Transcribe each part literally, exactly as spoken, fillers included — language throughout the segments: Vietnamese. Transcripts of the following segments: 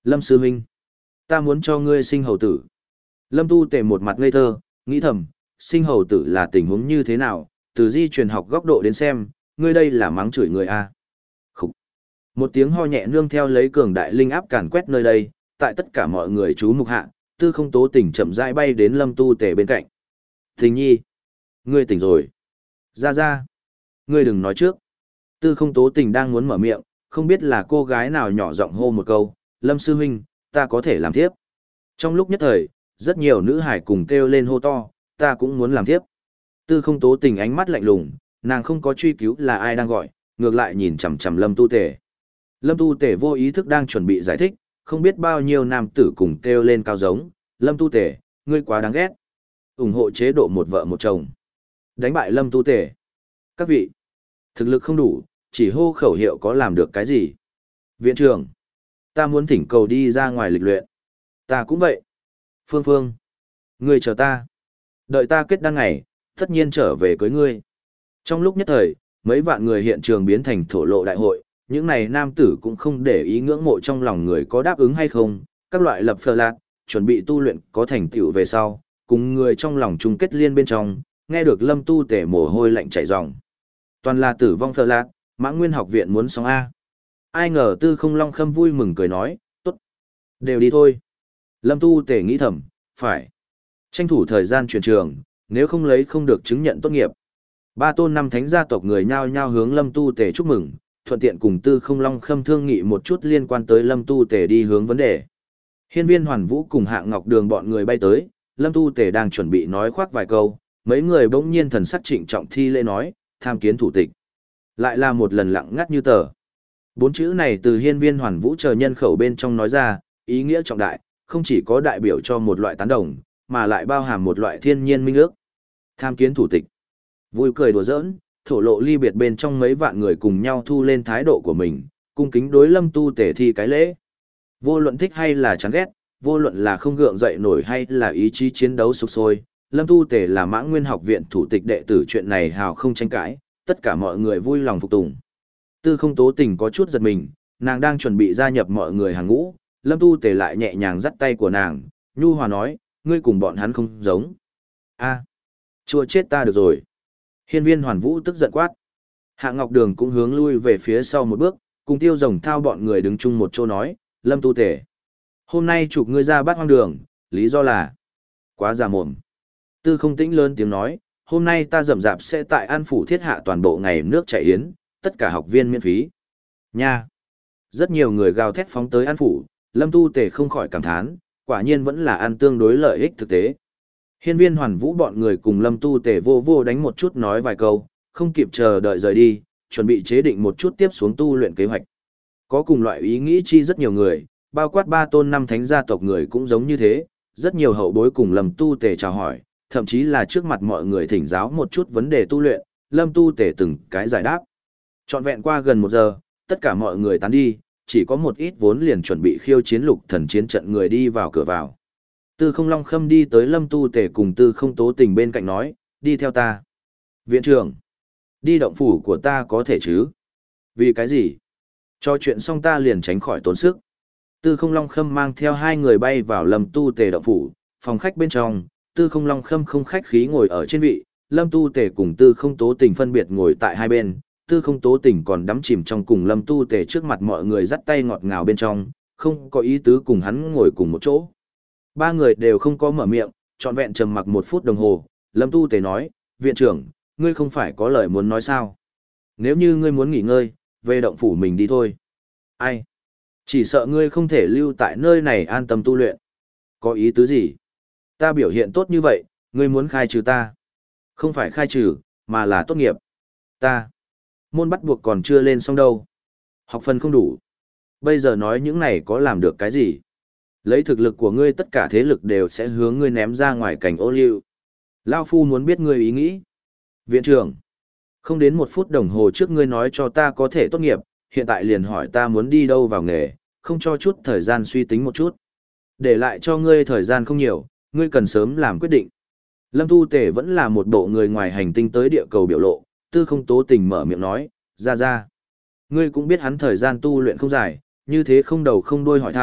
Lâm sư huynh, ta muốn cho ngươi sinh hầu tử. Lâm Tu Tề một mặt ngây thơ, nghĩ thầm, sinh hầu tử là tình huống như thế nào, từ di truyền học góc độ đến xem, ngươi đây là mắng chửi người a. Khúc. Một tiếng ho nhẹ nương theo lấy cường đại linh áp càn quét nơi đây, tại tất cả mọi người chú mục hạ, Tư Không Tố Tình chậm rãi bay đến Lâm Tu Tề bên cạnh. Tình nhi, ngươi tỉnh rồi. Ra ra, ngươi đừng nói trước. Tư Không Tố Tình đang muốn mở miệng, không biết là cô gái nào nhỏ giọng hô một câu, Lâm sư huynh, ta có thể làm thiếp. Trong lúc nhất thời, rất nhiều nữ hải cùng kêu lên hô to, ta cũng muốn làm thiếp. Tư Không Tố Tình ánh mắt lạnh lùng, nàng không có truy cứu là ai đang gọi, ngược lại nhìn chằm chằm Lâm Tu Tề. Lâm Tu Tề vô ý thức đang chuẩn bị giải thích, không biết bao nhiêu nam tử cùng kêu lên cao giống, Lâm Tu Tề, ngươi quá đáng ghét. Ủng hộ chế độ một vợ một chồng. Đánh bại Lâm Tu Tề. Các vị, thực lực không đủ, chỉ hô khẩu hiệu có làm được cái gì. Viện trưởng, ta muốn thỉnh cầu đi ra ngoài lịch luyện. Ta cũng vậy. Phương Phương, ngươi chờ ta. Đợi ta kết đăng ngày, tất nhiên trở về cưới ngươi. Trong lúc nhất thời, mấy vạn người hiện trường biến thành thổ lộ đại hội, những này nam tử cũng không để ý ngưỡng mộ trong lòng người có đáp ứng hay không, các loại lập phờ lạc, chuẩn bị tu luyện có thành tựu về sau, cùng người trong lòng chung kết liên bên trong, nghe được Lâm Tu Tề mồ hôi lạnh chảy ròng. Toàn là tử vong phờ lạc, Mã Nguyên học viện muốn xong A. Ai ngờ Tư Không Long Khâm vui mừng cười nói, tốt, đều đi thôi. Lâm Tu Tề nghĩ thầm, phải tranh thủ thời gian chuyển trường, nếu không lấy không được chứng nhận tốt nghiệp. Ba tôn năm thánh gia tộc người nhao nhao hướng Lâm Tu Tề chúc mừng, thuận tiện cùng Tư Không Long Khâm thương nghị một chút liên quan tới Lâm Tu Tề đi hướng vấn đề. Hiên Viên Hoàn Vũ cùng Hạng Ngọc Đường bọn người bay tới, Lâm Tu Tề đang chuẩn bị nói khoác vài câu, mấy người bỗng nhiên thần sắc trịnh trọng thi lễ nói, tham kiến thủ tịch. Lại là một lần lặng ngắt như tờ. Bốn chữ này từ Hiên Viên Hoàn Vũ chờ nhân khẩu bên trong nói ra, ý nghĩa trọng đại, không chỉ có đại biểu cho một loại tán đồng, mà lại bao hàm một loại thiên nhiên minh ước. Tham kiến thủ tịch. Vui cười đùa giỡn, thổ lộ ly biệt bên trong mấy vạn người cùng nhau thu lên thái độ của mình, cung kính đối Lâm Tu Tề thi cái lễ. Vô luận thích hay là chán ghét, vô luận là không gượng dậy nổi hay là ý chí chiến đấu sục sôi, Lâm Tu Tề là Mã Nguyên học viện thủ tịch đệ tử, chuyện này hào không tranh cãi, tất cả mọi người vui lòng phục tùng. Tư Không Tố Tình có chút giật mình, nàng đang chuẩn bị gia nhập mọi người hàng ngũ, Lâm Tu Tề lại nhẹ nhàng dắt tay của nàng, nhu hòa nói, ngươi cùng bọn hắn không giống. A, chua chết ta được rồi. Hiên Viên Hoàn Vũ tức giận quát. Hạ Ngọc Đường cũng hướng lui về phía sau một bước, cùng Tiêu Rồng Thao bọn người đứng chung một chỗ nói, Lâm Tu Tề, hôm nay chụp ngươi ra Bát Hoang Đường, lý do là quá già mồm. Tư Không Tĩnh lớn tiếng nói, hôm nay ta rậm rạp sẽ tại An Phủ thiết hạ toàn bộ ngày nước chảy yến, tất cả học viên miễn phí. Nha. Rất nhiều người gào thét phóng tới An Phủ, Lâm Tu Tề không khỏi cảm thán, quả nhiên vẫn là ăn tương đối lợi ích thực tế. Hiên Viên Hoàn Vũ bọn người cùng Lâm Tu Tề vô vô đánh một chút nói vài câu, không kịp chờ đợi rời đi, chuẩn bị chế định một chút tiếp xuống tu luyện kế hoạch. Có cùng loại ý nghĩ chi rất nhiều người, bao quát ba tôn năm thánh gia tộc người cũng giống như thế, rất nhiều hậu bối cùng Lâm Tu Tề chào hỏi, thậm chí là trước mặt mọi người thỉnh giáo một chút vấn đề tu luyện, Lâm Tu Tề từng cái giải đáp. Trọn vẹn qua gần một giờ, tất cả mọi người tán đi, chỉ có một ít vốn liền chuẩn bị khiêu chiến lục thần chiến trận người đi vào cửa vào. Tư Không Long Khâm đi tới Lâm Tu Tề cùng Tư Không Tố Tình bên cạnh nói, đi theo ta. Viện trưởng, đi động phủ của ta có thể chứ? Vì cái gì? Cho chuyện xong ta liền tránh khỏi tốn sức. Tư Không Long Khâm mang theo hai người bay vào Lâm Tu Tề động phủ, phòng khách bên trong, Tư Không Long Khâm không khách khí ngồi ở trên vị, Lâm Tu Tề cùng Tư Không Tố Tình phân biệt ngồi tại hai bên, Tư Không Tố Tình còn đắm chìm trong cùng Lâm Tu Tề trước mặt mọi người dắt tay ngọt ngào bên trong, không có ý tứ cùng hắn ngồi cùng một chỗ. Ba người đều không có mở miệng, trọn vẹn trầm mặc một phút đồng hồ, Lâm Tu Tề nói, viện trưởng, ngươi không phải có lời muốn nói sao? Nếu như ngươi muốn nghỉ ngơi, về động phủ mình đi thôi. Ai? Chỉ sợ ngươi không thể lưu tại nơi này an tâm tu luyện. Có ý tứ gì? Ta biểu hiện tốt như vậy, ngươi muốn khai trừ ta? Không phải khai trừ, mà là tốt nghiệp. Ta. Môn bắt buộc còn chưa lên xong đâu. Học phần không đủ. Bây giờ nói những này có làm được cái gì? Lấy thực lực của ngươi tất cả thế lực đều sẽ hướng ngươi ném ra ngoài cảnh ô liu. Lao Phu muốn biết ngươi ý nghĩ. Viện trưởng. Không đến một phút đồng hồ trước ngươi nói cho ta có thể tốt nghiệp, hiện tại liền hỏi ta muốn đi đâu vào nghề, không cho chút thời gian suy tính một chút. Để lại cho ngươi thời gian không nhiều, ngươi cần sớm làm quyết định. Lâm Tu Tề vẫn là một bộ người ngoài hành tinh tới địa cầu biểu lộ, Tư Không Tố Tình mở miệng nói, ra ra. Ngươi cũng biết hắn thời gian tu luyện không dài, như thế không đầu không đuôi hỏi thăm,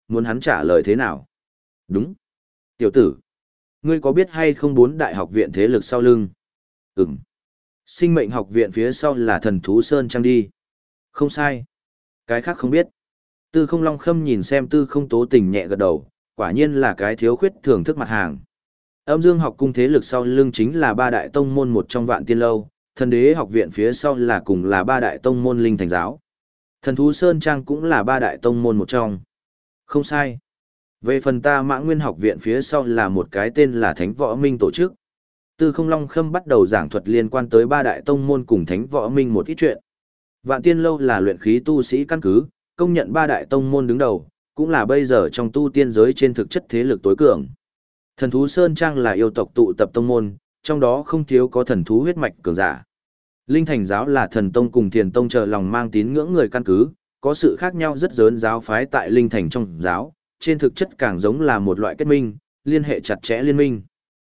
muốn hắn trả lời thế nào? Đúng. Tiểu tử, ngươi có biết hay không bốn đại học viện thế lực sau lưng? Ừm. Sinh mệnh học viện phía sau là thần thú Sơn Trang đi. Không sai. Cái khác không biết. Tư không long khâm nhìn xem tư không tố tình nhẹ gật đầu, quả nhiên là cái thiếu khuyết thưởng thức mặt hàng. Âm dương học cung thế lực sau lưng chính là ba đại tông môn một trong Vạn Tiên Lâu, thần đế học viện phía sau là cùng là ba đại tông môn linh thành giáo. Thần thú Sơn Trang cũng là ba đại tông môn một trong. Không sai. Về phần ta Mã Nguyên học viện phía sau là một cái tên là Thánh Võ Minh tổ chức. Tư không long khâm bắt đầu giảng thuật liên quan tới ba đại tông môn cùng Thánh Võ Minh một ít chuyện. Vạn Tiên Lâu là luyện khí tu sĩ căn cứ, công nhận ba đại tông môn đứng đầu, cũng là bây giờ trong tu tiên giới trên thực chất thế lực tối cường. Thần thú Sơn Trang là yêu tộc tụ tập tông môn, trong đó không thiếu có thần thú huyết mạch cường giả. Linh Thành giáo là thần tông cùng thiền tông chờ lòng mang tín ngưỡng người căn cứ, có sự khác nhau rất lớn giáo phái tại Linh Thành trong giáo, trên thực chất càng giống là một loại kết minh, liên hệ chặt chẽ liên minh.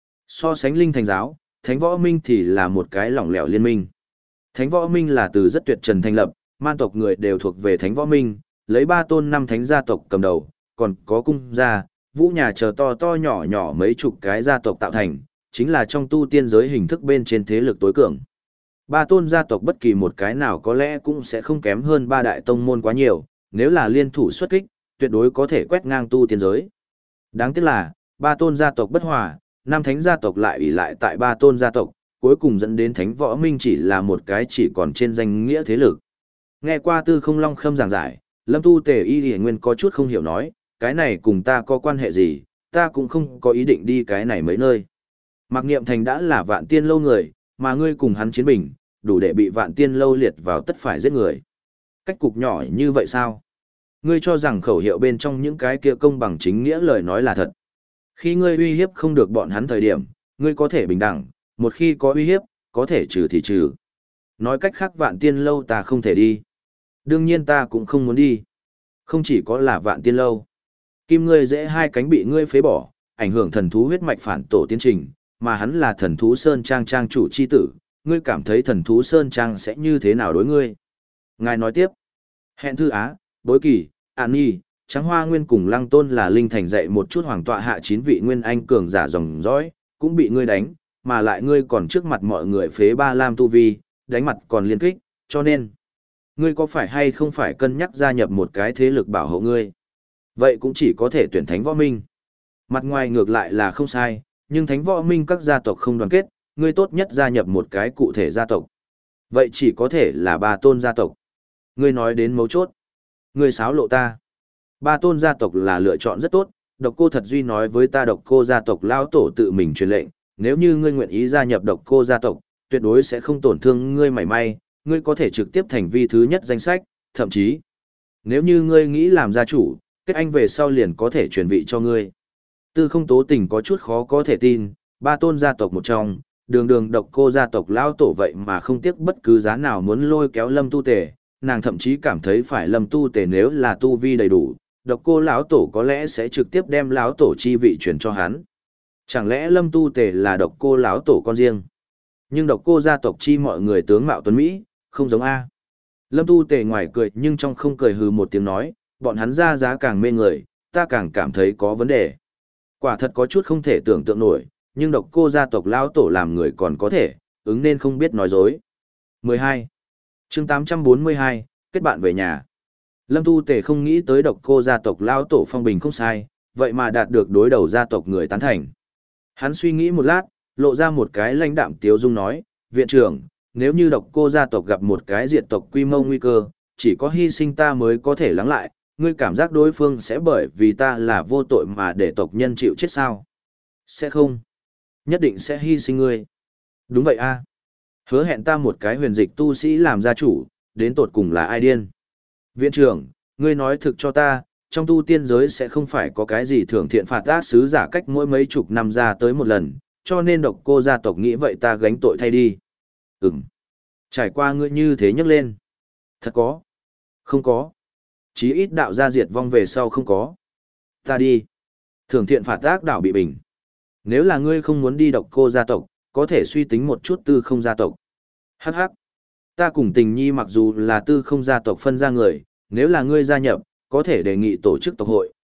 So sánh Linh Thành giáo, Thánh Võ Minh thì là một cái lỏng lẻo liên minh. Thánh Võ Minh là từ rất tuyệt trần thành lập, man tộc người đều thuộc về Thánh Võ Minh, lấy ba tôn năm thánh gia tộc cầm đầu, còn có cung gia, vũ nhà chờ to to nhỏ nhỏ mấy chục cái gia tộc tạo thành, chính là trong tu tiên giới hình thức bên trên thế lực tối cường. Ba tôn gia tộc bất kỳ một cái nào có lẽ cũng sẽ không kém hơn ba đại tông môn quá nhiều, nếu là liên thủ xuất kích, tuyệt đối có thể quét ngang tu tiên giới. Đáng tiếc là, ba tôn gia tộc bất hòa, năm thánh gia tộc lại ủy lại tại ba tôn gia tộc, cuối cùng dẫn đến Thánh Võ Minh chỉ là một cái chỉ còn trên danh nghĩa thế lực. Nghe qua Tư Không Long Khâm giảng giải, Lâm Tu Tề Y Hiển Nguyên có chút không hiểu nói, cái này cùng ta có quan hệ gì, ta cũng không có ý định đi cái này mấy nơi. Mạc Niệm Thành đã là Vạn Tiên Lâu người, mà ngươi cùng hắn chiến bình, đủ để bị Vạn Tiên Lâu liệt vào tất phải giết người. Cách cục nhỏ như vậy sao? Ngươi cho rằng khẩu hiệu bên trong những cái kia công bằng chính nghĩa lời nói là thật. Khi ngươi uy hiếp không được bọn hắn thời điểm, ngươi có thể bình đẳng, một khi có uy hiếp, có thể trừ thì trừ. Nói cách khác Vạn Tiên Lâu ta không thể đi. Đương nhiên ta cũng không muốn đi. Không chỉ có là Vạn Tiên Lâu. Kim ngươi dễ hai cánh bị ngươi phế bỏ, ảnh hưởng thần thú huyết mạch phản tổ tiến trình, mà hắn là thần thú Sơn Trang Trang chủ chi tử, ngươi cảm thấy thần thú Sơn Trang sẽ như thế nào đối ngươi? Ngài nói tiếp, hẹn thư á, bối kỳ, an nhi, trắng hoa nguyên cùng lăng tôn là linh thành dạy một chút hoàng tọa hạ chín vị nguyên anh cường giả dòng dõi, cũng bị ngươi đánh, mà lại ngươi còn trước mặt mọi người phế ba lam tu vi, đánh mặt còn liên kích, cho nên, ngươi có phải hay không phải cân nhắc gia nhập một cái thế lực bảo hộ ngươi? Vậy cũng chỉ có thể tuyển Thánh Võ Minh. Mặt ngoài ngược lại là không sai, nhưng Thánh Võ Minh các gia tộc không đoàn kết, ngươi tốt nhất gia nhập một cái cụ thể gia tộc. Vậy chỉ có thể là ba tôn gia tộc. Ngươi nói đến mấu chốt. Ngươi xáo lộ ta. Ba tôn gia tộc là lựa chọn rất tốt, Độc Cô Thật Duy nói với ta Độc Cô gia tộc lão tổ tự mình truyền lệnh, nếu như ngươi nguyện ý gia nhập Độc Cô gia tộc, tuyệt đối sẽ không tổn thương ngươi mảy may, ngươi có thể trực tiếp thành vi thứ nhất danh sách, thậm chí, nếu như ngươi nghĩ làm gia chủ, kết anh về sau liền có thể truyền vị cho ngươi. Tư Không Tố Tình có chút khó có thể tin, ba tôn gia tộc một trong, đường đường Độc Cô gia tộc lão tổ vậy mà không tiếc bất cứ giá nào muốn lôi kéo Lâm Tu Tề, nàng thậm chí cảm thấy phải Lâm Tu Tề nếu là tu vi đầy đủ, Độc Cô lão tổ có lẽ sẽ trực tiếp đem lão tổ chi vị truyền cho hắn. Chẳng lẽ Lâm Tu Tề là Độc Cô lão tổ con riêng? Nhưng Độc Cô gia tộc chi mọi người tướng mạo tuấn mỹ, không giống a. Lâm Tu Tề ngoài cười nhưng trong không cười hừ một tiếng nói, bọn hắn ra giá càng mê người, ta càng cảm thấy có vấn đề. Quả thật có chút không thể tưởng tượng nổi, nhưng Độc Cô gia tộc lão tổ làm người còn có thể, ứng nên không biết nói dối. mười hai. Chương tám trăm bốn mươi hai, kết bạn về nhà. Lâm Tu Tề không nghĩ tới Độc Cô gia tộc lão tổ phong bình không sai, vậy mà đạt được đối đầu gia tộc người tán thành. Hắn suy nghĩ một lát, lộ ra một cái lãnh đạm tiếu dung nói, viện trưởng, nếu như Độc Cô gia tộc gặp một cái diệt tộc quy mô nguy cơ, chỉ có hy sinh ta mới có thể lắng lại, ngươi cảm giác đối phương sẽ bởi vì ta là vô tội mà để tộc nhân chịu chết sao? Sẽ không. Nhất định sẽ hy sinh ngươi. Đúng vậy a. Hứa hẹn ta một cái huyền dịch tu sĩ làm gia chủ, đến tột cùng là ai điên? Viện trưởng, ngươi nói thực cho ta, trong tu tiên giới sẽ không phải có cái gì thưởng thiện phạt ác sứ giả cách mỗi mấy chục năm ra tới một lần, cho nên Độc Cô gia tộc nghĩ vậy ta gánh tội thay đi. Ừm. Trải qua ngươi như thế nhấc lên. Thật có. Không có. Chí ít đạo gia diệt vong về sau không có. Ta đi. Thưởng thiện phạt ác đảo bị bình. Nếu là ngươi không muốn đi Độc Cô gia tộc, có thể suy tính một chút Tư Không gia tộc. Hắc hắc. Ta cùng Tình Nhi mặc dù là Tư Không gia tộc phân ra người, nếu là ngươi gia nhập, có thể đề nghị tổ chức tộc hội,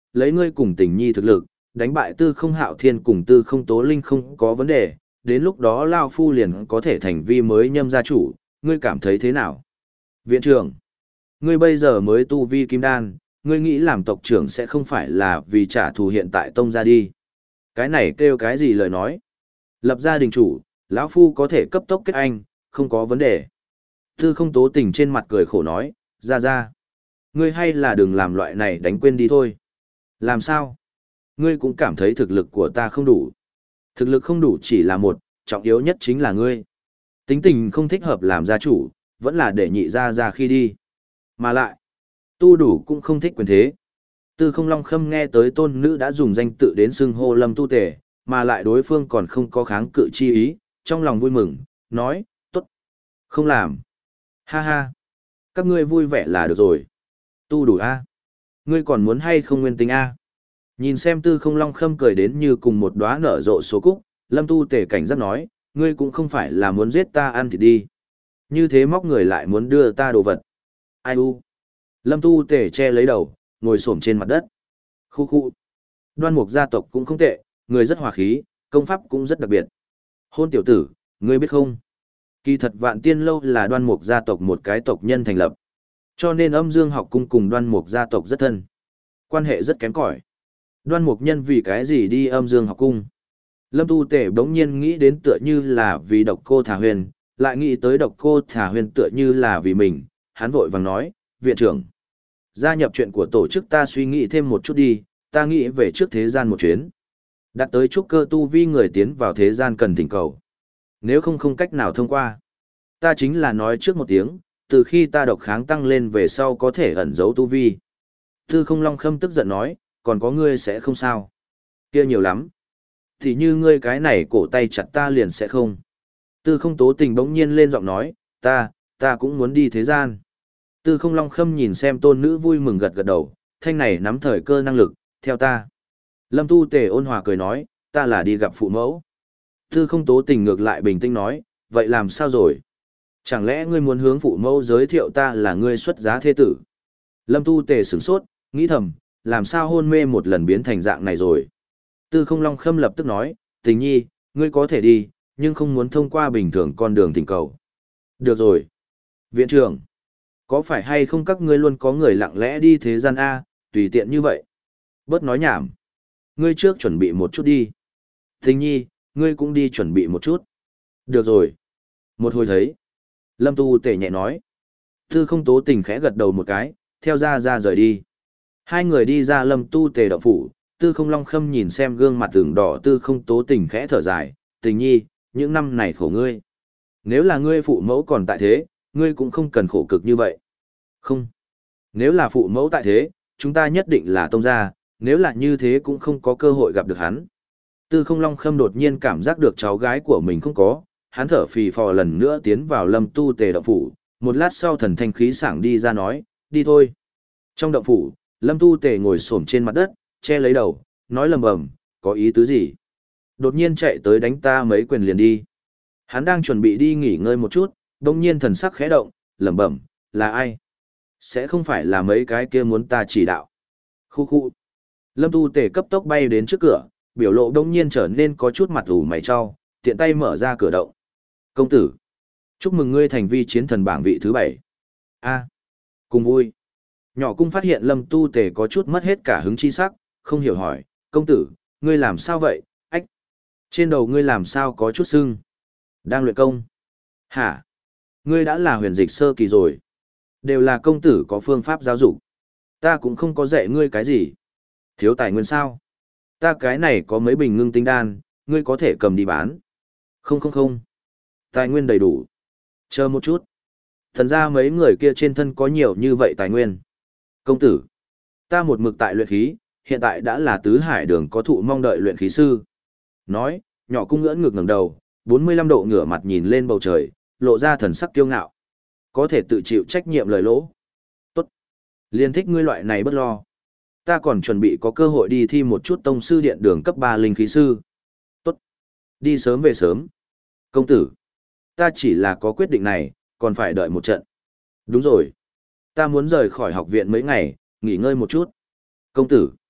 lấy ngươi cùng tình nhi thực lực, đánh bại tư không hạo thiên cùng tư không tố linh không có vấn đề, đến lúc đó Lao Phu liền có thể thành vi mới nhâm gia chủ, ngươi cảm thấy thế nào? Viện trưởng, ngươi bây giờ mới tu vi kim đan, ngươi nghĩ làm tộc trưởng sẽ không phải là vì trả thù hiện tại tông ra đi. Cái này kêu cái gì lời nói? Lập gia đình chủ, lão Phu có thể cấp tốc kết anh, không có vấn đề. Tư không tố tình trên mặt cười khổ nói, ra ra. Ngươi hay là đừng làm loại này đánh quên đi thôi. Làm sao? Ngươi cũng cảm thấy thực lực của ta không đủ. Thực lực không đủ chỉ là một, trọng yếu nhất chính là ngươi. Tính tình không thích hợp làm gia chủ, vẫn là để nhị ra ra khi đi. Mà lại, tu đủ cũng không thích quyền thế. Tư không long khâm nghe tới tôn nữ đã dùng danh tự đến xưng hô lâm tu tề, mà lại đối phương còn không có kháng cự chi ý, trong lòng vui mừng, nói, tốt, không làm. Ha ha, các ngươi vui vẻ là được rồi. Tu đủ a, ngươi còn muốn hay không nguyên tính a? Nhìn xem tư không long khâm cười đến như cùng một đóa nở rộ số cúc, lâm tu tề cảnh giác nói, ngươi cũng không phải là muốn giết ta ăn thịt đi. Như thế móc người lại muốn đưa ta đồ vật. Ai u? Lâm tu tề che lấy đầu, ngồi xổm trên mặt đất. Khu khu. Đoan mục gia tộc cũng không tệ, người rất hòa khí, công pháp cũng rất đặc biệt. Hôn tiểu tử, ngươi biết không? Kỳ thật Vạn Tiên Lâu là đoan mục gia tộc một cái tộc nhân thành lập. Cho nên âm dương học cung cùng đoan mục gia tộc rất thân. Quan hệ rất kém cỏi. Đoan mục nhân vì cái gì đi âm dương học cung? Lâm tu tể bỗng nhiên nghĩ đến tựa như là vì độc cô Thả Huyền, lại nghĩ tới độc cô Thả Huyền tựa như là vì mình. Hắn vội vàng nói, viện trưởng. Gia nhập chuyện của tổ chức ta suy nghĩ thêm một chút đi, ta nghĩ về trước thế gian một chuyến. Đặt tới trúc cơ tu vi người tiến vào thế gian cần thỉnh cầu. Nếu không không cách nào thông qua. Ta chính là nói trước một tiếng, từ khi ta độc kháng tăng lên về sau có thể ẩn giấu tu vi. Tư không long khâm tức giận nói, còn có ngươi sẽ không sao. Kia nhiều lắm. Thì như ngươi cái này cổ tay chặt ta liền sẽ không. Tư không tố tình bỗng nhiên lên giọng nói, ta, ta cũng muốn đi thế gian. Tư không long khâm nhìn xem tôn nữ vui mừng gật gật đầu, thanh này nắm thời cơ năng lực, theo ta. Lâm tu tề ôn hòa cười nói, ta là đi gặp phụ mẫu. Tư không tố tình ngược lại bình tĩnh nói, vậy làm sao rồi? Chẳng lẽ ngươi muốn hướng phụ mẫu giới thiệu ta là ngươi xuất giá thế tử? Lâm tu tề sửng sốt, nghĩ thầm, làm sao hôn mê một lần biến thành dạng này rồi? Tư không long khâm lập tức nói, tình nhi, ngươi có thể đi, nhưng không muốn thông qua bình thường con đường thỉnh cầu. Được rồi. Viện trưởng, có phải hay không các ngươi luôn có người lặng lẽ đi thế gian A, tùy tiện như vậy? Bớt nói nhảm. Ngươi trước chuẩn bị một chút đi. Tình nhi, ngươi cũng đi chuẩn bị một chút. Được rồi. Một hồi thấy. Lâm tu tể nhẹ nói. Tư không tố tình khẽ gật đầu một cái, theo ra ra rời đi. Hai người đi ra lâm tu tề động phủ, tư không long khâm nhìn xem gương mặt tưởng đỏ tư không tố tình khẽ thở dài, tình nhi, những năm này khổ ngươi. Nếu là ngươi phụ mẫu còn tại thế, ngươi cũng không cần khổ cực như vậy. Không. Nếu là phụ mẫu tại thế, chúng ta nhất định là tông gia, nếu là như thế cũng không có cơ hội gặp được hắn. Tư không long khâm đột nhiên cảm giác được cháu gái của mình không có, hắn thở phì phò lần nữa tiến vào lâm tu tề động phủ, một lát sau thần thanh khí sảng đi ra nói, đi thôi. Trong động phủ, lâm tu tề ngồi xổm trên mặt đất, che lấy đầu, nói lầm bầm, có ý tứ gì? Đột nhiên chạy tới đánh ta mấy quyền liền đi. Hắn đang chuẩn bị đi nghỉ ngơi một chút, đồng nhiên thần sắc khẽ động, lẩm bẩm, là ai? Sẽ không phải là mấy cái kia muốn ta chỉ đạo. Khu khu. Lâm tu tề cấp tốc bay đến trước cửa, biểu lộ đông nhiên trở nên có chút mặt ủ mày cho, tiện tay mở ra cửa động. Công tử, chúc mừng ngươi thành vi chiến thần bảng vị thứ bảy. A, cùng vui. Nhỏ cung phát hiện lâm tu tề có chút mất hết cả hứng chi sắc, không hiểu hỏi, công tử, ngươi làm sao vậy, ách. Trên đầu ngươi làm sao có chút sưng. Đang luyện công. Hả? Ngươi đã là huyền dịch sơ kỳ rồi. Đều là công tử có phương pháp giáo dục. Ta cũng không có dạy ngươi cái gì. Thiếu tài nguyên sao? Ta cái này có mấy bình ngưng tinh đan, ngươi có thể cầm đi bán. Không không không. Tài nguyên đầy đủ. Chờ một chút. Thần ra mấy người kia trên thân có nhiều như vậy tài nguyên. Công tử. Ta một mực tại luyện khí, hiện tại đã là tứ hải đường có thụ mong đợi luyện khí sư. Nói, nhỏ cung ngưỡng ngược ngẩng đầu, bốn mươi lăm độ ngửa mặt nhìn lên bầu trời, lộ ra thần sắc kiêu ngạo. Có thể tự chịu trách nhiệm lời lỗ. Tốt. Liên thích ngươi loại này bất lo. Ta còn chuẩn bị có cơ hội đi thi một chút tông sư điện đường cấp ba linh khí sư. Tốt. Đi sớm về sớm. Công tử. Ta chỉ là có quyết định này, còn phải đợi một trận. Đúng rồi. Ta muốn rời khỏi học viện mấy ngày, nghỉ ngơi một chút. Công tử.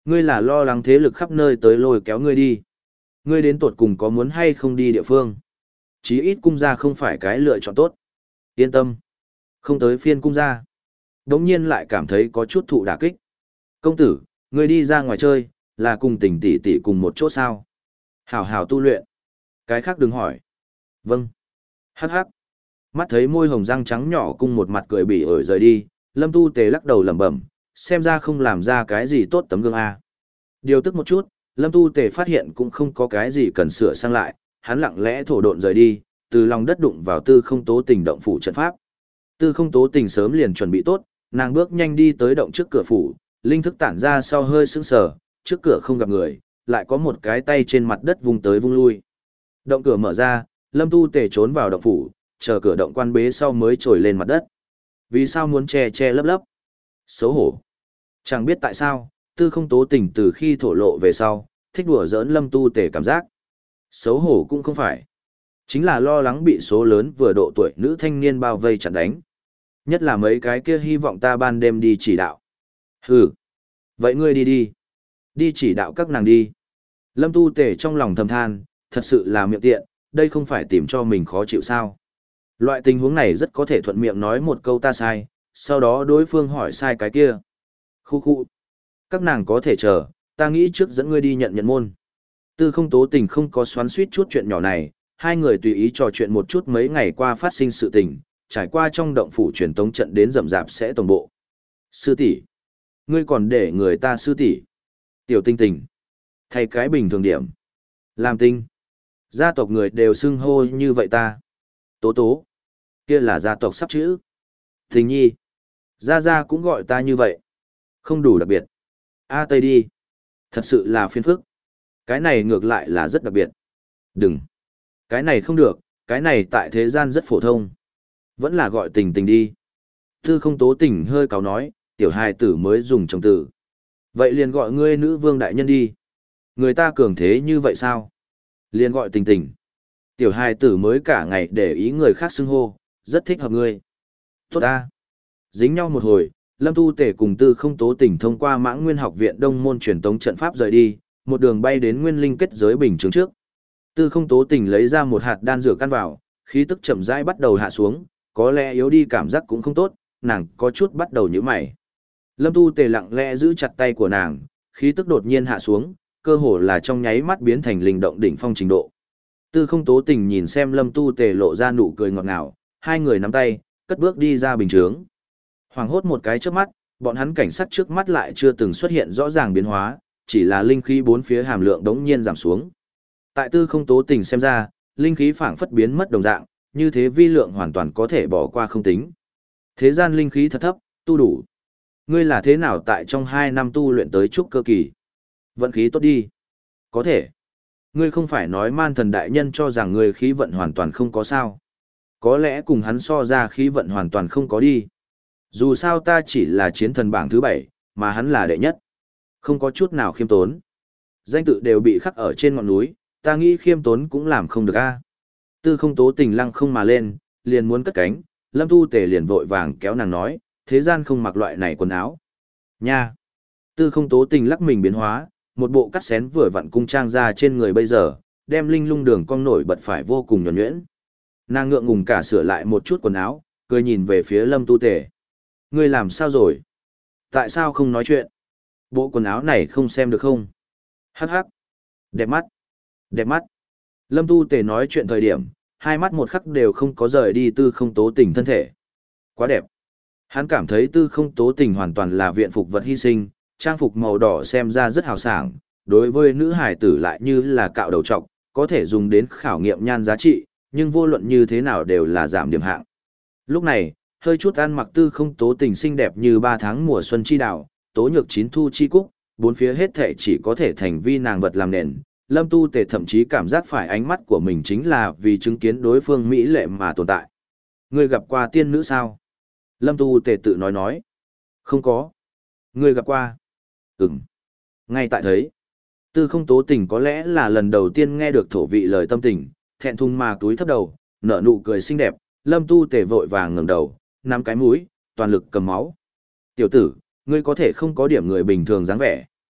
Ngươi là lo lắng thế lực khắp nơi tới lôi kéo ngươi đi. Ngươi đến tột cùng có muốn hay không đi địa phương. Chí ít cung gia không phải cái lựa chọn tốt. Yên tâm. Không tới phiên cung gia. Đống nhiên lại cảm thấy có chút thụ đả kích. Công tử, ngươi đi ra ngoài chơi, là cùng tình tỷ tỷ cùng một chỗ sao. Hảo hảo tu luyện. Cái khác đừng hỏi. Vâng. Hắc hắc. Mắt thấy môi hồng răng trắng nhỏ cung một mặt cười bỉ ổi rời đi, Lâm Tu Tề lắc đầu lẩm bẩm, xem ra không làm ra cái gì tốt tấm gương a. Điều tức một chút, Lâm Tu Tề phát hiện cũng không có cái gì cần sửa sang lại, hắn lặng lẽ thổ độn rời đi, từ lòng đất đụng vào Tư Không Tố Tình động phủ trận pháp. Tư Không Tố Tình sớm liền chuẩn bị tốt, nàng bước nhanh đi tới động trước cửa phủ, linh thức tản ra sau hơi sững sờ, trước cửa không gặp người, lại có một cái tay trên mặt đất vung tới vung lui. Động cửa mở ra, Lâm Tu Tề trốn vào động phủ, chờ cửa động quan bế sau mới trồi lên mặt đất. Vì sao muốn che che lấp lấp? Xấu hổ. Chẳng biết tại sao, Tư Không Tố Tình từ khi thổ lộ về sau, thích đùa giỡn Lâm Tu Tề cảm giác. Xấu hổ cũng không phải. Chính là lo lắng bị số lớn vừa độ tuổi nữ thanh niên bao vây chặn đánh. Nhất là mấy cái kia hy vọng ta ban đêm đi chỉ đạo. Hừ. Vậy ngươi đi đi. Đi chỉ đạo các nàng đi. Lâm Tu Tề trong lòng thầm than, thật sự là miệng tiện, đây không phải tìm cho mình khó chịu sao. Loại tình huống này rất có thể thuận miệng nói một câu ta sai, sau đó đối phương hỏi sai cái kia. Khu khu. Các nàng có thể chờ, ta nghĩ trước dẫn ngươi đi nhận nhận môn. Tư Không Tố Tình không có xoắn suýt chút chuyện nhỏ này, hai người tùy ý trò chuyện một chút mấy ngày qua phát sinh sự tình, trải qua trong động phủ truyền tống trận đến rầm rạp sẽ tổng bộ. Sư tỷ, ngươi còn để người ta sư tỷ? Tiểu Tinh Tình, thay cái bình thường điểm. Làm tinh. Gia tộc người đều xưng hô như vậy ta. Tố Tố, kia là gia tộc sắp chữ. Tình Nhi, gia gia cũng gọi ta như vậy. Không đủ đặc biệt. A Tây đi. Thật sự là phiền phức. Cái này ngược lại là rất đặc biệt. Đừng. Cái này không được, cái này tại thế gian rất phổ thông. Vẫn là gọi Tình Tình đi. Tư Không Tố Tình hơi cáu nói, tiểu hài tử mới dùng chồng tử. Vậy liền gọi ngươi nữ vương đại nhân đi. Người ta cường thế như vậy sao? Liền gọi Tình Tình. Tiểu hài tử mới cả ngày để ý người khác xưng hô, rất thích hợp ngươi. Tốt ta. Dính nhau một hồi, Lâm Tu Tể cùng Tư Không Tố Tình thông qua Mãng Nguyên học viện Đông môn truyền tống trận pháp rời đi, một đường bay đến Nguyên Linh kết giới bình chứng trước. Tư Không Tố Tình lấy ra một hạt đan dược căn vào, khí tức chậm rãi bắt đầu hạ xuống, có lẽ yếu đi cảm giác cũng không tốt, nàng có chút bắt đầu nhíu mày. Lâm Tu Tề lặng lẽ giữ chặt tay của nàng, khí tức đột nhiên hạ xuống, cơ hồ là trong nháy mắt biến thành linh động đỉnh phong trình độ. Tư Không Tố Tình nhìn xem Lâm Tu Tề lộ ra nụ cười ngọt ngào, hai người nắm tay, cất bước đi ra bình chướng. Hoàng hốt một cái trước mắt, bọn hắn cảnh sát trước mắt lại chưa từng xuất hiện rõ ràng biến hóa, chỉ là linh khí bốn phía hàm lượng đống nhiên giảm xuống. Tại Tư Không Tố Tình xem ra, linh khí phảng phất biến mất đồng dạng, như thế vi lượng hoàn toàn có thể bỏ qua không tính. Thế gian linh khí thật thấp, tu đủ. Ngươi là thế nào tại trong hai năm tu luyện tới trúc cơ kỳ? Vận khí tốt đi. Có thể. Ngươi không phải nói man thần đại nhân cho rằng ngươi khí vận hoàn toàn không có sao. Có lẽ cùng hắn so ra khí vận hoàn toàn không có đi. Dù sao ta chỉ là chiến thần bảng thứ bảy, mà hắn là đệ nhất. Không có chút nào khiêm tốn. Danh tự đều bị khắc ở trên ngọn núi, ta nghĩ khiêm tốn cũng làm không được a. Tư Không Tố Tình lăng không mà lên, liền muốn cất cánh, Lâm Tu Tề liền vội vàng kéo nàng nói, thế gian không mặc loại này quần áo. Nha! Tư Không Tố Tình lắc mình biến hóa, một bộ cắt xén vừa vặn cung trang ra trên người bây giờ, đem linh lung đường cong nổi bật phải vô cùng nhuần nhuyễn. Nàng ngượng ngùng cả sửa lại một chút quần áo, cười nhìn về phía Lâm Tu Tề. Ngươi làm sao rồi? Tại sao không nói chuyện? Bộ quần áo này không xem được không? Hắc hắc! Đẹp mắt! Đẹp mắt! Lâm Tu Tề nói chuyện thời điểm, hai mắt một khắc đều không có rời đi Tư Không Tố Tình thân thể. Quá đẹp! Hắn cảm thấy Tư Không Tố Tình hoàn toàn là viện phục vật hy sinh, trang phục màu đỏ xem ra rất hào sảng, đối với nữ hải tử lại như là cạo đầu trọc, có thể dùng đến khảo nghiệm nhan giá trị, nhưng vô luận như thế nào đều là giảm điểm hạng. Lúc này, hơi chút ăn mặc Tư Không Tố Tình xinh đẹp như ba tháng mùa xuân chi đào, tố nhược chín thu chi cúc, bốn phía hết thảy chỉ có thể thành vi nàng vật làm nền. Lâm Tu Tề thậm chí cảm giác phải ánh mắt của mình chính là vì chứng kiến đối phương mỹ lệ mà tồn tại. Ngươi gặp qua tiên nữ sao? Lâm Tu Tề tự nói nói. Không có. Ngươi gặp qua? Ừm. Ngay tại thấy. Tư Không Tố Tình có lẽ là lần đầu tiên nghe được thổ vị lời tâm tình, thẹn thùng mà túi thấp đầu, nở nụ cười xinh đẹp. Lâm Tu Tề vội vàng ngẩng đầu, nắm cái mũi, toàn lực cầm máu. Tiểu tử, ngươi có thể không có điểm người bình thường dáng vẻ.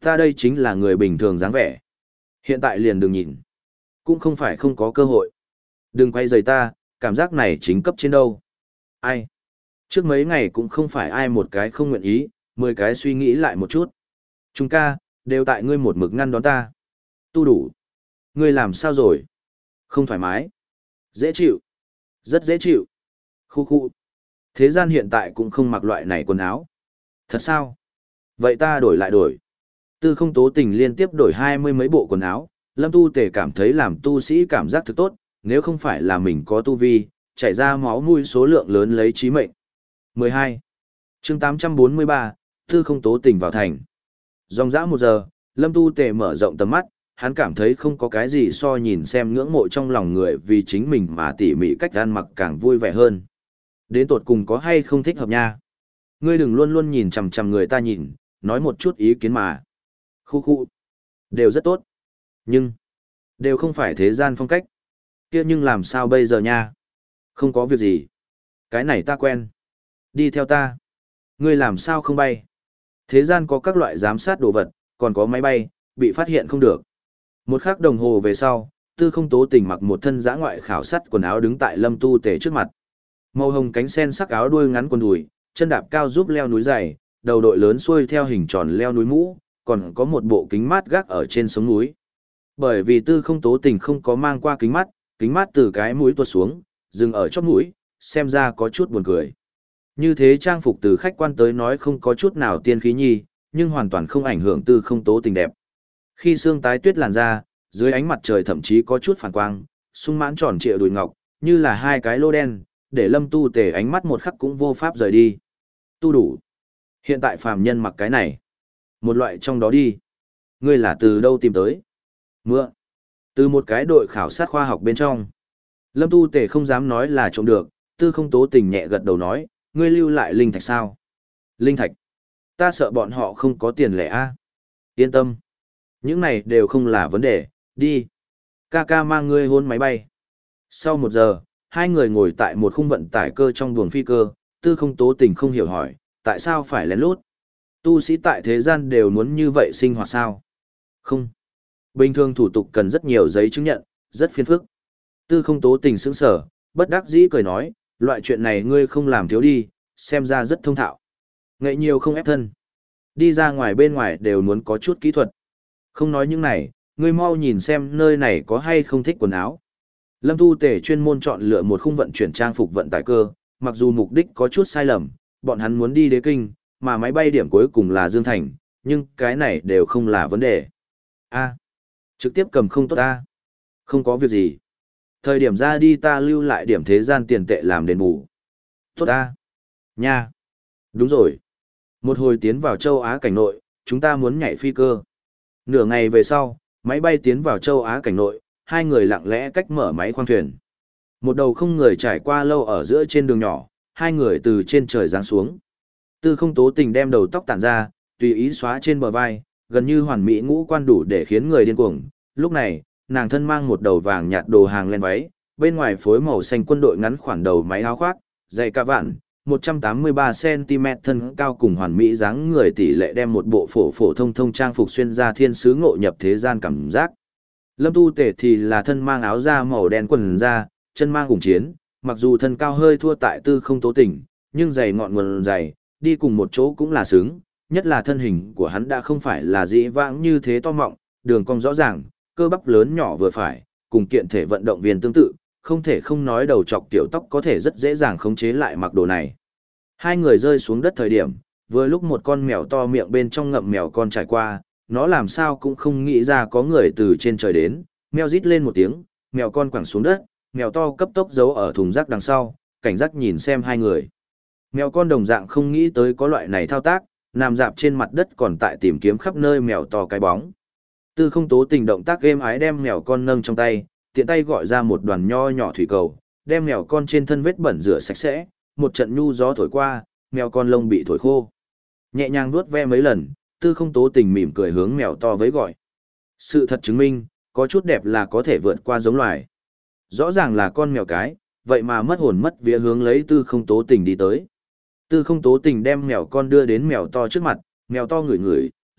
Ta đây chính là người bình thường dáng vẻ. Hiện tại liền đừng nhìn. Cũng không phải không có cơ hội. Đừng quay rời ta, cảm giác này chính cấp trên đâu. Ai? Trước mấy ngày cũng không phải ai một cái không nguyện ý, mười cái suy nghĩ lại một chút. Chúng ca, đều tại ngươi một mực ngăn đón ta. Tu đủ. Ngươi làm sao rồi? Không thoải mái. Dễ chịu. Rất dễ chịu. Khu khu. Thế gian hiện tại cũng không mặc loại này quần áo. Thật sao? Vậy ta đổi lại đổi. Tư không tố tình liên tiếp đổi hai mươi mấy bộ quần áo. Lâm tu tề cảm thấy làm tu sĩ cảm giác thực tốt, nếu không phải là mình có tu vi, chảy ra máu mũi số lượng lớn lấy chí mệnh. mười hai. chương tám trăm bốn mươi ba, tư không tố tình vào thành. Dòng dã một giờ, Lâm tu tề mở rộng tầm mắt, hắn cảm thấy không có cái gì so nhìn xem ngưỡng mộ trong lòng người vì chính mình mà tỉ mỉ cách ăn mặc càng vui vẻ hơn. Đến tột cùng có hay không thích hợp nha. Ngươi đừng luôn luôn nhìn chằm chằm người ta nhìn, nói một chút ý kiến mà. Khu khu. Đều rất tốt. Nhưng, đều không phải thế gian phong cách. Kia nhưng làm sao bây giờ nha? Không có việc gì. Cái này ta quen. Đi theo ta. Ngươi làm sao không bay? Thế gian có các loại giám sát đồ vật, còn có máy bay, bị phát hiện không được. Một khắc đồng hồ về sau, tư không tố tình mặc một thân giã ngoại khảo sát quần áo đứng tại Lâm tu tể trước mặt. Màu hồng cánh sen sắc áo đuôi ngắn quần đùi, chân đạp cao giúp leo núi dày, đầu đội lớn xuôi theo hình tròn leo núi mũ, còn có một bộ kính mát gác ở trên sống núi. Bởi vì tư không tố tình không có mang qua kính mắt, kính mát từ cái mũi tuột xuống, dừng ở chóp mũi, xem ra có chút buồn cười. Như thế trang phục từ khách quan tới nói không có chút nào tiên khí nhi, nhưng hoàn toàn không ảnh hưởng tư không tố tình đẹp. Khi xương tái tuyết làn ra, dưới ánh mặt trời thậm chí có chút phản quang, sung mãn tròn trịa đùi ngọc, như là hai cái lô đen, để Lâm tu tề ánh mắt một khắc cũng vô pháp rời đi. Tu đủ. Hiện tại phàm nhân mặc cái này. Một loại trong đó đi. Ngươi là từ đâu tìm tới? Mượn. Từ một cái đội khảo sát khoa học bên trong. Lâm tu tề không dám nói là trộm được, tư không tố tình nhẹ gật đầu nói, ngươi lưu lại linh thạch sao? Linh thạch. Ta sợ bọn họ không có tiền lẻ a. Yên tâm. Những này đều không là vấn đề, đi. Ca ca mang ngươi hôn máy bay. Sau một giờ, hai người ngồi tại một khung vận tải cơ trong buồng phi cơ, tư không tố tình không hiểu hỏi, tại sao phải lén lút? Tu sĩ tại thế gian đều muốn như vậy sinh hoạt sao? Không. Bình thường thủ tục cần rất nhiều giấy chứng nhận, rất phiền phức. Tư không tố tình sững sở, bất đắc dĩ cười nói, loại chuyện này ngươi không làm thiếu đi, xem ra rất thông thạo. Ngậy nhiều không ép thân. Đi ra ngoài bên ngoài đều muốn có chút kỹ thuật. Không nói những này, ngươi mau nhìn xem nơi này có hay không thích quần áo. Lâm tu tể chuyên môn chọn lựa một khung vận chuyển trang phục vận tải cơ, mặc dù mục đích có chút sai lầm, bọn hắn muốn đi Đế Kinh, mà máy bay điểm cuối cùng là Dương Thành, nhưng cái này đều không là vấn đề. A, trực tiếp cầm không tốt ta. Không có việc gì. Thời điểm ra đi ta lưu lại điểm thế gian tiền tệ làm đền bù. Tốt ta. Nha. Đúng rồi. Một hồi tiến vào châu Á cảnh nội, chúng ta muốn nhảy phi cơ. Nửa ngày về sau, máy bay tiến vào châu Á cảnh nội, hai người lặng lẽ cách mở máy khoang thuyền. Một đầu không người trải qua lâu ở giữa trên đường nhỏ, hai người từ trên trời giáng xuống. Tư không tố tình đem đầu tóc tản ra, tùy ý xóa trên bờ vai, gần như hoàn mỹ ngũ quan đủ để khiến người điên cuồng. Lúc này, nàng thân mang một đầu vàng nhạt đồ hàng len váy, bên ngoài phối màu xanh quân đội ngắn khoản đầu máy áo khoác, giày ca vạn, một trăm tám mươi ba xăng ti mét thân cao cùng hoàn mỹ dáng người tỷ lệ đem một bộ phổ phổ thông thông trang phục xuyên ra thiên sứ ngộ nhập thế gian cảm giác. Lâm tu tể thì là thân mang áo da màu đen quần da, chân mang cùng chiến, mặc dù thân cao hơi thua tại tư không tố tình, nhưng giày ngọn nguồn giày, đi cùng một chỗ cũng là sướng, nhất là thân hình của hắn đã không phải là dĩ vãng như thế to mọng, đường cong rõ ràng, cơ bắp lớn nhỏ vừa phải, cùng kiện thể vận động viên tương tự, không thể không nói đầu trọc tiểu tóc có thể rất dễ dàng khống chế lại mặc đồ này. Hai người rơi xuống đất thời điểm, vừa lúc một con mèo to miệng bên trong ngậm mèo con trải qua, nó làm sao cũng không nghĩ ra có người từ trên trời đến, mèo rít lên một tiếng, mèo con quẳng xuống đất, mèo to cấp tốc giấu ở thùng rác đằng sau, cảnh giác nhìn xem hai người. Mèo con đồng dạng không nghĩ tới có loại này thao tác, nằm dạp trên mặt đất còn tại tìm kiếm khắp nơi mèo to cái bóng. Tư không tố tình động tác êm ái đem mèo con nâng trong tay, tiện tay gọi ra một đoàn nho nhỏ thủy cầu, đem mèo con trên thân vết bẩn rửa sạch sẽ, một trận nhu gió thổi qua, mèo con lông bị thổi khô. Nhẹ nhàng vuốt ve mấy lần, tư không tố tình mỉm cười hướng mèo to với gọi. Sự thật chứng minh, có chút đẹp là có thể vượt qua giống loài. Rõ ràng là con mèo cái, vậy mà mất hồn mất vía hướng lấy tư không tố tình đi tới. Tư không tố tình đem mèo con đưa đến mèo to trước mặt, mèo to ngửi ngửi,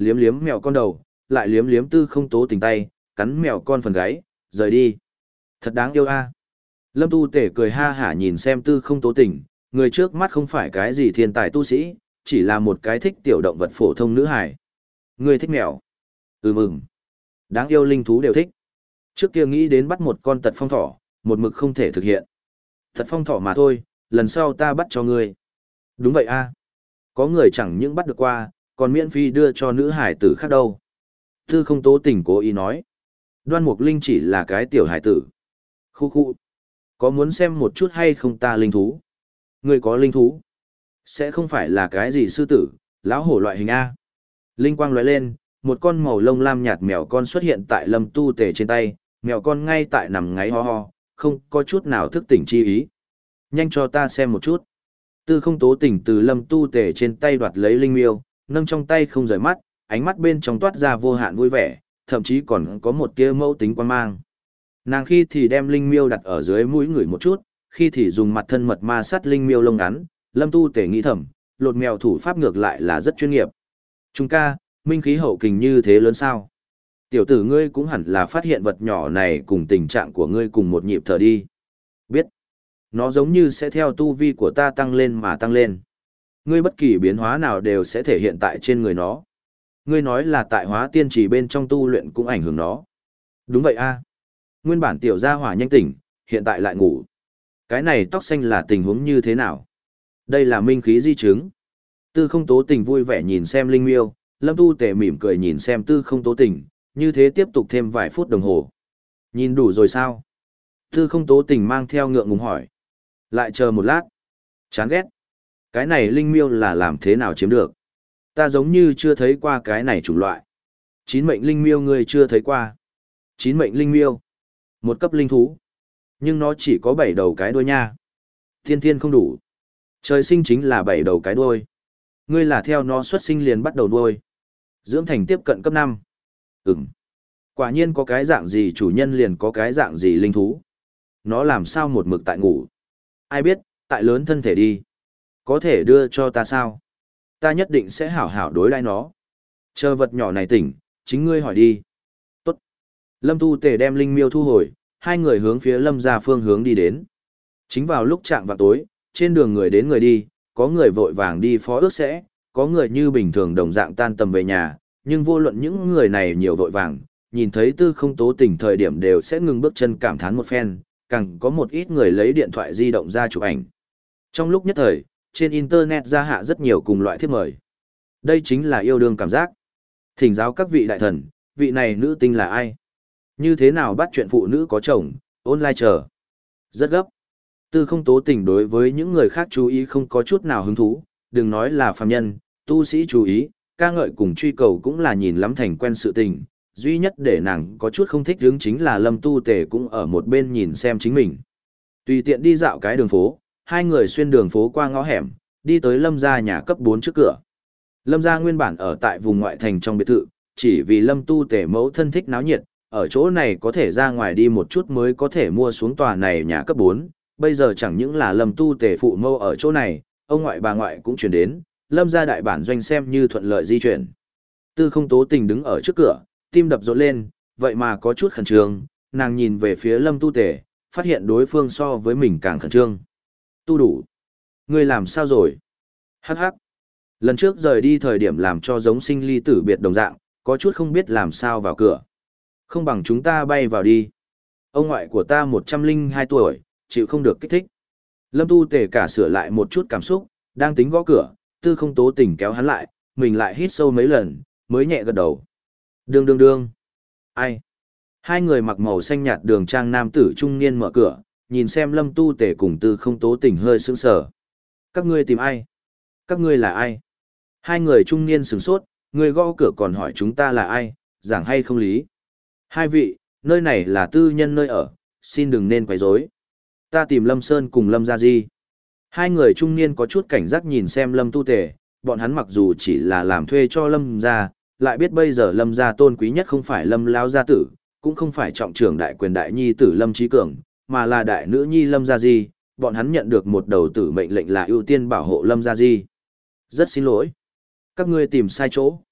liếm liếm mèo con đầu, lại liếm liếm tư không tố tình tay, cắn mèo con phần gáy, rời đi. Thật đáng yêu a. Lâm Tu Tể cười ha hả nhìn xem tư không tố tình, người trước mắt không phải cái gì thiên tài tu sĩ, chỉ là một cái thích tiểu động vật phổ thông nữ hài. Người thích mèo. Ừ mừng. Đáng yêu linh thú đều thích. Trước kia nghĩ đến bắt một con tật phong thỏ, một mực không thể thực hiện. Tật phong thỏ mà thôi, lần sau ta bắt cho ngươi. Đúng vậy a. Có người chẳng những bắt được qua, còn miễn phí đưa cho nữ hải tử khác đâu. Tư không tố tình cố ý nói. Đoan Mục Linh chỉ là cái tiểu hải tử. Khu khu. Có muốn xem một chút hay không ta linh thú? Ngươi có linh thú? Sẽ không phải là cái gì sư tử, lão hổ loại hình A. Linh quang lóe lên, một con màu lông lam nhạt mèo con xuất hiện tại Lâm Tu Tề trên tay, mèo con ngay tại nằm ngáy ho ho, không có chút nào thức tỉnh chi ý. Nhanh cho ta xem một chút. Tư không tố tỉnh từ Lâm Tu Tề trên tay đoạt lấy linh miêu, nâng trong tay không rời mắt, ánh mắt bên trong toát ra vô hạn vui vẻ, thậm chí còn có một tia mẫu tính quan mang. Nàng khi thì đem linh miêu đặt ở dưới mũi ngửi một chút, khi thì dùng mặt thân mật ma sát linh miêu lông ngắn, Lâm Tu Tề nghĩ thầm, lột mèo thủ pháp ngược lại là rất chuyên nghiệp. Trung ca, minh khí hậu kình như thế lớn sao? Tiểu tử ngươi cũng hẳn là phát hiện vật nhỏ này cùng tình trạng của ngươi cùng một nhịp thở đi. Biết. Nó giống như sẽ theo tu vi của ta tăng lên mà tăng lên. Ngươi bất kỳ biến hóa nào đều sẽ thể hiện tại trên người nó. Ngươi nói là tại hóa tiên trì bên trong tu luyện cũng ảnh hưởng nó. Đúng vậy a. Nguyên bản tiểu gia hỏa nhanh tỉnh, hiện tại lại ngủ. Cái này tóc xanh là tình huống như thế nào? Đây là minh khí di chứng. Tư không tố tình vui vẻ nhìn xem linh miêu, Lâm Tu Tề mỉm cười nhìn xem tư không tố tình, như thế tiếp tục thêm vài phút đồng hồ. Nhìn đủ rồi sao? Tư không tố tình mang theo ngượng ngùng hỏi. Lại chờ một lát. Chán ghét. Cái này linh miêu là làm thế nào chiếm được? Ta giống như chưa thấy qua cái này chủng loại. Chín mệnh linh miêu ngươi chưa thấy qua. Chín mệnh linh miêu. Một cấp linh thú. Nhưng nó chỉ có bảy đầu cái đuôi nha. Thiên thiên không đủ. Trời sinh chính là bảy đầu cái đuôi. Ngươi là theo nó xuất sinh liền bắt đầu đuôi. Dưỡng thành tiếp cận cấp năm. Ừm. Quả nhiên có cái dạng gì chủ nhân liền có cái dạng gì linh thú. Nó làm sao một mực tại ngủ. Ai biết, tại lớn thân thể đi. Có thể đưa cho ta sao? Ta nhất định sẽ hảo hảo đối đãi nó. Chờ vật nhỏ này tỉnh, chính ngươi hỏi đi. Tốt. Lâm Tu Tề đem linh miêu thu hồi, hai người hướng phía Lâm gia phương hướng đi đến. Chính vào lúc chạng vào tối, trên đường người đến người đi, có người vội vàng đi phó ước sẽ, có người như bình thường đồng dạng tan tầm về nhà, nhưng vô luận những người này nhiều vội vàng, nhìn thấy tư không tố tình thời điểm đều sẽ ngừng bước chân cảm thán một phen, càng có một ít người lấy điện thoại di động ra chụp ảnh. Trong lúc nhất thời, trên Internet ra hạ rất nhiều cùng loại thiếp mời. Đây chính là yêu đương cảm giác. Thỉnh giáo các vị đại thần, vị này nữ tinh là ai? Như thế nào bắt chuyện phụ nữ có chồng, online chờ. Rất gấp. Tư không tố tình đối với những người khác chú ý không có chút nào hứng thú, đừng nói là phàm nhân, tu sĩ chú ý, ca ngợi cùng truy cầu cũng là nhìn lắm thành quen sự tình. Duy nhất để nàng có chút không thích hướng chính là Lâm Tu Tề cũng ở một bên nhìn xem chính mình. Tùy tiện đi dạo cái đường phố, hai người xuyên đường phố qua ngõ hẻm, đi tới Lâm gia nhà cấp bốn trước cửa. Lâm gia nguyên bản ở tại vùng ngoại thành trong biệt thự, chỉ vì Lâm Tu Tề mẫu thân thích náo nhiệt, ở chỗ này có thể ra ngoài đi một chút mới có thể mua xuống tòa này nhà cấp bốn. Bây giờ chẳng những là Lâm Tu Tề phụ mâu ở chỗ này, ông ngoại bà ngoại cũng chuyển đến, Lâm gia đại bản doanh xem như thuận lợi di chuyển. Tư không tố tình đứng ở trước cửa, tim đập rộn lên, vậy mà có chút khẩn trương, nàng nhìn về phía Lâm Tu Tề, phát hiện đối phương so với mình càng khẩn trương. Tu đủ. Ngươi làm sao rồi? Hắc hắc. Lần trước rời đi thời điểm làm cho giống sinh ly tử biệt đồng dạng, có chút không biết làm sao vào cửa. Không bằng chúng ta bay vào đi. Ông ngoại của ta một trăm lẻ hai tuổi, chịu không được kích thích. Lâm Tu Tề cả sửa lại một chút cảm xúc, đang tính gõ cửa, tư không tố tình kéo hắn lại, mình lại hít sâu mấy lần, mới nhẹ gật đầu. Đương đương đương. Ai? Hai người mặc màu xanh nhạt đường trang nam tử trung niên mở cửa, nhìn xem Lâm Tu Tề cùng tư không tố tình hơi sững sờ. Các ngươi tìm ai? Các ngươi là ai? Hai người trung niên sửng sốt, người gõ cửa còn hỏi chúng ta là ai, giảng hay không lý. Hai vị, nơi này là tư nhân nơi ở, xin đừng nên quấy rối. Ta tìm Lâm Sơn cùng Lâm Gia Di. Hai người trung niên có chút cảnh giác nhìn xem Lâm Tu Tề, bọn hắn mặc dù chỉ là làm thuê cho Lâm Gia, lại biết bây giờ Lâm Gia tôn quý nhất không phải Lâm Lão Gia Tử, cũng không phải trọng trưởng đại quyền đại nhi tử Lâm Trí Cường, mà là đại nữ nhi Lâm Gia Di, bọn hắn nhận được một đầu tử mệnh lệnh là ưu tiên bảo hộ Lâm Gia Di. Rất xin lỗi. Các ngươi tìm sai chỗ.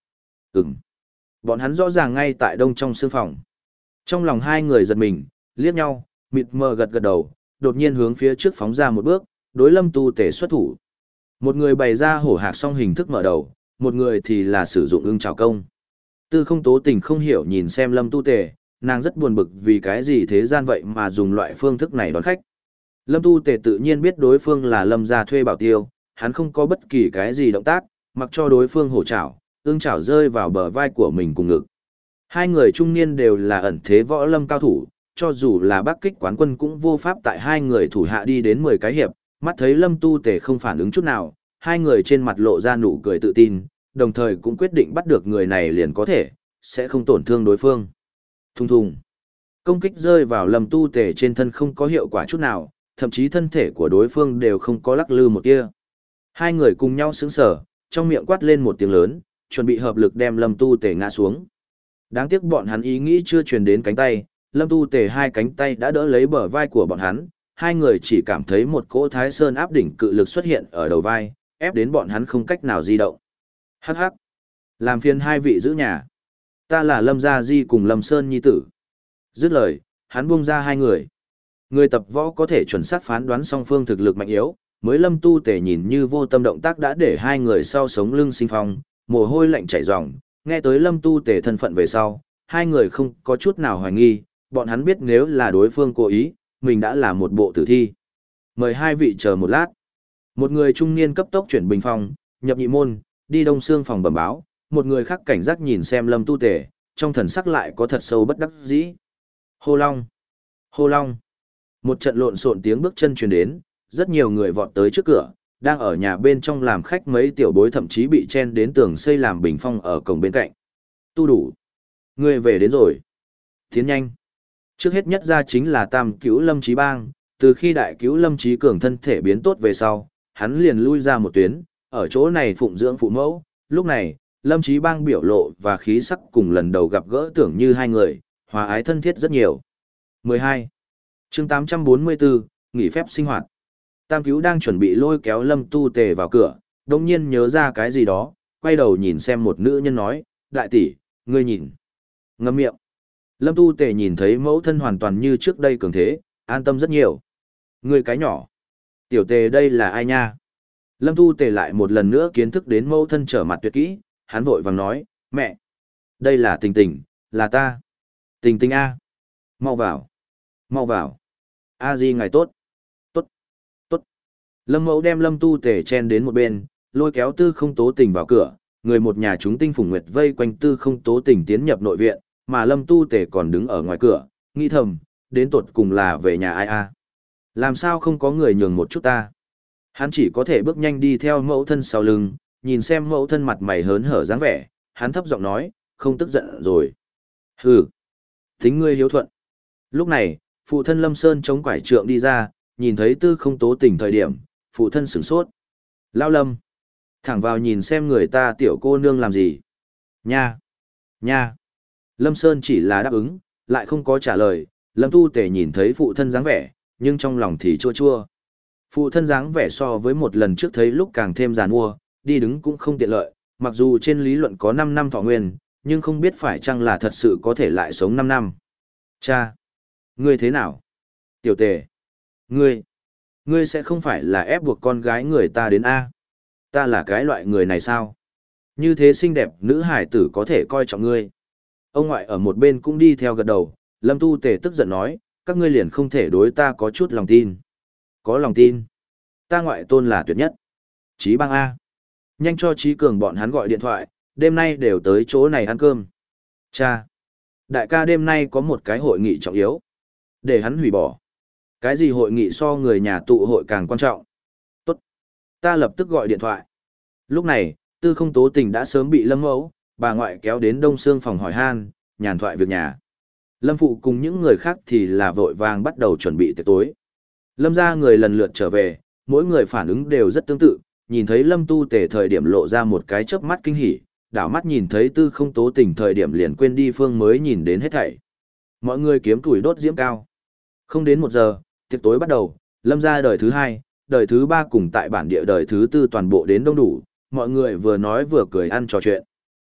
Ừm. Bọn hắn rõ ràng ngay tại đông trong sương phòng. Trong lòng hai người giật mình, liếc nhau, mịt mờ gật gật đầu, đột nhiên hướng phía trước phóng ra một bước, đối Lâm Tu Tể xuất thủ. Một người bày ra hổ hạc song hình thức mở đầu, một người thì là sử dụng ưng trảo công. Tư Không Tố Tình không hiểu nhìn xem Lâm Tu Tể, nàng rất buồn bực vì cái gì thế gian vậy mà dùng loại phương thức này đón khách. Lâm Tu Tể tự nhiên biết đối phương là Lâm gia thuê bảo tiêu, hắn không có bất kỳ cái gì động tác, mặc cho đối phương hổ trảo, ương trảo rơi vào bờ vai của mình cùng ngực. Hai người trung niên đều là ẩn thế võ lâm cao thủ, cho dù là Bắc Kích quán quân cũng vô pháp tại hai người thủ hạ đi đến mười cái hiệp, mắt thấy Lâm Tu Tể không phản ứng chút nào, hai người trên mặt lộ ra nụ cười tự tin, đồng thời cũng quyết định bắt được người này liền có thể, sẽ không tổn thương đối phương. Thùng thùng. Công kích rơi vào Lâm Tu Tể trên thân không có hiệu quả chút nào, thậm chí thân thể của đối phương đều không có lắc lư một tia. Hai người cùng nhau sững sờ, trong miệng quát lên một tiếng lớn, chuẩn bị hợp lực đem Lâm Tu Tể ngã xuống. Đáng tiếc bọn hắn ý nghĩ chưa truyền đến cánh tay, Lâm Tu Tể hai cánh tay đã đỡ lấy bờ vai của bọn hắn, hai người chỉ cảm thấy một cỗ Thái Sơn áp đỉnh cự lực xuất hiện ở đầu vai, ép đến bọn hắn không cách nào di động. Hắc hắc, làm phiền hai vị giữ nhà. Ta là Lâm Gia Di cùng Lâm Sơn nhi tử. Dứt lời, hắn buông ra hai người. Người tập võ có thể chuẩn xác phán đoán song phương thực lực mạnh yếu, mới Lâm Tu Tể nhìn như vô tâm động tác đã để hai người sau sống lưng sinh phong, mồ hôi lạnh chảy ròng, nghe tới Lâm Tu Tể thân phận về sau, hai người không có chút nào hoài nghi, bọn hắn biết nếu là đối phương cố ý, mình đã là một bộ tử thi. Mời hai vị chờ một lát. Một người trung niên cấp tốc chuyển bình phòng, nhập nhị môn, đi đông xương phòng bẩm báo, một người khác cảnh giác nhìn xem Lâm Tu Tể, trong thần sắc lại có thật sâu bất đắc dĩ. Hô Long! Hô Long! Một trận lộn xộn tiếng bước chân truyền đến, rất nhiều người vọt tới trước cửa, đang ở nhà bên trong làm khách mấy tiểu bối thậm chí bị chen đến tường xây làm bình phong ở cổng bên cạnh. Tu đủ! Người về đến rồi! Tiến nhanh! Trước hết nhất ra chính là Tam Cứu Lâm Chí Bang, từ khi đại cứu Lâm Chí Cường thân thể biến tốt về sau, hắn liền lui ra một tuyến, ở chỗ này phụng dưỡng phụ mẫu, lúc này, Lâm Chí Bang biểu lộ và khí sắc cùng lần đầu gặp gỡ tưởng như hai người, hòa ái thân thiết rất nhiều. mười hai. Chương tám trăm bốn mươi bốn, nghỉ phép sinh hoạt. Tam Cứu đang chuẩn bị lôi kéo Lâm Tu Tể vào cửa, đồng nhiên nhớ ra cái gì đó, quay đầu nhìn xem một nữ nhân nói, đại tỷ, ngươi nhìn. Ngậm miệng. Lâm Tu Tể nhìn thấy mẫu thân hoàn toàn như trước đây cường thế, an tâm rất nhiều. Ngươi cái nhỏ. Tiểu Tề đây là ai nha? Lâm Tu Tể lại một lần nữa kiến thức đến mẫu thân trở mặt tuyệt kỹ, hắn vội vàng nói, mẹ. Đây là Tình Tình, là ta. Tình Tình A. Mau vào. Mau vào. A Di ngài tốt. Tốt. Tốt. Lâm mẫu đem Lâm Tu Tể chen đến một bên, lôi kéo Tư Không Tố Tình vào cửa, người một nhà chúng tinh phùng nguyệt vây quanh Tư Không Tố Tình tiến nhập nội viện, mà Lâm Tu Tể còn đứng ở ngoài cửa, nghĩ thầm, đến tột cùng là về nhà ai a? Làm sao không có người nhường một chút ta? Hắn chỉ có thể bước nhanh đi theo mẫu thân sau lưng, nhìn xem mẫu thân mặt mày hớn hở dáng vẻ, hắn thấp giọng nói, không tức giận rồi. Hừ, tính ngươi hiếu thuận. Lúc này, phụ thân Lâm Sơn chống quải trượng đi ra, nhìn thấy Tư Không Tố Tình thời điểm, phụ thân sửng sốt. Lao Lâm, thẳng vào nhìn xem người ta tiểu cô nương làm gì. Nha, nha. Lâm Sơn chỉ là đáp ứng, lại không có trả lời, Lâm Tu Tể nhìn thấy phụ thân dáng vẻ, nhưng trong lòng thì chua chua. Phụ thân dáng vẻ so với một lần trước thấy lúc càng thêm giàn mua, đi đứng cũng không tiện lợi, mặc dù trên lý luận có năm năm thọ nguyên, nhưng không biết phải chăng là thật sự có thể lại sống năm năm. Cha! Ngươi thế nào? Tiểu Tề! Ngươi! Ngươi sẽ không phải là ép buộc con gái người ta đến A. Ta là cái loại người này sao? Như thế xinh đẹp nữ hải tử có thể coi trọng ngươi. Ông ngoại ở một bên cũng đi theo gật đầu, Lâm Tu Tể tức giận nói, các ngươi liền không thể đối ta có chút lòng tin. Có lòng tin. Ta ngoại tôn là tuyệt nhất. Chí Bang A. Nhanh cho Chí Cường bọn hắn gọi điện thoại, đêm nay đều tới chỗ này ăn cơm. Cha. Đại ca đêm nay có một cái hội nghị trọng yếu. Để hắn hủy bỏ. Cái gì hội nghị so người nhà tụ hội càng quan trọng. Tốt. Ta lập tức gọi điện thoại. Lúc này, Tư Không Tố Tình đã sớm bị Lâm mẫu, bà ngoại kéo đến đông xương phòng hỏi han, nhàn thoại việc nhà. Lâm phụ cùng những người khác thì là vội vàng bắt đầu chuẩn bị tiệc tối. Lâm ra người lần lượt trở về, mỗi người phản ứng đều rất tương tự, nhìn thấy Lâm Tu Tể thời điểm lộ ra một cái chớp mắt kinh hỉ, đảo mắt nhìn thấy Tư Không Tố Tình thời điểm liền quên đi phương mới nhìn đến hết thảy. Mọi người kiếm tuổi đốt diễm cao. Không đến một giờ, tiệc tối bắt đầu, Lâm ra đời thứ hai, đời thứ ba cùng tại bản địa đời thứ tư toàn bộ đến đông đủ, mọi người vừa nói vừa cười ăn trò chuyện.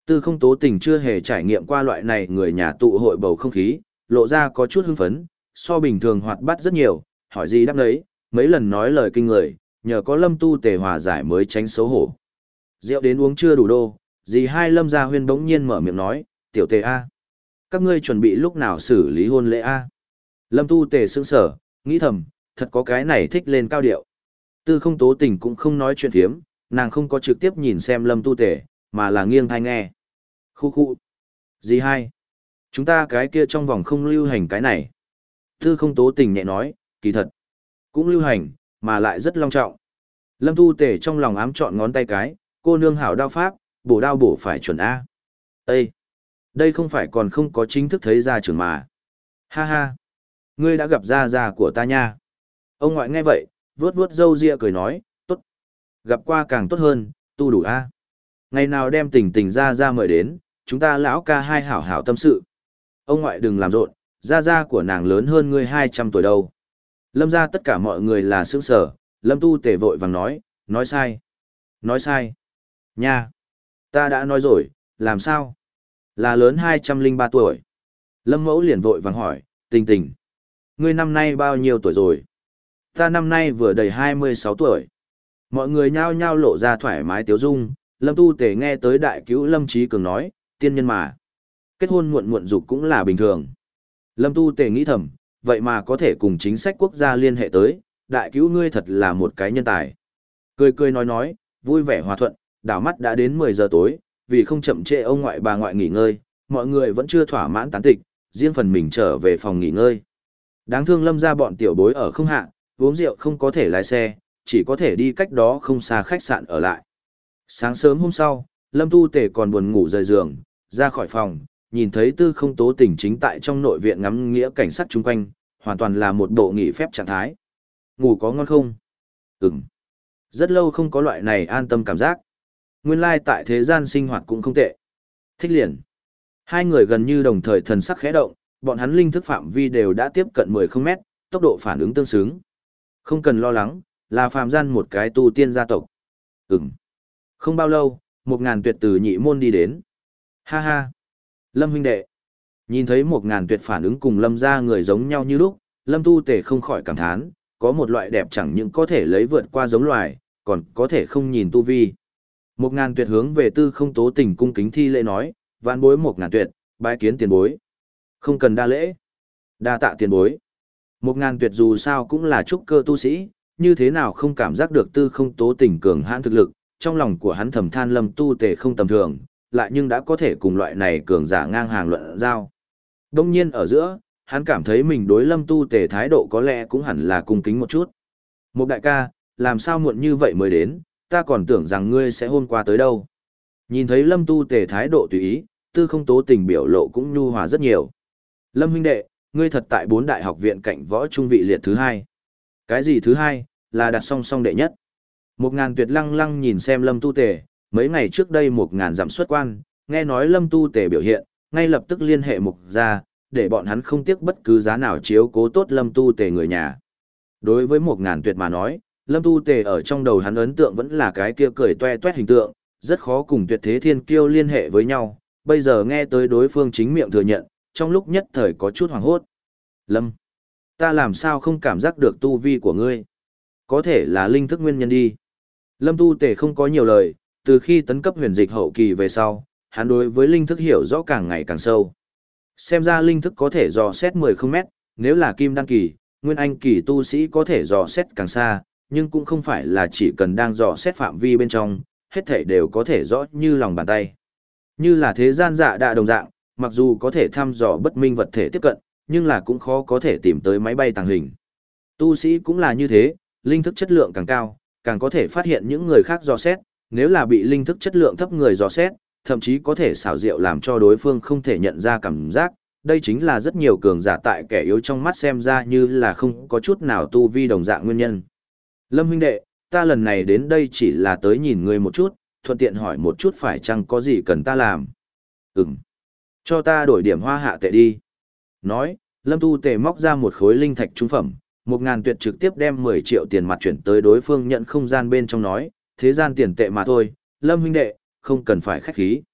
Tư không tố tình chưa hề trải nghiệm qua loại này người nhà tụ hội bầu không khí, lộ ra có chút hưng phấn, so bình thường hoạt bát rất nhiều, hỏi gì đáp đấy, mấy lần nói lời kinh người, nhờ có Lâm Tu Tề hòa giải mới tránh xấu hổ. Rượu đến uống chưa đủ đô, dì hai Lâm Gia Huyên bỗng nhiên mở miệng nói, tiểu Tề A. Các ngươi chuẩn bị lúc nào xử lý hôn lễ A. Lâm Tu Tề sững sở, nghĩ thầm, thật có cái này thích lên cao điệu. Tư không tố tình cũng không nói chuyện phiếm, nàng không có trực tiếp nhìn xem Lâm Tu Tề, mà là nghiêng thai nghe. Khu khu. Dì hai. Chúng ta cái kia trong vòng không lưu hành cái này. Tư không tố tình nhẹ nói, kỳ thật. Cũng lưu hành, mà lại rất long trọng. Lâm Tu Tề trong lòng ám chọn ngón tay cái, cô nương hảo đao pháp, bổ đao bổ phải chuẩn A. Ê! Đây không phải còn không có chính thức thấy ra trưởng mà. Ha ha! Ngươi đã gặp gia gia của ta nha. Ông ngoại nghe vậy, vuốt vuốt râu ria cười nói, tốt. Gặp qua càng tốt hơn, tu đủ A. Ngày nào đem tình tình gia gia mời đến, chúng ta lão ca hai hảo hảo tâm sự. Ông ngoại đừng làm rộn, gia gia của nàng lớn hơn ngươi hai trăm tuổi đâu. Lâm ra tất cả mọi người là sướng sở, Lâm Tu Tề vội vàng nói, nói sai. Nói sai. Nha. Ta đã nói rồi, làm sao? Là lớn hai trăm lẻ ba tuổi. Lâm Mẫu liền vội vàng hỏi, tình tình. Ngươi năm nay bao nhiêu tuổi rồi? Ta năm nay vừa đầy hai mươi sáu tuổi. Mọi người nhao nhao lộ ra thoải mái tiếu dung, Lâm Tu Tề nghe tới đại cứu Lâm Trí Cường nói, tiên nhân mà. Kết hôn muộn muộn dục cũng là bình thường. Lâm Tu Tề nghĩ thầm, vậy mà có thể cùng chính sách quốc gia liên hệ tới, đại cứu ngươi thật là một cái nhân tài. Cười cười nói nói, vui vẻ hòa thuận, đảo mắt đã đến mười giờ tối, vì không chậm trễ ông ngoại bà ngoại nghỉ ngơi, mọi người vẫn chưa thỏa mãn tán tịch, riêng phần mình trở về phòng nghỉ ngơi. Đáng thương Lâm ra bọn tiểu bối ở không hạ, uống rượu không có thể lái xe, chỉ có thể đi cách đó không xa khách sạn ở lại. Sáng sớm hôm sau, Lâm Tu Tề còn buồn ngủ rời giường, ra khỏi phòng, nhìn thấy Tư Không Tố Tình chính tại trong nội viện ngắm nghĩa cảnh sát chung quanh, hoàn toàn là một bộ nghỉ phép trạng thái. Ngủ có ngon không? Ừm. Rất lâu không có loại này an tâm cảm giác. Nguyên lai tại thế gian sinh hoạt cũng không tệ. Thích liền. Hai người gần như đồng thời thần sắc khẽ động, bọn hắn linh thức phạm vi đều đã tiếp cận mười không mét, tốc độ phản ứng tương xứng. Không cần lo lắng, là phàm gian một cái tu tiên gia tộc. Ừm. Không bao lâu, một ngàn tuyệt từ nhị môn đi đến. Ha ha. Lâm huynh đệ. Nhìn thấy một ngàn tuyệt phản ứng cùng Lâm ra người giống nhau như lúc, Lâm Tu Tề không khỏi cảm thán, có một loại đẹp chẳng những có thể lấy vượt qua giống loài, còn có thể không nhìn tu vi. Một ngàn tuyệt hướng về Tư Không Tố Tình cung kính thi lễ nói, vạn bối một ngàn tuyệt, bái kiến tiền bối. Không cần đa lễ. Đa tạ tiền bối. Một ngàn tuyệt dù sao cũng là trúc cơ tu sĩ, như thế nào không cảm giác được Tư Không Tố Tình cường hãn thực lực, trong lòng của hắn thầm than Lâm Tu Tề không tầm thường, lại nhưng đã có thể cùng loại này cường giả ngang hàng luận giao. Đông nhiên ở giữa, hắn cảm thấy mình đối Lâm Tu Tề thái độ có lẽ cũng hẳn là cung kính một chút. Một đại ca, làm sao muộn như vậy mới đến, ta còn tưởng rằng ngươi sẽ hôm qua tới đâu. Nhìn thấy Lâm Tu Tề thái độ tùy ý, Tư Không Tố Tình biểu lộ cũng nhu hòa rất nhiều. Lâm huynh đệ, ngươi thật tại bốn đại học viện cạnh võ trung vị liệt thứ hai. Cái gì thứ hai, là đặt song song đệ nhất. Một ngàn tuyệt lăng lăng nhìn xem Lâm Tu Tề, mấy ngày trước đây một ngàn giảm xuất quan, nghe nói Lâm Tu Tề biểu hiện, ngay lập tức liên hệ mục ra, để bọn hắn không tiếc bất cứ giá nào chiếu cố tốt Lâm Tu Tề người nhà. Đối với một ngàn tuyệt mà nói, Lâm Tu Tề ở trong đầu hắn ấn tượng vẫn là cái kia cười toe toét hình tượng, rất khó cùng tuyệt thế thiên kiêu liên hệ với nhau, bây giờ nghe tới đối phương chính miệng thừa nhận, trong lúc nhất thời có chút hoảng hốt. Lâm, ta làm sao không cảm giác được tu vi của ngươi? Có thể là linh thức nguyên nhân đi. Lâm Tu Tề không có nhiều lời, từ khi tấn cấp huyền dịch hậu kỳ về sau, hắn đối với linh thức hiểu rõ càng ngày càng sâu. Xem ra linh thức có thể dò xét mười không mét, nếu là kim đăng kỳ, nguyên anh kỳ tu sĩ có thể dò xét càng xa, nhưng cũng không phải là chỉ cần đang dò xét phạm vi bên trong, hết thể đều có thể rõ như lòng bàn tay. Như là thế gian dạ đạ đồng dạng, mặc dù có thể thăm dò bất minh vật thể tiếp cận, nhưng là cũng khó có thể tìm tới máy bay tàng hình. Tu sĩ cũng là như thế, linh thức chất lượng càng cao, càng có thể phát hiện những người khác dò xét, nếu là bị linh thức chất lượng thấp người dò xét, thậm chí có thể xảo diệu làm cho đối phương không thể nhận ra cảm giác, đây chính là rất nhiều cường giả tại kẻ yếu trong mắt xem ra như là không có chút nào tu vi đồng dạng nguyên nhân. Lâm huynh đệ, ta lần này đến đây chỉ là tới nhìn ngươi một chút, thuận tiện hỏi một chút phải chăng có gì cần ta làm. Ừm, cho ta đổi điểm hoa hạ tệ đi. Nói, Lâm Tu Tề móc ra một khối linh thạch trung phẩm, một ngàn tuyệt trực tiếp đem mười triệu tiền mặt chuyển tới đối phương nhận không gian bên trong nói, thế gian tiền tệ mà thôi, Lâm huynh đệ, không cần phải khách khí.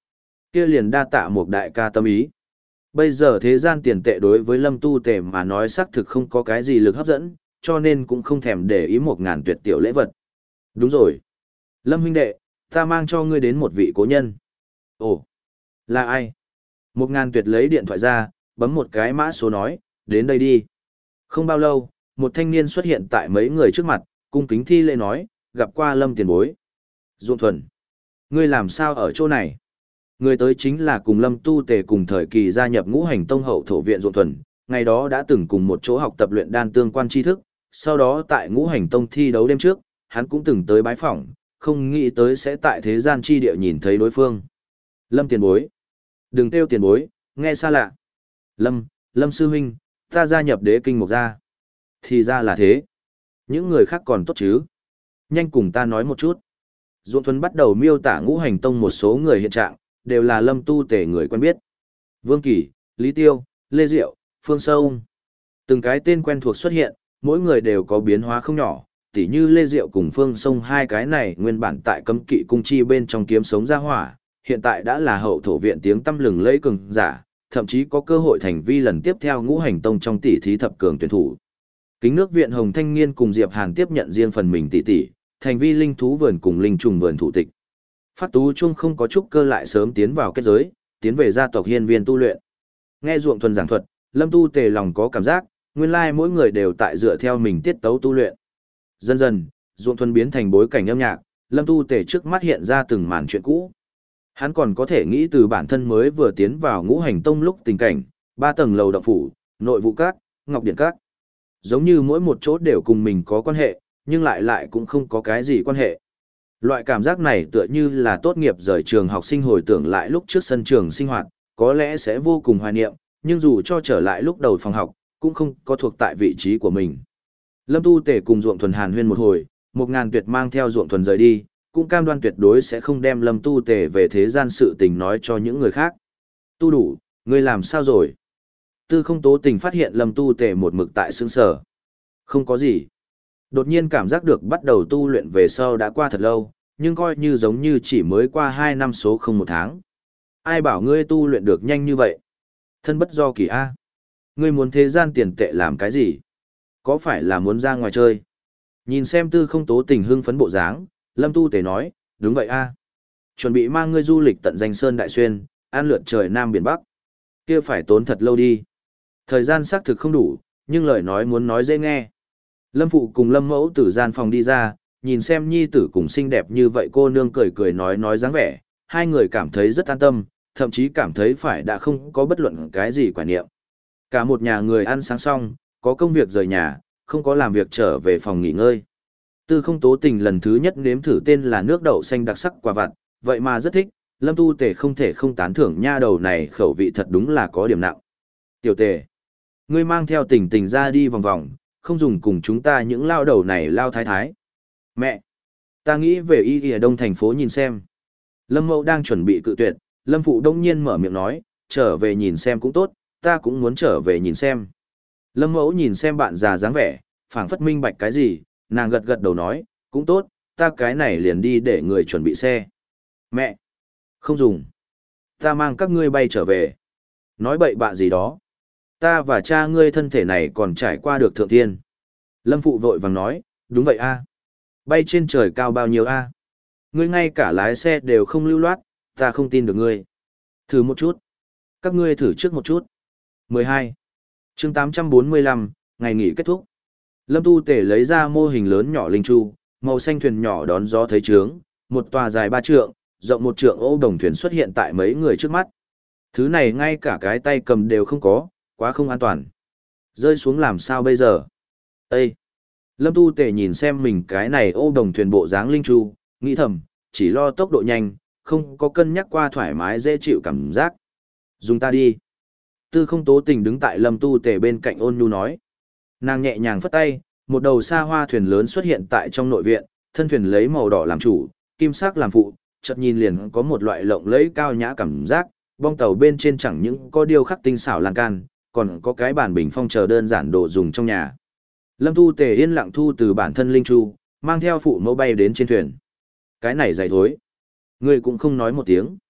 Kia liền đa tạ một đại ca tâm ý. Bây giờ thế gian tiền tệ đối với Lâm Tu Tề mà nói xác thực không có cái gì lực hấp dẫn, cho nên cũng không thèm để ý một ngàn tuyệt tiểu lễ vật. Đúng rồi. Lâm huynh đệ, ta mang cho ngươi đến một vị cố nhân. Ồ, là ai? Một ngàn tuyệt lấy điện thoại ra, bấm một cái mã số nói, đến đây đi. Không bao lâu, một thanh niên xuất hiện tại mấy người trước mặt, cung kính thi lễ nói, gặp qua Lâm tiền bối. Duộn Thuần, ngươi làm sao ở chỗ này? Người tới chính là cùng Lâm Tu Tề cùng thời kỳ gia nhập Ngũ Hành Tông hậu thổ viện Duộn Thuần, ngày đó đã từng cùng một chỗ học tập luyện đan tương quan tri thức, sau đó tại Ngũ Hành Tông thi đấu đêm trước, hắn cũng từng tới bái phỏng, không nghĩ tới sẽ tại thế gian chi địa nhìn thấy đối phương. Lâm tiền bối, đừng kêu tiền bối, nghe xa lạ. Lâm, Lâm sư huynh, ta gia nhập Đế Kinh Mộc gia. Thì ra là thế. Những người khác còn tốt chứ? Nhanh cùng ta nói một chút. Duộn Thuần bắt đầu miêu tả Ngũ Hành Tông một số người hiện trạng, đều là Lâm Tu Tề người quen biết. Vương Kỳ, Lý Tiêu, Lê Diệu, Phương Sâu. Từng cái tên quen thuộc xuất hiện, mỗi người đều có biến hóa không nhỏ, tỉ như Lê Diệu cùng Phương Sông hai cái này nguyên bản tại cấm kỵ cung chi bên trong kiếm sống ra hỏa, hiện tại đã là hậu thổ viện tiếng tăm lừng lẫy cường giả, thậm chí có cơ hội thành vi lần tiếp theo Ngũ Hành Tông trong tỷ thí thập cường tuyển thủ. Kính nước viện Hồng Thanh Niên cùng Diệp Hàn tiếp nhận riêng phần mình tỷ tỷ, thành vi linh thú vườn cùng linh trùng vườn thủ tịch. Phát Tú Trung không có chút cơ lại sớm tiến vào kết giới, tiến về gia tộc hiên viên tu luyện. Nghe Duộn Thuần giảng thuật, Lâm Tu Tề lòng có cảm giác, nguyên lai mỗi người đều tại dựa theo mình tiết tấu tu luyện. Dần dần, Duộn Thuần biến thành bối cảnh âm nhạc, Lâm Tu Tề trước mắt hiện ra từng màn chuyện cũ. Hắn còn có thể nghĩ từ bản thân mới vừa tiến vào Ngũ Hành Tông lúc tình cảnh, ba tầng lầu động phủ, nội vụ các, ngọc điện các. Giống như mỗi một chỗ đều cùng mình có quan hệ, nhưng lại lại cũng không có cái gì quan hệ. Loại cảm giác này tựa như là tốt nghiệp rời trường học sinh hồi tưởng lại lúc trước sân trường sinh hoạt, có lẽ sẽ vô cùng hoài niệm, nhưng dù cho trở lại lúc đầu phòng học, cũng không có thuộc tại vị trí của mình. Lâm Tu Tề cùng Duộn Thuần hàn huyên một hồi, một ngàn tuyệt mang theo Duộn Thuần rời đi, cũng cam đoan tuyệt đối sẽ không đem Lâm Tu Tề về thế gian sự tình nói cho những người khác. Tu đủ, ngươi làm sao rồi? Tư Không Tố Tình phát hiện Lâm Tu Tề một mực tại sững sờ. Không có gì. Đột nhiên cảm giác được bắt đầu tu luyện về sau đã qua thật lâu, nhưng coi như giống như chỉ mới qua hai năm số không một tháng. Ai bảo ngươi tu luyện được nhanh như vậy? Thân bất do kỳ A. Ngươi muốn thế gian tiền tệ làm cái gì? Có phải là muốn ra ngoài chơi? Nhìn xem Tư Không Tố Tình hưng phấn bộ dáng, Lâm Tu Tề nói, đúng vậy A. Chuẩn bị mang ngươi du lịch tận danh Sơn Đại Xuyên, an lượn trời Nam Biển Bắc. Kia phải tốn thật lâu đi. Thời gian xác thực không đủ, nhưng lời nói muốn nói dễ nghe. Lâm Phụ cùng Lâm Mẫu từ gian phòng đi ra, nhìn xem nhi tử cùng xinh đẹp như vậy cô nương cười cười nói nói dáng vẻ, hai người cảm thấy rất an tâm, thậm chí cảm thấy phải đã không có bất luận cái gì quả niệm. Cả một nhà người ăn sáng xong, có công việc rời nhà, không có làm việc trở về phòng nghỉ ngơi. Tư Không Tố Tình lần thứ nhất nếm thử tên là nước đậu xanh đặc sắc quả vặt, vậy mà rất thích, Lâm Tu Tề không thể không tán thưởng nha đầu này khẩu vị thật đúng là có điểm nặng. Tiểu Tề, ngươi mang theo Tình Tình ra đi vòng vòng, không dùng cùng chúng ta những lao đầu này lao thái thái. Mẹ, ta nghĩ về y y ở đông thành phố nhìn xem. Lâm Mẫu đang chuẩn bị cự tuyệt, Lâm Phụ đông nhiên mở miệng nói, trở về nhìn xem cũng tốt, ta cũng muốn trở về nhìn xem. Lâm Mẫu nhìn xem bạn già dáng vẻ, phảng phất minh bạch cái gì, nàng gật gật đầu nói, cũng tốt, ta cái này liền đi để người chuẩn bị xe. Mẹ, không dùng. Ta mang các ngươi bay trở về. Nói bậy bạ gì đó. Ta và cha ngươi thân thể này còn trải qua được thượng thiên. Lâm Phụ vội vàng nói, đúng vậy a. Bay trên trời cao bao nhiêu a? Ngươi ngay cả lái xe đều không lưu loát, ta không tin được ngươi. Thử một chút. Các ngươi thử trước một chút. mười hai. chương tám trăm bốn mươi lăm, ngày nghỉ kết thúc. Lâm Tu Tề lấy ra mô hình lớn nhỏ linh chu, màu xanh thuyền nhỏ đón gió thấy trướng, một tòa dài ba trượng, rộng một trượng ô đồng thuyền xuất hiện tại mấy người trước mắt. Thứ này ngay cả cái tay cầm đều không có, quá không an toàn. Rơi xuống làm sao bây giờ? Ê! Lâm Tu Tề nhìn xem mình cái này ô đồng thuyền bộ dáng linh chu, nghĩ thầm, chỉ lo tốc độ nhanh, không có cân nhắc qua thoải mái dễ chịu cảm giác. Dùng ta đi. Tư Không Tố Tình đứng tại Lâm Tu Tề bên cạnh ôn nhu nói. Nàng nhẹ nhàng phất tay, một đầu xa hoa thuyền lớn xuất hiện tại trong nội viện, thân thuyền lấy màu đỏ làm chủ, kim sắc làm phụ, chợt nhìn liền có một loại lộng lẫy cao nhã cảm giác, bong tàu bên trên chẳng những có điêu khắc tinh xảo lan can, còn có cái bàn bình phong chờ đơn giản đồ dùng trong nhà. Lâm Tu Tề yên lặng thu từ bản thân linh chu, mang theo phụ mẫu bay đến trên thuyền. Cái này dày thối. Ngươi cũng không nói một tiếng.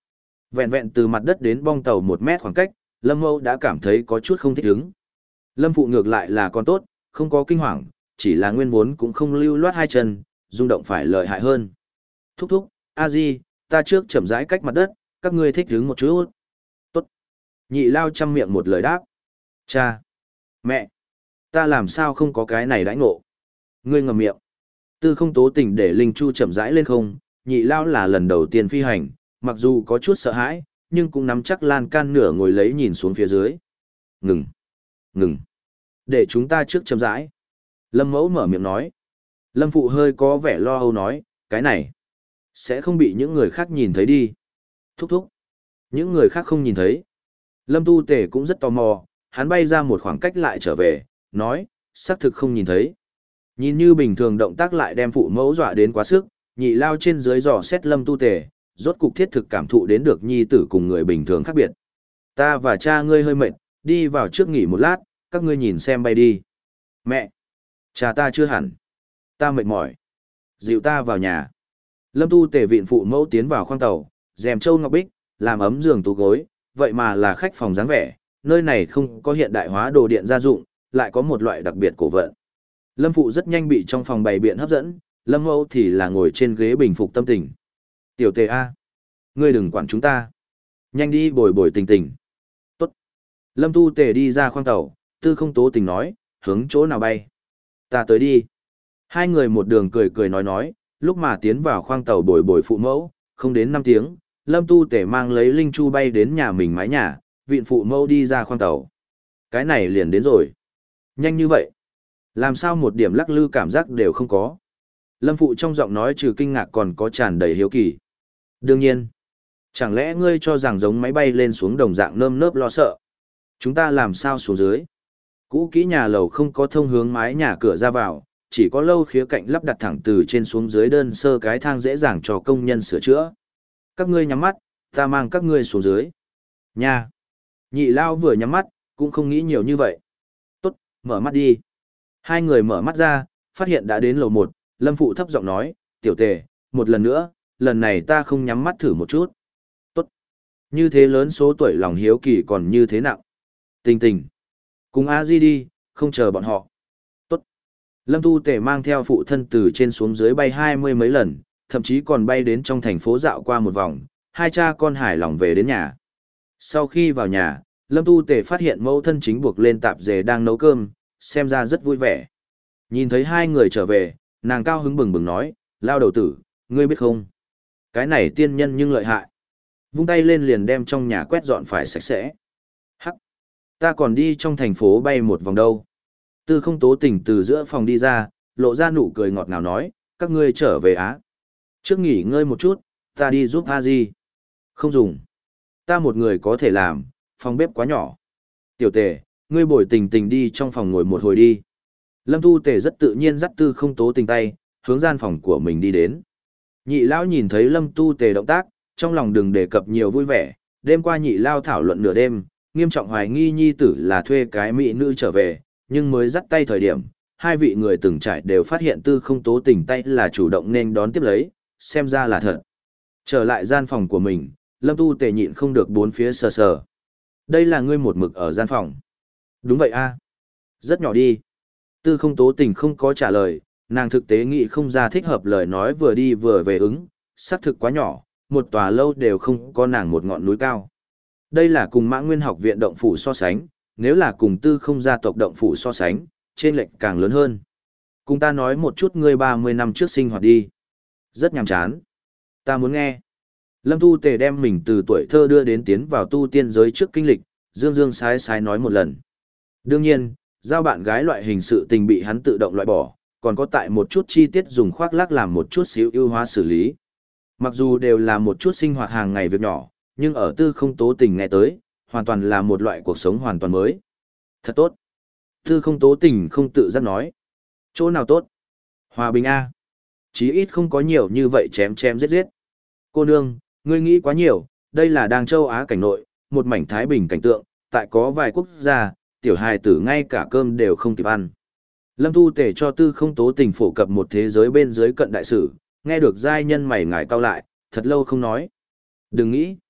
Vẹn vẹn từ mặt đất đến bong tàu một mét khoảng cách, Lâm Mẫu đã cảm thấy có chút không thích ứng. Lâm Phụ ngược lại là còn tốt, không có kinh hoàng, chỉ là nguyên vốn cũng không lưu loát hai chân, rung động phải lợi hại hơn. Thúc thúc, a di, ta trước chậm rãi cách mặt đất, các ngươi thích ứng một chút. Tốt. Nhị lao chăm miệng một lời đáp. Cha. Mẹ. Ta làm sao không có cái này đãi ngộ. Ngươi ngậm miệng. Tư không tố tình để Linh Chu chậm rãi lên không, nhị lao là lần đầu tiên phi hành, mặc dù có chút sợ hãi, nhưng cũng nắm chắc lan can nửa ngồi lấy nhìn xuống phía dưới. Ngừng. Ngừng. Để chúng ta trước chậm rãi. Lâm Mẫu mở miệng nói. Lâm Phụ hơi có vẻ lo âu nói, cái này sẽ không bị những người khác nhìn thấy đi. Thúc thúc. Những người khác không nhìn thấy. Lâm Tu Tề cũng rất tò mò, hắn bay ra một khoảng cách lại trở về, nói, xác thực không nhìn thấy. Nhìn như bình thường động tác lại đem phụ mẫu dọa đến quá sức, nhị lao trên dưới dò xét Lâm Tu Tề, rốt cục thiết thực cảm thụ đến được nhi tử cùng người bình thường khác biệt. Ta và cha ngươi hơi mệt, đi vào trước nghỉ một lát, các ngươi nhìn xem bay đi. Mẹ! Cha ta chưa hẳn. Ta mệt mỏi. Dịu ta vào nhà. Lâm Tu Tề vịn phụ mẫu tiến vào khoang tàu, rèm châu ngọc bích, làm ấm giường tủ gối, vậy mà là khách phòng dáng vẻ, nơi này không có hiện đại hóa đồ điện gia dụng, lại có một loại đặc biệt cổ vận. Lâm Phụ rất nhanh bị trong phòng bày biện hấp dẫn, Lâm Mẫu thì là ngồi trên ghế bình phục tâm tình. Tiểu Tề A. Ngươi đừng quản chúng ta. Nhanh đi bồi bồi tình tình. Tốt. Lâm Tu Tề đi ra khoang tàu, Tư không tố tình nói, hướng chỗ nào bay. Ta tới đi. Hai người một đường cười cười nói nói, lúc mà tiến vào khoang tàu bồi bồi phụ mẫu, không đến năm tiếng, Lâm Tu Tể mang lấy Linh Chu bay đến nhà mình mái nhà, vịn phụ mẫu đi ra khoang tàu. Cái này liền đến rồi. Nhanh như vậy. Làm sao một điểm lắc lư cảm giác đều không có. Lâm Phụ trong giọng nói trừ kinh ngạc còn có tràn đầy hiếu kỳ. Đương nhiên. Chẳng lẽ ngươi cho rằng giống máy bay lên xuống đồng dạng nơm nớp lo sợ. Chúng ta làm sao xuống dưới. Cũ kỹ nhà lầu không có thông hướng mái nhà cửa ra vào, chỉ có lâu khía cạnh lắp đặt thẳng từ trên xuống dưới đơn sơ cái thang dễ dàng cho công nhân sửa chữa. Các ngươi nhắm mắt, ta mang các ngươi xuống dưới. Nha! Nhị lao vừa nhắm mắt, cũng không nghĩ nhiều như vậy. Tốt, mở mắt đi. Hai người mở mắt ra, phát hiện đã đến lầu một, Lâm Phụ thấp giọng nói, tiểu Tề, một lần nữa, lần này ta không nhắm mắt thử một chút. Tốt. Như thế lớn số tuổi lòng hiếu kỳ còn như thế nặng. Tình tình. Cùng a di đi, không chờ bọn họ. Tốt. Lâm Tu Tề mang theo phụ thân từ trên xuống dưới bay hai mươi mấy lần, thậm chí còn bay đến trong thành phố dạo qua một vòng, hai cha con hài lòng về đến nhà. Sau khi vào nhà, Lâm Tu Tề phát hiện mẫu thân chính buộc lên tạp dề đang nấu cơm, xem ra rất vui vẻ. Nhìn thấy hai người trở về, nàng cao hứng bừng bừng nói, lao đầu tử, ngươi biết không? Cái này tiên nhân nhưng lợi hại. Vung tay lên liền đem trong nhà quét dọn phải sạch sẽ. Hắc! Ta còn đi trong thành phố bay một vòng đâu. Tư không tố tình từ giữa phòng đi ra, lộ ra nụ cười ngọt ngào nói, các ngươi trở về Á. Trước nghỉ ngơi một chút, ta đi giúp a di. Không dùng. Ta một người có thể làm, phòng bếp quá nhỏ. Tiểu Tề, ngươi bồi tình tình đi trong phòng ngồi một hồi đi. Lâm Tu Tề rất tự nhiên dắt tư không tố tình tay, hướng gian phòng của mình đi đến. Nhị lão nhìn thấy Lâm Tu Tề động tác, trong lòng đừng đề cập nhiều vui vẻ. Đêm qua nhị lao thảo luận nửa đêm, nghiêm trọng hoài nghi nhi tử là thuê cái mỹ nữ trở về, nhưng mới dắt tay thời điểm, hai vị người từng trải đều phát hiện tư không tố tình tay là chủ động nên đón tiếp lấy, xem ra là thật. Trở lại gian phòng của mình, Lâm Tu Tề nhịn không được bốn phía sờ sờ. Đây là ngươi một mực ở gian phòng. Đúng vậy a. Rất nhỏ đi. Tư không tố tình không có trả lời, nàng thực tế nghĩ không ra thích hợp lời nói vừa đi vừa về ứng, xác thực quá nhỏ, một tòa lâu đều không có nàng một ngọn núi cao. Đây là cùng Mã Nguyên học viện động phủ so sánh, nếu là cùng tư không gia tộc động phủ so sánh, trên lệch càng lớn hơn. Cùng ta nói một chút ngươi ba mươi năm trước sinh hoạt đi. Rất nhàm chán. Ta muốn nghe. Lâm Tu Tề đem mình từ tuổi thơ đưa đến tiến vào tu tiên giới trước kinh lịch, dương dương sái sái nói một lần. Đương nhiên, giao bạn gái loại hình sự tình bị hắn tự động loại bỏ, còn có tại một chút chi tiết dùng khoác lác làm một chút xíu ưu hóa xử lý. Mặc dù đều là một chút sinh hoạt hàng ngày việc nhỏ, nhưng ở tư không tố tình nghe tới, hoàn toàn là một loại cuộc sống hoàn toàn mới. Thật tốt. Tư không tố tình không tự giác nói. Chỗ nào tốt? Hòa bình A. Chí ít không có nhiều như vậy chém chém giết giết. Cô nương, ngươi nghĩ quá nhiều, đây là đang châu Á cảnh nội, một mảnh thái bình cảnh tượng, tại có vài quốc gia, tiểu hài tử ngay cả cơm đều không kịp ăn. Lâm Tu Tề cho tư không tố tình phổ cập một thế giới bên dưới cận đại sử, nghe được giai nhân mày ngài cau lại, thật lâu không nói. Đừng nghĩ.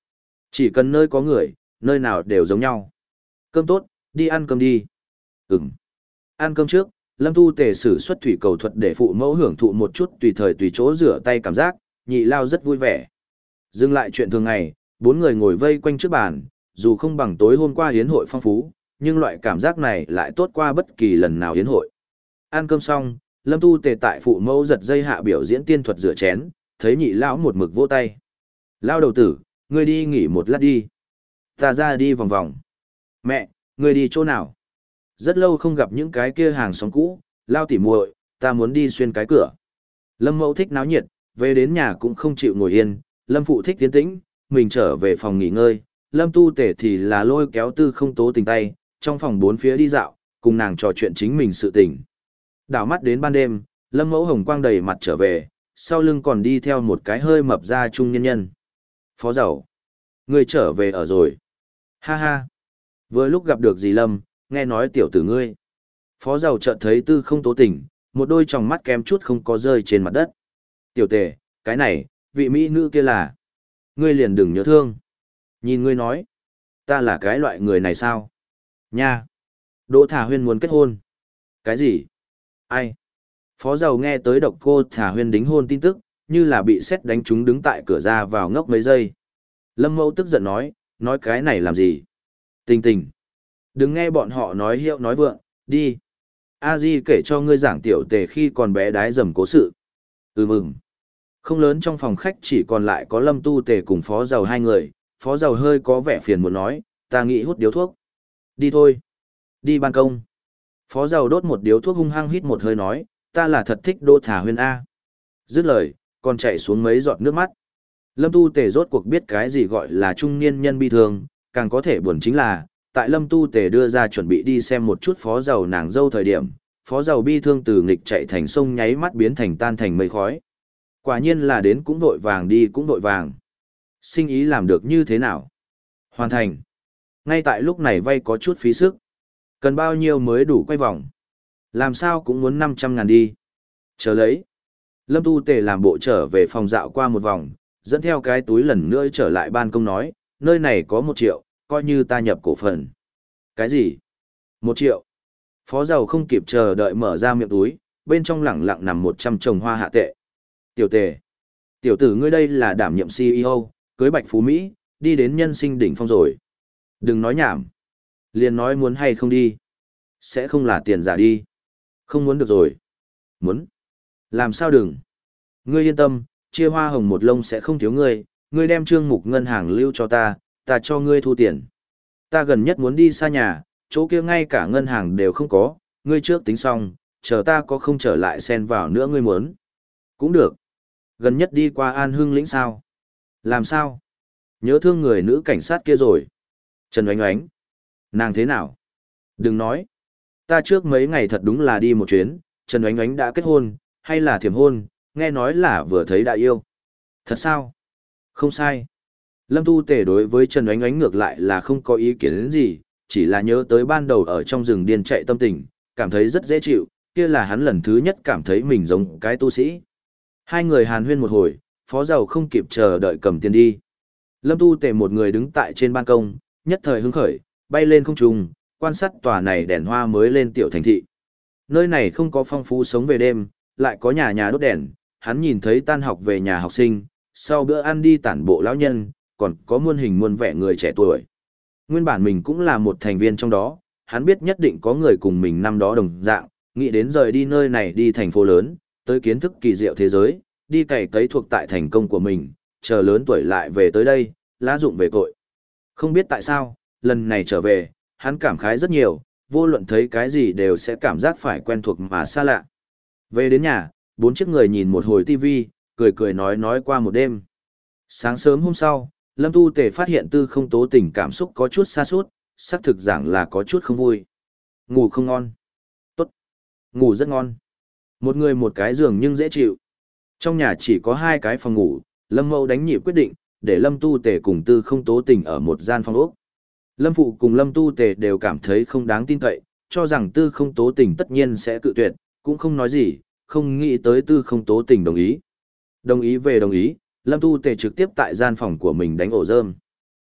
Chỉ cần nơi có người, nơi nào đều giống nhau. Cơm tốt, đi ăn cơm đi. Ừm. Ăn cơm trước, Lâm Tu Tề sử xuất thủy cầu thuật để phụ mẫu hưởng thụ một chút tùy thời tùy chỗ rửa tay cảm giác, nhị lao rất vui vẻ. Dừng lại chuyện thường ngày, bốn người ngồi vây quanh trước bàn, dù không bằng tối hôm qua hiến hội phong phú, nhưng loại cảm giác này lại tốt qua bất kỳ lần nào hiến hội. Ăn cơm xong, Lâm Tu Tề tại phụ mẫu giật dây hạ biểu diễn tiên thuật rửa chén, thấy nhị lão một mực vỗ tay. Lao đầu tử, ngươi đi nghỉ một lát đi. Ta ra đi vòng vòng. Mẹ, ngươi đi chỗ nào? Rất lâu không gặp những cái kia hàng xóm cũ, Lao tỉ muội, ta muốn đi xuyên cái cửa. Lâm mẫu thích náo nhiệt, về đến nhà cũng không chịu ngồi yên, Lâm phụ thích tiến tĩnh, mình trở về phòng nghỉ ngơi, Lâm Tu Tề thì là lôi kéo Tư Không Tố Tình tay, trong phòng bốn phía đi dạo, cùng nàng trò chuyện chính mình sự tình. Đảo mắt đến ban đêm, Lâm mẫu hồng quang đầy mặt trở về, sau lưng còn đi theo một cái hơi mập ra trung nhân nhân. Phó Dầu, ngươi trở về ở rồi. Ha ha. Vừa lúc gặp được dì Lâm, nghe nói tiểu tử ngươi. Phó Dầu chợt thấy Tư Không Tố Tình, một đôi tròng mắt kém chút không có rơi trên mặt đất. Tiểu Tề, cái này, vị mỹ nữ kia là. Ngươi liền đừng nhớ thương. Nhìn ngươi nói, ta là cái loại người này sao? Nha. Đỗ Thả Huyên muốn kết hôn. Cái gì? Ai? Phó Dầu nghe tới độc cô Thả Huyên đính hôn tin tức, như là bị sét đánh trúng đứng tại cửa ra vào ngốc mấy giây. Lâm Mẫu tức giận nói, nói cái này làm gì? Tình tình. Đừng nghe bọn họ nói hiệu nói vượng, đi. A Di kể cho ngươi giảng tiểu Tề khi còn bé đái dầm cố sự. Ừ mừng. Không lớn trong phòng khách chỉ còn lại có Lâm Tu Tề cùng Phó Dầu hai người, Phó Dầu hơi có vẻ phiền muốn nói, ta nghĩ hút điếu thuốc. Đi thôi. Đi ban công. Phó Dầu đốt một điếu thuốc hung hăng hít một hơi nói, ta là thật thích Đỗ Thả Huyên A. Dứt lời, còn chạy xuống mấy giọt nước mắt. Lâm Tu Tề rốt cuộc biết cái gì gọi là trung niên nhân bi thương, càng có thể buồn chính là, tại Lâm Tu Tề đưa ra chuẩn bị đi xem một chút Phó Dầu nàng dâu thời điểm, Phó Dầu bi thương từ nghịch chạy thành sông nháy mắt biến thành tan thành mây khói. Quả nhiên là đến cũng vội vàng đi cũng vội vàng. Sinh ý làm được như thế nào? Hoàn thành. Ngay tại lúc này vay có chút phí sức. Cần bao nhiêu mới đủ quay vòng? Làm sao cũng muốn năm trăm ngàn đi. Chờ lấy. Lâm Tu Tề làm bộ trở về phòng dạo qua một vòng, dẫn theo cái túi lần nữa trở lại ban công nói, nơi này có một triệu, coi như ta nhập cổ phần. Cái gì? Một triệu. Phó Dầu không kịp chờ đợi mở ra miệng túi, bên trong lẳng lặng nằm một trăm chồng hoa hạ tệ. Tiểu Tề. Tiểu tử ngươi đây là đảm nhiệm xê e ô, cưới Bạch Phú Mỹ, đi đến nhân sinh đỉnh phong rồi. Đừng nói nhảm. Liền nói muốn hay không đi. Sẽ không là tiền giả đi. Không muốn được rồi. Muốn. Làm sao đừng. Ngươi yên tâm, chia hoa hồng một lông sẽ không thiếu ngươi, ngươi đem trương mục ngân hàng lưu cho ta, ta cho ngươi thu tiền. Ta gần nhất muốn đi xa nhà, chỗ kia ngay cả ngân hàng đều không có, ngươi trước tính xong, chờ ta có không trở lại xen vào nữa ngươi muốn. Cũng được. Gần nhất đi qua An Hưng lĩnh sao? Làm sao? Nhớ thương người nữ cảnh sát kia rồi. Trần Oánh Oánh. Nàng thế nào? Đừng nói. Ta trước mấy ngày thật đúng là đi một chuyến, Trần Oánh Oánh đã kết hôn, hay là thiểm hôn, nghe nói là vừa thấy đã yêu. Thật sao? Không sai. Lâm Tu Tề đối với Trần Oánh Oánh ngược lại là không có ý kiến đến gì, chỉ là nhớ tới ban đầu ở trong rừng điên chạy tâm tình, cảm thấy rất dễ chịu, kia là hắn lần thứ nhất cảm thấy mình giống cái tu sĩ. Hai người hàn huyên một hồi, Phó Dầu không kịp chờ đợi cầm tiền đi. Lâm Tu Tề một người đứng tại trên ban công, nhất thời hứng khởi, bay lên không trung, quan sát tòa này đèn hoa mới lên tiểu thành thị. Nơi này không có phong phú sống về đêm, lại có nhà nhà đốt đèn, hắn nhìn thấy tan học về nhà học sinh, sau bữa ăn đi tản bộ lão nhân, còn có muôn hình muôn vẻ người trẻ tuổi. Nguyên bản mình cũng là một thành viên trong đó, hắn biết nhất định có người cùng mình năm đó đồng dạng, nghĩ đến rời đi nơi này đi thành phố lớn, tới kiến thức kỳ diệu thế giới, đi cày cấy thuộc tại thành công của mình, chờ lớn tuổi lại về tới đây, lá dụng về cội. Không biết tại sao, lần này trở về, hắn cảm khái rất nhiều, vô luận thấy cái gì đều sẽ cảm giác phải quen thuộc mà xa lạ. Về đến nhà, bốn chiếc người nhìn một hồi tivi, cười cười nói nói qua một đêm. Sáng sớm hôm sau, Lâm Tu Tề phát hiện Tư Không Tố Tình cảm xúc có chút xa sút, xác thực giảng là có chút không vui. Ngủ không ngon. Tốt. Ngủ rất ngon. Một người một cái giường nhưng dễ chịu. Trong nhà chỉ có hai cái phòng ngủ, Lâm Mẫu đánh nhịp quyết định, để Lâm Tu Tề cùng Tư Không Tố Tình ở một gian phòng ốc. Lâm Phụ cùng Lâm Tu Tề đều cảm thấy không đáng tin cậy, cho rằng Tư Không Tố Tình tất nhiên sẽ cự tuyệt, cũng không nói gì, không nghĩ tới Tư Không Tố Tình đồng ý. Đồng ý về đồng ý, Lâm Tu Tề trực tiếp tại gian phòng của mình đánh ổ rơm.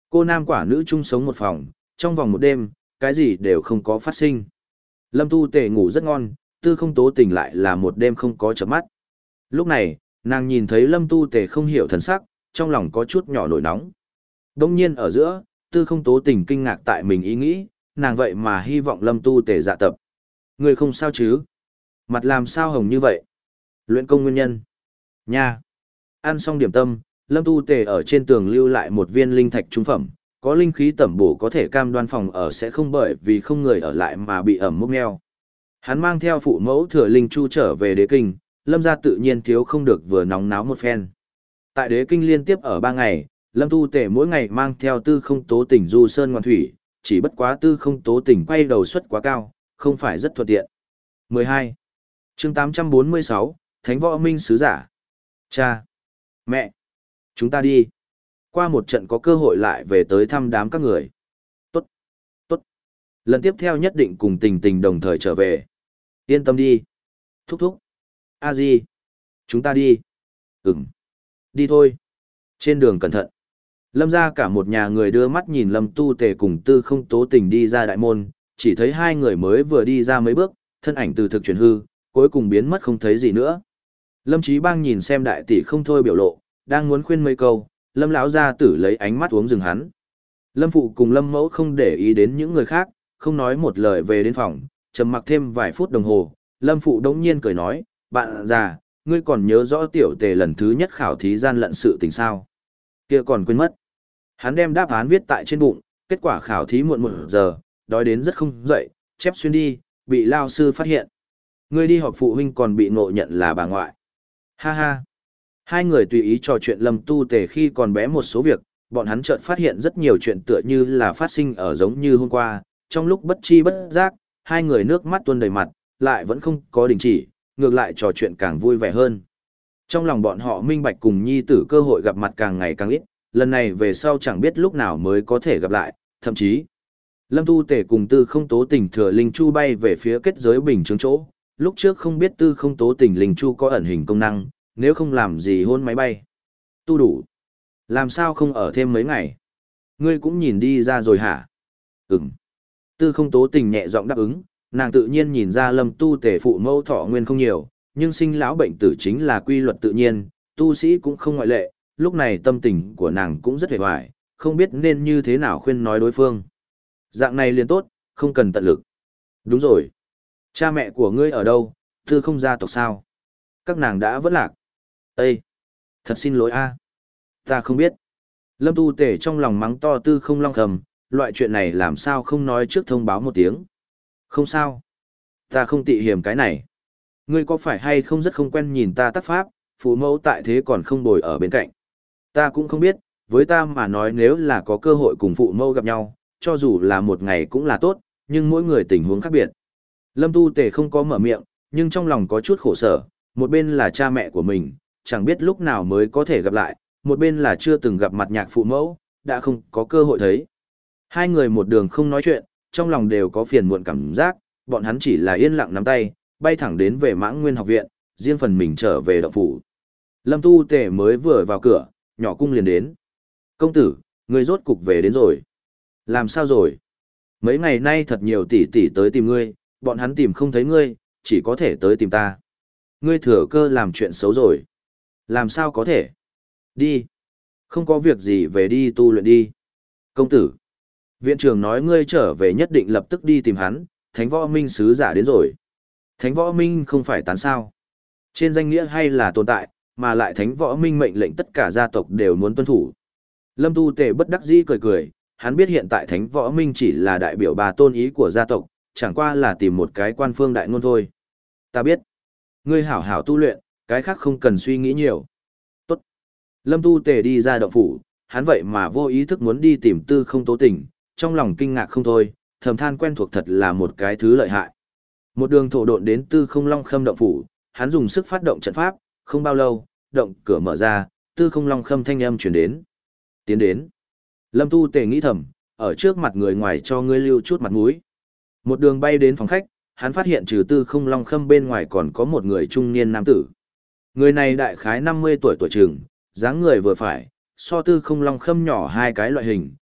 Cô nam quả nữ chung sống một phòng, trong vòng một đêm, cái gì đều không có phát sinh. Lâm Tu Tề ngủ rất ngon, Tư Không Tố tỉnh lại là một đêm không có chợp mắt. Lúc này, nàng nhìn thấy Lâm Tu Tề không hiểu thần sắc, trong lòng có chút nhỏ nổi nóng. Đông nhiên ở giữa, Tư Không Tố tỉnh kinh ngạc tại mình ý nghĩ, nàng vậy mà hy vọng Lâm Tu Tề dạ tập. Người không sao chứ? Mặt làm sao hồng như vậy? Luyện công nguyên nhân. Nha. Ăn xong điểm tâm, Lâm Tu Tề ở trên tường lưu lại một viên linh thạch trung phẩm, có linh khí tẩm bổ có thể cam đoan phòng ở sẽ không bởi vì không người ở lại mà bị ẩm mốc meo. Hắn mang theo phụ mẫu thừa linh chu trở về đế kinh, Lâm gia tự nhiên thiếu không được vừa nóng náo một phen. Tại đế kinh liên tiếp ở ba ngày, Lâm Tu Tề mỗi ngày mang theo Tư Không Tố tỉnh du sơn ngoạn thủy, chỉ bất quá Tư Không Tố tỉnh quay đầu suất quá cao, không phải rất thuận tiện. mười hai. Chương tám trăm bốn mươi sáu, Thánh Võ Minh Sứ Giả. Cha! Mẹ! Chúng ta đi! Qua một trận có cơ hội lại về tới thăm đám các người. Tốt! Tốt! Lần tiếp theo nhất định cùng tình tình đồng thời trở về. Yên tâm đi! Thúc thúc! A Di! Chúng ta đi! Ừm! Đi thôi! Trên đường cẩn thận! Lâm ra cả một nhà người đưa mắt nhìn Lâm Tu Tề cùng Tư Không Tố tình đi ra đại môn, chỉ thấy hai người mới vừa đi ra mấy bước, thân ảnh từ thực chuyển hư, cuối cùng biến mất không thấy gì nữa. Lâm Chí Bang nhìn xem đại tỷ không thôi biểu lộ, đang muốn khuyên mấy câu, Lâm lão gia tử lấy ánh mắt uống dừng hắn. Lâm phụ cùng Lâm mẫu không để ý đến những người khác, không nói một lời về đến phòng, trầm mặc thêm vài phút đồng hồ, Lâm phụ đống nhiên cười nói, bạn già, ngươi còn nhớ rõ tiểu tề lần thứ nhất khảo thí gian lận sự tình sao? Kia còn quên mất. Hắn đem đáp án viết tại trên bụng, kết quả khảo thí muộn một giờ, đói đến rất không dậy, chép xuyên đi, bị lao sư phát hiện. Ngươi đi họp phụ huynh còn bị ngộ nhận là bà ngoại. Ha ha. Hai người tùy ý trò chuyện Lâm Tu Tề khi còn bé một số việc, bọn hắn chợt phát hiện rất nhiều chuyện tựa như là phát sinh ở giống như hôm qua, trong lúc bất chi bất giác, hai người nước mắt tuôn đầy mặt, lại vẫn không có đình chỉ, ngược lại trò chuyện càng vui vẻ hơn. Trong lòng bọn họ minh bạch cùng nhi tử cơ hội gặp mặt càng ngày càng ít, lần này về sau chẳng biết lúc nào mới có thể gặp lại, thậm chí Lâm Tu Tề cùng Tư Không Tố Tình thừa linh chu bay về phía kết giới bình chứng chỗ, lúc trước không biết Tư Không Tố Tình linh chu có ẩn hình công năng, nếu không làm gì hôn máy bay. Tu đủ. Làm sao không ở thêm mấy ngày? Ngươi cũng nhìn đi ra rồi hả? Ừm. Tư Không Tố Tình nhẹ giọng đáp ứng, nàng tự nhiên nhìn ra Lâm Tu Tề phụ mẫu thọ nguyên không nhiều, nhưng sinh lão bệnh tử chính là quy luật tự nhiên, tu sĩ cũng không ngoại lệ, lúc này tâm tình của nàng cũng rất hề hoài, không biết nên như thế nào khuyên nói đối phương. Dạng này liền tốt, không cần tận lực. Đúng rồi. Cha mẹ của ngươi ở đâu, Tư Không gia tộc sao? Các nàng đã vất lạc. Ê! Thật xin lỗi a, ta không biết. Lâm Tu Tề trong lòng mắng to Tư Không Long Khầm, loại chuyện này làm sao không nói trước thông báo một tiếng. Không sao. Ta không tị hiểm cái này. Ngươi có phải hay không rất không quen nhìn ta tác pháp, phụ mẫu tại thế còn không bồi ở bên cạnh. Ta cũng không biết, với ta mà nói nếu là có cơ hội cùng phụ mẫu gặp nhau, cho dù là một ngày cũng là tốt, nhưng mỗi người tình huống khác biệt. Lâm Tu Tề không có mở miệng, nhưng trong lòng có chút khổ sở, một bên là cha mẹ của mình, chẳng biết lúc nào mới có thể gặp lại, một bên là chưa từng gặp mặt nhạc phụ mẫu, đã không có cơ hội thấy. Hai người một đường không nói chuyện, trong lòng đều có phiền muộn cảm giác, bọn hắn chỉ là yên lặng nắm tay, bay thẳng đến về Mãng Nguyên học viện, riêng phần mình trở về động phủ. Lâm Tu Tề mới vừa vào cửa, nhỏ cung liền đến. Công tử, người rốt cục về đến rồi. Làm sao rồi? Mấy ngày nay thật nhiều tỷ tỷ tới tìm ngươi, bọn hắn tìm không thấy ngươi, chỉ có thể tới tìm ta. Ngươi thừa cơ làm chuyện xấu rồi. Làm sao có thể? Đi. Không có việc gì về đi tu luyện đi. Công tử. Viện trưởng nói ngươi trở về nhất định lập tức đi tìm hắn, Thánh Võ Minh sứ giả đến rồi. Thánh Võ Minh không phải tán sao. Trên danh nghĩa hay là tồn tại, mà lại Thánh Võ Minh mệnh lệnh tất cả gia tộc đều muốn tuân thủ. Lâm Tu Tề bất đắc dĩ cười cười, hắn biết hiện tại Thánh Võ Minh chỉ là đại biểu bà tôn ý của gia tộc, chẳng qua là tìm một cái quan phương đại ngôn thôi. Ta biết. Ngươi hảo hảo tu luyện, cái khác không cần suy nghĩ nhiều. Tốt. Lâm Tu Tề đi ra động phủ, hắn vậy mà vô ý thức muốn đi tìm Tư Không Tố Tình, trong lòng kinh ngạc không thôi, thầm than quen thuộc thật là một cái thứ lợi hại. Một đường thổ độn đến Tư Không Long Khâm động phủ, hắn dùng sức phát động trận pháp, không bao lâu, động cửa mở ra, Tư Không Long Khâm thanh âm truyền đến. Tiến đến. Lâm Tu Tề nghĩ thầm, ở trước mặt người ngoài cho ngươi lưu chút mặt mũi. Một đường bay đến phòng khách, hắn phát hiện trừ Tư Không Long Khâm bên ngoài còn có một người trung niên nam tử. Người này đại khái năm mươi tuổi tuổi trường, dáng người vừa phải, so Tư Không Long Khâm nhỏ hai cái loại hình,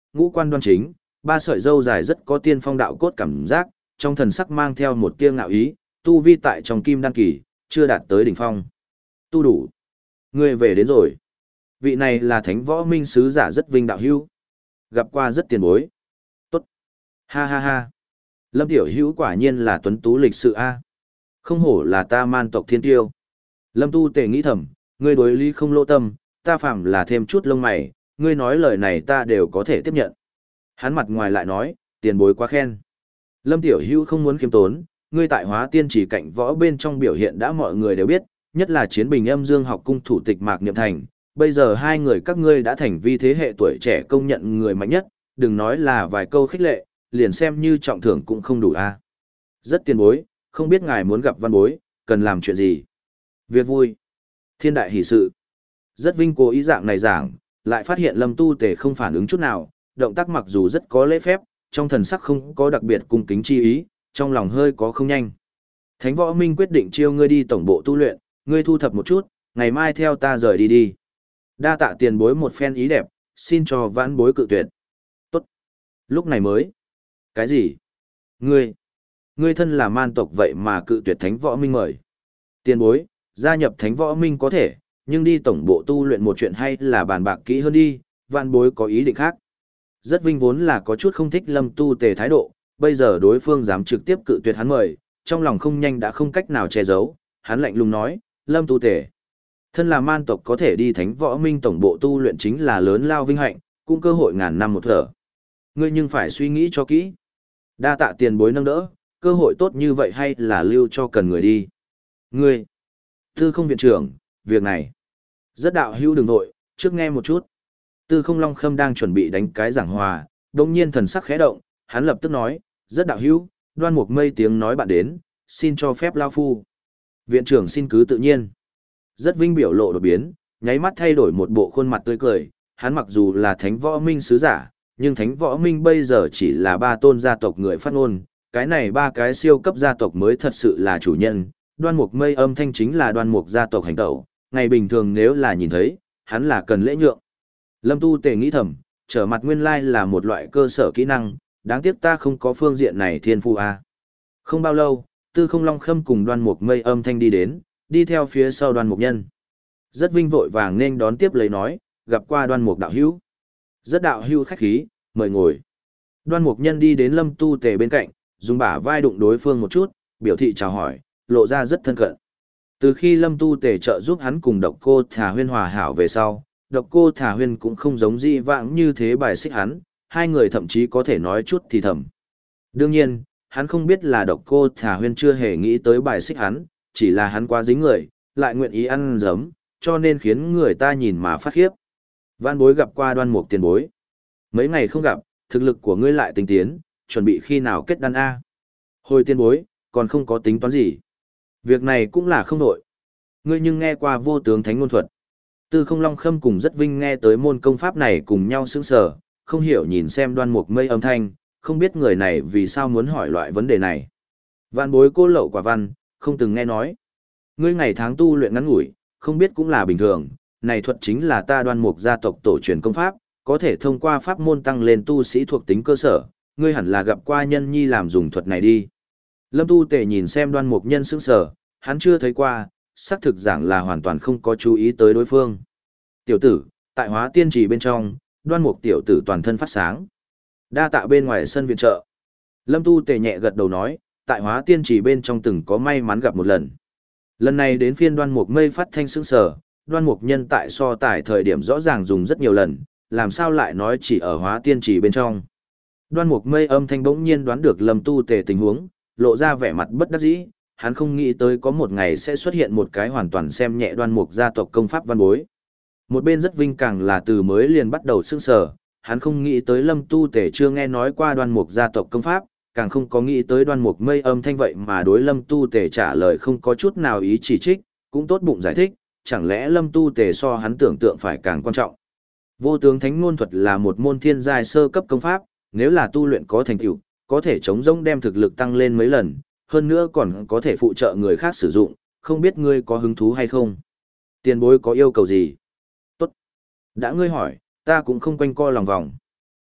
ngũ quan đoan chính, ba sợi râu dài rất có tiên phong đạo cốt cảm giác, trong thần sắc mang theo một tia ngạo ý, tu vi tại trong kim đan kỳ, chưa đạt tới đỉnh phong. Tu đủ. Ngươi về đến rồi. Vị này là thánh võ minh sứ giả rất vinh đạo hữu. Gặp qua rất tiền bối. Tốt. Ha ha ha. Lâm tiểu hữu quả nhiên là tuấn tú lịch sự a. Không hổ là ta man tộc thiên tiêu. Lâm tu tề nghĩ thầm, ngươi đối lý không lỗ tâm, ta phạm là thêm chút lông mày, ngươi nói lời này ta đều có thể tiếp nhận. Hắn mặt ngoài lại nói, tiền bối quá khen. Lâm tiểu hữu không muốn khiêm tốn, ngươi tại hóa tiên chỉ cạnh võ bên trong biểu hiện đã mọi người đều biết, nhất là chiến bình âm dương học cung thủ tịch Mạc Niệm Thành. Bây giờ hai người các ngươi đã thành vi thế hệ tuổi trẻ công nhận người mạnh nhất, đừng nói là vài câu khích lệ, liền xem như trọng thưởng cũng không đủ a. Rất tiền bối, không biết ngài muốn gặp văn bối, cần làm chuyện gì? Việc vui. Thiên đại hỷ sự. Rất vinh cố ý dạng này giảng, lại phát hiện Lâm Tu Tề không phản ứng chút nào, động tác mặc dù rất có lễ phép, trong thần sắc không có đặc biệt cung kính chi ý, trong lòng hơi có không nhanh. Thánh Võ Minh quyết định chiêu ngươi đi tổng bộ tu luyện, ngươi thu thập một chút, ngày mai theo ta rời đi đi. Đa tạ tiền bối một phen ý đẹp, xin cho vãn bối cự tuyệt. Tốt. Lúc này mới. Cái gì? Ngươi. Ngươi thân là man tộc vậy mà cự tuyệt Thánh Võ Minh mời. Tiền bối, gia nhập Thánh Võ Minh có thể, nhưng đi tổng bộ tu luyện một chuyện hay là bàn bạc kỹ hơn đi, vãn bối có ý định khác. Rất vinh vốn là có chút không thích Lâm Tu Tề thái độ, bây giờ đối phương dám trực tiếp cự tuyệt hắn mời, trong lòng không nhanh đã không cách nào che giấu, hắn lạnh lùng nói, Lâm Tu Tề. Thân là man tộc có thể đi Thánh Võ Minh tổng bộ tu luyện chính là lớn lao vinh hạnh, cũng cơ hội ngàn năm một thở. Ngươi nhưng phải suy nghĩ cho kỹ. Đa tạ tiền bối nâng đỡ, cơ hội tốt như vậy hay là lưu cho cần người đi. Ngươi, Tư Không viện trưởng, việc này. Rất đạo hữu đừng nội, trước nghe một chút. Tư Không Long Khâm đang chuẩn bị đánh cái giảng hòa, đồng nhiên thần sắc khẽ động, hắn lập tức nói, rất đạo hữu, Đoan Mục Mây tiếng nói bạn đến, xin cho phép lao phu. Viện trưởng xin cứ tự nhiên. Rất vinh biểu lộ đột biến, nháy mắt thay đổi một bộ khuôn mặt tươi cười, hắn mặc dù là Thánh Võ Minh sứ giả, nhưng Thánh Võ Minh bây giờ chỉ là ba tôn gia tộc người phát ngôn, cái này ba cái siêu cấp gia tộc mới thật sự là chủ nhân. Đoan Mục Mây âm thanh chính là Đoan Mục gia tộc hành tẩu, ngày bình thường nếu là nhìn thấy, hắn là cần lễ nhượng. Lâm Tu Tề nghĩ thầm, trở mặt nguyên lai là một loại cơ sở kỹ năng, đáng tiếc ta không có phương diện này thiên phu a. Không bao lâu, Tư Không Long Khâm cùng Đoan Mục Mây âm thanh đi đến, đi theo phía sau Đoan Mục Nhân. Rất vinh vội vàng nên đón tiếp lấy nói, gặp qua Đoan Mục đạo hữu. Rất đạo hữu khách khí, mời ngồi. Đoan Mục Nhân đi đến Lâm Tu Tề bên cạnh, dùng bả vai đụng đối phương một chút, biểu thị chào hỏi, lộ ra rất thân cận. Từ khi Lâm Tu Tề trợ giúp hắn cùng Độc Cô Thả Huyên hòa hảo về sau, Độc Cô Thả Huyên cũng không giống di vãng như thế bài xích hắn, hai người thậm chí có thể nói chút thì thầm. Đương nhiên, hắn không biết là Độc Cô Thả Huyên chưa hề nghĩ tới bài xích hắn, chỉ là hắn quá dính người, lại nguyện ý ăn giấm, cho nên khiến người ta nhìn mà phát khiếp. Vãn bối gặp qua Đoan Mục tiền bối. Mấy ngày không gặp, thực lực của ngươi lại tinh tiến, chuẩn bị khi nào kết đan A. Hồi tiền bối, còn không có tính toán gì. Việc này cũng là không đổi. Ngươi nhưng nghe qua vô tướng thánh ngôn thuật. Tư Không Long Khâm cùng rất vinh nghe tới môn công pháp này cùng nhau sững sờ, không hiểu nhìn xem Đoan Mục Mây âm thanh, không biết người này vì sao muốn hỏi loại vấn đề này. Vạn bối cô lậu quả văn, không từng nghe nói. Ngươi ngày tháng tu luyện ngắn ngủi, không biết cũng là bình thường, này thuật chính là ta Đoan Mục gia tộc tổ truyền công pháp, có thể thông qua pháp môn tăng lên tu sĩ thuộc tính cơ sở, ngươi hẳn là gặp qua nhân nhi làm dùng thuật này đi. Lâm Tu Tề nhìn xem Đoan Mục Nhân sững sờ, hắn chưa thấy qua, xác thực giảng là hoàn toàn không có chú ý tới đối phương. Tiểu tử, tại Hóa Tiên Trì bên trong, Đoan Mục tiểu tử toàn thân phát sáng. Đa tạ bên ngoài sân viện trợ. Lâm Tu Tề nhẹ gật đầu nói, tại Hóa Tiên Trì bên trong từng có may mắn gặp một lần. Lần này đến phiên Đoan Mục Mây phát thanh sững sờ, Đoan Mục Nhân tại so tài thời điểm rõ ràng dùng rất nhiều lần, làm sao lại nói chỉ ở Hóa Tiên Trì bên trong. Đoan Mục Mây âm thanh bỗng nhiên đoán được Lâm Tu Tề tình huống, lộ ra vẻ mặt bất đắc dĩ, hắn không nghĩ tới có một ngày sẽ xuất hiện một cái hoàn toàn xem nhẹ Đoan Mục gia tộc công pháp văn bối. Một bên rất vinh càng là từ mới liền bắt đầu sững sờ, hắn không nghĩ tới Lâm Tu Tề chưa nghe nói qua Đoan Mục gia tộc công pháp, càng không có nghĩ tới Đoan Mục Mây âm thanh vậy mà đối Lâm Tu Tề trả lời không có chút nào ý chỉ trích, cũng tốt bụng giải thích, chẳng lẽ Lâm Tu Tề so hắn tưởng tượng phải càng quan trọng. Vô tướng thánh ngôn thuật là một môn thiên giai sơ cấp công pháp, nếu là tu luyện có thành tựu, có thể chống rỗng đem thực lực tăng lên mấy lần, hơn nữa còn có thể phụ trợ người khác sử dụng, không biết ngươi có hứng thú hay không? Tiền bối có yêu cầu gì? Tốt. Đã ngươi hỏi, ta cũng không quanh co lòng vòng.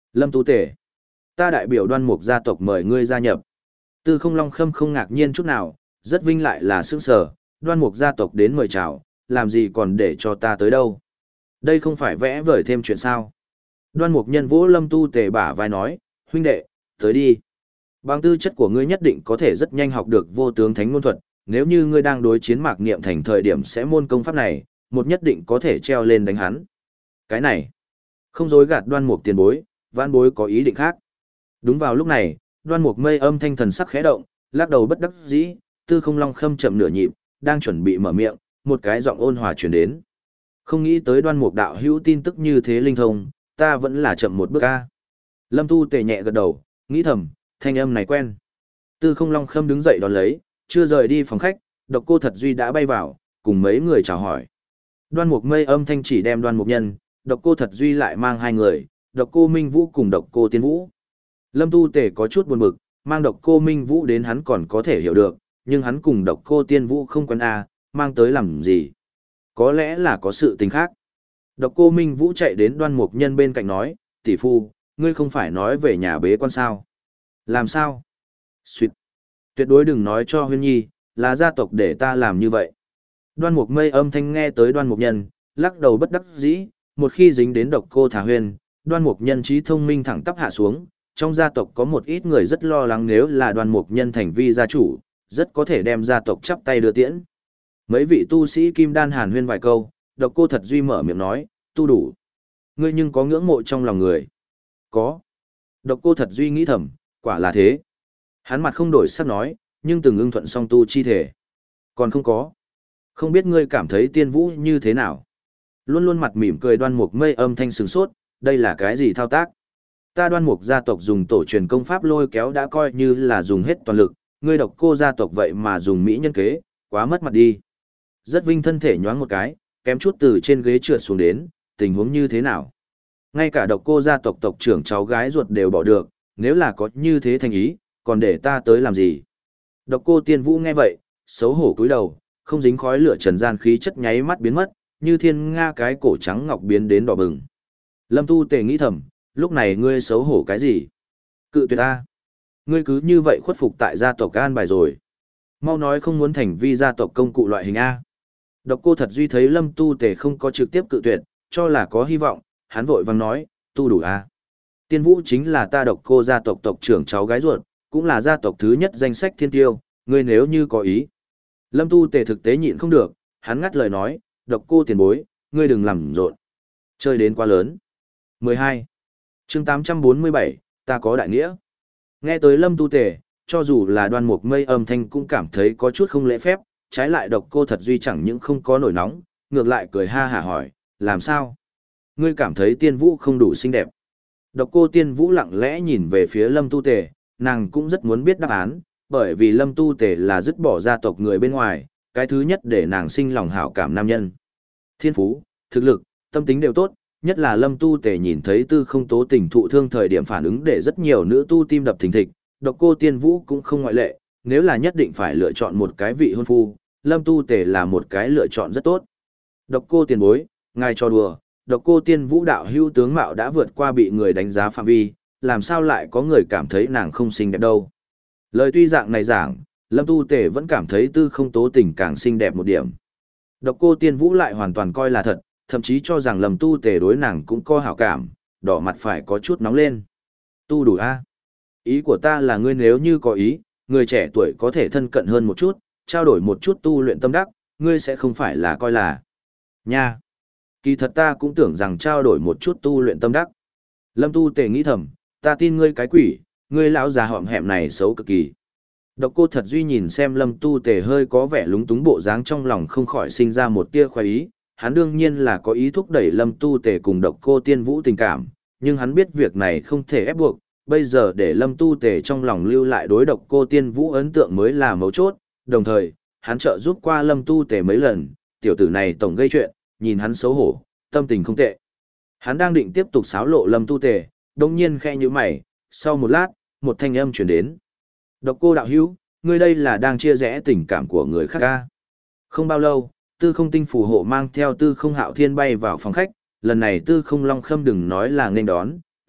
Lâm Tu Tể, ta đại biểu Đoan Mục gia tộc mời ngươi gia nhập. Tư Không Long Khâm không ngạc nhiên chút nào, rất vinh lại là sững sờ, Đoan Mục gia tộc đến mời chào, làm gì còn để cho ta tới đâu. Đây không phải vẽ vời thêm chuyện sao. Đoan Mục Nhân vỗ Lâm Tu Tể bả vai nói, huynh đệ, tới đi. Bằng tư chất của ngươi nhất định có thể rất nhanh học được vô tướng thánh ngôn thuật, nếu như ngươi đang đối chiến Mạc Niệm Thành thời điểm sẽ môn công pháp này, một nhất định có thể treo lên đánh hắn. Cái này, không dối gạt Đoan Mục tiền bối, vãn bối có ý định khác. Đúng vào lúc này, Đoan Mục Mây âm thanh thần sắc khẽ động, lắc đầu bất đắc dĩ, Tư Không Long Khâm chậm nửa nhịp, đang chuẩn bị mở miệng, một cái giọng ôn hòa truyền đến. Không nghĩ tới Đoan Mục đạo hữu tin tức như thế linh thông, ta vẫn là chậm một bước a. Lâm Tu Tề nhẹ gật đầu, nghĩ thầm, thanh âm này quen. Tư Không Long Khâm đứng dậy đón lấy, chưa rời đi phòng khách, Độc Cô Thật Duy đã bay vào, cùng mấy người chào hỏi. Đoan Mục Mây âm thanh chỉ đem Đoan Mục Nhân, Độc Cô Thật Duy lại mang hai người, Độc Cô Minh Vũ cùng Độc Cô Tiên Vũ. Lâm Tu Tề có chút buồn bực, mang Độc Cô Minh Vũ đến hắn còn có thể hiểu được, nhưng hắn cùng Độc Cô Tiên Vũ không quen a, mang tới làm gì? Có lẽ là có sự tình khác. Độc Cô Minh Vũ chạy đến Đoan Mục Nhân bên cạnh nói, tỷ phu, ngươi không phải nói về nhà bế quan sao? Làm sao? Xuyệt. Tuyệt đối đừng nói cho Huyên Nhi, là gia tộc để ta làm như vậy. Đoan Mục Mây âm thanh nghe tới Đoan Mục Nhân, lắc đầu bất đắc dĩ, một khi dính đến Độc Cô Thả Huyên, Đoan Mục Nhân trí thông minh thẳng tắp hạ xuống, trong gia tộc có một ít người rất lo lắng nếu là Đoan Mục Nhân thành vi gia chủ, rất có thể đem gia tộc chắp tay đưa tiễn. Mấy vị tu sĩ kim đan hàn huyên vài câu, Độc Cô Thật Duy mở miệng nói, tu đủ. Ngươi nhưng có ngưỡng mộ trong lòng người. Có. Độc Cô Thật Duy nghĩ thầm, quả là thế. Hắn mặt không đổi sắc nói, nhưng từng ưng thuận song tu chi thể. Còn không có. Không biết ngươi cảm thấy Tiên Vũ như thế nào? Luôn luôn mặt mỉm cười Đoan Mục Mây âm thanh sừng sốt, đây là cái gì thao tác? Ta Đoan Mục gia tộc dùng tổ truyền công pháp lôi kéo đã coi như là dùng hết toàn lực, ngươi Độc Cô gia tộc vậy mà dùng mỹ nhân kế, quá mất mặt đi. Rất vinh thân thể nhoáng một cái, kém chút từ trên ghế trượt xuống đến, tình huống như thế nào? Ngay cả Độc Cô gia tộc tộc trưởng cháu gái ruột đều bỏ được, nếu là có như thế thành ý, còn để ta tới làm gì? Độc Cô Tiên Vũ nghe vậy, xấu hổ cúi đầu, không dính khói lửa trần gian khí chất nháy mắt biến mất, như thiên nga cái cổ trắng ngọc biến đến đỏ bừng. Lâm Tu Tề nghĩ thầm, lúc này ngươi xấu hổ cái gì? Cự tuyệt ta. Ngươi cứ như vậy khuất phục tại gia tộc an bài rồi. Mau nói không muốn thành vi gia tộc công cụ loại hình A. Độc Cô Thật Duy thấy Lâm Tu Tề không có trực tiếp cự tuyệt, cho là có hy vọng, hắn vội vàng nói, tu đủ A. Tiên Vũ chính là ta Độc Cô gia tộc tộc trưởng cháu gái ruột, cũng là gia tộc thứ nhất danh sách thiên tiêu, ngươi nếu như có ý. Lâm Tu Tề thực tế nhịn không được, hắn ngắt lời nói, Độc Cô tiền bối, ngươi đừng làm rộn. Chơi đến quá lớn. mười hai. Chương tám trăm bốn mươi bảy, ta có đại nghĩa. Nghe tới Lâm Tu Tề, cho dù là Đoan Mục Mây âm thanh cũng cảm thấy có chút không lễ phép, trái lại Độc Cô Thật Duy chẳng những không có nổi nóng, ngược lại cười ha hả hỏi, làm sao? Ngươi cảm thấy Tiên Vũ không đủ xinh đẹp. Độc Cô Tiên Vũ lặng lẽ nhìn về phía Lâm Tu Tề, nàng cũng rất muốn biết đáp án, bởi vì Lâm Tu Tề là dứt bỏ gia tộc người bên ngoài, cái thứ nhất để nàng sinh lòng hảo cảm nam nhân. Thiên phú, thực lực, tâm tính đều tốt, nhất là Lâm Tu Tề nhìn thấy Tư Không Tố tình thụ thương thời điểm phản ứng để rất nhiều nữ tu tim đập thình thịch, Độc Cô Tiên Vũ cũng không ngoại lệ, nếu là nhất định phải lựa chọn một cái vị hôn phu, Lâm Tu Tề là một cái lựa chọn rất tốt. Độc Cô tiền bối, ngài cho đùa, Độc Cô Tiên Vũ đạo hữu tướng mạo đã vượt qua bị người đánh giá phạm vi, làm sao lại có người cảm thấy nàng không xinh đẹp đâu. Lời tuy dạng này giảng, Lâm Tu Tề vẫn cảm thấy Tư Không Tố tình càng xinh đẹp một điểm. Độc Cô Tiên Vũ lại hoàn toàn coi là thật, thậm chí cho rằng Lâm Tu Tề đối nàng cũng có hảo cảm, đỏ mặt phải có chút nóng lên. Tu đủ a? Ý của ta là ngươi nếu như có ý, người trẻ tuổi có thể thân cận hơn một chút, trao đổi một chút tu luyện tâm đắc, ngươi sẽ không phải là coi là. Nha! Kỳ thật ta cũng tưởng rằng trao đổi một chút tu luyện tâm đắc. Lâm Tu Tề nghĩ thầm, ta tin ngươi cái quỷ, ngươi lão già họm hẹm này xấu cực kỳ. Độc Cô Thật Duy nhìn xem Lâm Tu Tề hơi có vẻ lúng túng bộ dáng trong lòng không khỏi sinh ra một tia khoái ý, hắn đương nhiên là có ý thúc đẩy Lâm Tu Tề cùng Độc Cô Tiên Vũ tình cảm, nhưng hắn biết việc này không thể ép buộc, bây giờ để Lâm Tu Tề trong lòng lưu lại đối Độc Cô Tiên Vũ ấn tượng mới là mấu chốt, đồng thời, hắn trợ giúp qua Lâm Tu Tề mấy lần, tiểu tử này tổng gây chuyện, nhìn hắn xấu hổ, tâm tình không tệ. Hắn đang định tiếp tục xáo lộ Lâm Tu Tề, đồng nhiên khẽ nhíu mày, sau một lát, một thanh âm truyền đến. Độc Cô đạo hữu, ngươi đây là đang chia rẽ tình cảm của người khác ca. Không bao lâu, Tư Không Tinh phù hộ mang theo Tư Không Hạo Thiên bay vào phòng khách, lần này Tư Không Long Khâm đừng nói là nghênh đón,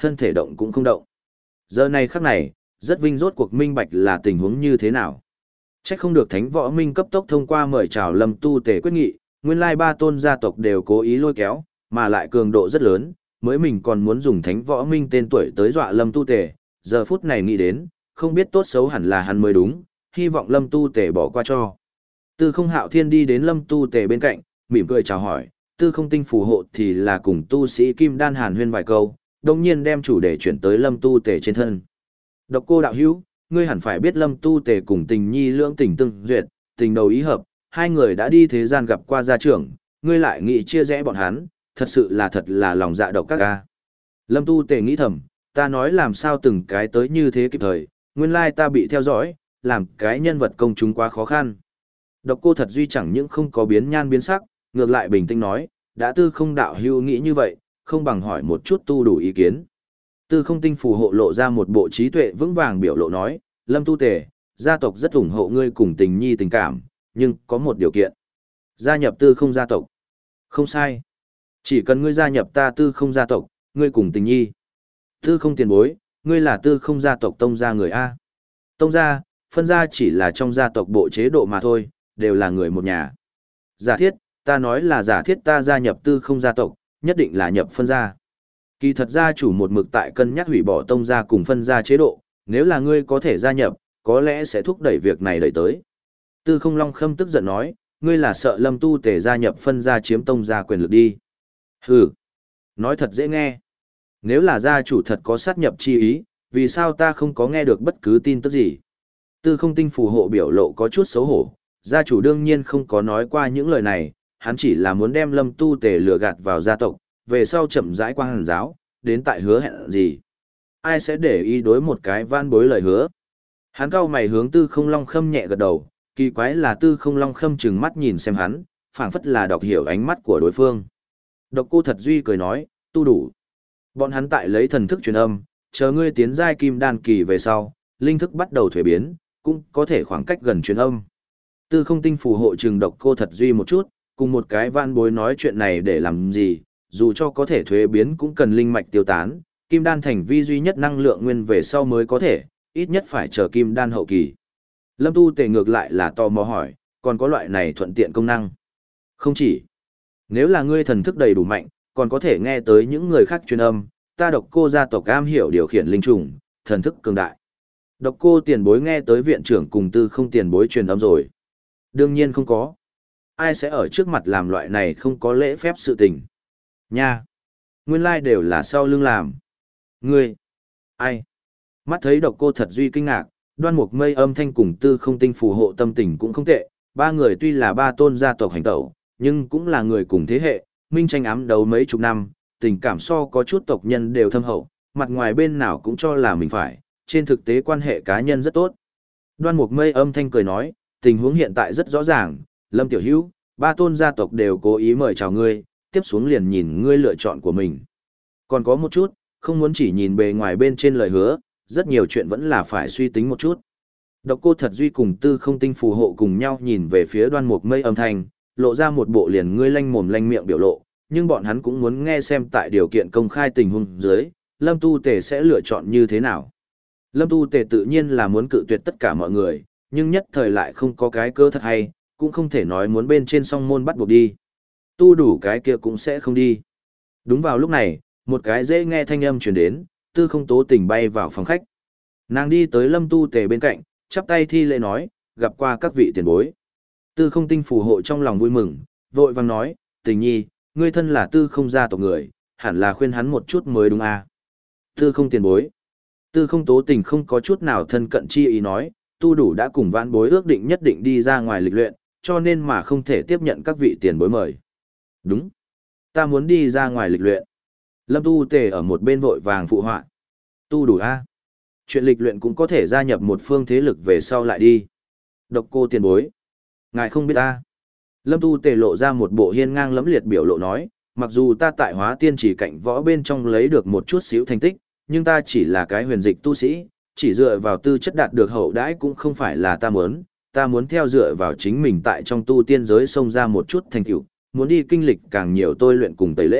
thân thể động cũng không động. Giờ này khắc này, rất vinh rốt cuộc minh bạch là tình huống như thế nào. Chắc không được Thánh Võ Minh cấp tốc thông qua mời chào Lâm Tu Tề quyết nghị, nguyên lai ba tôn gia tộc đều cố ý lôi kéo, mà lại cường độ rất lớn, mới mình còn muốn dùng Thánh Võ Minh tên tuổi tới dọa Lâm Tu Tề, giờ phút này nghĩ đến, không biết tốt xấu hẳn là hắn mới đúng, hy vọng Lâm Tu Tề bỏ qua cho. Tư Không Hạo Thiên đi đến Lâm Tu Tề bên cạnh, mỉm cười chào hỏi, Tư Không Tinh phù hộ thì là cùng tu sĩ Kim Đan Hàn huyên vài câu, đồng nhiên đem chủ đề chuyển tới Lâm Tu Tề trên thân. Độc Cô đạo hữu, ngươi hẳn phải biết Lâm Tu Tề cùng Tình Nhi lưỡng tình tương duyệt, tình đầu ý hợp, hai người đã đi thế gian gặp qua gia trưởng, ngươi lại nghĩ chia rẽ bọn hắn, thật sự là thật là lòng dạ độc các ca. Lâm Tu Tề nghĩ thầm, ta nói làm sao từng cái tới như thế kịp thời, nguyên lai ta bị theo dõi, làm cái nhân vật công chúng quá khó khăn. Độc Cô Thật Duy chẳng những không có biến nhan biến sắc, ngược lại bình tĩnh nói, đã Tư Không đạo hữu nghĩ như vậy, không bằng hỏi một chút tu đủ ý kiến. Tư Không Tinh phù hộ lộ ra một bộ trí tuệ vững vàng biểu lộ nói, Lâm Tu Tề, gia tộc rất ủng hộ ngươi cùng Tình Nhi tình cảm, nhưng có một điều kiện. Gia nhập Tư Không gia tộc. Không sai. Chỉ cần ngươi gia nhập ta Tư Không gia tộc, ngươi cùng Tình Nhi. Tư Không tiền bối, ngươi là Tư Không gia tộc tông gia người A. Tông gia, phân gia chỉ là trong gia tộc bộ chế độ mà thôi, đều là người một nhà. Giả thiết, ta nói là giả thiết ta gia nhập Tư Không gia tộc, nhất định là nhập phân gia. Kỳ thật gia chủ một mực tại cân nhắc hủy bỏ tông gia cùng phân gia chế độ, nếu là ngươi có thể gia nhập, có lẽ sẽ thúc đẩy việc này đẩy tới. Tư Không Long Khâm tức giận nói, ngươi là sợ Lâm Tu Tề gia nhập phân gia chiếm tông gia quyền lực đi. Hừ, nói thật dễ nghe. Nếu là gia chủ thật có sát nhập chi ý, vì sao ta không có nghe được bất cứ tin tức gì? Tư Không Tinh phù hộ biểu lộ có chút xấu hổ, gia chủ đương nhiên không có nói qua những lời này, hắn chỉ là muốn đem Lâm Tu Tề lừa gạt vào gia tộc, về sau chậm rãi quang hàn giáo, đến tại hứa hẹn gì. Ai sẽ để ý đối một cái van bối lời hứa? Hắn cau mày hướng Tư Không Long Khâm nhẹ gật đầu, kỳ quái là Tư Không Long Khâm trừng mắt nhìn xem hắn, phảng phất là đọc hiểu ánh mắt của đối phương. Độc Cô Thật Duy cười nói, tu đủ. Bọn hắn tại lấy thần thức truyền âm, chờ ngươi tiến giai kim đan kỳ về sau, linh thức bắt đầu thuế biến, cũng có thể khoảng cách gần truyền âm. Tư Không Tinh phù hộ trừng Độc Cô Thật Duy một chút, cùng một cái van bối nói chuyện này để làm gì, dù cho có thể thuế biến cũng cần linh mạch tiêu tán, kim đan thành vi duy nhất năng lượng nguyên về sau mới có thể, ít nhất phải chờ kim đan hậu kỳ. Lâm Tu Tề ngược lại là tò mò hỏi, còn có loại này thuận tiện công năng? Không chỉ. Nếu là ngươi thần thức đầy đủ mạnh, còn có thể nghe tới những người khác truyền âm, ta Độc Cô gia tộc am hiểu điều khiển linh trùng, thần thức cường đại. Độc Cô tiền bối nghe tới viện trưởng cùng Tư Không tiền bối truyền âm rồi. Đương nhiên không có. Ai sẽ ở trước mặt làm loại này không có lễ phép sự tình. Nha. Nguyên lai like đều là sau lưng làm. Ngươi. Ai. Mắt thấy Độc Cô Thật Duy kinh ngạc, Đoan Mục Mây âm thanh cùng Tư Không Tinh phù hộ tâm tình cũng không tệ. Ba người tuy là ba tôn gia tộc hành tẩu, nhưng cũng là người cùng thế hệ, minh tranh ám đấu mấy chục năm, tình cảm so có chút tộc nhân đều thâm hậu, mặt ngoài bên nào cũng cho là mình phải, trên thực tế quan hệ cá nhân rất tốt. Đoan Mục Mây âm thanh cười nói, tình huống hiện tại rất rõ ràng, Lâm Tiểu Hữu, ba tôn gia tộc đều cố ý mời chào ngươi, tiếp xuống liền nhìn ngươi lựa chọn của mình. Còn có một chút, không muốn chỉ nhìn bề ngoài bên trên lời hứa, rất nhiều chuyện vẫn là phải suy tính một chút. Độc Cô Thật Duy cùng Tư Không Tinh phù hộ cùng nhau nhìn về phía Đoan Mục Mây âm thanh, lộ ra một bộ liền ngươi lanh mồm lanh miệng biểu lộ, nhưng bọn hắn cũng muốn nghe xem tại điều kiện công khai tình huống dưới, Lâm Tu Tề sẽ lựa chọn như thế nào. Lâm Tu Tề tự nhiên là muốn cự tuyệt tất cả mọi người, nhưng nhất thời lại không có cái cơ thật hay, cũng không thể nói muốn bên trên song môn bắt buộc đi. Tu đủ cái kia cũng sẽ không đi. Đúng vào lúc này, một cái dễ nghe thanh âm truyền đến, Tư Không Tố Tình bay vào phòng khách. Nàng đi tới Lâm Tu Tề bên cạnh, chắp tay thi lễ nói, gặp qua các vị tiền bối. Tư Không Tinh phù hộ trong lòng vui mừng, vội vàng nói, Tình Nhi, ngươi thân là Tư Không gia tộc người, hẳn là khuyên hắn một chút mới đúng à. Tư Không tiền bối. Tư Không Tố Tình không có chút nào thân cận chi ý nói, tu đủ đã cùng vãn bối ước định nhất định đi ra ngoài lịch luyện, cho nên mà không thể tiếp nhận các vị tiền bối mời. Đúng. Ta muốn đi ra ngoài lịch luyện. Lâm Tu Tề ở một bên vội vàng phụ họa. Tu đủ a. Chuyện lịch luyện cũng có thể gia nhập một phương thế lực về sau lại đi. Độc Cô tiền bối. Ngài không biết ta. Lâm Tu Tề lộ ra một bộ hiên ngang lẫm liệt biểu lộ nói, mặc dù ta tại Hóa Tiên chỉ cạnh võ bên trong lấy được một chút xíu thành tích, nhưng ta chỉ là cái huyền dịch tu sĩ, chỉ dựa vào tư chất đạt được hậu đãi cũng không phải là ta muốn, ta muốn theo dựa vào chính mình tại trong tu tiên giới xông ra một chút thành tựu, muốn đi kinh lịch càng nhiều tôi luyện cùng tẩy lễ,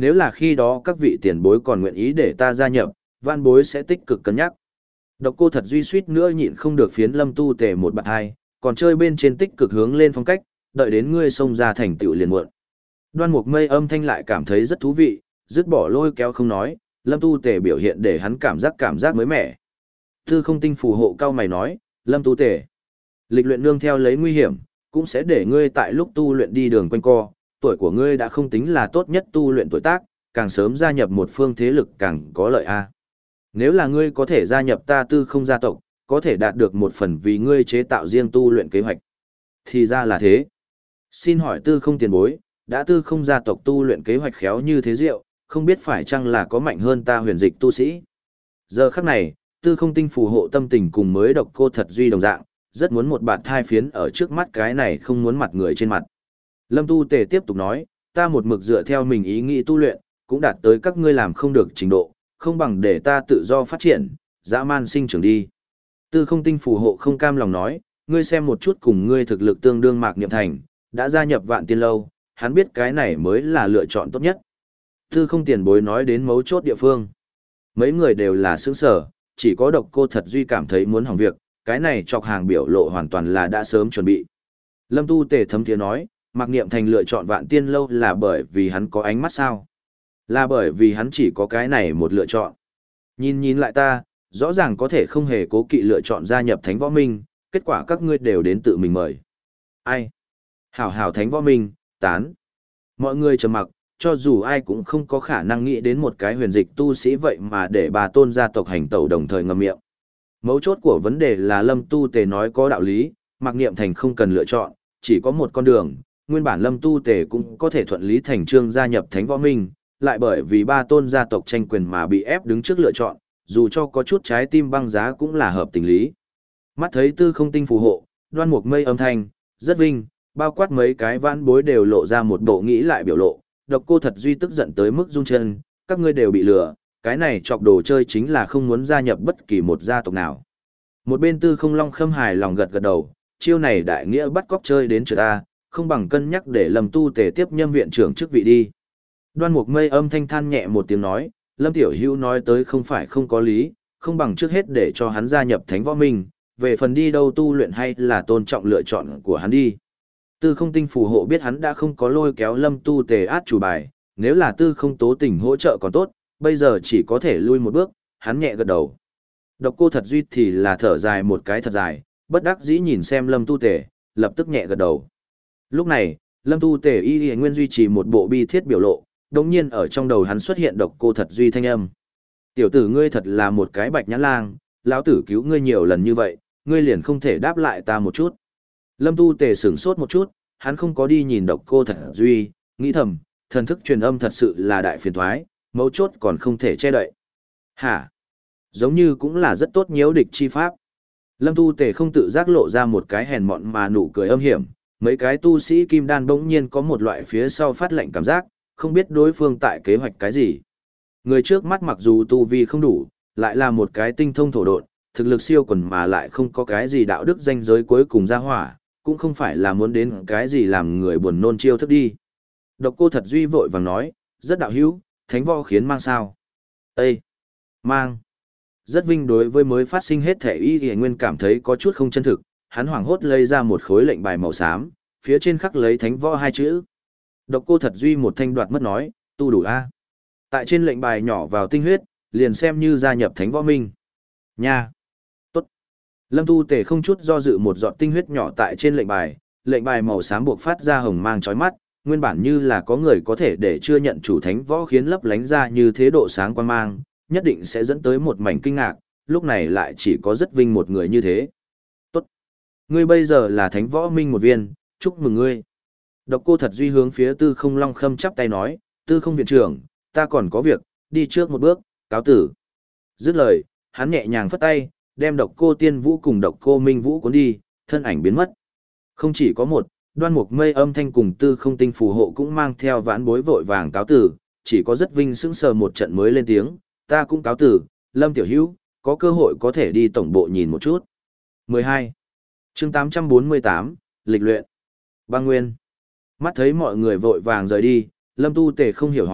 nếu là khi đó các vị tiền bối còn nguyện ý để ta gia nhập, vạn bối sẽ tích cực cân nhắc. Độc Cô Thật Duy suýt nữa nhịn không được phiến Lâm Tu Tề một bạt hai, còn chơi bên trên tích cực hướng lên phong cách, đợi đến ngươi xông ra thành tựu liền muộn. Đoan Mục Mây âm thanh lại cảm thấy rất thú vị, dứt bỏ lôi kéo không nói, Lâm Tu Tề biểu hiện để hắn cảm giác cảm giác mới mẻ. Tư Không Tinh phù hộ cao mày nói, Lâm Tu Tề, lịch luyện nương theo lấy nguy hiểm, cũng sẽ để ngươi tại lúc tu luyện đi đường quanh co, tuổi của ngươi đã không tính là tốt nhất tu luyện tuổi tác, càng sớm gia nhập một phương thế lực càng có lợi a. Nếu là ngươi có thể gia nhập ta Tư Không gia tộc, có thể đạt được một phần vì ngươi chế tạo riêng tu luyện kế hoạch. Thì ra là thế. Xin hỏi Tư Không tiền bối, đã Tư Không gia tộc tu luyện kế hoạch khéo như thế diệu, không biết phải chăng là có mạnh hơn ta huyền dịch tu sĩ. Giờ khắc này, Tư Không Tinh phù hộ tâm tình cùng mới Độc Cô Thật Duy đồng dạng, rất muốn một bạt thai phiến ở trước mắt cái này không muốn mặt người trên mặt. Lâm Tu Tề tiếp tục nói, ta một mực dựa theo mình ý nghĩ tu luyện, cũng đạt tới các ngươi làm không được trình độ, không bằng để ta tự do phát triển, dã man sinh trưởng đi. Tư Không Tinh phù hộ không cam lòng nói, ngươi xem một chút cùng ngươi thực lực tương đương Mạc Niệm Thành, đã gia nhập Vạn Tiên Lâu, hắn biết cái này mới là lựa chọn tốt nhất. Tư Không tiền bối nói đến mấu chốt địa phương. Mấy người đều là sướng sở, chỉ có Độc Cô Thật Duy cảm thấy muốn hỏng việc, cái này chọc hàng biểu lộ hoàn toàn là đã sớm chuẩn bị. Lâm Tu Tề thấm thiế nói, Mạc Niệm Thành lựa chọn Vạn Tiên Lâu là bởi vì hắn có ánh mắt sao? Là bởi vì hắn chỉ có cái này một lựa chọn. Nhìn nhìn lại ta, rõ ràng có thể không hề cố kỵ lựa chọn gia nhập Thánh Võ Minh, kết quả các ngươi đều đến tự mình mời. Ai? Hảo hảo Thánh Võ Minh, tán. Mọi người trầm mặc, cho dù ai cũng không có khả năng nghĩ đến một cái huyền dịch tu sĩ vậy mà để bà tôn gia tộc hành tẩu đồng thời ngậm miệng. Mấu chốt của vấn đề là Lâm Tu Tề nói có đạo lý, Mạc Niệm Thành không cần lựa chọn, chỉ có một con đường, nguyên bản Lâm Tu Tề cũng có thể thuận lý thành trương gia nhập Thánh Võ Minh, lại bởi vì ba tôn gia tộc tranh quyền mà bị ép đứng trước lựa chọn, dù cho có chút trái tim băng giá cũng là hợp tình lý. Mắt thấy Tư Không Tinh phù hộ, Đoan Mục Mây âm thanh, rất vinh, bao quát mấy cái vãn bối đều lộ ra một bộ nghĩ lại biểu lộ, Độc Cô Thật Duy tức giận tới mức rung chân, các ngươi đều bị lừa, cái này chọc đồ chơi chính là không muốn gia nhập bất kỳ một gia tộc nào. Một bên Tư Không Long Khâm hài lòng gật gật đầu, chiêu này đại nghĩa bắt cóc chơi đến chợ ta, không bằng cân nhắc để Lâm Tu Tề tiếp nhâm viện trưởng chức vị đi. Đoan Mục Mây âm thanh than nhẹ một tiếng nói, Lâm Tiểu Hữu nói tới không phải không có lý, không bằng trước hết để cho hắn gia nhập Thánh Võ Minh, về phần đi đâu tu luyện hay là tôn trọng lựa chọn của hắn đi. Tư Không Tinh phù hộ biết hắn đã không có lôi kéo Lâm Tu Tề át chủ bài, nếu là Tư Không Tố Tình hỗ trợ còn tốt, bây giờ chỉ có thể lui một bước, hắn nhẹ gật đầu. Độc Cô Thật Duy thì là thở dài một cái thật dài, bất đắc dĩ nhìn xem Lâm Tu Tề, lập tức nhẹ gật đầu. Lúc này, Lâm Tu Tề y y nguyên duy trì một bộ bi thiết biểu lộ, đồng nhiên ở trong đầu hắn xuất hiện Độc Cô Thật Duy thanh âm. Tiểu tử ngươi thật là một cái bạch nhãn lang, lão tử cứu ngươi nhiều lần như vậy, ngươi liền không thể đáp lại ta một chút. Lâm Tu Tề sửng sốt một chút, hắn không có đi nhìn Độc Cô Thật Duy, nghĩ thầm, thần thức truyền âm thật sự là đại phiền toái, mấu chốt còn không thể che đậy. Hả? Giống như cũng là rất tốt nhiễu địch chi pháp. Lâm Tu Tề không tự giác lộ ra một cái hèn mọn mà nụ cười âm hiểm, mấy cái tu sĩ kim đan bỗng nhiên có một loại phía sau phát lệnh cảm giác, không biết đối phương tại kế hoạch cái gì. Người trước mắt mặc dù tu vi không đủ, lại là một cái tinh thông thổ độn, thực lực siêu quần mà lại không có cái gì đạo đức danh giới cuối cùng ra hỏa, cũng không phải là muốn đến cái gì làm người buồn nôn chiêu thức đi. Độc Cô Thật Duy vội vàng nói, rất đạo hữu, thánh võ khiến mang sao. Ê! Mang! Rất vinh đối với mới phát sinh hết thể y y nguyên cảm thấy có chút không chân thực, hắn hoảng hốt lấy ra một khối lệnh bài màu xám, phía trên khắc lấy thánh võ hai chữ. Độc Cô Thật Duy một thanh đoạt mất nói, tu đủ a. Tại trên lệnh bài nhỏ vào tinh huyết, liền xem như gia nhập Thánh Võ Minh. Nha. Tốt. Lâm Tu Tề không chút do dự một giọt tinh huyết nhỏ tại trên lệnh bài, lệnh bài màu xám buộc phát ra hồng mang chói mắt, nguyên bản như là có người có thể để chưa nhận chủ Thánh Võ khiến lấp lánh ra như thế độ sáng quan mang, nhất định sẽ dẫn tới một mảnh kinh ngạc, lúc này lại chỉ có rất vinh một người như thế. Tốt. Ngươi bây giờ là Thánh Võ Minh một viên, chúc mừng ngươi. Độc Cô Thật Duy hướng phía Tư Không Long Khâm chắp tay nói, Tư Không viện trưởng, ta còn có việc, đi trước một bước, cáo tử. Dứt lời, hắn nhẹ nhàng phất tay, đem Độc Cô Tiên Vũ cùng Độc Cô Minh Vũ cuốn đi, thân ảnh biến mất. Không chỉ có một, Đoan Mục Mây âm thanh cùng Tư Không Tinh phù hộ cũng mang theo vãn bối vội vàng cáo tử, chỉ có rất vinh sững sờ một trận mới lên tiếng, ta cũng cáo tử, Lâm Tiểu Hữu, có cơ hội có thể đi tổng bộ nhìn một chút. mười hai. Chương tám trăm bốn mươi tám, lịch luyện. Băng Nguyên. Mắt thấy mọi người vội vàng rời đi, Lâm Tu Tề không hiểu hỏi,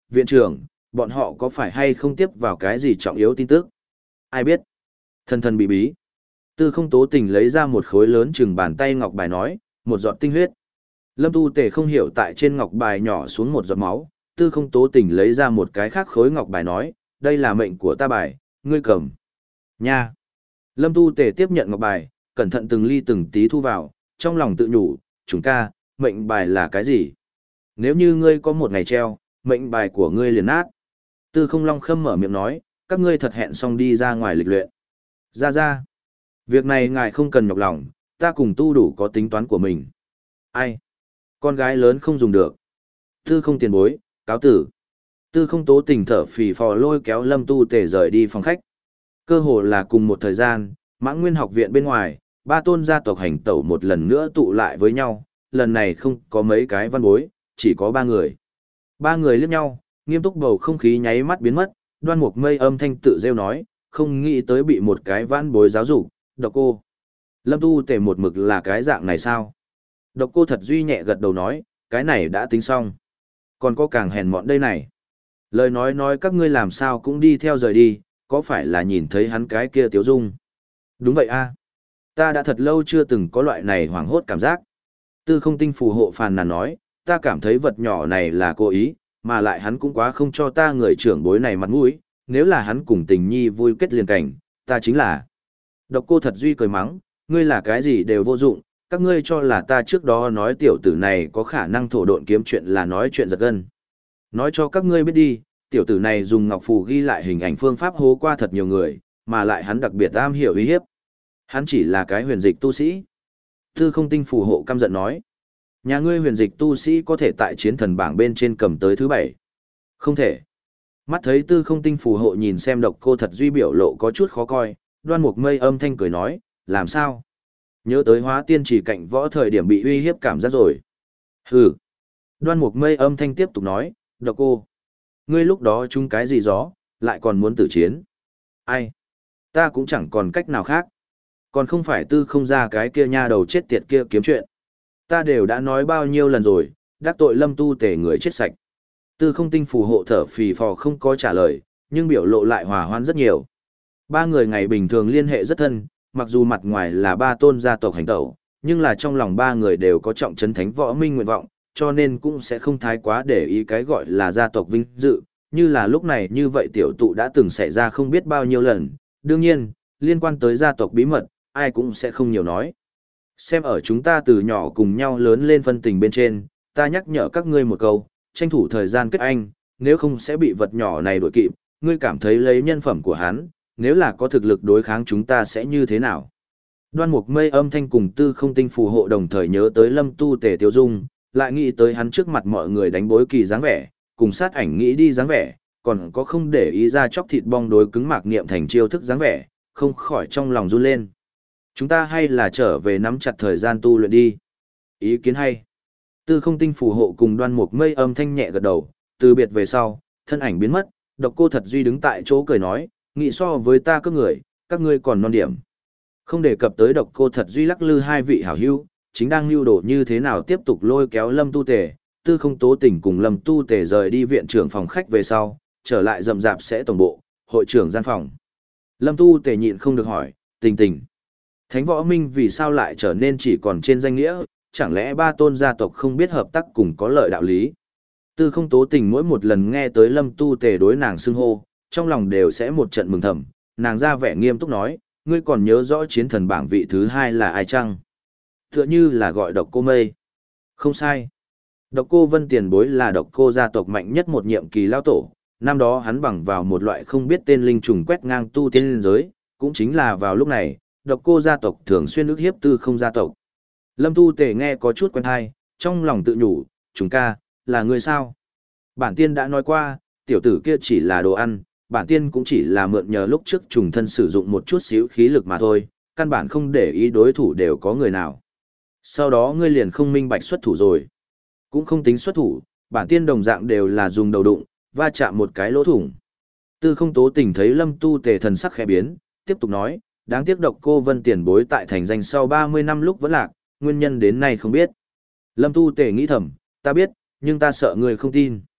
viện trưởng, bọn họ có phải hay không tiếp vào cái gì trọng yếu tin tức? Ai biết? Thần thần bí bí. Tư không tố tình lấy ra một khối lớn chừng bàn tay ngọc bài nói, một giọt tinh huyết. Lâm Tu Tề không hiểu tại trên ngọc bài nhỏ xuống một giọt máu, tư không tố tình lấy ra một cái khác khối ngọc bài nói, đây là mệnh của ta bài, ngươi cầm. Nha. Lâm Tu Tề tiếp nhận ngọc bài, cẩn thận từng ly từng tí thu vào, trong lòng tự nhủ, chúng ca, mệnh bài là cái gì? Nếu như ngươi có một ngày treo, mệnh bài của ngươi liền nát. Tư không long khâm mở miệng nói, các ngươi thật hẹn xong đi ra ngoài lịch luyện. Ra ra. Việc này ngài không cần nhọc lòng, ta cùng tu đủ có tính toán của mình. Ai? Con gái lớn không dùng được. Tư không tiền bối, cáo tử. Tư không tố tình thở phì phò lôi kéo Lâm Tu Tề rời đi phòng khách. Cơ hồ là cùng một thời gian, Mãng Nguyên học viện bên ngoài, ba tôn gia tộc hành tẩu một lần nữa tụ lại với nhau, lần này không có mấy cái văn bối, chỉ có ba người. Ba người liếc nhau, nghiêm túc bầu không khí nháy mắt biến mất, Đoan Mục Mây âm thanh tự rêu nói, không nghĩ tới bị một cái văn bối giáo dục, Độc Cô. Lâm Tu Tề một mực là cái dạng này sao? Độc Cô Thật Duy nhẹ gật đầu nói, cái này đã tính xong. Còn có càng hèn mọn đây này. Lời nói nói các ngươi làm sao cũng đi theo rời đi, có phải là nhìn thấy hắn cái kia tiếu dung? Đúng vậy a, ta đã thật lâu chưa từng có loại này hoảng hốt cảm giác. Tư không tinh phù hộ phàn nàn nói, ta cảm thấy vật nhỏ này là cố ý, mà lại hắn cũng quá không cho ta người trưởng bối này mặt mũi, nếu là hắn cùng tình nhi vui kết liền cảnh, ta chính là. Độc Cô Thật Duy cười mắng, ngươi là cái gì đều vô dụng, các ngươi cho là ta trước đó nói tiểu tử này có khả năng thổ độn kiếm chuyện là nói chuyện giật gân. Nói cho các ngươi biết đi, tiểu tử này dùng ngọc phù ghi lại hình ảnh phương pháp hố qua thật nhiều người, mà lại hắn đặc biệt am hiểu uy hiếp. Hắn chỉ là cái huyền dịch tu sĩ. Tư không tinh phù hộ căm giận nói. Nhà ngươi huyền dịch tu sĩ có thể tại chiến thần bảng bên trên cầm tới thứ bảy. Không thể. Mắt thấy tư không tinh phù hộ nhìn xem Độc Cô Thật Duy biểu lộ có chút khó coi, Đoan Mục Mây âm thanh cười nói, làm sao? Nhớ tới hóa tiên chỉ cạnh võ thời điểm bị uy hiếp cảm giác rồi. Hừ. Đoan Mục Mây âm thanh tiếp tục nói, Độc Cô. Ngươi lúc đó chung cái gì gió, lại còn muốn tử chiến. Ai? Ta cũng chẳng còn cách nào khác. Còn không phải tư không ra cái kia nha đầu chết tiệt kia kiếm chuyện. Ta đều đã nói bao nhiêu lần rồi, đắc tội Lâm Tu Tề người chết sạch. Tư không tinh phù hộ thở phì phò không có trả lời, nhưng biểu lộ lại hòa hoan rất nhiều. Ba người ngày bình thường liên hệ rất thân, mặc dù mặt ngoài là ba tôn gia tộc hành tẩu, nhưng là trong lòng ba người đều có trọng trấn thánh võ minh nguyện vọng, cho nên cũng sẽ không thái quá để ý cái gọi là gia tộc vinh dự, như là lúc này như vậy tiểu tụ đã từng xảy ra không biết bao nhiêu lần, đương nhiên, liên quan tới gia tộc bí mật, ai cũng sẽ không nhiều nói. Xem ở chúng ta từ nhỏ cùng nhau lớn lên phân tình bên trên, ta nhắc nhở các ngươi một câu, tranh thủ thời gian kết anh, nếu không sẽ bị vật nhỏ này đuổi kịp, ngươi cảm thấy lấy nhân phẩm của hắn, nếu là có thực lực đối kháng chúng ta sẽ như thế nào? Đoan Mục Mây âm thanh cùng tư không tinh phù hộ đồng thời nhớ tới Lâm Tu Tề Tiêu Dung, lại nghĩ tới hắn trước mặt mọi người đánh bối kỳ dáng vẻ, cùng sát ảnh nghĩ đi dáng vẻ, còn có không để ý ra chóc thịt bong đối cứng mạc niệm thành chiêu thức dáng vẻ, không khỏi trong lòng run lên. Chúng ta hay là trở về nắm chặt thời gian tu luyện đi. Ý kiến hay. Tư không tinh phù hộ cùng Đoan Mục Mây âm thanh nhẹ gật đầu, từ biệt về sau, thân ảnh biến mất, Độc Cô Thật Duy đứng tại chỗ cười nói, nghĩ so với ta cướp người, các ngươi còn non điểm. Không đề cập tới Độc Cô Thật Duy lắc lư hai vị hảo hữu, chính đang lưu đồ như thế nào tiếp tục lôi kéo Lâm Tu Tề, tư không tố tình cùng Lâm Tu Tề rời đi viện trưởng phòng khách về sau, trở lại rậm rạp sẽ tổng bộ, hội trưởng gian phòng. Lâm Tu Tề nhịn không được hỏi, tình tình. Thánh võ minh vì sao lại trở nên chỉ còn trên danh nghĩa, chẳng lẽ ba tôn gia tộc không biết hợp tác cùng có lợi đạo lý. Tư không tố tình mỗi một lần nghe tới Lâm Tu Tề đối nàng xưng hô, trong lòng đều sẽ một trận mừng thầm, nàng ra vẻ nghiêm túc nói, ngươi còn nhớ rõ chiến thần bảng vị thứ hai là ai chăng? Tựa như là gọi Độc Cô Mây. Không sai. Độc Cô Vân tiền bối là Độc Cô gia tộc mạnh nhất một nhiệm kỳ lao tổ, năm đó hắn bằng vào một loại không biết tên linh trùng quét ngang tu tiên liên giới, cũng chính là vào lúc này, Độc Cô gia tộc thường xuyên ức hiếp tư không gia tộc. Lâm Tu Tề nghe có chút quen hay, trong lòng tự nhủ, chúng ca, là người sao? Bản tiên đã nói qua, tiểu tử kia chỉ là đồ ăn, bản tiên cũng chỉ là mượn nhờ lúc trước trùng thân sử dụng một chút xíu khí lực mà thôi, căn bản không để ý đối thủ đều có người nào. Sau đó ngươi liền không minh bạch xuất thủ rồi. Cũng không tính xuất thủ, bản tiên đồng dạng đều là dùng đầu đụng, va chạm một cái lỗ thủng. Tư không tố tình thấy Lâm Tu Tề thần sắc khẽ biến, tiếp tục nói, đáng tiếc Độc Cô Vân tiền bối tại thành danh sau ba mươi năm lúc vẫn lạc, nguyên nhân đến nay không biết. Lâm Tu Tề nghĩ thầm, ta biết, nhưng ta sợ người không tin.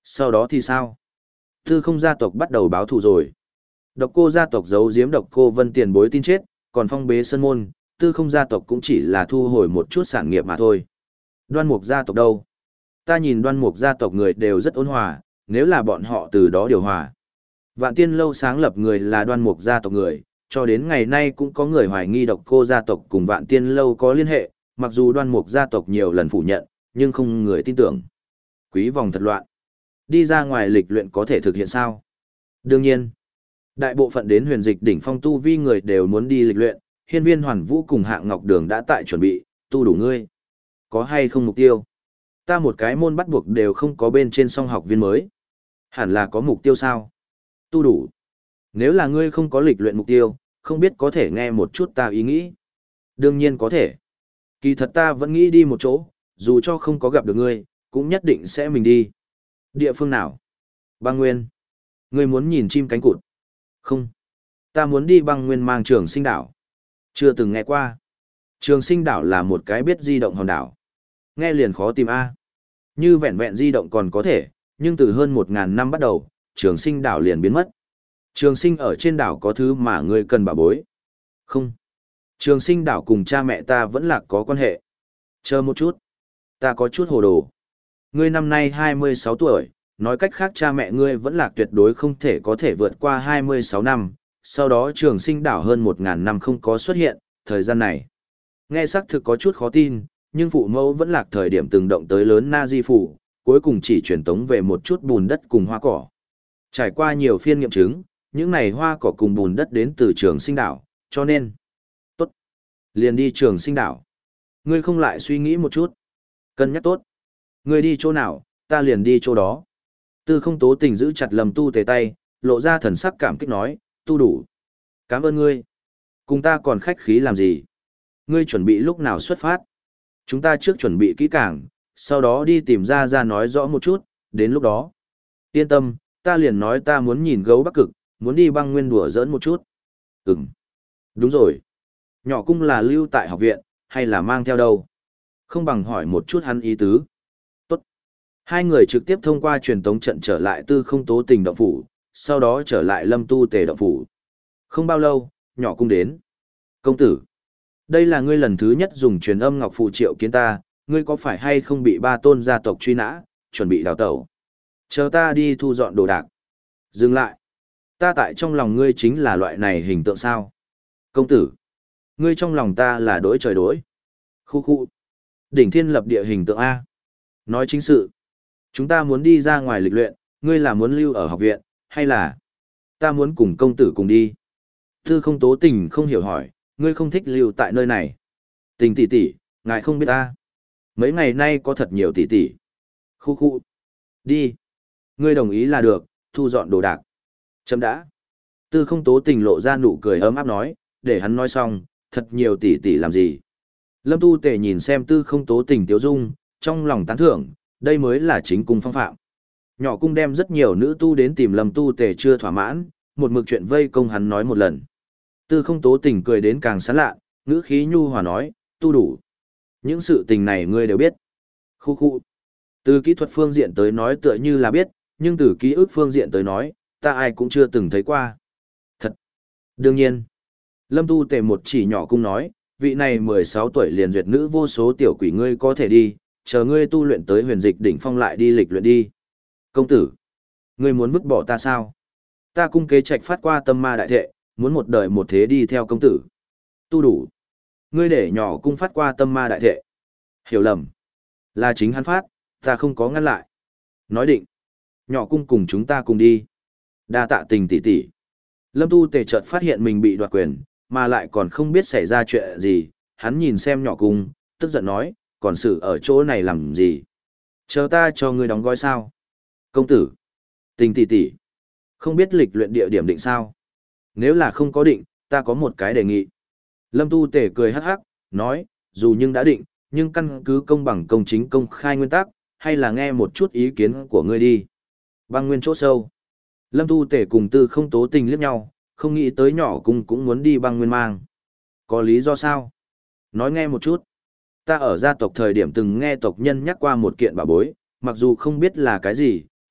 Sau đó thì sao? Tư không gia tộc bắt đầu báo thù rồi. Độc cô gia tộc giấu giếm độc cô vân tiền bối tin chết, còn phong bế sân môn, tư không gia tộc cũng chỉ là thu hồi một chút sản nghiệp mà thôi. Đoan mục gia tộc đâu? Ta nhìn đoan mục gia tộc người đều rất ôn hòa, nếu là bọn họ từ đó điều hòa. Vạn tiên lâu sáng lập người là đoan mục gia tộc người, cho đến ngày nay cũng có người hoài nghi độc cô gia tộc cùng vạn tiên lâu có liên hệ, mặc dù đoan mục gia tộc nhiều lần phủ nhận, nhưng không người tin tưởng. Quý vòng thật loạn. Đi ra ngoài lịch luyện có thể thực hiện sao? Đương nhiên, đại bộ phận đến huyền dịch đỉnh phong tu vi người đều muốn đi lịch luyện, hiên viên hoàn vũ cùng hạng ngọc đường đã tại chuẩn bị, tu đủ ngươi. Có hay không mục tiêu? Ta một cái môn bắt buộc đều không có bên trên song học viên mới. Hẳn là có mục tiêu sao? Tu đủ. Nếu là ngươi không có lịch luyện mục tiêu, không biết có thể nghe một chút ta ý nghĩ. Đương nhiên có thể. Kỳ thật ta vẫn nghĩ đi một chỗ, dù cho không có gặp được ngươi, cũng nhất định sẽ mình đi. Địa phương nào? Băng Nguyên. Ngươi muốn nhìn chim cánh cụt? Không. Ta muốn đi Băng Nguyên mang Trường Sinh đảo. Chưa từng nghe qua. Trường Sinh đảo là một cái biết di động hòn đảo. Nghe liền khó tìm a. Như vẹn vẹn di động còn có thể, nhưng từ hơn một ngàn năm bắt đầu, Trường Sinh đảo liền biến mất. Trường Sinh ở trên đảo có thứ mà ngươi cần bảo bối. Không. Trường Sinh đảo cùng cha mẹ ta vẫn là có quan hệ. Chờ một chút. Ta có chút hồ đồ. Ngươi năm nay hai mươi sáu tuổi, nói cách khác cha mẹ ngươi vẫn là tuyệt đối không thể có thể vượt qua hai mươi sáu năm, sau đó Trường Sinh đảo hơn một ngàn năm không có xuất hiện, thời gian này. Nghe xác thực có chút khó tin, nhưng phụ mẫu vẫn lạc thời điểm từng động tới lớn Na Di phủ, cuối cùng chỉ truyền tống về một chút bùn đất cùng hoa cỏ. Trải qua nhiều phiên nghiệm chứng, những này hoa cỏ cùng bùn đất đến từ Trường Sinh đảo, cho nên tốt, liền đi Trường Sinh đảo. Ngươi không lại suy nghĩ một chút, cân nhắc tốt. Ngươi đi chỗ nào, ta liền đi chỗ đó. Tư Không Tố Tình giữ chặt Lâm Tu Tề tay, lộ ra thần sắc cảm kích nói, tu đủ. Cảm ơn ngươi. Cùng ta còn khách khí làm gì? Ngươi chuẩn bị lúc nào xuất phát? Chúng ta trước chuẩn bị kỹ càng, sau đó đi tìm ra ra nói rõ một chút, đến lúc đó. Yên tâm, ta liền nói ta muốn nhìn gấu Bắc Cực, muốn đi Băng Nguyên đùa giỡn một chút. Ừm. Đúng rồi. Nhỏ cung là lưu tại học viện, hay là mang theo đâu? Không bằng hỏi một chút hắn ý tứ. Tốt. Hai người trực tiếp thông qua truyền tống trận trở lại Tư Không Tố Tình động phủ, sau đó trở lại Lâm Tu Tề động phủ. Không bao lâu, nhỏ cung đến. Công tử. Đây là ngươi lần thứ nhất dùng truyền âm ngọc phù triệu kiến ta, ngươi có phải hay không bị ba tôn gia tộc truy nã, chuẩn bị đào tẩu? Chờ ta đi thu dọn đồ đạc. Dừng lại. Ta tại trong lòng ngươi chính là loại này hình tượng sao? Công tử. Ngươi trong lòng ta là đối trời đối. Khu khu. Đỉnh thiên lập địa hình tượng A. Nói chính sự. Chúng ta muốn đi ra ngoài lịch luyện, ngươi là muốn lưu ở học viện, hay là ta muốn cùng công tử cùng đi? Tư Không Tố Tình không hiểu hỏi, ngươi không thích lưu tại nơi này. Tình tỷ tỷ, ngài không biết ta. Mấy ngày nay có thật nhiều tỷ tỷ. Khu khu. Đi. Ngươi đồng ý là được, thu dọn đồ đạc. Chấm đã. Tư Không Tố Tình lộ ra nụ cười ấm áp nói, để hắn nói xong, thật nhiều tỷ tỷ làm gì. Lâm Tu Tề nhìn xem Tư Không Tố Tình tiếu dung, trong lòng tán thưởng, đây mới là chính cung phong phạm. Nhỏ cung đem rất nhiều nữ tu đến tìm Lâm Tu Tề chưa thỏa mãn, một mực chuyện vây công hắn nói một lần. Tư Không Tố Tình cười đến càng sán lạ, ngữ khí nhu hòa nói, tu đủ. Những sự tình này ngươi đều biết. Khu khu. Từ kỹ thuật phương diện tới nói tựa như là biết, nhưng từ ký ức phương diện tới nói, ta ai cũng chưa từng thấy qua. Thật. Đương nhiên. Lâm Tu Tề một chỉ nhỏ cung nói, vị này mười sáu tuổi liền duyệt nữ vô số tiểu quỷ ngươi có thể đi, chờ ngươi tu luyện tới huyền dịch đỉnh phong lại đi lịch luyện đi. Công tử. Ngươi muốn vứt bỏ ta sao? Ta cung kế trạch phát qua tâm ma đại thệ, muốn một đời một thế đi theo công tử. Tu đủ. Ngươi để nhỏ cung phát qua tâm ma đại thệ. Hiểu lầm. Là chính hắn phát, ta không có ngăn lại. Nói định. Nhỏ cung cùng chúng ta cùng đi. Đa tạ Tình tỷ tỷ. Lâm Tu Tề chợt phát hiện mình bị đoạt quyền, mà lại còn không biết xảy ra chuyện gì. Hắn nhìn xem nhỏ cung, tức giận nói, còn xử ở chỗ này làm gì? Chờ ta cho ngươi đóng gói sao? Công tử. Tình tỷ tỷ. Không biết lịch luyện địa điểm định sao? Nếu là không có định, ta có một cái đề nghị. Lâm Tu Tề cười hắc hắc, nói, dù nhưng đã định, nhưng căn cứ công bằng công chính công khai nguyên tắc, hay là nghe một chút ý kiến của ngươi đi. Băng Nguyên chỗ sâu. Lâm Tu Tề cùng Tư Không Tố Tình liếc nhau, không nghĩ tới nhỏ cung cũng muốn đi Băng Nguyên mang. Có lý do sao? Nói nghe một chút. Ta ở gia tộc thời điểm từng nghe tộc nhân nhắc qua một kiện bảo bối, mặc dù không biết là cái gì,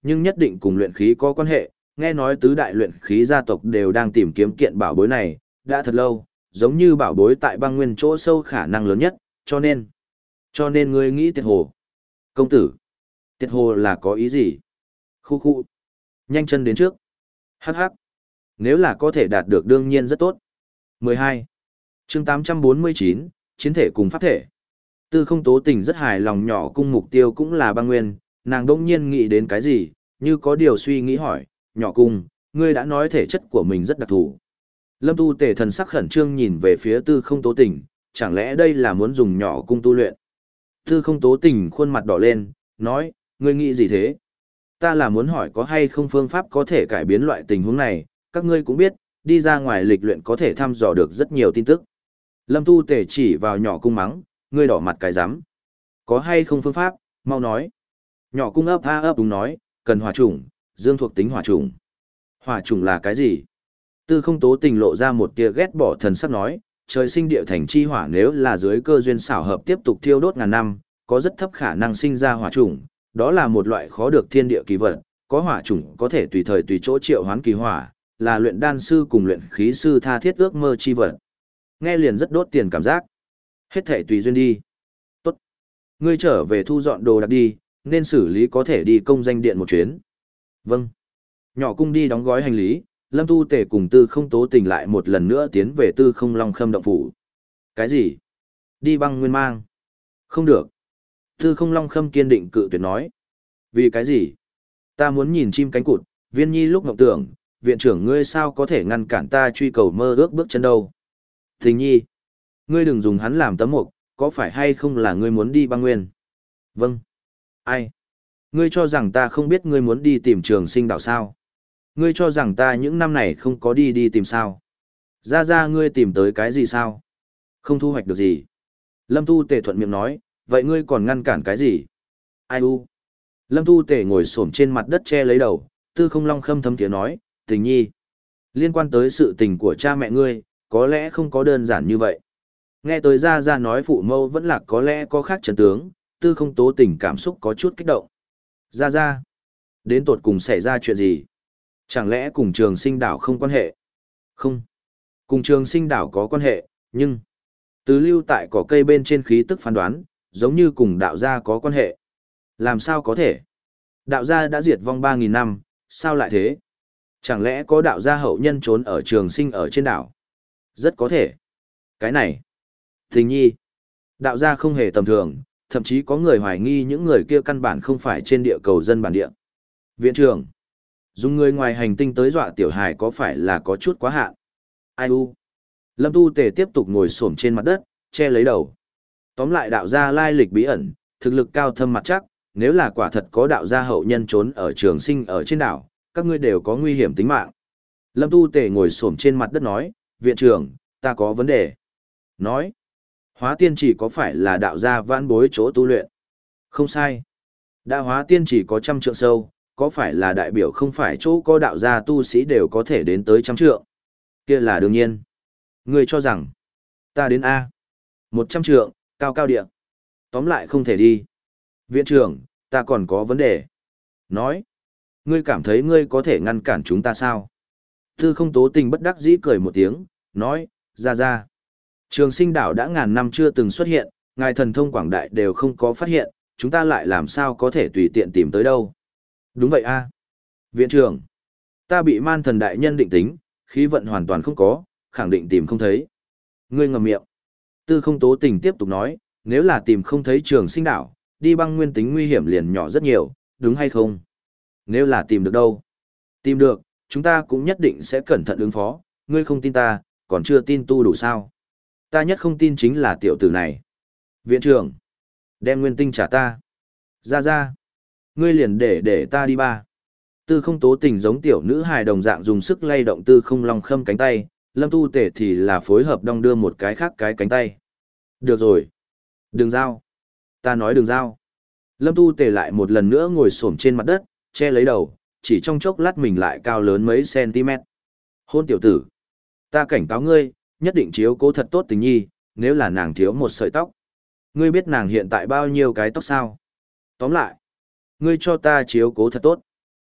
nhưng nhất định cùng luyện khí có quan hệ, nghe nói tứ đại luyện khí gia tộc đều đang tìm kiếm kiện bảo bối này, đã thật lâu, giống như bảo bối tại băng nguyên chỗ sâu khả năng lớn nhất, cho nên, cho nên ngươi nghĩ Tiệt Hồ. Công tử, Tiệt Hồ là có ý gì? Khu khu, nhanh chân đến trước. Hắc hắc, nếu là có thể đạt được đương nhiên rất tốt. mười hai chương tám trăm bốn mươi chín, chiến thể cùng pháp thể. Tư Không Tố Tình rất hài lòng, nhỏ cung mục tiêu cũng là băng nguyên, nàng đông nhiên nghĩ đến cái gì, như có điều suy nghĩ hỏi, nhỏ cung, ngươi đã nói thể chất của mình rất đặc thù. Lâm Tu Tề thần sắc khẩn trương nhìn về phía Tư Không Tố Tình, chẳng lẽ đây là muốn dùng nhỏ cung tu luyện? Tư Không Tố Tình khuôn mặt đỏ lên, nói, ngươi nghĩ gì thế? Ta là muốn hỏi có hay không phương pháp có thể cải biến loại tình huống này, các ngươi cũng biết, đi ra ngoài lịch luyện có thể thăm dò được rất nhiều tin tức. Lâm Tu Tề chỉ vào nhỏ cung mắng, ngươi đỏ mặt cái rắm. Có hay không phương pháp, mau nói. Nhỏ cung ấp a ấp đúng nói, cần hỏa chủng, dương thuộc tính hỏa chủng. Hỏa chủng là cái gì? Tư Không Tố Tình lộ ra một tia ghét bỏ thần sắc nói, trời sinh địa thành chi hỏa nếu là dưới cơ duyên xảo hợp tiếp tục thiêu đốt ngàn năm, có rất thấp khả năng sinh ra hỏa chủng, đó là một loại khó được thiên địa kỳ vật, có hỏa chủng có thể tùy thời tùy chỗ triệu hoán kỳ hỏa, là luyện đan sư cùng luyện khí sư tha thiết ước mơ chi vật. Nghe liền rất đốt tiền cảm giác. Hết thể tùy duyên đi. Tốt. Ngươi trở về thu dọn đồ đạc đi, nên xử lý có thể đi công danh điện một chuyến. Vâng. Nhỏ cung đi đóng gói hành lý, Lâm Tu Tề cùng Tư Không Tố Tình lại một lần nữa tiến về Tư Không Long Khâm động phủ. Cái gì? Đi băng nguyên mang? Không được. Tư Không Long Khâm kiên định cự tuyệt nói. Vì cái gì? Ta muốn nhìn chim cánh cụt, Viên Nhi lúc ngọc tưởng, viện trưởng ngươi sao có thể ngăn cản ta truy cầu mơ ước bước chân đâu? Tình Nhi, ngươi đừng dùng hắn làm tấm mục, có phải hay không là ngươi muốn đi băng nguyên? Vâng. Ai? Ngươi cho rằng ta không biết ngươi muốn đi tìm Trường Sinh đảo sao? Ngươi cho rằng ta những năm này không có đi đi tìm sao? Ra ra ngươi tìm tới cái gì sao? Không thu hoạch được gì. Lâm Tu Tề thuận miệng nói, vậy ngươi còn ngăn cản cái gì? Ai u? Lâm Tu Tề ngồi xổm trên mặt đất che lấy đầu, Tư Không Long Khâm thấm tiếng nói, Tình Nhi, liên quan tới sự tình của cha mẹ ngươi, có lẽ không có đơn giản như vậy. Nghe tới ra ra nói phụ mâu vẫn là có lẽ có khác trận tướng, Tư Không Tố Tình cảm xúc có chút kích động. Ra ra, đến tột cùng xảy ra chuyện gì? Chẳng lẽ cùng Trường Sinh đảo không quan hệ? Không. Cùng Trường Sinh đảo có quan hệ, nhưng từ lưu tại cỏ cây bên trên khí tức phán đoán, giống như cùng đạo gia có quan hệ. Làm sao có thể? Đạo gia đã diệt vong ba nghìn năm, sao lại thế? Chẳng lẽ có đạo gia hậu nhân trốn ở Trường Sinh ở trên đảo? Rất có thể. Cái này, Tình Nhi, đạo gia không hề tầm thường, thậm chí có người hoài nghi những người kia căn bản không phải trên địa cầu dân bản địa. Viện trưởng, dùng người ngoài hành tinh tới dọa tiểu hài có phải là có chút quá hạn? Ai u? Lâm Tu Tề tiếp tục ngồi xổm trên mặt đất, che lấy đầu. Tóm lại đạo gia lai lịch bí ẩn, thực lực cao thâm mặt chắc, nếu là quả thật có đạo gia hậu nhân trốn ở Trường Sinh ở trên đảo, các ngươi đều có nguy hiểm tính mạng. Lâm Tu Tề ngồi xổm trên mặt đất nói, viện trưởng, ta có vấn đề. Nói, hóa tiên chỉ có phải là đạo gia vãn bối chỗ tu luyện? Không sai. Đã hóa tiên chỉ có trăm trượng sâu, có phải là đại biểu không phải chỗ có đạo gia tu sĩ đều có thể đến tới trăm trượng? Kia là đương nhiên. Ngươi cho rằng, ta đến A. Một trăm trượng, cao cao địa. Tóm lại không thể đi. Viện trưởng, ta còn có vấn đề. Nói, ngươi cảm thấy ngươi có thể ngăn cản chúng ta sao? Tư Không Tố Tình bất đắc dĩ cười một tiếng, nói, ra ra. Trường Sinh đảo đã ngàn năm chưa từng xuất hiện, ngài thần thông quảng đại đều không có phát hiện, chúng ta lại làm sao có thể tùy tiện tìm tới đâu. Đúng vậy a, Viện trưởng, ta bị man thần đại nhân định tính, khí vận hoàn toàn không có, khẳng định tìm không thấy. Ngươi ngậm miệng. Tư Không Tố Tình tiếp tục nói, nếu là tìm không thấy Trường Sinh đảo, đi băng nguyên tính nguy hiểm liền nhỏ rất nhiều, đúng hay không? Nếu là tìm được đâu? Tìm được, chúng ta cũng nhất định sẽ cẩn thận ứng phó, ngươi không tin ta, còn chưa tin tu đủ sao? Ta nhất không tin chính là tiểu tử này. Viện trưởng, đem nguyên tinh trả ta. Ra ra, ngươi liền để để ta đi ba. Tư Không Tố Tình giống tiểu nữ hài đồng dạng dùng sức lay động Tư Không Long Khâm cánh tay, Lâm Tu Tể thì là phối hợp đong đưa một cái khác cái cánh tay. Được rồi. Đừng giao. Ta nói đừng giao. Lâm Tu Tể lại một lần nữa ngồi xổm trên mặt đất, che lấy đầu, chỉ trong chốc lát mình lại cao lớn mấy cm. Hôn tiểu tử. Ta cảnh cáo ngươi, nhất định chiếu cố thật tốt Tình Nhi, nếu là nàng thiếu một sợi tóc. Ngươi biết nàng hiện tại bao nhiêu cái tóc sao? Tóm lại, ngươi cho ta chiếu cố thật tốt.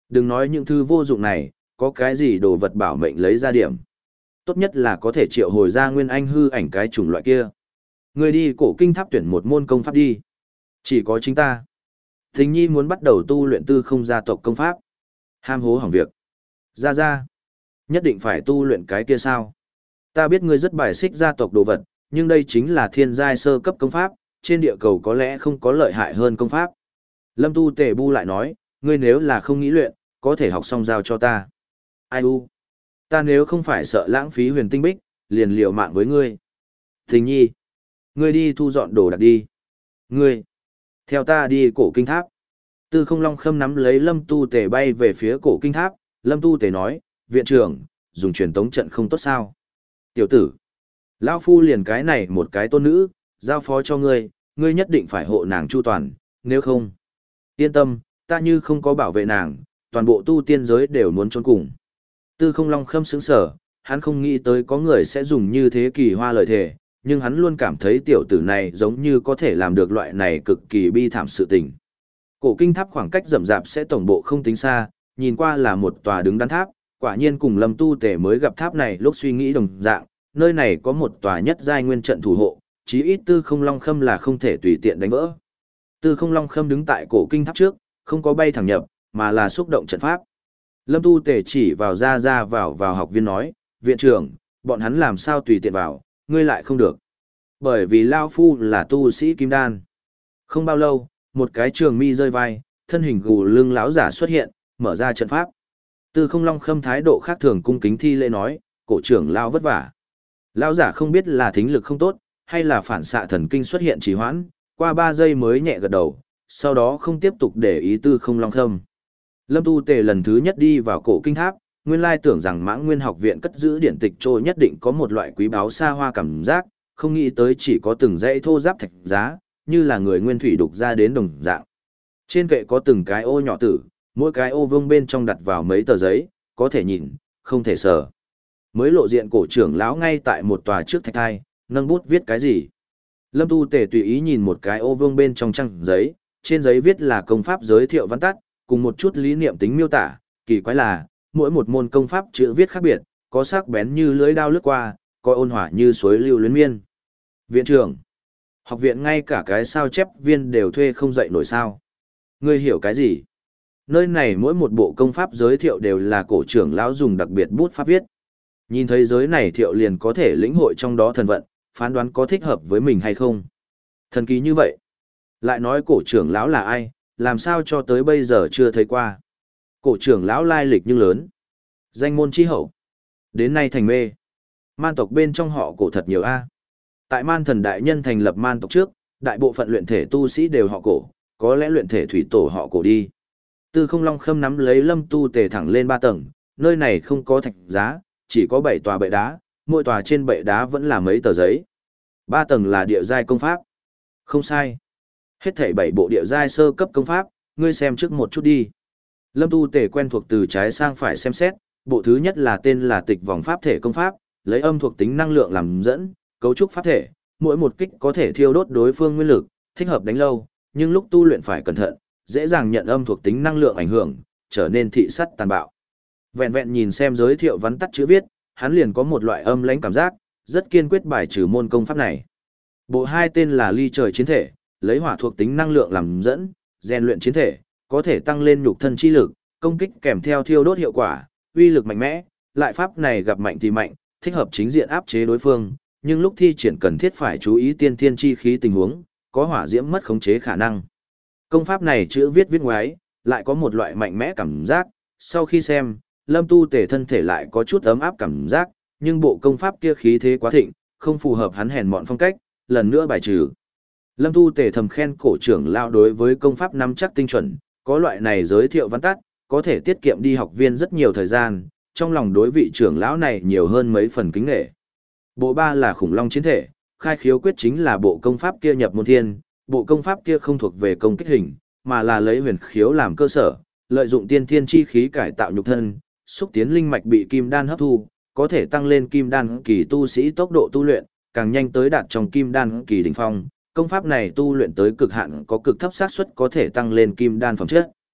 Đừng nói những thứ vô dụng này, có cái gì đồ vật bảo mệnh lấy ra điểm. Tốt nhất là có thể triệu hồi ra nguyên anh hư ảnh cái chủng loại kia. Ngươi đi cổ kinh tháp tuyển một môn công pháp đi. Chỉ có chính ta. Thình nhi muốn bắt đầu tu luyện tư không gia tộc công pháp. Ham hố hỏng việc. Ra ra. Nhất định phải tu luyện cái kia sao? Ta biết ngươi rất bài xích gia tộc đồ vật, nhưng đây chính là thiên giai sơ cấp công pháp, trên địa cầu có lẽ không có lợi hại hơn công pháp. Lâm Tu Tề Bu lại nói, ngươi nếu là không nghĩ luyện, có thể học xong giao cho ta. Ai u? Ta nếu không phải sợ lãng phí huyền tinh bích, liền liều mạng với ngươi. Thình nhi. Ngươi đi thu dọn đồ đạc đi. Ngươi. Theo ta đi cổ kinh tháp. Tư không long khâm nắm lấy Lâm Tu Tề bay về phía cổ kinh tháp. Lâm Tu Tề nói, viện trưởng, dùng truyền tống trận không tốt sao? Tiểu tử. Lão phu liền cái này một cái tôn nữ, giao phó cho ngươi, ngươi nhất định phải hộ nàng chu toàn, nếu không. Yên tâm, ta như không có bảo vệ nàng, toàn bộ tu tiên giới đều muốn trốn cùng. Tư không long khâm sững sở, hắn không nghĩ tới có người sẽ dùng như thế kỳ hoa lời thề, nhưng hắn luôn cảm thấy tiểu tử này giống như có thể làm được loại này cực kỳ bi thảm sự tình. Cổ kinh tháp khoảng cách rậm rạp sẽ tổng bộ không tính xa, nhìn qua là một tòa đứng đắn tháp, quả nhiên cùng Lâm Tu Tề mới gặp tháp này lúc suy nghĩ đồng dạng, nơi này có một tòa nhất giai nguyên trận thủ hộ, chí ít Tư Không Long Khâm là không thể tùy tiện đánh vỡ. Tư Không Long Khâm đứng tại cổ kinh tháp trước, không có bay thẳng nhập, mà là xúc động trận pháp. Lâm Tu Tề chỉ vào ra ra vào vào học viên nói, viện trưởng, bọn hắn làm sao tùy tiện vào, ngươi lại không được. Bởi vì Lao Phu là tu sĩ kim đan. Không bao lâu, một cái trường mi rơi vai, thân hình gù lưng lão giả xuất hiện, mở ra trận pháp. Tư Không Long Khâm thái độ khác thường cung kính thi lễ nói, cổ trưởng lão vất vả. Lão giả không biết là thính lực không tốt, hay là phản xạ thần kinh xuất hiện trì hoãn, qua ba giây mới nhẹ gật đầu, sau đó không tiếp tục để ý Tư Không Long Khâm. Lâm Tu Tề lần thứ nhất đi vào cổ kinh tháp, nguyên lai tưởng rằng Mãng Nguyên học viện cất giữ điển tịch trôi nhất định có một loại quý báu xa hoa cảm giác, không nghĩ tới chỉ có từng dãy thô giáp thạch giá, như là người nguyên thủy đục ra đến đồng dạng. Trên kệ có từng cái ô nhỏ tử, mỗi cái ô vuông bên trong đặt vào mấy tờ giấy, có thể nhìn, không thể sờ. Mới lộ diện cổ trưởng lão ngay tại một tòa trước thạch thai, nâng bút viết cái gì. Lâm Tu Tề tùy ý nhìn một cái ô vuông bên trong trang giấy, trên giấy viết là công pháp giới thiệu văn tắt, cùng một chút lý niệm tính miêu tả, kỳ quái là, mỗi một môn công pháp chữ viết khác biệt, có sắc bén như lưỡi dao lướt qua, có ôn hòa như suối lưu luyến miên. Viện trưởng, học viện ngay cả cái sao chép viên đều thuê không dậy nổi sao. Ngươi hiểu cái gì? Nơi này mỗi một bộ công pháp giới thiệu đều là cổ trưởng lão dùng đặc biệt bút pháp viết. Nhìn thấy giới này thiệu liền có thể lĩnh hội trong đó thần vận, phán đoán có thích hợp với mình hay không. Thần kỳ như vậy. Lại nói cổ trưởng lão là ai, làm sao cho tới bây giờ chưa thấy qua. Cổ trưởng lão lai lịch nhưng lớn. Danh môn chi hậu. Đến nay thành mê. Man tộc bên trong họ cổ thật nhiều a. Tại man thần đại nhân thành lập man tộc trước, đại bộ phận luyện thể tu sĩ đều họ cổ, có lẽ luyện thể thủy tổ họ cổ đi. Tư Không Long Khâm nắm lấy Lâm Tu Tề thẳng lên ba tầng, nơi này không có thạch giá, chỉ có bảy tòa bệ đá, mỗi tòa trên bệ đá vẫn là mấy tờ giấy. Ba tầng là địa giai công pháp. Không sai. Hết thảy bảy bộ địa giai sơ cấp công pháp, ngươi xem trước một chút đi. Lâm Tu Tề quen thuộc từ trái sang phải xem xét, bộ thứ nhất là tên là Tịch Vòng Pháp Thể công pháp, lấy âm thuộc tính năng lượng làm dẫn, cấu trúc pháp thể, mỗi một kích có thể thiêu đốt đối phương nguyên lực, thích hợp đánh lâu, nhưng lúc tu luyện phải cẩn thận, dễ dàng nhận âm thuộc tính năng lượng ảnh hưởng, trở nên thị sắt tàn bạo. Vẹn vẹn nhìn xem giới thiệu vắn tắt chữ viết, hắn liền có một loại âm lãnh cảm giác, rất kiên quyết bài trừ môn công pháp này. Bộ hai tên là Ly Trời Chiến Thể, lấy hỏa thuộc tính năng lượng làm dẫn, rèn luyện chiến thể, có thể tăng lên nhục thân chi lực, công kích kèm theo thiêu đốt hiệu quả, uy lực mạnh mẽ, lại pháp này gặp mạnh thì mạnh, thích hợp chính diện áp chế đối phương, nhưng lúc thi triển cần thiết phải chú ý tiên thiên chi khí tình huống, có hỏa diễm mất khống chế khả năng. Công pháp này chữ viết viết ngoái, lại có một loại mạnh mẽ cảm giác, sau khi xem, Lâm Tu Tề thân thể lại có chút ấm áp cảm giác, nhưng bộ công pháp kia khí thế quá thịnh, không phù hợp hắn hèn mọn phong cách, lần nữa bài trừ. Lâm Tu Tề thầm khen cổ trưởng lão đối với công pháp nắm chắc tinh chuẩn, có loại này giới thiệu văn tắt, có thể tiết kiệm đi học viên rất nhiều thời gian, trong lòng đối vị trưởng lão này nhiều hơn mấy phần kính nể. Bộ ba là khủng long chiến thể, khai khiếu quyết chính là bộ công pháp kia nhập môn thiên, bộ công pháp kia không thuộc về công kích hình, mà là lấy huyền khiếu làm cơ sở, lợi dụng tiên thiên chi khí cải tạo nhục thân, xúc tiến linh mạch bị kim đan hấp thu, có thể tăng lên kim đan kỳ tu sĩ tốc độ tu luyện, càng nhanh tới đạt trong kim đan kỳ đỉnh phong. Công pháp này tu luyện tới cực hạn có cực thấp xác suất có thể tăng lên kim đan phẩm chất.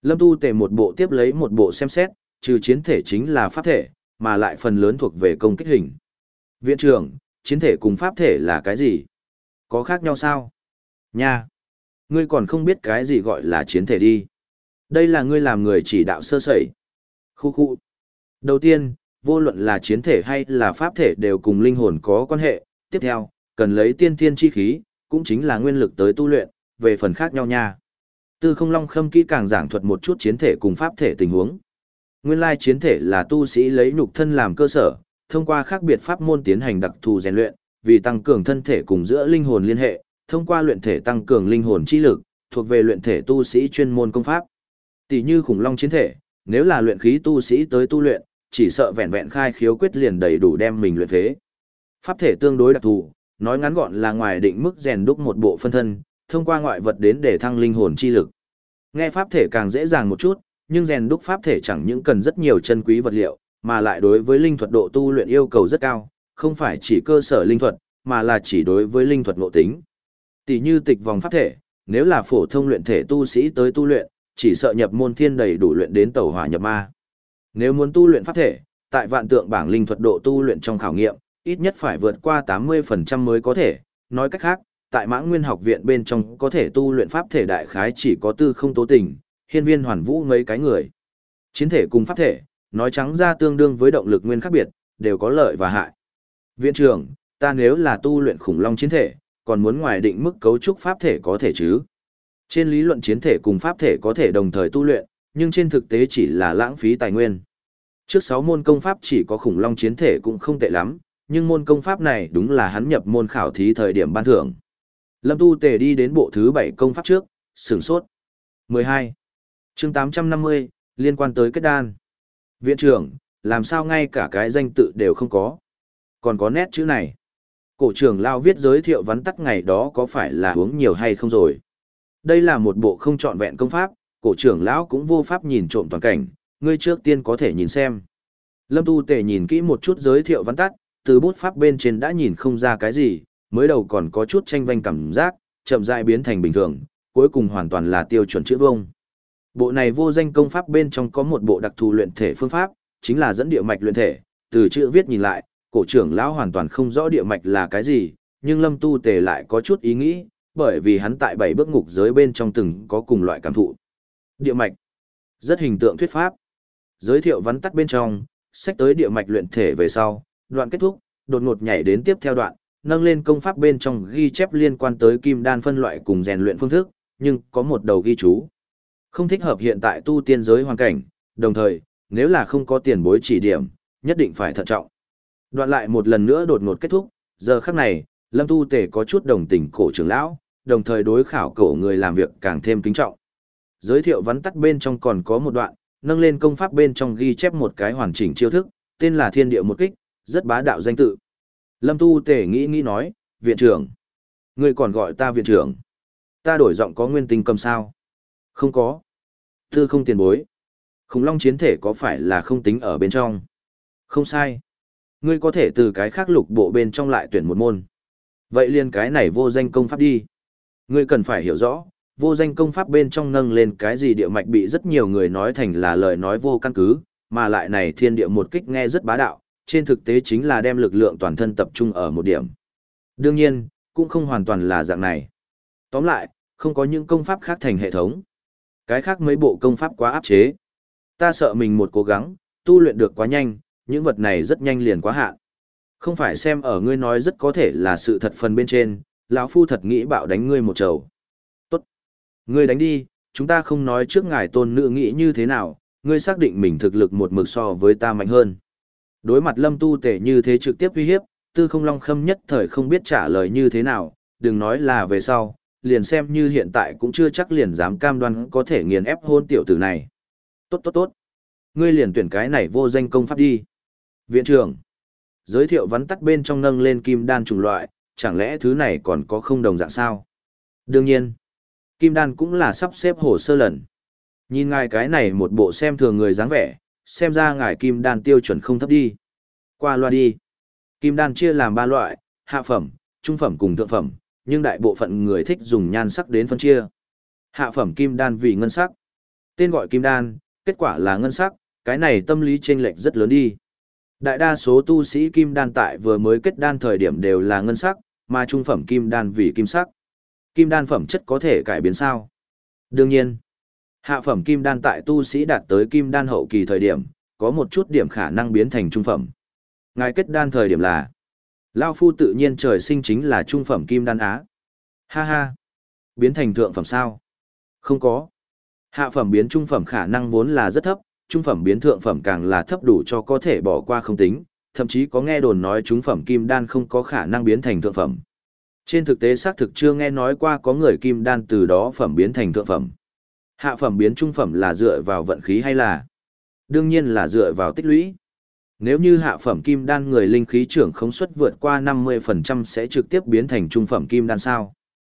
Lâm Tu Tề một bộ tiếp lấy một bộ xem xét, trừ chiến thể chính là pháp thể, mà lại phần lớn thuộc về công kích hình. Viện trưởng, chiến thể cùng pháp thể là cái gì? Có khác nhau sao? Nha! Ngươi còn không biết cái gì gọi là chiến thể đi. Đây là ngươi làm người chỉ đạo sơ sẩy. Khu khu. Đầu tiên, vô luận là chiến thể hay là pháp thể đều cùng linh hồn có quan hệ. Tiếp theo, cần lấy tiên thiên chi khí, cũng chính là nguyên lực tới tu luyện, về phần khác nhau nha. Tư Không Long Khâm kỹ càng giảng thuật một chút chiến thể cùng pháp thể tình huống. Nguyên lai chiến thể là tu sĩ lấy nhục thân làm cơ sở, thông qua khác biệt pháp môn tiến hành đặc thù rèn luyện, vì tăng cường thân thể cùng giữa linh hồn liên hệ, thông qua luyện thể tăng cường linh hồn chi lực, thuộc về luyện thể tu sĩ chuyên môn công pháp. Tỷ như khủng long chiến thể, nếu là luyện khí tu sĩ tới tu luyện, chỉ sợ vẹn vẹn khai khiếu quyết liền đầy đủ đem mình luyện phế. Pháp thể tương đối đặc thù, nói ngắn gọn là ngoài định mức rèn đúc một bộ phân thân, thông qua ngoại vật đến để thăng linh hồn chi lực. Nghe pháp thể càng dễ dàng một chút, nhưng rèn đúc pháp thể chẳng những cần rất nhiều chân quý vật liệu, mà lại đối với linh thuật độ tu luyện yêu cầu rất cao, không phải chỉ cơ sở linh thuật, mà là chỉ đối với linh thuật ngộ tính. Tỷ như tịch vòng pháp thể, nếu là phổ thông luyện thể tu sĩ tới tu luyện, chỉ sợ nhập môn thiên đầy đủ luyện đến tẩu hỏa nhập ma. Nếu muốn tu luyện pháp thể, tại vạn tượng bảng linh thuật độ tu luyện trong khảo nghiệm, ít nhất phải vượt qua tám mươi phần trăm mới có thể. Nói cách khác, tại Mã Nguyên học viện bên trong có thể tu luyện pháp thể đại khái chỉ có Tư Không Tố Tình, Hiên Viên Hoàn Vũ mấy cái người. Chiến thể cùng pháp thể, nói trắng ra tương đương với động lực nguyên khác biệt, đều có lợi và hại. Viện trưởng, ta nếu là tu luyện khủng long chiến thể, còn muốn ngoài định mức cấu trúc pháp thể có thể chứ? Trên lý luận chiến thể cùng pháp thể có thể đồng thời tu luyện, nhưng trên thực tế chỉ là lãng phí tài nguyên. Trước sáu môn công pháp chỉ có khủng long chiến thể cũng không tệ lắm, nhưng môn công pháp này đúng là hắn nhập môn khảo thí thời điểm ban thưởng. Lâm Tu Tề đi đến bộ thứ bảy công pháp trước, sửng sốt. mười hai. Chương tám trăm năm mươi, liên quan tới kết đan. Viện trưởng, làm sao ngay cả cái danh tự đều không có? Còn có nét chữ này. Cổ trưởng lao viết giới thiệu vắn tắt ngày đó có phải là uống nhiều hay không rồi? Đây là một bộ không trọn vẹn công pháp, cổ trưởng lão cũng vô pháp nhìn trộm toàn cảnh, ngươi trước tiên có thể nhìn xem. Lâm Tu Tề nhìn kỹ một chút giới thiệu vắn tắt, từ bút pháp bên trên đã nhìn không ra cái gì, mới đầu còn có chút tranh vanh cảm giác, chậm rãi biến thành bình thường, cuối cùng hoàn toàn là tiêu chuẩn chữ vông. Bộ này vô danh công pháp bên trong có một bộ đặc thù luyện thể phương pháp, chính là dẫn địa mạch luyện thể, từ chữ viết nhìn lại, cổ trưởng lão hoàn toàn không rõ địa mạch là cái gì, nhưng Lâm Tu Tề lại có chút ý nghĩ, bởi vì hắn tại bảy bước ngục giới bên trong từng có cùng loại cảm thụ. Địa mạch, rất hình tượng thuyết pháp. Giới thiệu vắn tắt bên trong, sách tới địa mạch luyện thể về sau, đoạn kết thúc, đột ngột nhảy đến tiếp theo đoạn, nâng lên công pháp bên trong ghi chép liên quan tới kim đan phân loại cùng rèn luyện phương thức, nhưng có một đầu ghi chú. Không thích hợp hiện tại tu tiên giới hoàn cảnh, đồng thời, nếu là không có tiền bối chỉ điểm, nhất định phải thận trọng. Đoạn lại một lần nữa đột ngột kết thúc, giờ khắc này, Lâm Tu Tề có chút đồng tình cổ trưởng lão, đồng thời đối khảo cổ người làm việc càng thêm kính trọng. Giới thiệu vắn tắt bên trong còn có một đoạn, nâng lên công pháp bên trong ghi chép một cái hoàn chỉnh chiêu thức, tên là Thiên Địa Một Kích, rất bá đạo danh tự. Lâm Tu Tề nghĩ nghĩ nói, viện trưởng. Ngươi còn gọi ta viện trưởng. Ta đổi giọng có nguyên tinh cầm sao? Không có. Tư không tiền bối. Khủng long chiến thể có phải là không tính ở bên trong? Không sai. Ngươi có thể từ cái khác lục bộ bên trong lại tuyển một môn. Vậy liền cái này vô danh công pháp đi. Ngươi cần phải hiểu rõ, vô danh công pháp bên trong nâng lên cái gì địa mạch bị rất nhiều người nói thành là lời nói vô căn cứ, mà lại này thiên địa một kích nghe rất bá đạo, trên thực tế chính là đem lực lượng toàn thân tập trung ở một điểm. Đương nhiên, cũng không hoàn toàn là dạng này. Tóm lại, không có những công pháp khác thành hệ thống. Cái khác mấy bộ công pháp quá áp chế. Ta sợ mình một cố gắng, tu luyện được quá nhanh, những vật này rất nhanh liền quá hạn. Không phải xem ở ngươi nói rất có thể là sự thật phần bên trên, lão phu thật nghĩ bạo đánh ngươi một trầu. Tốt. Ngươi đánh đi, chúng ta không nói trước ngài tôn nữ nghĩ như thế nào, ngươi xác định mình thực lực một mực so với ta mạnh hơn. Đối mặt Lâm Tu Tề như thế trực tiếp uy hiếp, Tư Không Long Khâm nhất thời không biết trả lời như thế nào, đừng nói là về sau, liền xem như hiện tại cũng chưa chắc liền dám cam đoan có thể nghiền ép hôn tiểu tử này. Tốt tốt tốt. Ngươi liền tuyển cái này vô danh công pháp đi. Viện trưởng. Giới thiệu vắn tắt bên trong nâng lên kim đan chủng loại, chẳng lẽ thứ này còn có không đồng dạng sao? Đương nhiên. Kim đan cũng là sắp xếp hồ sơ lần. Nhìn ngài cái này một bộ xem thường người dáng vẻ, xem ra ngài kim đan tiêu chuẩn không thấp đi. Qua loa đi. Kim đan chia làm ba loại, hạ phẩm, trung phẩm cùng thượng phẩm, nhưng đại bộ phận người thích dùng nhan sắc đến phân chia. Hạ phẩm kim đan vì ngân sắc. Tên gọi kim đan, kết quả là ngân sắc, cái này tâm lý chênh lệch rất lớn đi. Đại đa số tu sĩ kim đan tại vừa mới kết đan thời điểm đều là ngân sắc, mà trung phẩm kim đan vì kim sắc. Kim đan phẩm chất có thể cải biến sao? Đương nhiên, hạ phẩm kim đan tại tu sĩ đạt tới kim đan hậu kỳ thời điểm, có một chút điểm khả năng biến thành trung phẩm. Ngài kết đan thời điểm là Lao Phu tự nhiên trời sinh chính là trung phẩm kim đan á. Ha ha, biến thành thượng phẩm sao? Không có. Hạ phẩm biến trung phẩm khả năng vốn là rất thấp, trung phẩm biến thượng phẩm càng là thấp đủ cho có thể bỏ qua không tính, thậm chí có nghe đồn nói trung phẩm kim đan không có khả năng biến thành thượng phẩm. Trên thực tế xác thực chưa nghe nói qua có người kim đan từ đó phẩm biến thành thượng phẩm. Hạ phẩm biến trung phẩm là dựa vào vận khí hay là? Đương nhiên là dựa vào tích lũy. Nếu như hạ phẩm kim đan người linh khí trưởng khống suất vượt qua năm mươi phần trăm sẽ trực tiếp biến thành trung phẩm kim đan sao?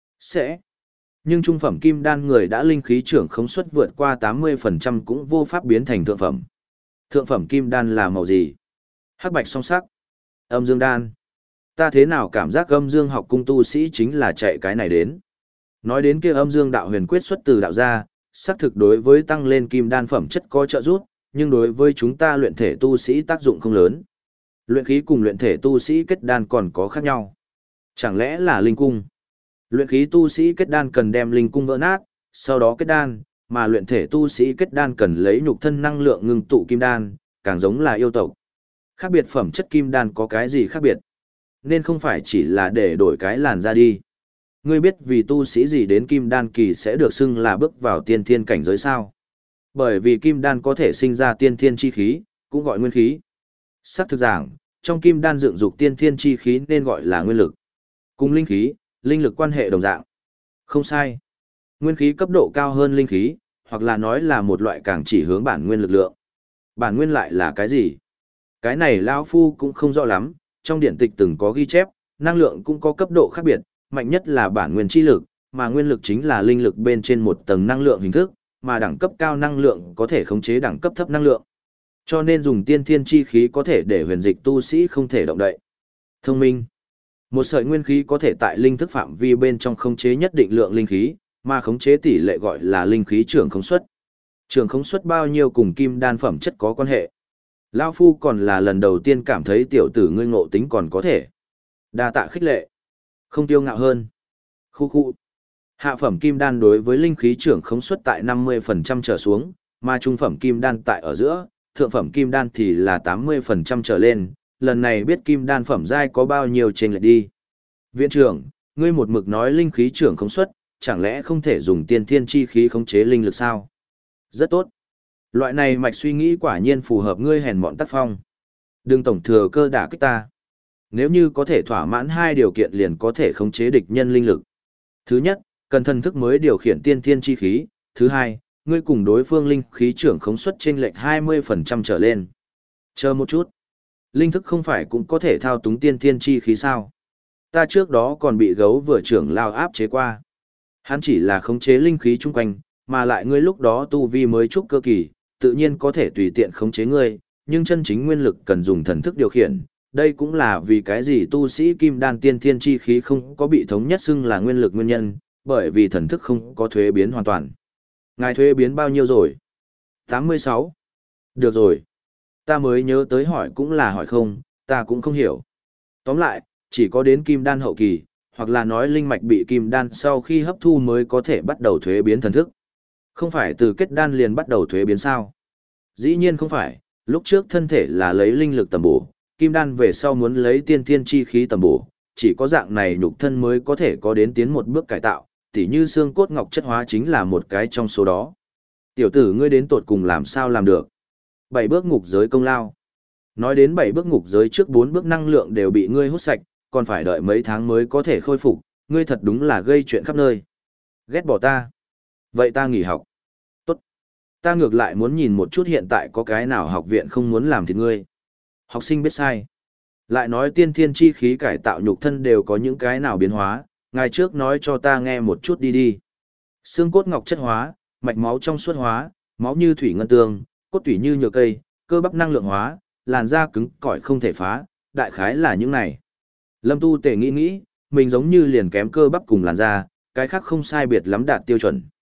Sẽ. Nhưng trung phẩm kim đan người đã linh khí trưởng khống suất vượt qua tám mươi phần trăm cũng vô pháp biến thành thượng phẩm. Thượng phẩm kim đan là màu gì? Hắc bạch song sắc. Âm dương đan. Ta thế nào cảm giác âm dương học cung tu sĩ chính là chạy cái này đến. Nói đến kia âm dương đạo huyền quyết xuất từ đạo gia, xác thực đối với tăng lên kim đan phẩm chất có trợ giúp, nhưng đối với chúng ta luyện thể tu sĩ tác dụng không lớn. Luyện khí cùng luyện thể tu sĩ kết đan còn có khác nhau. Chẳng lẽ là linh cung? Luyện khí tu sĩ kết đan cần đem linh cung vỡ nát, sau đó kết đan, mà luyện thể tu sĩ kết đan cần lấy nhục thân năng lượng ngưng tụ kim đan, càng giống là yêu tộc. Khác biệt phẩm chất kim đan có cái gì khác biệt? Nên không phải chỉ là để đổi cái làn ra đi. Ngươi biết vì tu sĩ gì đến kim đan kỳ sẽ được xưng là bước vào tiên thiên cảnh giới sao? Bởi vì kim đan có thể sinh ra tiên thiên chi khí, cũng gọi nguyên khí. Sắc thực giảng, trong kim đan dựng dục tiên thiên chi khí nên gọi là nguyên lực. Cùng linh khí, linh lực quan hệ đồng dạng. Không sai. Nguyên khí cấp độ cao hơn linh khí, hoặc là nói là một loại càng chỉ hướng bản nguyên lực lượng. Bản nguyên lại là cái gì? Cái này lão phu cũng không rõ lắm, trong điển tịch từng có ghi chép, năng lượng cũng có cấp độ khác biệt, mạnh nhất là bản nguyên chi lực, mà nguyên lực chính là linh lực bên trên một tầng năng lượng hình thức, mà đẳng cấp cao năng lượng có thể khống chế đẳng cấp thấp năng lượng. Cho nên dùng tiên thiên chi khí có thể để huyền dịch tu sĩ không thể động đậy. Thông minh. Một sợi nguyên khí có thể tại linh thức phạm vi bên trong khống chế nhất định lượng linh khí, mà khống chế tỷ lệ gọi là linh khí trưởng khống suất. Trưởng khống suất bao nhiêu cùng kim đan phẩm chất có quan hệ. Lão phu còn là lần đầu tiên cảm thấy tiểu tử ngươi ngộ tính còn có thể. Đa tạ khích lệ. Không tiêu ngạo hơn. Khu khu. Hạ phẩm kim đan đối với linh khí trưởng khống suất tại năm mươi phần trăm trở xuống, mà trung phẩm kim đan tại ở giữa, thượng phẩm kim đan thì là tám mươi phần trăm trở lên, lần này biết kim đan phẩm giai có bao nhiêu trên lệch đi. Viện trưởng, ngươi một mực nói linh khí trưởng khống suất, chẳng lẽ không thể dùng tiên thiên chi khí khống chế linh lực sao? Rất tốt. Loại này mạch suy nghĩ quả nhiên phù hợp ngươi hèn mọn tác phong. Đừng tổng thừa cơ đả kích ta. Nếu như có thể thỏa mãn hai điều kiện liền có thể khống chế địch nhân linh lực. Thứ nhất, cần thần thức mới điều khiển tiên thiên chi khí. Thứ hai, ngươi cùng đối phương linh khí trưởng khống suất chênh lệch hai mươi phần trăm trở lên. Chờ một chút. Linh thức không phải cũng có thể thao túng tiên thiên chi khí sao? Ta trước đó còn bị gấu vừa trưởng lao áp chế qua. Hắn chỉ là khống chế linh khí chung quanh, mà lại ngươi lúc đó tu vi mới trúc cơ kỳ, tự nhiên có thể tùy tiện khống chế ngươi, nhưng chân chính nguyên lực cần dùng thần thức điều khiển. Đây cũng là vì cái gì tu sĩ kim đan tiên thiên chi khí không có bị thống nhất xưng là nguyên lực nguyên nhân, bởi vì thần thức không có thuế biến hoàn toàn. Ngài thuế biến bao nhiêu rồi? tám mươi sáu. Được rồi. Ta mới nhớ tới hỏi cũng là hỏi không, ta cũng không hiểu. Tóm lại, chỉ có đến kim đan hậu kỳ, hoặc là nói linh mạch bị kim đan sau khi hấp thu mới có thể bắt đầu thuế biến thần thức. Không phải từ kết đan liền bắt đầu thuế biến sao? Dĩ nhiên không phải, lúc trước thân thể là lấy linh lực tầm bổ, kim đan về sau muốn lấy tiên thiên chi khí tầm bổ, chỉ có dạng này nhục thân mới có thể có đến tiến một bước cải tạo, tỉ như xương cốt ngọc chất hóa chính là một cái trong số đó. Tiểu tử ngươi đến tột cùng làm sao làm được? Bảy bước ngục giới công lao. Nói đến bảy bước ngục giới trước bốn bước năng lượng đều bị ngươi hút sạch, còn phải đợi mấy tháng mới có thể khôi phục, ngươi thật đúng là gây chuyện khắp nơi. Ghét bỏ ta. Vậy ta nghỉ học. Tốt. Ta ngược lại muốn nhìn một chút hiện tại có cái nào học viện không muốn làm thịt ngươi. Học sinh biết sai. Lại nói tiên thiên chi khí cải tạo nhục thân đều có những cái nào biến hóa, ngày trước nói cho ta nghe một chút đi đi. Xương cốt ngọc chất hóa, mạch máu trong suốt hóa, máu như thủy ngân tương, cốt tủy như nhựa cây, cơ bắp năng lượng hóa, làn da cứng cỏi không thể phá, đại khái là những này. Lâm Tu Tề nghĩ nghĩ, mình giống như liền kém cơ bắp cùng làn da, cái khác không sai biệt lắm đạt tiêu chuẩn.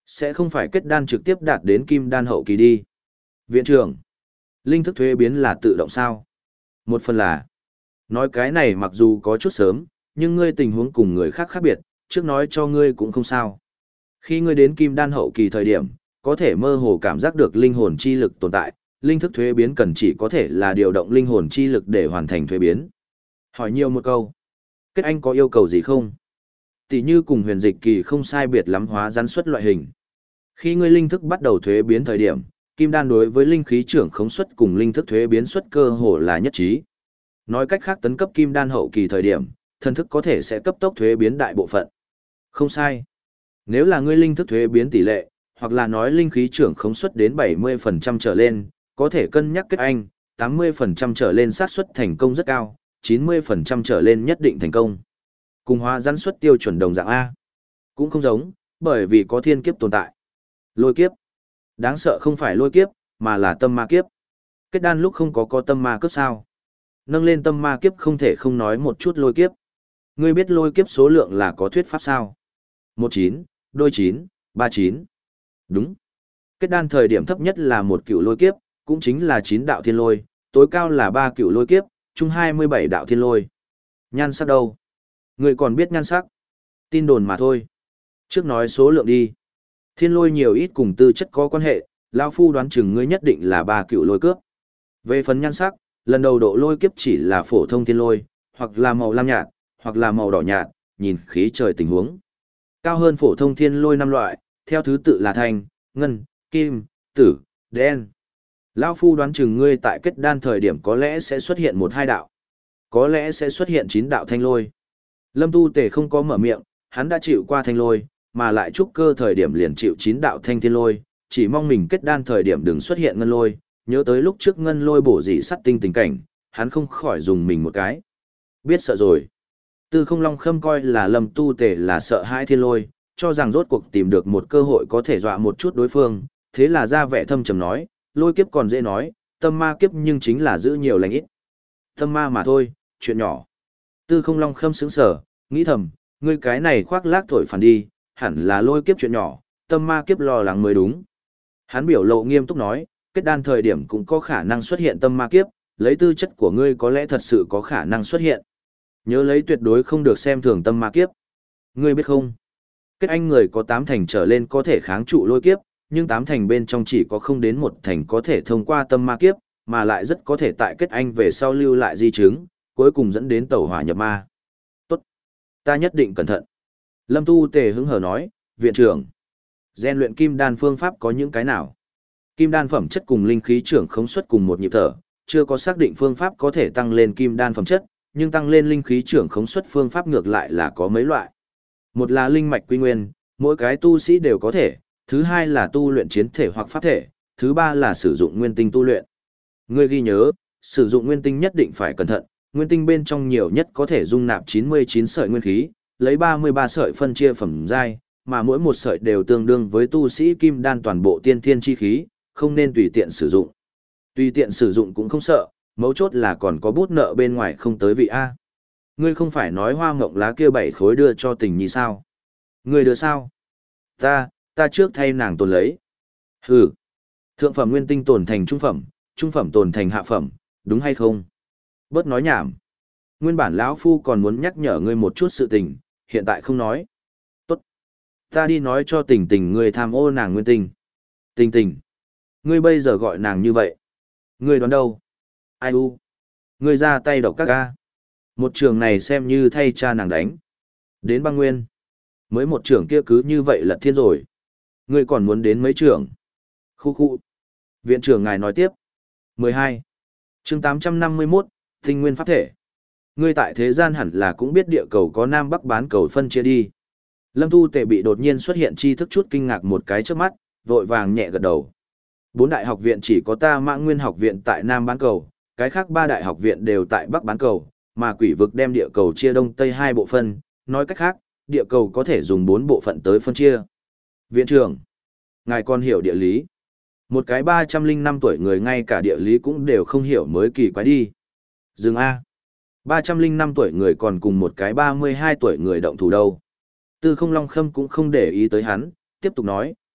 Sẽ không phải kết đan trực tiếp đạt đến kim đan hậu kỳ đi. Viện trưởng, linh thức thuế biến là tự động sao? Một phần là, nói cái này mặc dù có chút sớm, nhưng ngươi tình huống cùng người khác khác biệt, trước nói cho ngươi cũng không sao. Khi ngươi đến kim đan hậu kỳ thời điểm, có thể mơ hồ cảm giác được linh hồn chi lực tồn tại, linh thức thuế biến cần chỉ có thể là điều động linh hồn chi lực để hoàn thành thuế biến. Hỏi nhiều một câu. Kết anh có yêu cầu gì không? Tỷ như cùng huyền dịch kỳ không sai biệt lắm hóa rắn xuất loại hình. Khi ngươi linh thức bắt đầu thuế biến thời điểm, kim đan đối với linh khí trưởng khống suất cùng linh thức thuế biến suất cơ hồ là nhất trí. Nói cách khác tấn cấp kim đan hậu kỳ thời điểm, thần thức có thể sẽ cấp tốc thuế biến đại bộ phận. Không sai. Nếu là ngươi linh thức thuế biến tỷ lệ, hoặc là nói linh khí trưởng khống suất đến bảy mươi phần trăm trở lên, có thể cân nhắc kết anh, tám mươi phần trăm trở lên xác suất thành công rất cao, chín mươi phần trăm trở lên nhất định thành công. Cùng hóa rắn suất tiêu chuẩn đồng dạng A. Cũng không giống, bởi vì có thiên kiếp tồn tại. Lôi kiếp. Đáng sợ không phải lôi kiếp, mà là tâm ma kiếp. Kết đan lúc không có có tâm ma kiếp sao? Nâng lên tâm ma kiếp không thể không nói một chút lôi kiếp. Ngươi biết lôi kiếp số lượng là có thuyết pháp sao? một chín, đôi chín, ba chín. Đúng. Kết đan thời điểm thấp nhất là một cựu lôi kiếp, cũng chính là chín đạo thiên lôi, tối cao là ba cựu lôi kiếp, chung hai mươi bảy đạo thiên lôi. Nhan sắc đâu? Ngươi còn biết nhan sắc? Tin đồn mà thôi. Trước nói số lượng đi. Thiên lôi nhiều ít cùng tư chất có quan hệ, lão phu đoán chừng ngươi nhất định là ba cựu lôi cướp. Về phần nhan sắc, lần đầu độ lôi kiếp chỉ là phổ thông thiên lôi, hoặc là màu lam nhạt, hoặc là màu đỏ nhạt, nhìn khí trời tình huống. Cao hơn phổ thông thiên lôi năm loại, theo thứ tự là thanh, ngân, kim, tử, đen. Lão phu đoán chừng ngươi tại kết đan thời điểm có lẽ sẽ xuất hiện một hai đạo. Có lẽ sẽ xuất hiện chín đạo thanh lôi. Lâm Tu Tề không có mở miệng, hắn đã chịu qua thanh lôi, mà lại trúc cơ thời điểm liền chịu chín đạo thanh thiên lôi, chỉ mong mình kết đan thời điểm đừng xuất hiện ngân lôi, nhớ tới lúc trước ngân lôi bổ dị sắt tinh tình cảnh, hắn không khỏi dùng mình một cái. Biết sợ rồi. Tư Không Long Khâm coi là Lâm Tu Tề là sợ hãi thiên lôi, cho rằng rốt cuộc tìm được một cơ hội có thể dọa một chút đối phương, thế là ra vẻ thâm trầm nói, lôi kiếp còn dễ nói, tâm ma kiếp nhưng chính là giữ nhiều lành ít. Tâm ma mà thôi, chuyện nhỏ. Tư Không Long Khâm sững sờ, nghĩ thầm, ngươi cái này khoác lác thổi phản đi, hẳn là lôi kiếp chuyện nhỏ, tâm ma kiếp lo lắng mới đúng. Hắn biểu lộ nghiêm túc nói, kết đan thời điểm cũng có khả năng xuất hiện tâm ma kiếp, lấy tư chất của ngươi có lẽ thật sự có khả năng xuất hiện. Nhớ lấy tuyệt đối không được xem thường tâm ma kiếp. Ngươi biết không? Kết anh người có tám thành trở lên có thể kháng trụ lôi kiếp, nhưng tám thành bên trong chỉ có không đến một thành có thể thông qua tâm ma kiếp, mà lại rất có thể tại kết anh về sau lưu lại di chứng, cuối cùng dẫn đến tẩu hỏa nhập ma. Tốt. Ta nhất định cẩn thận. Lâm Tu Tề hứng hờ nói, viện trưởng. Gen luyện kim đan phương pháp có những cái nào? Kim đan phẩm chất cùng linh khí trưởng khống suất cùng một nhịp thở, chưa có xác định phương pháp có thể tăng lên kim đan phẩm chất, nhưng tăng lên linh khí trưởng khống suất phương pháp ngược lại là có mấy loại. Một là linh mạch quy nguyên, mỗi cái tu sĩ đều có thể, thứ hai là tu luyện chiến thể hoặc pháp thể, thứ ba là sử dụng nguyên tinh tu luyện. Ngươi ghi nhớ, sử dụng nguyên tinh nhất định phải cẩn thận, nguyên tinh bên trong nhiều nhất có thể dung nạp chín mươi chín sợi nguyên khí, lấy ba mươi ba sợi phân chia phẩm giai, mà mỗi một sợi đều tương đương với tu sĩ kim đan toàn bộ tiên thiên chi khí, không nên tùy tiện sử dụng. Tùy tiện sử dụng cũng không sợ, mấu chốt là còn có bút nợ bên ngoài không tới vị A. Ngươi không phải nói hoa mộng lá kia bảy khối đưa cho tình nhi sao? Ngươi đưa sao? Ta, ta trước thay nàng tồn lấy. Hừ. Thượng phẩm nguyên tinh tồn thành trung phẩm, trung phẩm tồn thành hạ phẩm, đúng hay không? Bớt nói nhảm. Nguyên bản lão phu còn muốn nhắc nhở ngươi một chút sự tình, hiện tại không nói. Tốt. Ta đi nói cho tình tình ngươi tham ô nàng nguyên tinh. Tình tình. Ngươi bây giờ gọi nàng như vậy. Ngươi đoán đâu? Ai u? Ngươi ra tay độc các ca. Một trường này xem như thay cha nàng đánh. Đến băng nguyên. Mới một trường kia cứ như vậy lật thiên rồi. Ngươi còn muốn đến mấy trường? Khu khu. Viện trưởng ngài nói tiếp. mười hai. chương tám trăm năm mươi mốt, Tinh Nguyên Pháp Thể. Ngươi tại thế gian hẳn là cũng biết địa cầu có Nam Bắc bán cầu phân chia đi. Lâm Tu Tề bị đột nhiên xuất hiện tri thức chút kinh ngạc một cái trước mắt, vội vàng nhẹ gật đầu. Bốn đại học viện chỉ có ta Mã Nguyên học viện tại Nam bán cầu, cái khác ba đại học viện đều tại Bắc bán cầu, mà quỷ vực đem địa cầu chia đông tây hai bộ phân, nói cách khác, địa cầu có thể dùng bốn bộ phận tới phân chia. Viện trưởng, ngài còn hiểu địa lý. Một cái ba trăm linh năm tuổi người ngay cả địa lý cũng đều không hiểu mới kỳ quái đi. Dừng A. ba trăm linh năm tuổi người còn cùng một cái ba mươi hai tuổi người động thủ đâu. Tư Không Long Khâm cũng không để ý tới hắn, tiếp tục nói,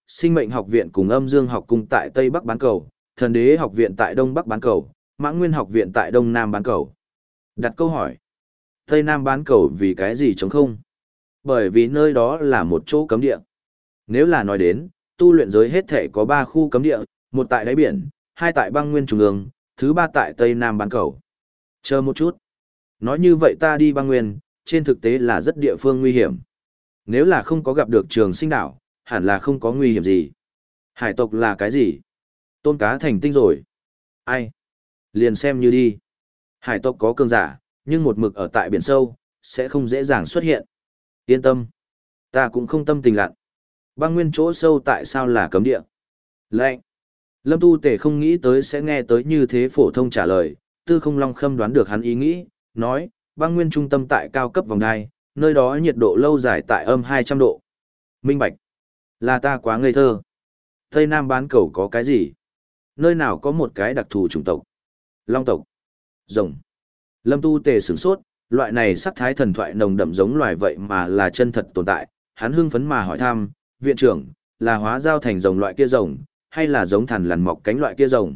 sinh mệnh học viện cùng âm dương học cung tại Tây Bắc bán cầu, thần đế học viện tại Đông Bắc bán cầu, mãng nguyên học viện tại Đông Nam bán cầu. Đặt câu hỏi. Tây Nam bán cầu vì cái gì trống không? Bởi vì nơi đó là một chỗ cấm địa. Nếu là nói đến, tu luyện giới hết thể có ba khu cấm địa, một tại đáy biển, hai tại băng nguyên trung ương, thứ ba tại Tây Nam bán cầu. Chờ một chút. Nói như vậy ta đi băng nguyên, trên thực tế là rất địa phương nguy hiểm. Nếu là không có gặp được trường sinh đảo, hẳn là không có nguy hiểm gì. Hải tộc là cái gì? Tôn cá thành tinh rồi. Ai? Liền xem như đi. Hải tộc có cường giả, nhưng một mực ở tại biển sâu, sẽ không dễ dàng xuất hiện. Yên tâm. Ta cũng không tâm tình lặn. Băng nguyên chỗ sâu tại sao là cấm địa? Lệnh. Lâm Tu Tề không nghĩ tới sẽ nghe tới như thế phổ thông trả lời, Tư Không Long Khâm đoán được hắn ý nghĩ, nói, băng nguyên trung tâm tại cao cấp vòng đai, nơi đó nhiệt độ lâu dài tại âm hai trăm độ. Minh bạch. Là ta quá ngây thơ. Tây Nam bán cầu có cái gì? Nơi nào có một cái đặc thù chủng tộc? Long tộc. Rồng. Lâm Tu Tề sửng sốt, loại này sắc thái thần thoại nồng đậm giống loài vậy mà là chân thật tồn tại. Hắn hưng phấn mà hỏi thăm, viện trưởng, là hóa giao thành rồng loại kia rồng, hay là giống thằn lằn mọc cánh loại kia rồng?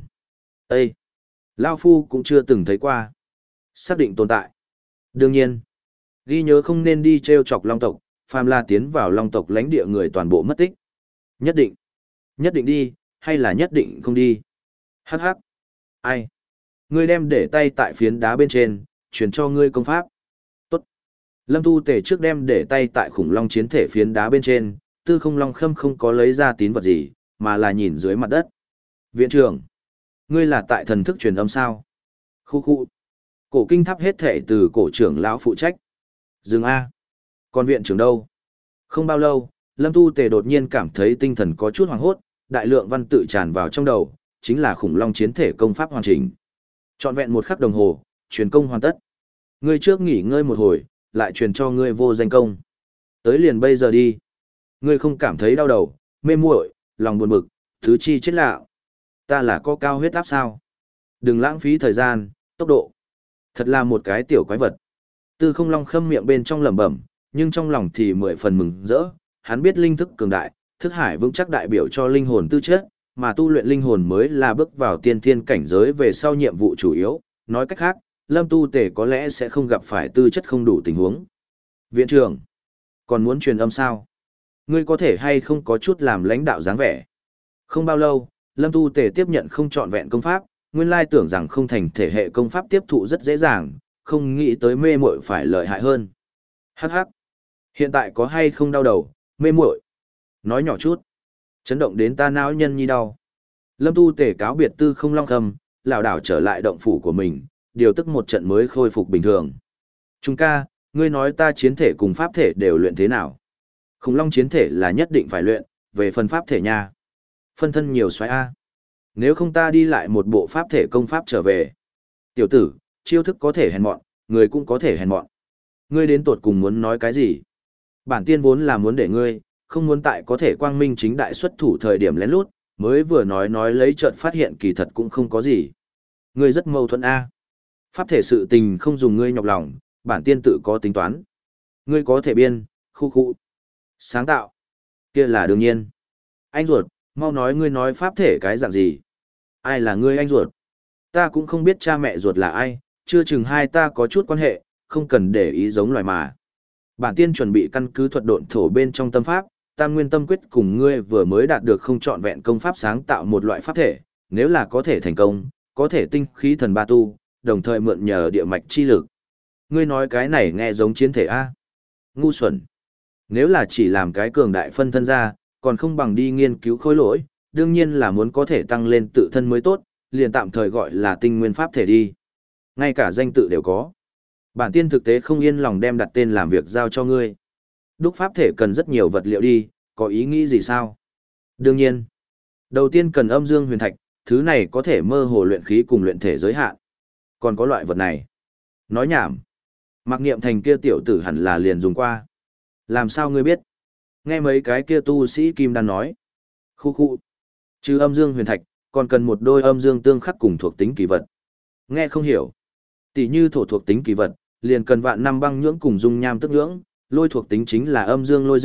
Ê! Lao Phu cũng chưa từng thấy qua. Xác định tồn tại. Đương nhiên, ghi nhớ không nên đi treo chọc Long tộc, phàm là tiến vào Long tộc lãnh địa người toàn bộ mất tích. Nhất định. Nhất định đi, hay là nhất định không đi? Hắc hắc. Ai? Ngươi đem để tay tại phiến đá bên trên, truyền cho ngươi công pháp. Tốt. Lâm Tu Tề trước đem để tay tại khủng long chiến thể phiến đá bên trên, Tư Không Long Khâm không có lấy ra tín vật gì, mà là nhìn dưới mặt đất. Viện trưởng, ngươi là tại thần thức truyền âm sao? Khu khu. Cổ kinh tháp hết thể từ cổ trưởng lão phụ trách. Dừng A. Còn viện trưởng đâu? Không bao lâu, Lâm Tu Tề đột nhiên cảm thấy tinh thần có chút hoảng hốt, đại lượng văn tự tràn vào trong đầu, chính là khủng long chiến thể công pháp hoàn chỉnh. Trọn vẹn một khắc đồng hồ, truyền công hoàn tất. Ngươi trước nghỉ ngơi một hồi, lại truyền cho ngươi vô danh công. Tới liền bây giờ đi. Ngươi không cảm thấy đau đầu, mê muội, lòng buồn bực, thứ chi chết lạ. Ta là có cao huyết áp sao? Đừng lãng phí thời gian, tốc độ. Thật là một cái tiểu quái vật. Tư Không Long Khâm miệng bên trong lẩm bẩm, nhưng trong lòng thì mười phần mừng rỡ. Hắn biết linh thức cường đại, thức hải vững chắc đại biểu cho linh hồn tư chất, mà tu luyện linh hồn mới là bước vào tiên thiên cảnh giới về sau nhiệm vụ chủ yếu. Nói cách khác, Lâm Tu Tề có lẽ sẽ không gặp phải tư chất không đủ tình huống. Viện trưởng, còn muốn truyền âm sao? Ngươi có thể hay không có chút làm lãnh đạo dáng vẻ? Không bao lâu, Lâm Tu Tề tiếp nhận không trọn vẹn công pháp, nguyên lai tưởng rằng không thành thể hệ công pháp tiếp thụ rất dễ dàng, không nghĩ tới mê muội phải lợi hại hơn. Hắc hắc. Hiện tại có hay không đau đầu, mê muội? Nói nhỏ chút. Chấn động đến ta não nhân nhi đau. Lâm Tu Tề cáo biệt Tư Không Long Khâm, lảo đảo trở lại động phủ của mình, điều tức một trận mới khôi phục bình thường. Trung ca, ngươi nói ta chiến thể cùng pháp thể đều luyện thế nào? Khủng long chiến thể là nhất định phải luyện, về phần pháp thể nha. Phân thân nhiều xoáy A. Nếu không ta đi lại một bộ pháp thể công pháp trở về. Tiểu tử, chiêu thức có thể hèn mọn, người cũng có thể hèn mọn. Ngươi đến tột cùng muốn nói cái gì? Bản tiên vốn là muốn để ngươi, không muốn tại có thể quang minh chính đại xuất thủ thời điểm lén lút, mới vừa nói nói lấy chợt phát hiện kỳ thật cũng không có gì. Ngươi rất mâu thuẫn A. Pháp thể sự tình không dùng ngươi nhọc lòng, bản tiên tự có tính toán. Ngươi có thể biên, khu khu. Sáng tạo. Kia là đương nhiên. Anh ruột, mau nói ngươi nói pháp thể cái dạng gì? Ai là ngươi anh ruột? Ta cũng không biết cha mẹ ruột là ai, chưa chừng hai ta có chút quan hệ, không cần để ý giống loài mà. Bản tiên chuẩn bị căn cứ thuật độn thổ bên trong tâm pháp, tam nguyên tâm quyết cùng ngươi vừa mới đạt được không trọn vẹn công pháp sáng tạo một loại pháp thể, nếu là có thể thành công, có thể tinh khí thần ba tu, đồng thời mượn nhờ địa mạch chi lực. Ngươi nói cái này nghe giống chiến thể A. Ngu xuẩn. Nếu là chỉ làm cái cường đại phân thân ra, còn không bằng đi nghiên cứu khối lỗi, đương nhiên là muốn có thể tăng lên tự thân mới tốt, liền tạm thời gọi là tinh nguyên pháp thể đi. Ngay cả danh tự đều có. Bản tiên thực tế không yên lòng đem đặt tên làm việc giao cho ngươi. Đúc pháp thể cần rất nhiều vật liệu đi, có ý nghĩ gì sao? Đương nhiên. Đầu tiên cần âm dương huyền thạch, thứ này có thể mơ hồ luyện khí cùng luyện thể giới hạn. Còn có loại vật này. Nói nhảm. Mặc niệm thành kia tiểu tử hẳn là liền dùng qua. Làm sao ngươi biết? Nghe mấy cái kia tu sĩ kim đan nói. Khu khu. Trừ âm dương huyền thạch, còn cần một đôi âm dương tương khắc cùng thuộc tính kỳ vật. Nghe không hiểu. Tỷ như thổ thuộc tính kỳ vật, liền cần vạn năm băng nhưỡng cùng dung nham tức nhưỡng, lôi thuộc tính chính là âm dương lôi dịch,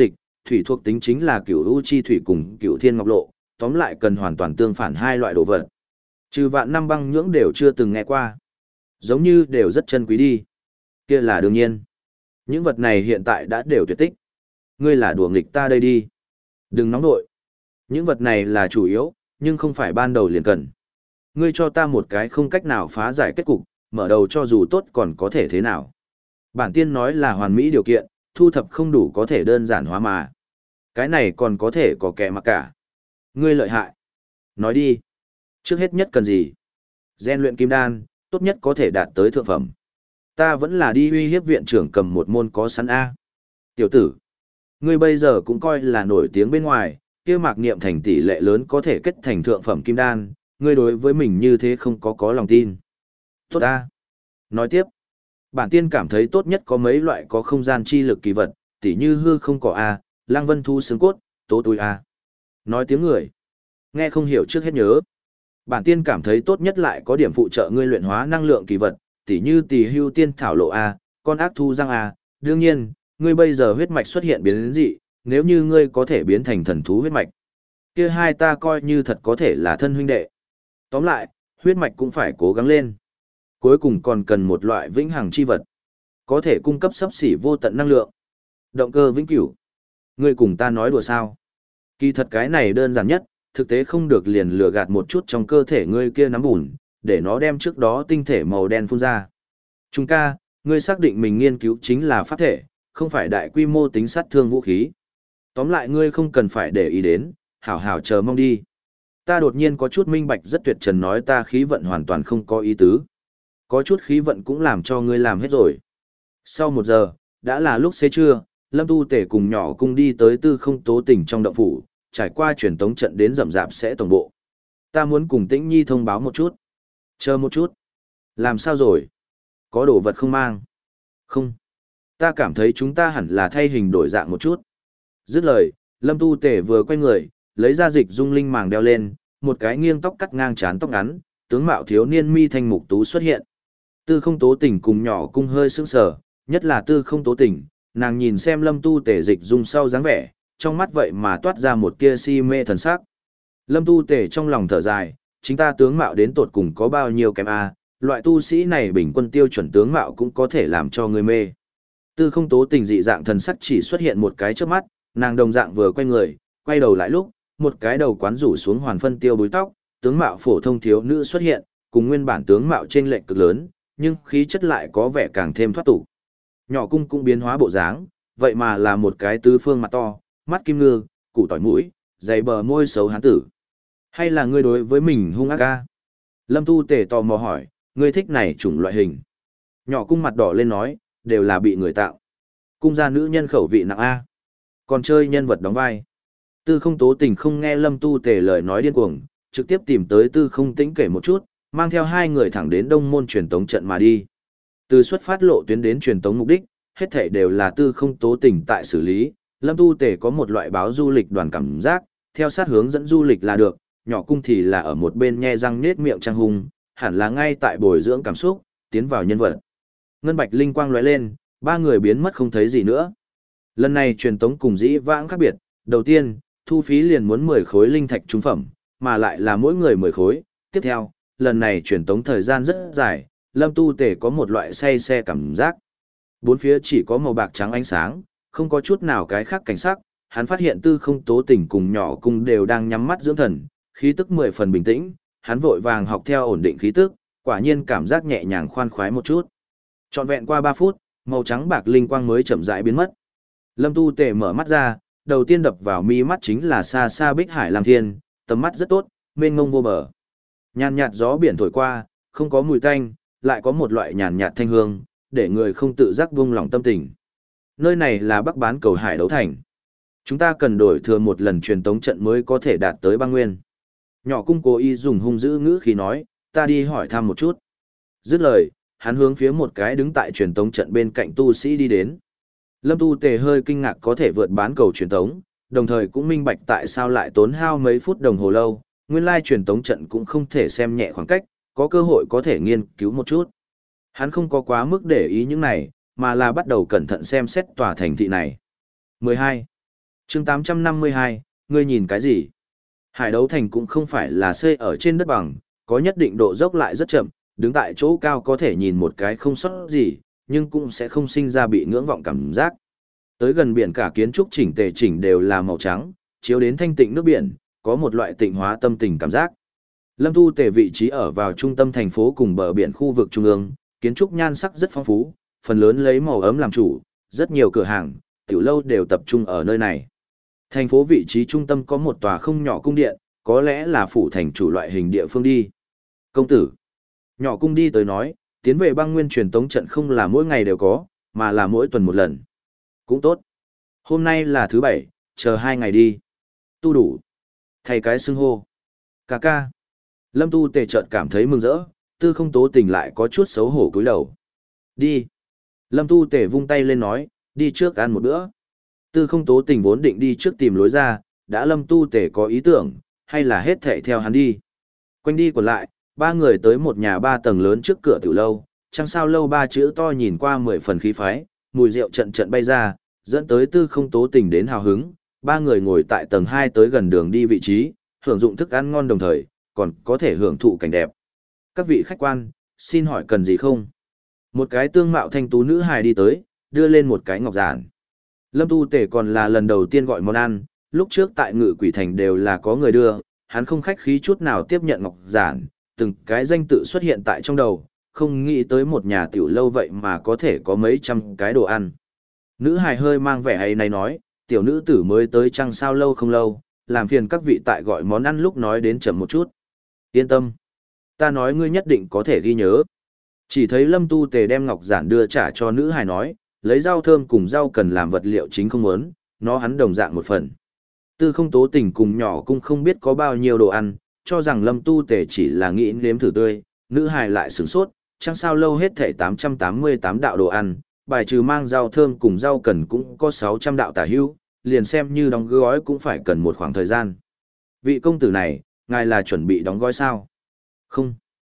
thủy thuộc tính chính là cửu u chi thủy cùng cửu thiên ngọc lộ, tóm lại cần hoàn toàn tương phản hai loại đồ vật. Trừ vạn năm băng nhưỡng đều chưa từng nghe qua. Giống như đều rất chân quý đi. Kia là đương nhiên. Những vật này hiện tại đã đều tuyệt tích. Ngươi là đùa nghịch ta đây đi. Đừng nóng nội. Những vật này là chủ yếu, nhưng không phải ban đầu liền cần. Ngươi cho ta một cái không cách nào phá giải kết cục, mở đầu cho dù tốt còn có thể thế nào. Bản tiên nói là hoàn mỹ điều kiện, thu thập không đủ có thể đơn giản hóa mà. Cái này còn có thể có kẻ mặc cả. Ngươi lợi hại. Nói đi. Trước hết nhất cần gì? Gen luyện kim đan, tốt nhất có thể đạt tới thượng phẩm. Ta vẫn là đi uy hiếp viện trưởng cầm một môn có sẵn A. Tiểu tử. Ngươi bây giờ cũng coi là nổi tiếng bên ngoài, kia mạc niệm thành tỷ lệ lớn có thể kết thành thượng phẩm kim đan, ngươi đối với mình như thế không có có lòng tin. Tốt A. Nói tiếp. Bản tiên cảm thấy tốt nhất có mấy loại có không gian chi lực kỳ vật, tỉ như hư không cỏ A, lang vân thu xương cốt, tố túi A. Nói tiếng người. Nghe không hiểu trước hết nhớ. Bản tiên cảm thấy tốt nhất lại có điểm phụ trợ ngươi luyện hóa năng lượng kỳ vật, tỉ như tỳ hưu tiên thảo lộ A, con ác thu răng A. Đương nhiên, ngươi bây giờ huyết mạch xuất hiện biến dị, nếu như ngươi có thể biến thành thần thú huyết mạch. Kia hai ta coi như thật có thể là thân huynh đệ. Tóm lại, huyết mạch cũng phải cố gắng lên. Cuối cùng còn cần một loại vĩnh hằng chi vật, có thể cung cấp xấp xỉ vô tận năng lượng. Động cơ vĩnh cửu. Ngươi cùng ta nói đùa sao? Kỳ thật cái này đơn giản nhất, thực tế không được liền lừa gạt một chút trong cơ thể ngươi kia nắm bùn, để nó đem trước đó tinh thể màu đen phun ra. Trung ca, ngươi xác định mình nghiên cứu chính là pháp thể, không phải đại quy mô tính sát thương vũ khí. Tóm lại ngươi không cần phải để ý đến, hảo hảo chờ mong đi. Ta đột nhiên có chút minh bạch rất tuyệt trần nói ta khí vận hoàn toàn không có ý tứ. Có chút khí vận cũng làm cho ngươi làm hết rồi. Sau một giờ, đã là lúc xế trưa, Lâm Tu Tể cùng nhỏ cung đi tới Tư Không Tố Tỉnh trong động phủ, trải qua truyền tống trận đến rậm rạp sẽ tổng bộ. Ta muốn cùng Tĩnh Nhi thông báo một chút. Chờ một chút. Làm sao rồi? Có đồ vật không mang? Không. Ta cảm thấy chúng ta hẳn là thay hình đổi dạng một chút. Dứt lời, Lâm Tu Tể vừa quay người, lấy ra dịch dung linh màng đeo lên, một cái nghiêng tóc cắt ngang trán tóc ngắn, tướng mạo thiếu niên mi thanh mục tú xuất hiện. Tư Không Tố Tỉnh cùng nhỏ cung hơi sững sờ, nhất là Tư Không Tố Tỉnh, nàng nhìn xem Lâm Tu Tể dịch dung sau dáng vẻ, trong mắt vậy mà toát ra một tia si mê thần sắc. Lâm Tu Tể trong lòng thở dài, chính ta tướng mạo đến tột cùng có bao nhiêu kém a, loại tu sĩ này bình quân tiêu chuẩn tướng mạo cũng có thể làm cho người mê. Tư Không Tố Tỉnh dị dạng thần sắc chỉ xuất hiện một cái trước mắt, nàng đồng dạng vừa quay người, quay đầu lại lúc, một cái đầu quán rủ xuống hoàn phân tiêu búi tóc, tướng mạo phổ thông thiếu nữ xuất hiện, cùng nguyên bản tướng mạo trên lệch cực lớn, nhưng khí chất lại có vẻ càng thêm thoát tục. Nhỏ cung cũng biến hóa bộ dáng, vậy mà là một cái tứ phương mặt to, mắt kim ngư, củ tỏi mũi, dày bờ môi xấu hán tử. Hay là ngươi đối với mình hung ác ca? Lâm Tu Tể tò mò hỏi, ngươi thích này chủng loại hình. Nhỏ cung mặt đỏ lên nói, đều là bị người tạo. Cung gia nữ nhân khẩu vị nặng A. Còn chơi nhân vật đóng vai. Tư Không Tố Tỉnh không nghe Lâm Tu Tể lời nói điên cuồng, trực tiếp tìm tới Tư Không Tĩnh kể một chút, mang theo hai người thẳng đến Đông Môn truyền tống trận mà đi. Từ xuất phát lộ tuyến đến truyền tống mục đích, hết thảy đều là Tư Không Tố Tỉnh tại xử lý, Lâm Tu Tể có một loại báo du lịch đoàn cảm giác, theo sát hướng dẫn du lịch là được, nhỏ cung thì là ở một bên nhe răng nết miệng trang hung, hẳn là ngay tại bồi dưỡng cảm xúc, tiến vào nhân vật. Ngân bạch linh quang lóe lên, ba người biến mất không thấy gì nữa. Lần này truyền tống cùng dĩ vãng khác biệt, đầu tiên, thu phí liền muốn mười khối linh thạch trung phẩm, mà lại là mỗi người mười khối. Tiếp theo, lần này truyền tống thời gian rất dài, Lâm Tu Tể có một loại say xe cảm giác. Bốn phía chỉ có màu bạc trắng ánh sáng, không có chút nào cái khác cảnh sắc, hắn phát hiện Tư Không Tố Tỉnh cùng nhỏ cung đều đang nhắm mắt dưỡng thần, khí tức mười phần bình tĩnh, hắn vội vàng học theo ổn định khí tức, quả nhiên cảm giác nhẹ nhàng khoan khoái một chút. Trọn vẹn qua ba phút, màu trắng bạc linh quang mới chậm rãi biến mất. Lâm Tu Tể mở mắt ra, đầu tiên đập vào mi mắt chính là xa xa Bích Hải Lam Thiên, tầm mắt rất tốt, mênh mông vô bờ. Nhàn nhạt gió biển thổi qua, không có mùi tanh, lại có một loại nhàn nhạt thanh hương, để người không tự giác buông lòng tâm tình. Nơi này là Bắc Bán Cầu Hải Đấu Thành. Chúng ta cần đổi thừa một lần truyền tống trận mới có thể đạt tới băng nguyên. Nhỏ cung cố ý dùng hung dữ ngữ khí nói, ta đi hỏi thăm một chút. Dứt lời, hắn hướng phía một cái đứng tại truyền tống trận bên cạnh tu sĩ đi đến. Lâm Tu Tề hơi kinh ngạc có thể vượt bán cầu truyền tống, đồng thời cũng minh bạch tại sao lại tốn hao mấy phút đồng hồ lâu, nguyên lai truyền tống trận cũng không thể xem nhẹ khoảng cách, có cơ hội có thể nghiên cứu một chút. Hắn không có quá mức để ý những này, mà là bắt đầu cẩn thận xem xét tòa thành thị này. mười hai. chương tám trăm năm mươi hai, ngươi nhìn cái gì? Hải đấu thành cũng không phải là xây ở trên đất bằng, có nhất định độ dốc lại rất chậm, đứng tại chỗ cao có thể nhìn một cái không sót gì, nhưng cũng sẽ không sinh ra bị ngưỡng vọng cảm giác. Tới gần biển cả kiến trúc chỉnh tề chỉnh đều là màu trắng, chiếu đến thanh tịnh nước biển, có một loại tịnh hóa tâm tình cảm giác. Lâm Tu Tề vị trí ở vào trung tâm thành phố cùng bờ biển khu vực trung ương, kiến trúc nhan sắc rất phong phú, phần lớn lấy màu ấm làm chủ, rất nhiều cửa hàng, tiểu lâu đều tập trung ở nơi này. Thành phố vị trí trung tâm có một tòa không nhỏ cung điện, có lẽ là phủ thành chủ loại hình địa phương đi. Công tử. Nhỏ cung đi tới nói, tiến về băng nguyên truyền tống trận không là mỗi ngày đều có, mà là mỗi tuần một lần. Cũng tốt. Hôm nay là thứ bảy, chờ hai ngày đi. Tu đủ. Thay cái xưng hô. Cà ca. Lâm Tu Tề chợt cảm thấy mừng rỡ, Tư Không Tố Tình lại có chút xấu hổ cúi đầu. Đi. Lâm Tu Tề vung tay lên nói, đi trước ăn một bữa. Tư Không Tố Tình vốn định đi trước tìm lối ra, đã Lâm Tu Tề có ý tưởng, hay là hết thảy theo hắn đi. Quanh đi còn lại, ba người tới một nhà ba tầng lớn trước cửa tiểu lâu, trăng sao lâu ba chữ to nhìn qua mười phần khí phái, mùi rượu trận trận bay ra, dẫn tới Tư Không Tố Tình đến hào hứng. Ba người ngồi tại tầng hai tới gần đường đi vị trí, hưởng dụng thức ăn ngon đồng thời, còn có thể hưởng thụ cảnh đẹp. Các vị khách quan, xin hỏi cần gì không? Một cái tương mạo thanh tú nữ hài đi tới, đưa lên một cái ngọc giản. Lâm Tu Tề còn là lần đầu tiên gọi món ăn, lúc trước tại Ngự Quỷ Thành đều là có người đưa, hắn không khách khí chút nào tiếp nhận ngọc giản, từng cái danh tự xuất hiện tại trong đầu, không nghĩ tới một nhà tiểu lâu vậy mà có thể có mấy trăm cái đồ ăn. Nữ hài hơi mang vẻ hay này nói, tiểu nữ tử mới tới chăng sao lâu không lâu, làm phiền các vị tại gọi món ăn lúc nói đến chậm một chút. Yên tâm. Ta nói ngươi nhất định có thể ghi nhớ. Chỉ thấy Lâm Tu Tề đem ngọc giản đưa trả cho nữ hài nói, lấy rau thơm cùng rau cần làm vật liệu chính không muốn, nó hắn đồng dạng một phần. Tư Không Tố Tình cùng nhỏ cũng không biết có bao nhiêu đồ ăn, cho rằng Lâm Tu Tề chỉ là nghĩ nếm thử tươi, nữ hài lại sửng sốt, chẳng sao lâu hết thảy tám trăm tám mươi tám đạo đồ ăn, bài trừ mang rau thơm cùng rau cần cũng có sáu trăm đạo tả hữu, liền xem như đóng gói cũng phải cần một khoảng thời gian. Vị công tử này, ngài là chuẩn bị đóng gói sao? Không.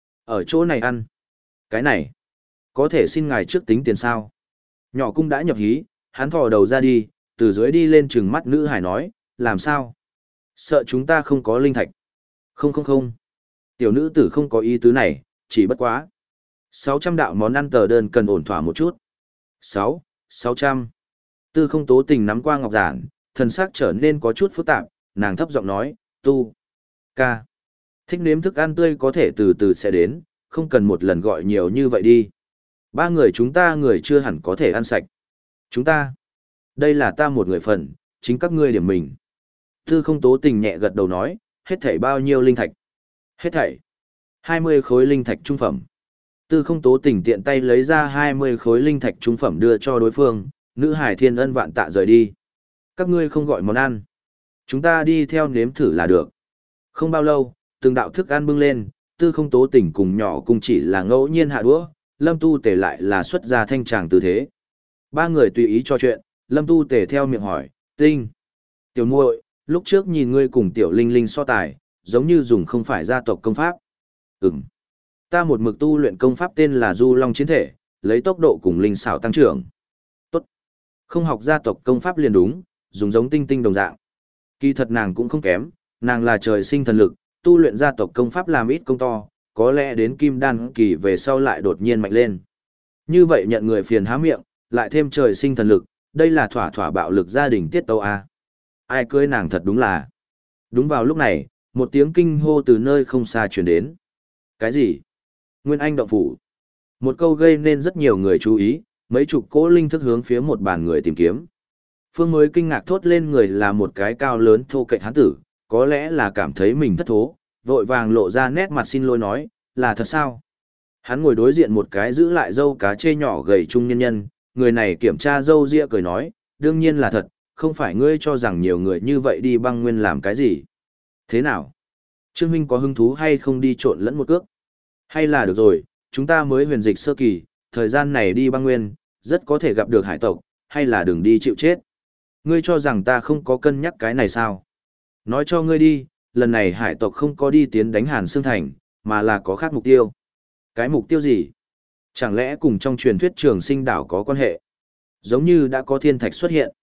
Ở chỗ này ăn. Cái này. Có thể xin ngài trước tính tiền sao? Nhỏ cung đã nhập hí, hắn thò đầu ra đi, từ dưới đi lên trừng mắt nữ hải nói, làm sao? Sợ chúng ta không có linh thạch. Không không không. Tiểu nữ tử không có ý tứ này, chỉ bất quá. sáu trăm đạo món ăn tờ đơn cần ổn thỏa một chút. sáu, sáu trăm. Tư Không Tố Tình nắm qua ngọc giản, thần sắc trở nên có chút phức tạp, nàng thấp giọng nói, tu. Ca. Thích nếm thức ăn tươi có thể từ từ sẽ đến, không cần một lần gọi nhiều như vậy đi. Ba người chúng ta người chưa hẳn có thể ăn sạch. Chúng ta. Đây là ta một người phần, chính các ngươi điểm mình. Tư Không Tố Tình nhẹ gật đầu nói, hết thảy bao nhiêu linh thạch? Hết thảy. hai mươi khối linh thạch trung phẩm. Tư Không Tố Tình tiện tay lấy ra hai mươi khối linh thạch trung phẩm đưa cho đối phương, nữ hải thiên ân vạn tạ rời đi. Các ngươi không gọi món ăn. Chúng ta đi theo nếm thử là được. Không bao lâu, từng đạo thức ăn bưng lên, Tư Không Tố Tình cùng nhỏ cùng chỉ là ngẫu nhiên hạ đũa, Lâm Tu Tề lại là xuất ra thanh tràng tư thế. Ba người tùy ý cho chuyện, Lâm Tu Tề theo miệng hỏi, Tinh. Tiểu muội, lúc trước nhìn ngươi cùng Tiểu Linh Linh so tài, giống như dùng không phải gia tộc công pháp. Ừm. Ta một mực tu luyện công pháp tên là Du Long Chiến Thể, lấy tốc độ cùng linh xảo tăng trưởng. Tốt. Không học gia tộc công pháp liền đúng, dùng giống Tinh Tinh đồng dạng. Kỳ thật nàng cũng không kém, nàng là trời sinh thần lực, tu luyện gia tộc công pháp làm ít công to, có lẽ đến kim đan kỳ về sau lại đột nhiên mạnh lên. Như vậy nhận người phiền há miệng, lại thêm trời sinh thần lực, đây là thỏa thỏa bạo lực gia đình tiết tâu a. Ai cưới nàng thật đúng là. Đúng vào lúc này, một tiếng kinh hô từ nơi không xa truyền đến. Cái gì? Nguyên Anh động phủ. Một câu gây nên rất nhiều người chú ý, mấy chục cỗ linh thức hướng phía một bàn người tìm kiếm. Phương mới kinh ngạc thốt lên người là một cái cao lớn thô kệch hán tử, có lẽ là cảm thấy mình thất thố, vội vàng lộ ra nét mặt xin lỗi nói, là thật sao? Hắn ngồi đối diện một cái giữ lại dâu cá chê nhỏ gầy trung nhân nhân, người này kiểm tra dâu ria cười nói, đương nhiên là thật, không phải ngươi cho rằng nhiều người như vậy đi băng nguyên làm cái gì. Thế nào? Trương huynh có hứng thú hay không đi trộn lẫn một cước? Hay là được rồi, chúng ta mới huyền dịch sơ kỳ, thời gian này đi băng nguyên, rất có thể gặp được hải tộc, hay là đừng đi chịu chết. Ngươi cho rằng ta không có cân nhắc cái này sao? Nói cho ngươi đi, lần này hải tộc không có đi tiến đánh Hàn Sương Thành, mà là có khác mục tiêu. Cái mục tiêu gì? Chẳng lẽ cùng trong truyền thuyết Trường Sinh đảo có quan hệ? Giống như đã có thiên thạch xuất hiện.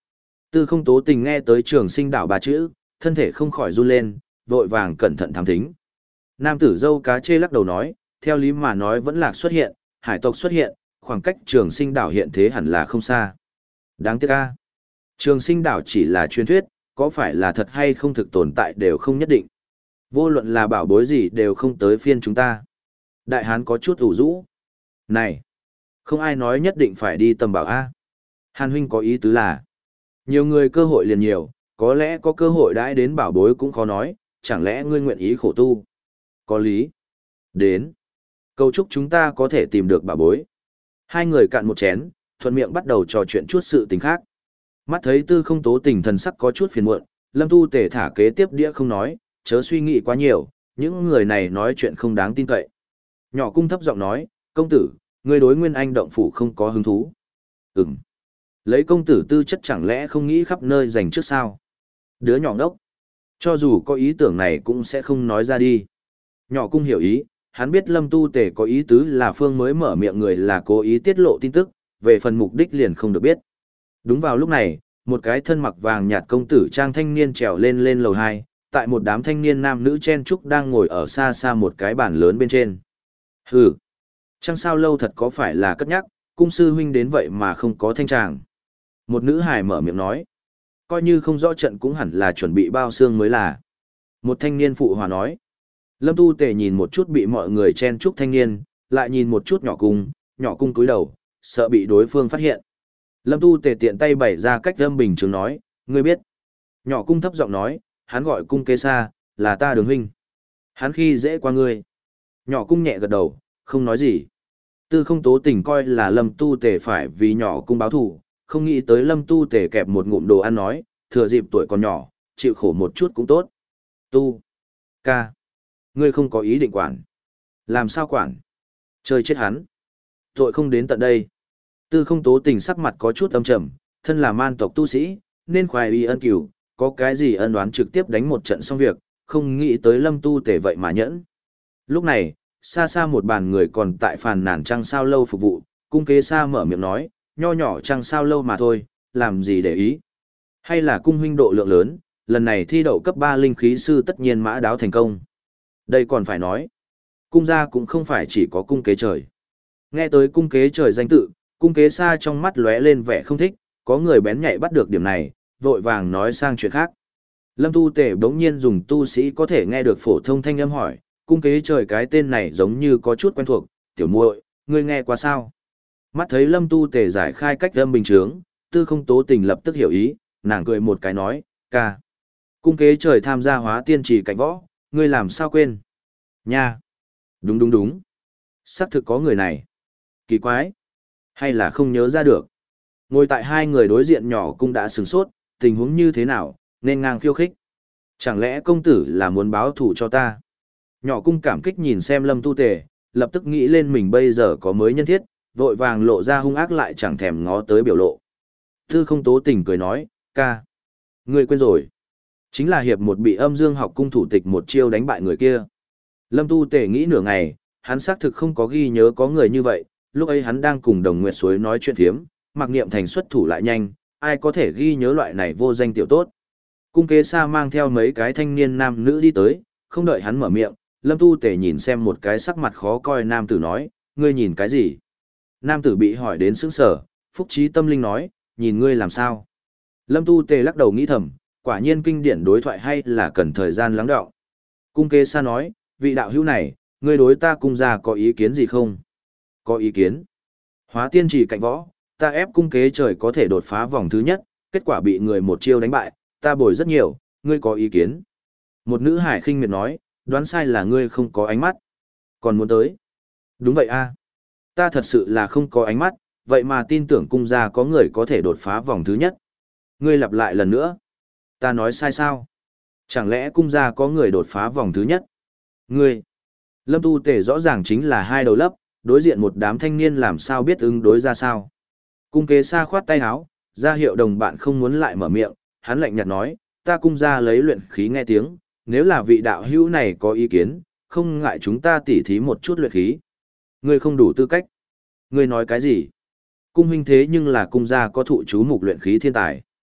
Tư không tố tình nghe tới trường sinh đảo ba chữ, thân thể không khỏi run lên, vội vàng cẩn thận thám thính. Nam tử dâu cá chê lắc đầu nói, theo lý mà nói vẫn lạc xuất hiện, hải tộc xuất hiện, khoảng cách trường sinh đảo hiện thế hẳn là không xa. Đáng tiếc ca. Trường sinh đảo chỉ là truyền thuyết, có phải là thật hay không thực tồn tại đều không nhất định. Vô luận là bảo bối gì đều không tới phiên chúng ta. Đại hán có chút ủ rũ. Này, không ai nói nhất định phải đi tầm bảo A. Hàn huynh có ý tứ là, nhiều người cơ hội liền nhiều, có lẽ có cơ hội đãi đến bảo bối cũng khó nói, chẳng lẽ ngươi nguyện ý khổ tu. Có lý. Đến. Cầu chúc chúng ta có thể tìm được bảo bối. Hai người cạn một chén, thuận miệng bắt đầu trò chuyện chút sự tình khác. Mắt thấy tư không tố tình thần sắc có chút phiền muộn, lâm tu tể thả kế tiếp đĩa không nói, chớ suy nghĩ quá nhiều, những người này nói chuyện không đáng tin cậy. Nhỏ cung thấp giọng nói, công tử, ngươi đối nguyên anh động phủ không có hứng thú. Ừm. Lấy công tử tư chất chẳng lẽ không nghĩ khắp nơi dành trước sao? Đứa nhỏ đốc. Cho dù có ý tưởng này cũng sẽ không nói ra đi. Nhỏ cung hiểu ý, hắn biết lâm tu tể có ý tứ là phương mới mở miệng người là cố ý tiết lộ tin tức, về phần mục đích liền không được biết. Đúng vào lúc này, một cái thân mặc vàng nhạt công tử trang thanh niên trèo lên lên lầu hai, tại một đám thanh niên nam nữ chen trúc đang ngồi ở xa xa một cái bàn lớn bên trên. Hừ, chẳng sao lâu thật có phải là cất nhắc, cung sư huynh đến vậy mà không có thanh tràng. Một nữ hài mở miệng nói, coi như không rõ trận cũng hẳn là chuẩn bị bao xương mới là. Một thanh niên phụ hòa nói, lâm tu tề nhìn một chút bị mọi người chen trúc thanh niên, lại nhìn một chút nhỏ cung, nhỏ cung cúi đầu, sợ bị đối phương phát hiện. Lâm tu tề tiện tay bày ra cách lâm bình chứng nói, ngươi biết. Nhỏ cung thấp giọng nói, hắn gọi cung kế xa, là ta đường huynh. Hắn khi dễ qua ngươi. Nhỏ cung nhẹ gật đầu, không nói gì. Tư không tố tình coi là lâm tu tề phải vì nhỏ cung báo thù, không nghĩ tới lâm tu tề kẹp một ngụm đồ ăn nói, thừa dịp tuổi còn nhỏ, chịu khổ một chút cũng tốt. Tu. Ca. Ngươi không có ý định quản. Làm sao quản? Chơi chết hắn. Tội không đến tận đây. Tư không tố tình sắc mặt có chút âm trầm, thân là man tộc tu sĩ, nên khoái y ân cửu, có cái gì ân đoán trực tiếp đánh một trận xong việc, không nghĩ tới lâm tu tể vậy mà nhẫn. Lúc này, xa xa một bàn người còn tại phàn nàn trăng sao lâu phục vụ, cung kế xa mở miệng nói, nho nhỏ trăng sao lâu mà thôi, làm gì để ý. Hay là cung huynh độ lượng lớn, lần này thi đậu cấp ba linh khí sư tất nhiên mã đáo thành công. Đây còn phải nói, cung gia cũng không phải chỉ có cung kế trời. Nghe tới cung kế trời danh tự, cung kế xa trong mắt lóe lên vẻ không thích, có người bén nhạy bắt được điểm này, vội vàng nói sang chuyện khác. Lâm tu tể bỗng nhiên dùng tu sĩ có thể nghe được phổ thông thanh âm hỏi, cung kế trời cái tên này giống như có chút quen thuộc, tiểu muội, ngươi nghe qua sao? Mắt thấy lâm tu tể giải khai cách âm bình chướng, tư không tố tình lập tức hiểu ý, nàng cười một cái nói, ca. Cung kế trời tham gia hóa tiên trì cạnh võ, ngươi làm sao quên? Nha! Đúng đúng đúng. Xác thực có người này. Kỳ quái! Hay là không nhớ ra được? Ngồi tại hai người đối diện nhỏ cung đã sửng sốt, tình huống như thế nào, nên ngang khiêu khích. Chẳng lẽ công tử là muốn báo thù cho ta? Nhỏ cung cảm kích nhìn xem lâm tu tề, lập tức nghĩ lên mình bây giờ có mới nhân thiết, vội vàng lộ ra hung ác lại chẳng thèm ngó tới biểu lộ. Tư không tố tình cười nói, ca. Ngươi quên rồi. Chính là hiệp một bị âm dương học cung thủ tịch một chiêu đánh bại người kia. Lâm tu tề nghĩ nửa ngày, hắn xác thực không có ghi nhớ có người như vậy, lúc ấy hắn đang cùng đồng nguyệt suối nói chuyện thiếm, mặc niệm thành xuất thủ lại nhanh, ai có thể ghi nhớ loại này vô danh tiểu tốt. Cung kế xa mang theo mấy cái thanh niên nam nữ đi tới, không đợi hắn mở miệng, lâm tu tể nhìn xem một cái sắc mặt khó coi nam tử nói, ngươi nhìn cái gì? Nam tử bị hỏi đến sững sở, phúc trí tâm linh nói, nhìn ngươi làm sao? Lâm tu tể lắc đầu nghĩ thầm, quả nhiên kinh điển đối thoại hay là cần thời gian lắng đọng. Cung kế xa nói, vị đạo hữu này, ngươi đối ta cung gia có ý kiến gì không? Có ý kiến. Hóa tiên chỉ cạnh võ, ta ép cung kế trời có thể đột phá vòng thứ nhất, kết quả bị người một chiêu đánh bại, ta bồi rất nhiều, ngươi có ý kiến. Một nữ hải khinh miệt nói, đoán sai là ngươi không có ánh mắt. Còn muốn tới. Đúng vậy a, ta thật sự là không có ánh mắt, vậy mà tin tưởng cung gia có người có thể đột phá vòng thứ nhất. Ngươi lặp lại lần nữa. Ta nói sai sao? Chẳng lẽ cung gia có người đột phá vòng thứ nhất? Ngươi. Lâm tu tể rõ ràng chính là hai đầu lấp, đối diện một đám thanh niên làm sao biết ứng đối ra sao. Cung kế xa khoát tay háo, ra hiệu đồng bạn không muốn lại mở miệng, hắn lạnh nhạt nói, ta cung ra lấy luyện khí nghe tiếng, nếu là vị đạo hữu này có ý kiến, không ngại chúng ta tỉ thí một chút luyện khí. Ngươi không đủ tư cách. Ngươi nói cái gì? Cung huynh thế nhưng là cung gia có thụ chú mục luyện khí thiên tài.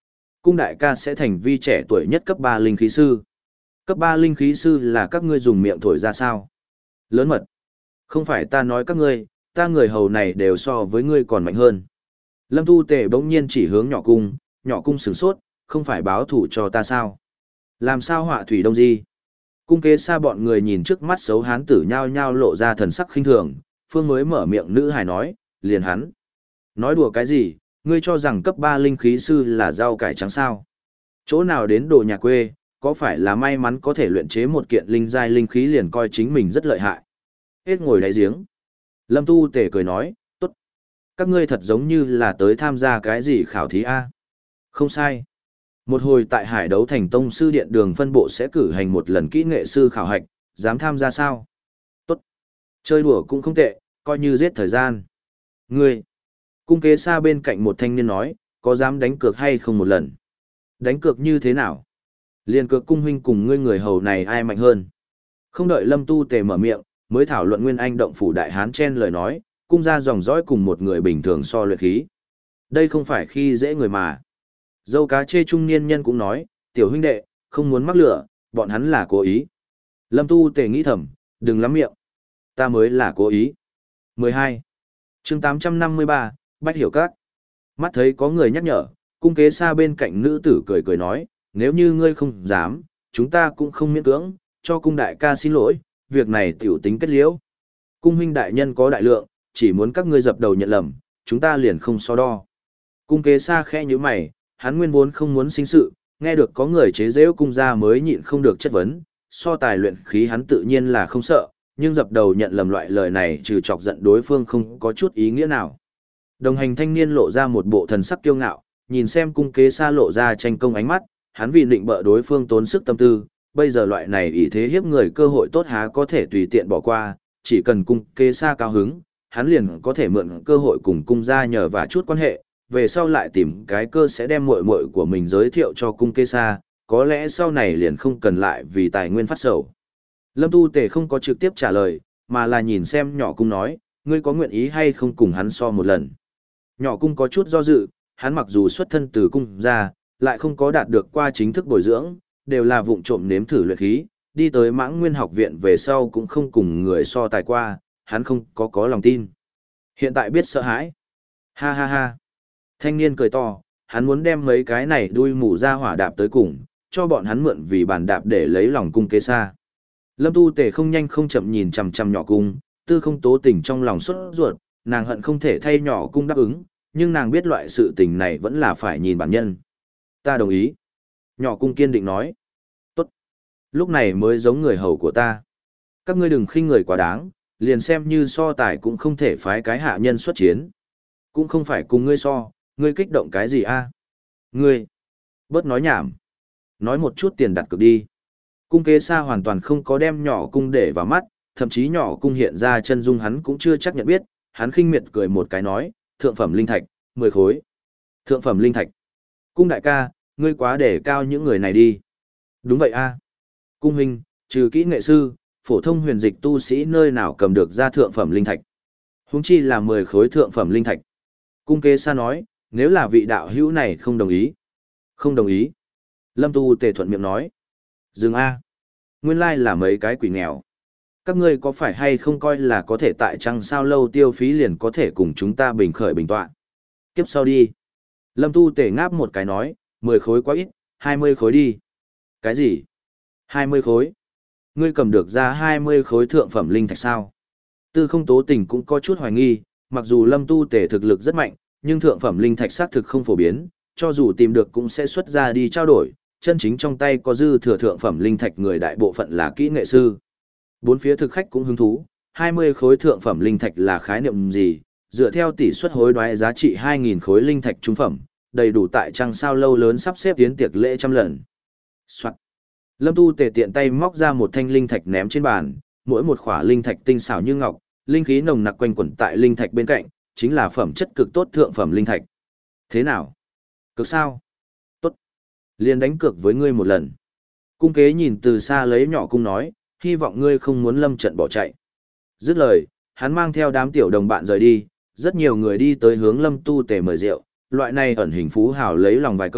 cung đại ca sẽ thành vi trẻ tuổi nhất cấp ba linh khí sư. Cấp ba linh khí sư là các ngươi dùng miệng thổi ra sao? Lớn mật. Không phải ta nói các ngươi, ta người hầu này đều so với ngươi còn mạnh hơn. Lâm Tu Tề bỗng nhiên chỉ hướng nhỏ cung, nhỏ cung sửng sốt, không phải báo thủ cho ta sao? Làm sao họa thủy đông di? Cung kế xa bọn người nhìn trước mắt xấu hán tử nhao nhao lộ ra thần sắc khinh thường, phương mới mở miệng nữ hài nói, liền hắn. Nói đùa cái gì, ngươi cho rằng cấp ba linh khí sư là rau cải trắng sao? Chỗ nào đến đồ nhà quê, có phải là may mắn có thể luyện chế một kiện linh giai linh khí liền coi chính mình rất lợi hại. Hết ngồi đáy giếng. Lâm Tu Tề cười nói, tốt. Các ngươi thật giống như là tới tham gia cái gì khảo thí A. Không sai. Một hồi tại Hải Đấu Thành Tông Sư Điện Đường phân bộ sẽ cử hành một lần kỹ nghệ sư khảo hạch, dám tham gia sao? Tốt. Chơi đùa cũng không tệ, coi như giết thời gian. Ngươi. Cung kế xa bên cạnh một thanh niên nói, có dám đánh cược hay không một lần? Đánh cược như thế nào? Liên cược cung huynh cùng ngươi người hầu này ai mạnh hơn? Không đợi Lâm Tu Tề mở miệng, mới thảo luận Nguyên Anh động phủ đại hán chen lời nói, cung ra dòng dõi cùng một người bình thường so luyện khí. Đây không phải khi dễ người mà. Dâu cá chê trung niên nhân cũng nói, tiểu huynh đệ, không muốn mắc lửa, bọn hắn là cố ý. Lâm Tu Tề nghĩ thầm, đừng lắm miệng. Ta mới là cố ý. mười hai. chương tám trăm năm mươi ba, Bách Hiểu Các. Mắt thấy có người nhắc nhở, cung kế xa bên cạnh nữ tử cười cười nói, nếu như ngươi không dám, chúng ta cũng không miễn cưỡng, cho cung đại ca xin lỗi, việc này tiểu tính kết liễu. Cung huynh đại nhân có đại lượng, chỉ muốn các ngươi dập đầu nhận lầm, chúng ta liền không so đo. Cung kế xa khẽ như mày, hắn nguyên vốn không muốn sinh sự, nghe được có người chế giễu cung gia mới nhịn không được chất vấn, so tài luyện khí hắn tự nhiên là không sợ, nhưng dập đầu nhận lầm loại lời này trừ chọc giận đối phương không có chút ý nghĩa nào. Đồng hành thanh niên lộ ra một bộ thần sắc kiêu ngạo, nhìn xem cung kế xa lộ ra tranh công ánh mắt, hắn vì định bợ đối phương tốn sức tâm tư, bây giờ loại này ý thế hiếp người cơ hội tốt há có thể tùy tiện bỏ qua, chỉ cần cung kế xa cao hứng, hắn liền có thể mượn cơ hội cùng cung gia nhờ và chút quan hệ, về sau lại tìm cái cơ sẽ đem muội muội của mình giới thiệu cho cung kế xa, có lẽ sau này liền không cần lại vì tài nguyên phát sầu. Lâm Tu Tề không có trực tiếp trả lời, mà là nhìn xem nhỏ cung nói, ngươi có nguyện ý hay không cùng hắn so một lần. Nhỏ cung có chút do dự, hắn mặc dù xuất thân từ cung gia, lại không có đạt được qua chính thức bồi dưỡng, đều là vụng trộm nếm thử luyện khí, đi tới Mãng Nguyên học viện về sau cũng không cùng người so tài qua, hắn không có có lòng tin. Hiện tại biết sợ hãi. Ha ha ha. Thanh niên cười to, hắn muốn đem mấy cái này đuôi mù ra hỏa đạp tới cùng, cho bọn hắn mượn vì bàn đạp để lấy lòng cung kế xa. Lâm Tu Tề không nhanh không chậm nhìn chằm chằm nhỏ cung, tư không tố tình trong lòng xuất ruột, nàng hận không thể thay nhỏ cung đáp ứng, nhưng nàng biết loại sự tình này vẫn là phải nhìn bản nhân. Ta đồng ý. Nhỏ cung kiên định nói. Tốt. Lúc này mới giống người hầu của ta. Các ngươi đừng khinh người quá đáng, liền xem như so tài cũng không thể phái cái hạ nhân xuất chiến. Cũng không phải cùng ngươi so, ngươi kích động cái gì a? Ngươi. Bớt nói nhảm. Nói một chút tiền đặt cược đi. Cung kế xa hoàn toàn không có đem nhỏ cung để vào mắt, thậm chí nhỏ cung hiện ra chân dung hắn cũng chưa chắc nhận biết, hắn khinh miệt cười một cái nói, thượng phẩm linh thạch, mười khối. Thượng phẩm linh thạch. Cung đại ca, ngươi quá để cao những người này đi. Đúng vậy a. Cung huynh, trừ kỹ nghệ sư, phổ thông huyền dịch tu sĩ nơi nào cầm được ra thượng phẩm linh thạch. Huống chi là mười khối thượng phẩm linh thạch. Cung kế xa nói, nếu là vị đạo hữu này không đồng ý. Không đồng ý. Lâm Tu Tề thuận miệng nói. Dừng a. Nguyên lai là mấy cái quỷ nghèo. Các ngươi có phải hay không coi là có thể tại trăng sao lâu tiêu phí liền có thể cùng chúng ta bình khởi bình tọa. Kiếp sau đi. Lâm Tu Tề ngáp một cái nói, mười khối quá ít, hai mươi khối đi. Cái gì? hai mươi khối? Ngươi cầm được ra hai mươi khối thượng phẩm linh thạch sao? Tư không tố tình cũng có chút hoài nghi, mặc dù Lâm Tu Tề thực lực rất mạnh, nhưng thượng phẩm linh thạch xác thực không phổ biến, cho dù tìm được cũng sẽ xuất ra đi trao đổi, chân chính trong tay có dư thừa thượng phẩm linh thạch người đại bộ phận là kỹ nghệ sư. Bốn phía thực khách cũng hứng thú, hai mươi khối thượng phẩm linh thạch là khái niệm gì? Dựa theo tỷ suất hối đoái giá trị hai nghìn khối linh thạch trung phẩm, đầy đủ tại trăng sao lâu lớn sắp xếp tiến tiệc lễ trăm lần. Soạn. Lâm Tu Tề tiện tay móc ra một thanh linh thạch ném trên bàn, mỗi một khỏa linh thạch tinh xảo như ngọc, linh khí nồng nặc quanh quẩn tại linh thạch bên cạnh, chính là phẩm chất cực tốt thượng phẩm linh thạch. Thế nào? Cực sao? Tốt. Liền đánh cược với ngươi một lần. Cung kế nhìn từ xa lấy nhỏ cung nói, hy vọng ngươi không muốn lâm trận bỏ chạy. Dứt lời, hắn mang theo đám tiểu đồng bạn rời đi, rất nhiều người đi tới hướng Lâm Tu Tề mời rượu, loại này ẩn hình phú hào lấy lòng vài câu,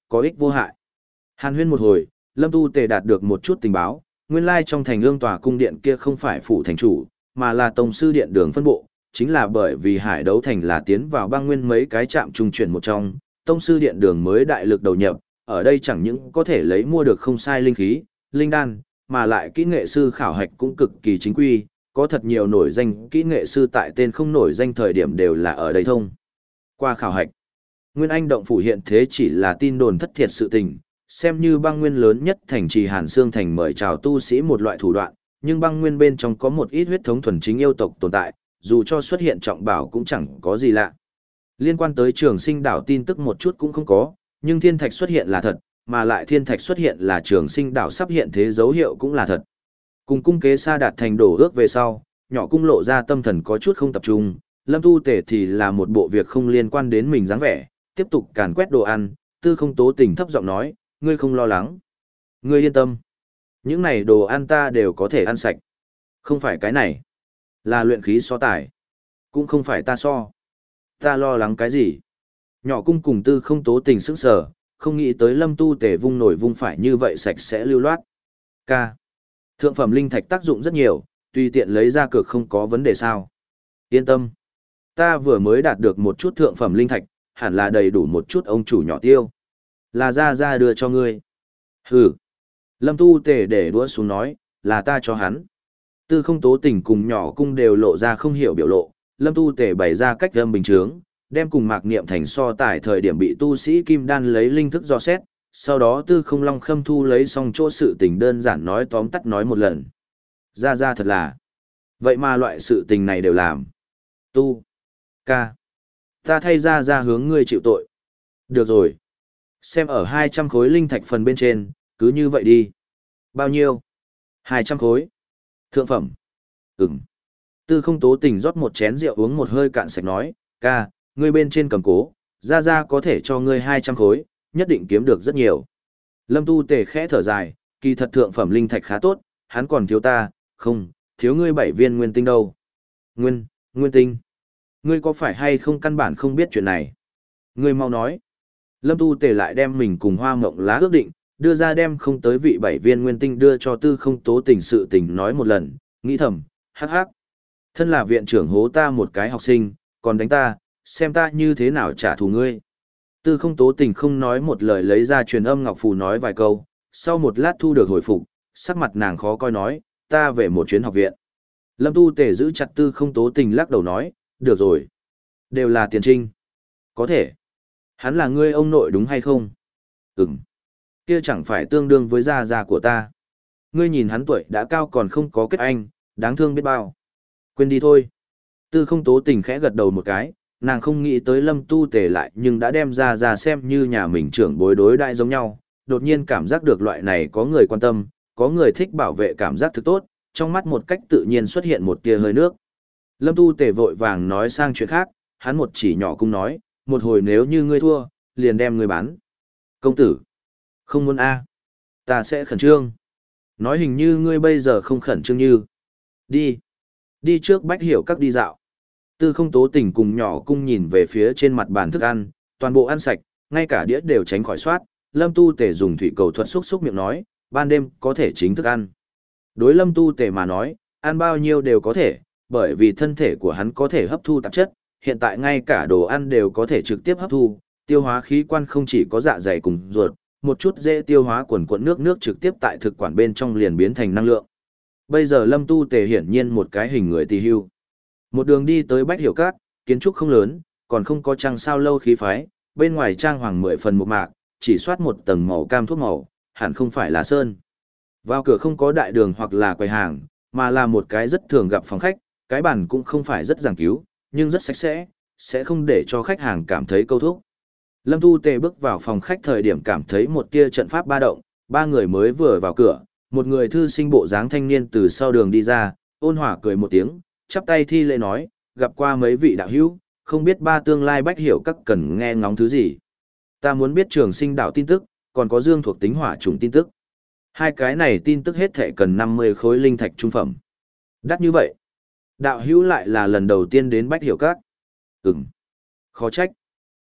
có ích vô hại. Hàn huyên một hồi, Lâm Tu Tề đạt được một chút tình báo, nguyên lai trong thành ương tòa cung điện kia không phải phủ thành chủ, mà là tông sư điện đường phân bộ, chính là bởi vì hải đấu thành là tiến vào băng nguyên mấy cái trạm trung chuyển một trong, tông sư điện đường mới đại lực đầu nhập, ở đây chẳng những có thể lấy mua được không sai linh khí, linh đan, mà lại kỹ nghệ sư khảo hạch cũng cực kỳ chính quy, có thật nhiều nổi danh kỹ nghệ sư tại tên không nổi danh thời điểm đều là ở đây thông. Qua khảo hạch, Nguyên Anh động phủ hiện thế chỉ là tin đồn thất thiệt sự tình, xem như băng nguyên lớn nhất thành trì Hàn Xương thành mời chào tu sĩ một loại thủ đoạn, nhưng băng nguyên bên trong có một ít huyết thống thuần chính yêu tộc tồn tại, dù cho xuất hiện trọng bảo cũng chẳng có gì lạ. Liên quan tới Trường Sinh đảo tin tức một chút cũng không có, nhưng thiên thạch xuất hiện là thật, mà lại thiên thạch xuất hiện là Trường Sinh đảo sắp hiện thế dấu hiệu cũng là thật. Cùng cung kế xa đạt thành đổ ước về sau, nhỏ cung lộ ra tâm thần có chút không tập trung, Lâm Tu Tể thì là một bộ việc không liên quan đến mình dáng vẻ, tiếp tục càn quét đồ ăn, Tư Không Tố Tình thấp giọng nói, ngươi không lo lắng. Ngươi yên tâm. Những này đồ ăn ta đều có thể ăn sạch. Không phải cái này. Là luyện khí so tài. Cũng không phải ta so. Ta lo lắng cái gì? Nhỏ cung cùng Tư Không Tố Tình sững sờ, không nghĩ tới Lâm Tu Tể vung nổi vung phải như vậy sạch sẽ lưu loát. K. Thượng phẩm linh thạch tác dụng rất nhiều, tùy tiện lấy ra cược không có vấn đề sao. Yên tâm. Ta vừa mới đạt được một chút thượng phẩm linh thạch, hẳn là đầy đủ một chút ông chủ nhỏ tiêu. Là ra ra đưa cho ngươi. Hừ. Lâm Tu Tể để đũa xuống nói, là ta cho hắn. Tư Không Tố Tình cùng nhỏ cung đều lộ ra không hiểu biểu lộ, Lâm Tu Tể bày ra cách âm bình chướng, đem cùng Mạc Niệm Thành so tài thời điểm bị tu sĩ Kim Đan lấy linh thức dò xét, sau đó Tư Không Long Khâm Thu lấy xong chỗ sự tình đơn giản nói tóm tắt nói một lần. Ra ra thật là. Vậy mà loại sự tình này đều làm. Tu. Ca. Ta thay ra ra hướng ngươi chịu tội. Được rồi. Xem ở hai trăm khối linh thạch phần bên trên, cứ như vậy đi. Bao nhiêu? hai trăm khối. Thượng phẩm. Ừm. Tư Không Tố Tình rót một chén rượu uống một hơi cạn sạch nói, ca, ngươi bên trên cầm cố, ra ra có thể cho ngươi hai trăm khối, nhất định kiếm được rất nhiều. Lâm Tu Tề khẽ thở dài, kỳ thật thượng phẩm linh thạch khá tốt, hắn còn thiếu ta, không, thiếu ngươi bảy viên nguyên tinh đâu. Nguyên, nguyên tinh. Ngươi có phải hay không căn bản không biết chuyện này? Ngươi mau nói. Lâm Tu Tề lại đem mình cùng Hoa Mộng Lá ước định, đưa ra đem không tới vị bảy viên nguyên tinh đưa cho Tư Không Tố Tình sự tình nói một lần, nghĩ thầm, hắc hắc. Thân là viện trưởng hố ta một cái học sinh, còn đánh ta, xem ta như thế nào trả thù ngươi. Tư Không Tố Tình không nói một lời lấy ra truyền âm ngọc phù nói vài câu, sau một lát thu được hồi phục, sắc mặt nàng khó coi nói, ta về một chuyến học viện. Lâm Tu Tề giữ chặt Tư Không Tố Tình lắc đầu nói, được rồi. Đều là tiền trinh. Có thể. Hắn là ngươi ông nội đúng hay không? Ừm. Kia chẳng phải tương đương với gia gia của ta. Ngươi nhìn hắn tuổi đã cao còn không có kết anh, đáng thương biết bao. Quên đi thôi. Tư Không Tố Tình khẽ gật đầu một cái, nàng không nghĩ tới Lâm Tu Tề lại nhưng đã đem ra ra xem như nhà mình trưởng bối đối đại giống nhau, đột nhiên cảm giác được loại này có người quan tâm, có người thích bảo vệ cảm giác thực tốt, trong mắt một cách tự nhiên xuất hiện một tia hơi nước. Lâm Tu Tề vội vàng nói sang chuyện khác, hắn một chỉ nhỏ cung nói, một hồi nếu như ngươi thua, liền đem ngươi bán. Công tử, không muốn a, ta sẽ khẩn trương. Nói hình như ngươi bây giờ không khẩn trương như. Đi, đi trước Bách Hiểu Các đi dạo. Tư Không Tố Tình cùng nhỏ cung nhìn về phía trên mặt bàn thức ăn, toàn bộ ăn sạch, ngay cả đĩa đều tránh khỏi soát. Lâm Tu Tề dùng thủy cầu thuật xúc xúc miệng nói, ban đêm có thể chính thức ăn. Đối Lâm Tu Tề mà nói, ăn bao nhiêu đều có thể, bởi vì thân thể của hắn có thể hấp thu tạp chất, hiện tại ngay cả đồ ăn đều có thể trực tiếp hấp thu, tiêu hóa khí quan không chỉ có dạ dày cùng ruột, một chút dễ tiêu hóa quần quần nước nước trực tiếp tại thực quản bên trong liền biến thành năng lượng. Bây giờ Lâm Tu Tề hiển nhiên một cái hình người tỳ hưu. Một đường đi tới Bách Hiểu Các, kiến trúc không lớn, còn không có trang sao lâu khí phái, bên ngoài trang hoàng mười phần một mạc, chỉ soát một tầng màu cam thuốc màu, hẳn không phải là sơn. Vào cửa không có đại đường hoặc là quầy hàng, mà là một cái rất thường gặp phòng khách, cái bàn cũng không phải rất giảng cứu, nhưng rất sạch sẽ, sẽ không để cho khách hàng cảm thấy câu thúc. Lâm Tu Tề bước vào phòng khách thời điểm cảm thấy một tia trận pháp ba động, ba người mới vừa vào cửa, một người thư sinh bộ dáng thanh niên từ sau đường đi ra, ôn hòa cười một tiếng, chắp tay thi lễ nói, gặp qua mấy vị đạo hữu, không biết ba tương lai Bách Hiểu Các cần nghe ngóng thứ gì. Ta muốn biết Trường Sinh đạo tin tức, còn có dương thuộc tính hỏa trùng tin tức. Hai cái này tin tức hết thể cần năm mươi khối linh thạch trung phẩm. Đắt như vậy. Đạo hữu lại là lần đầu tiên đến Bách Hiểu Các. Ừm. Khó trách.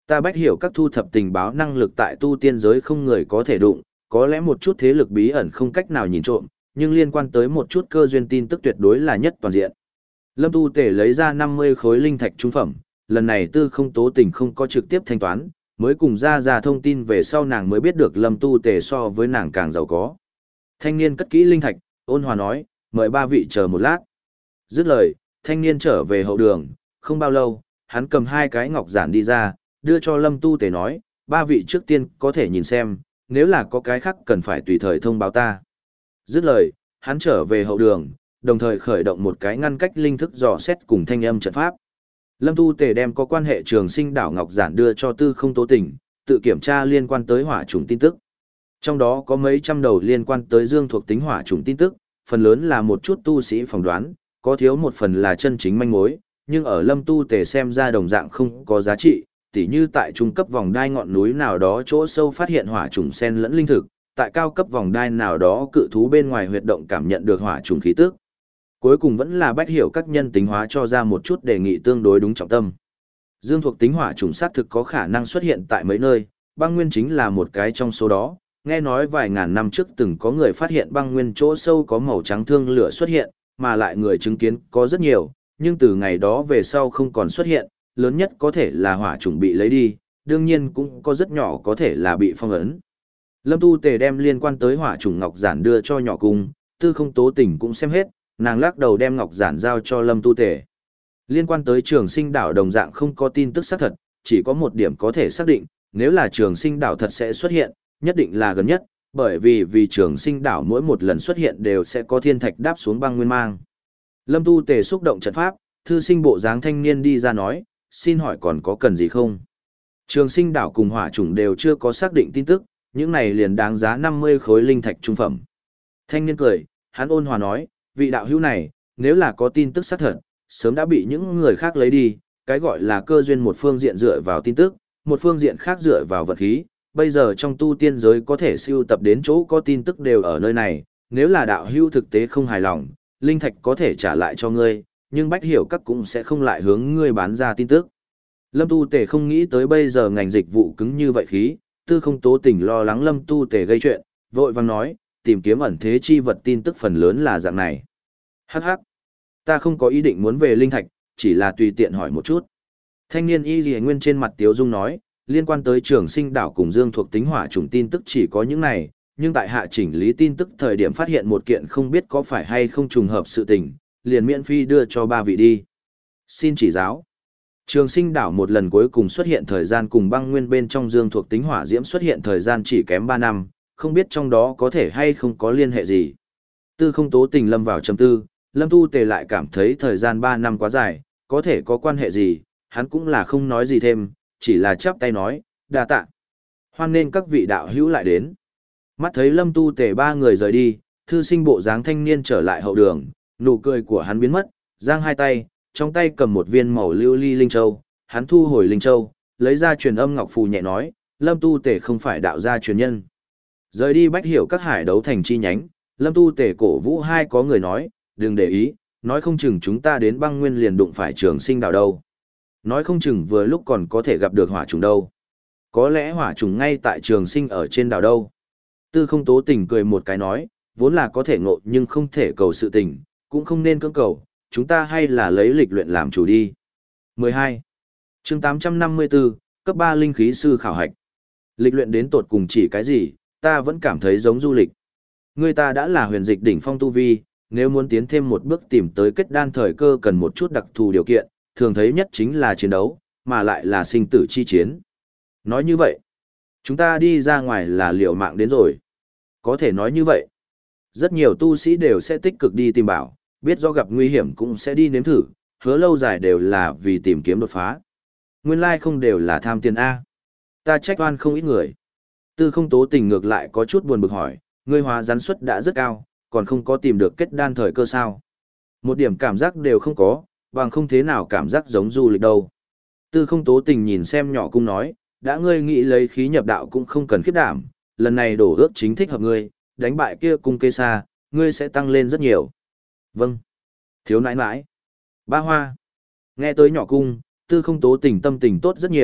Ta bách hiểu các thu thập tình báo năng lực tại tu tiên giới không người có thể đụng, có lẽ một chút thế lực bí ẩn không cách nào nhìn trộm, nhưng liên quan tới một chút cơ duyên tin tức tuyệt đối là nhất toàn diện. Lâm Tu Tề lấy ra năm mươi khối linh thạch trung phẩm, lần này Tư Không Tố Tình không có trực tiếp thanh toán, mới cùng ra ra thông tin về sau nàng mới biết được Lâm Tu Tề so với nàng càng giàu có. Thanh niên cất kỹ linh thạch, ôn hòa nói, mời ba vị chờ một lát. Dứt lời, thanh niên trở về hậu đường, không bao lâu, hắn cầm hai cái ngọc giản đi ra, đưa cho Lâm Tu Tề nói, ba vị trước tiên có thể nhìn xem, nếu là có cái khác cần phải tùy thời thông báo ta. Dứt lời, hắn trở về hậu đường, đồng thời khởi động một cái ngăn cách linh thức dò xét cùng thanh âm trận pháp. Lâm Tu Tề đem có quan hệ Trường Sinh đảo ngọc giản đưa cho Tư Không Tố Tình, tự kiểm tra liên quan tới hỏa chủng tin tức. Trong đó có mấy trăm đầu liên quan tới dương thuộc tính hỏa chủng tin tức, phần lớn là một chút tu sĩ phỏng đoán, có thiếu một phần là chân chính manh mối, nhưng ở Lâm Tu Tề xem ra đồng dạng không có giá trị, tỉ như tại trung cấp vòng đai ngọn núi nào đó chỗ sâu phát hiện hỏa trùng sen lẫn linh thực, tại cao cấp vòng đai nào đó cự thú bên ngoài huyệt động cảm nhận được hỏa trùng khí tức. Cuối cùng vẫn là bách hiểu các nhân tính hóa cho ra một chút đề nghị tương đối đúng trọng tâm. Dương thuộc tính hỏa trùng xác thực có khả năng xuất hiện tại mấy nơi, băng nguyên chính là một cái trong số đó. Nghe nói vài ngàn năm trước từng có người phát hiện băng nguyên chỗ sâu có màu trắng thương lửa xuất hiện, mà lại người chứng kiến có rất nhiều, nhưng từ ngày đó về sau không còn xuất hiện, lớn nhất có thể là hỏa trùng bị lấy đi, đương nhiên cũng có rất nhỏ có thể là bị phong ấn. Lâm Tu Tề đem liên quan tới hỏa trùng ngọc giản đưa cho nhỏ cung, Tư Không Tố Tình cũng xem hết, nàng lắc đầu đem ngọc giản giao cho Lâm Tu Tề. Liên quan tới Trường Sinh đảo đồng dạng không có tin tức xác thật, chỉ có một điểm có thể xác định, nếu là Trường Sinh đảo thật sẽ xuất hiện, nhất định là gần nhất, bởi vì vì Trường Sinh đảo mỗi một lần xuất hiện đều sẽ có thiên thạch đáp xuống băng nguyên mang. Lâm Tu Tề xúc động trận pháp, thư sinh bộ dáng thanh niên đi ra nói, xin hỏi còn có cần gì không? Trường Sinh đảo cùng hỏa chủng đều chưa có xác định tin tức, những này liền đáng giá năm mươi khối linh thạch trung phẩm. Thanh niên cười, hắn ôn hòa nói, vị đạo hữu này, nếu là có tin tức xác thật, sớm đã bị những người khác lấy đi, cái gọi là cơ duyên một phương diện dựa vào tin tức, một phương diện khác dựa vào vật khí, bây giờ trong tu tiên giới có thể siêu tập đến chỗ có tin tức đều ở nơi này, nếu là đạo hữu thực tế không hài lòng, linh thạch có thể trả lại cho ngươi, nhưng bách hiểu các cũng sẽ không lại hướng ngươi bán ra tin tức. Lâm Tu Tề không nghĩ tới bây giờ ngành dịch vụ cứng như vậy khí, Tư Không Tố Tình lo lắng Lâm Tu Tề gây chuyện, vội vàng nói, tìm kiếm ẩn thế chi vật tin tức phần lớn là dạng này. Hắc hắc, ta không có ý định muốn về linh thạch, chỉ là tùy tiện hỏi một chút. Thanh niên y lìa nguyên trên mặt Tiếu Dung nói, liên quan tới Trường Sinh đảo cùng dương thuộc tính hỏa chủng tin tức chỉ có những này, nhưng tại hạ chỉnh lý tin tức thời điểm phát hiện một kiện không biết có phải hay không trùng hợp sự tình, liền miễn phí đưa cho ba vị đi. Xin chỉ giáo. Trường Sinh đảo một lần cuối cùng xuất hiện thời gian cùng băng nguyên bên trong dương thuộc tính hỏa diễm xuất hiện thời gian chỉ kém ba năm, không biết trong đó có thể hay không có liên hệ gì. Tư Không Tố Tình lâm vào trầm tư, Lâm Tu Tề lại cảm thấy thời gian ba năm quá dài, có thể có quan hệ gì, hắn cũng là không nói gì thêm, chỉ là chắp tay nói, đa tạ. Hoan nên các vị đạo hữu lại đến. Mắt thấy Lâm Tu Tề ba người rời đi, thư sinh bộ dáng thanh niên trở lại hậu đường, nụ cười của hắn biến mất, giang hai tay, trong tay cầm một viên màu lưu ly linh châu, hắn thu hồi linh châu, lấy ra truyền âm ngọc phù nhẹ nói, Lâm Tu Tề không phải đạo gia truyền nhân. Rời đi bách hiểu các hải đấu thành chi nhánh, Lâm Tu Tề cổ vũ hai có người nói, đừng để ý, nói không chừng chúng ta đến băng nguyên liền đụng phải Trường Sinh đảo đâu. Nói không chừng vừa lúc còn có thể gặp được hỏa trùng đâu. Có lẽ hỏa trùng ngay tại Trường Sinh ở trên đảo đâu. Tư Không Tố Tình cười một cái nói, vốn là có thể ngộ nhưng không thể cầu sự tình, cũng không nên cưỡng cầu, chúng ta hay là lấy lịch luyện làm chủ đi. mười hai. Chương tám trăm năm mươi tư, cấp ba linh khí sư khảo hạch. Lịch luyện đến tột cùng chỉ cái gì, ta vẫn cảm thấy giống du lịch. Người ta đã là huyền dịch đỉnh phong tu vi, nếu muốn tiến thêm một bước tìm tới kết đan thời cơ cần một chút đặc thù điều kiện, thường thấy nhất chính là chiến đấu, mà lại là sinh tử chi chiến. Nói như vậy, chúng ta đi ra ngoài là liều mạng đến rồi. Có thể nói như vậy. Rất nhiều tu sĩ đều sẽ tích cực đi tìm bảo, biết do gặp nguy hiểm cũng sẽ đi nếm thử, hứa lâu dài đều là vì tìm kiếm đột phá. Nguyên lai không đều là tham tiền A. Ta trách oan không ít người. Tư Không Tố Tình ngược lại có chút buồn bực hỏi, ngươi hóa rắn suất đã rất cao, còn không có tìm được kết đan thời cơ sao. Một điểm cảm giác đều không có, bằng không thế nào cảm giác giống du lịch đâu. Tư Không Tố Tình nhìn xem nhỏ cung nói, đã ngươi nghĩ lấy khí nhập đạo cũng không cần khiếp đảm, lần này đổ ước chính thích hợp ngươi, đánh bại kia cung kê xa, ngươi sẽ tăng lên rất nhiều. Vâng. Thiếu nãi nãi. Ba hoa. Nghe tới nhỏ cung, Tư Không Tố Tình tâm tình tốt rất nhiều,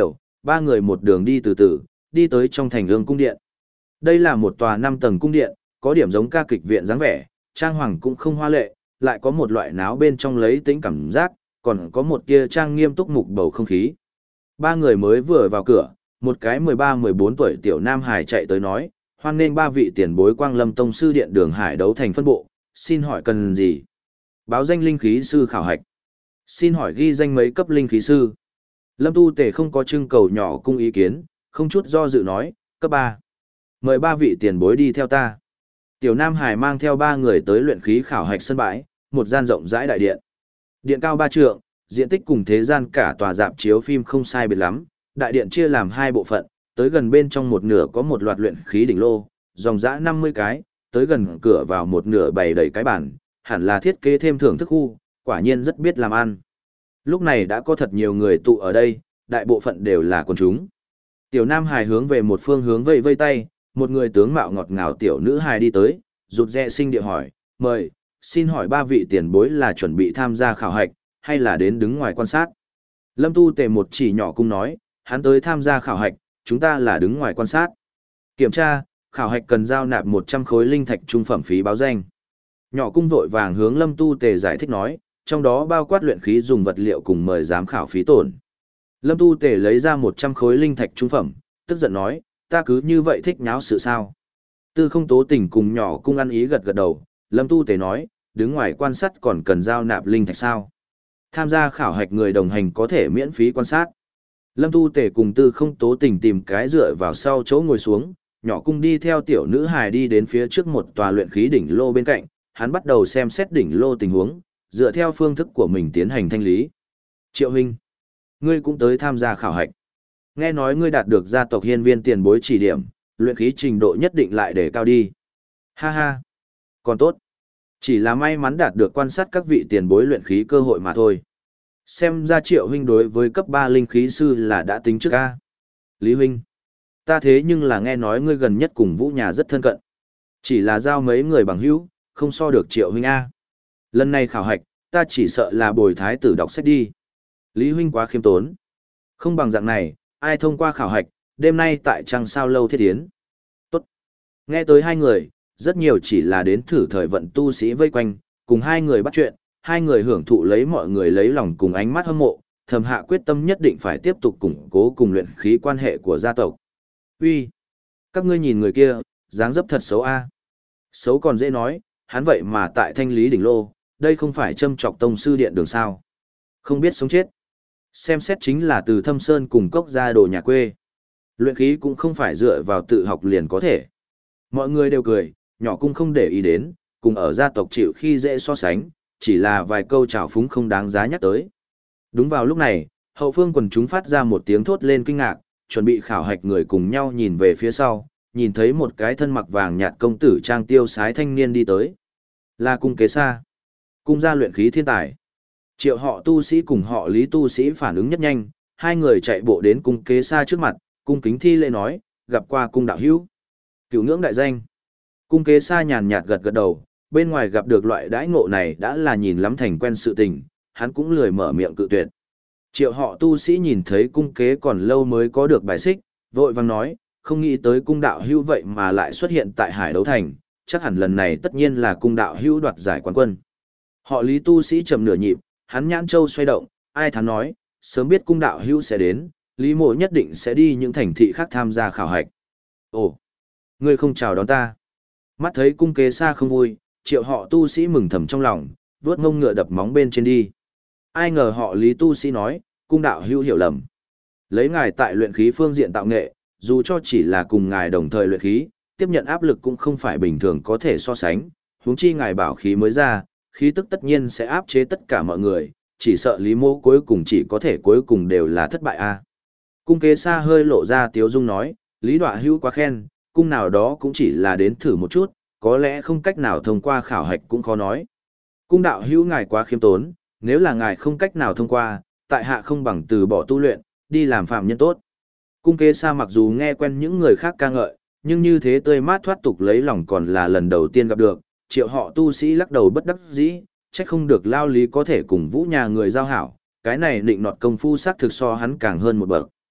ba người một đường đi từ từ, đi tới trong thành ương cung điện. Đây là một tòa năm tầng cung điện, có điểm giống ca kịch viện dáng vẻ, trang hoàng cũng không hoa lệ, lại có một loại náo bên trong lấy tĩnh cảm giác, còn có một tia trang nghiêm túc mục bầu không khí. Ba người mới vừa vào cửa, một cái mười ba mười bốn tuổi tiểu nam hải chạy tới nói, hoan nghênh ba vị tiền bối Quang Lâm Tông sư điện Đường Hải đấu thành phân bộ, xin hỏi cần gì? Báo danh linh khí sư khảo hạch. Xin hỏi ghi danh mấy cấp linh khí sư? Lâm Tu Tề không có trưng cầu nhỏ cung ý kiến, không chút do dự nói, cấp ba. Mời ba vị tiền bối đi theo ta. Tiểu Nam Hải mang theo ba người tới luyện khí khảo hạch sân bãi, một gian rộng rãi đại điện. Điện cao ba trượng, diện tích cùng thế gian cả tòa rạp chiếu phim không sai biệt lắm. Đại điện chia làm hai bộ phận, tới gần bên trong một nửa có một loạt luyện khí đỉnh lô, dòng dã năm mươi cái, tới gần cửa vào một nửa bày đầy cái bàn, hẳn là thiết kế thêm thưởng thức khu, quả nhiên rất biết làm ăn. Lúc này đã có thật nhiều người tụ ở đây, đại bộ phận đều là quần chúng. Tiểu Nam Hải hướng về một phương hướng vây vây tay, một người tướng mạo ngọt ngào tiểu nữ hài đi tới, rụt rè sinh địa hỏi, mời, xin hỏi ba vị tiền bối là chuẩn bị tham gia khảo hạch, hay là đến đứng ngoài quan sát? Lâm Tu Tề một chỉ nhỏ cung nói, hắn tới tham gia khảo hạch, chúng ta là đứng ngoài quan sát. Kiểm tra, khảo hạch cần giao nạp một trăm khối linh thạch trung phẩm phí báo danh. Nhỏ cung vội vàng hướng Lâm Tu Tề giải thích nói, trong đó bao quát luyện khí dùng vật liệu cùng mời giám khảo phí tổn. Lâm Tu Tề lấy ra một trăm khối linh thạch trung phẩm, tức giận nói, ta cứ như vậy thích nháo sự sao. Tư Không Tố Tình cùng nhỏ cung ăn ý gật gật đầu, Lâm Tu Tề nói, đứng ngoài quan sát còn cần giao nạp linh thạch sao. Tham gia khảo hạch người đồng hành có thể miễn phí quan sát. Lâm Tu Tề cùng Tư Không Tố Tình tìm cái dựa vào sau chỗ ngồi xuống, nhỏ cung đi theo tiểu nữ hài đi đến phía trước một tòa luyện khí đỉnh lô bên cạnh, hắn bắt đầu xem xét đỉnh lô tình huống, dựa theo phương thức của mình tiến hành thanh lý. Triệu huynh, ngươi cũng tới tham gia khảo hạch. Nghe nói ngươi đạt được gia tộc hiên viên tiền bối chỉ điểm, luyện khí trình độ nhất định lại để cao đi. Ha ha, còn tốt. Chỉ là may mắn đạt được quan sát các vị tiền bối luyện khí cơ hội mà thôi. Xem ra Triệu huynh đối với cấp ba linh khí sư là đã tính trước a. Lý huynh, ta thế nhưng là nghe nói ngươi gần nhất cùng Vũ nhà rất thân cận. Chỉ là giao mấy người bằng hữu, không so được Triệu huynh a. Lần này khảo hạch, ta chỉ sợ là bồi thái tử đọc sách đi. Lý huynh quá khiêm tốn. Không bằng dạng này, ai thông qua khảo hạch, đêm nay tại trăng sao lâu thiết tiến. Tốt. Nghe tới hai người, rất nhiều chỉ là đến thử thời vận tu sĩ vây quanh, cùng hai người bắt chuyện, hai người hưởng thụ lấy mọi người lấy lòng cùng ánh mắt hâm mộ, thầm hạ quyết tâm nhất định phải tiếp tục củng cố cùng luyện khí quan hệ của gia tộc. Uy, các ngươi nhìn người kia, dáng dấp thật xấu a. Xấu còn dễ nói, hắn vậy mà tại thanh lý đỉnh lô, đây không phải châm chọc tông sư điện đường sao. Không biết sống chết. Xem xét chính là từ Thâm Sơn cùng cốc ra đồ nhà quê. Luyện khí cũng không phải dựa vào tự học liền có thể. Mọi người đều cười, nhỏ cung không để ý đến, cùng ở gia tộc chịu khi dễ so sánh, chỉ là vài câu trào phúng không đáng giá nhắc tới. Đúng vào lúc này, hậu phương quần chúng phát ra một tiếng thốt lên kinh ngạc, chuẩn bị khảo hạch người cùng nhau nhìn về phía sau, nhìn thấy một cái thân mặc vàng nhạt công tử trang tiêu sái thanh niên đi tới. Là cung kế xa. Cung gia luyện khí thiên tài. Triệu họ tu sĩ cùng họ Lý tu sĩ phản ứng nhất nhanh, hai người chạy bộ đến cung kế xa trước mặt, cung kính thi lễ nói, gặp qua cung đạo hữu. Cửu ngưỡng đại danh. Cung kế xa nhàn nhạt gật gật đầu, bên ngoài gặp được loại đãi ngộ này đã là nhìn lắm thành quen sự tình, hắn cũng lười mở miệng cự tuyệt. Triệu họ tu sĩ nhìn thấy cung kế còn lâu mới có được bài xích, vội vàng nói, không nghĩ tới cung đạo hữu vậy mà lại xuất hiện tại Hải Đấu Thành, chắc hẳn lần này tất nhiên là cung đạo hữu đoạt giải quán quân. Họ Lý tu sĩ chậm nửa nhịp, hắn nhãn châu xoay động, ai thắn nói, sớm biết cung đạo hữu sẽ đến, Lý mộ nhất định sẽ đi những thành thị khác tham gia khảo hạch. Ồ, ngươi không chào đón ta. Mắt thấy cung kế xa không vui, triệu họ tu sĩ mừng thầm trong lòng, vuốt ngông ngựa đập móng bên trên đi. Ai ngờ họ Lý tu sĩ nói, cung đạo hữu hiểu lầm. Lấy ngài tại luyện khí phương diện tạo nghệ, dù cho chỉ là cùng ngài đồng thời luyện khí, tiếp nhận áp lực cũng không phải bình thường có thể so sánh, huống chi ngài bảo khí mới ra, khí tức tất nhiên sẽ áp chế tất cả mọi người, chỉ sợ Lý mô cuối cùng chỉ có thể cuối cùng đều là thất bại a. Cung kế xa hơi lộ ra tiếu dung nói, Lý đọa hữu quá khen, cung nào đó cũng chỉ là đến thử một chút, có lẽ không cách nào thông qua khảo hạch cũng khó nói. Cung đạo hữu ngài quá khiêm tốn, nếu là ngài không cách nào thông qua, tại hạ không bằng từ bỏ tu luyện, đi làm phạm nhân tốt. Cung kế xa mặc dù nghe quen những người khác ca ngợi, nhưng như thế tươi mát thoát tục lấy lòng còn là lần đầu tiên gặp được, triệu họ tu sĩ lắc đầu bất đắc dĩ, trách không được lao lý có thể cùng Vũ nhà người giao hảo, cái này định nọt công phu xác thực so hắn càng hơn một bậc.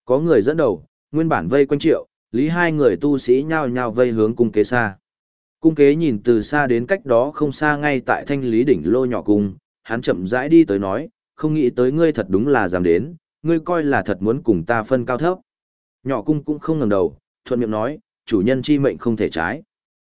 Có người dẫn đầu, nguyên bản vây quanh Triệu, Lý hai người tu sĩ nhao nhao vây hướng cung kế xa. Cung kế nhìn từ xa đến cách đó không xa ngay tại thanh lý đỉnh lô nhỏ cung, hắn chậm rãi đi tới nói, không nghĩ tới ngươi thật đúng là dám đến, ngươi coi là thật muốn cùng ta phân cao thấp. Nhỏ cung cũng không ngẩng đầu, thuận miệng nói, chủ nhân chi mệnh không thể trái.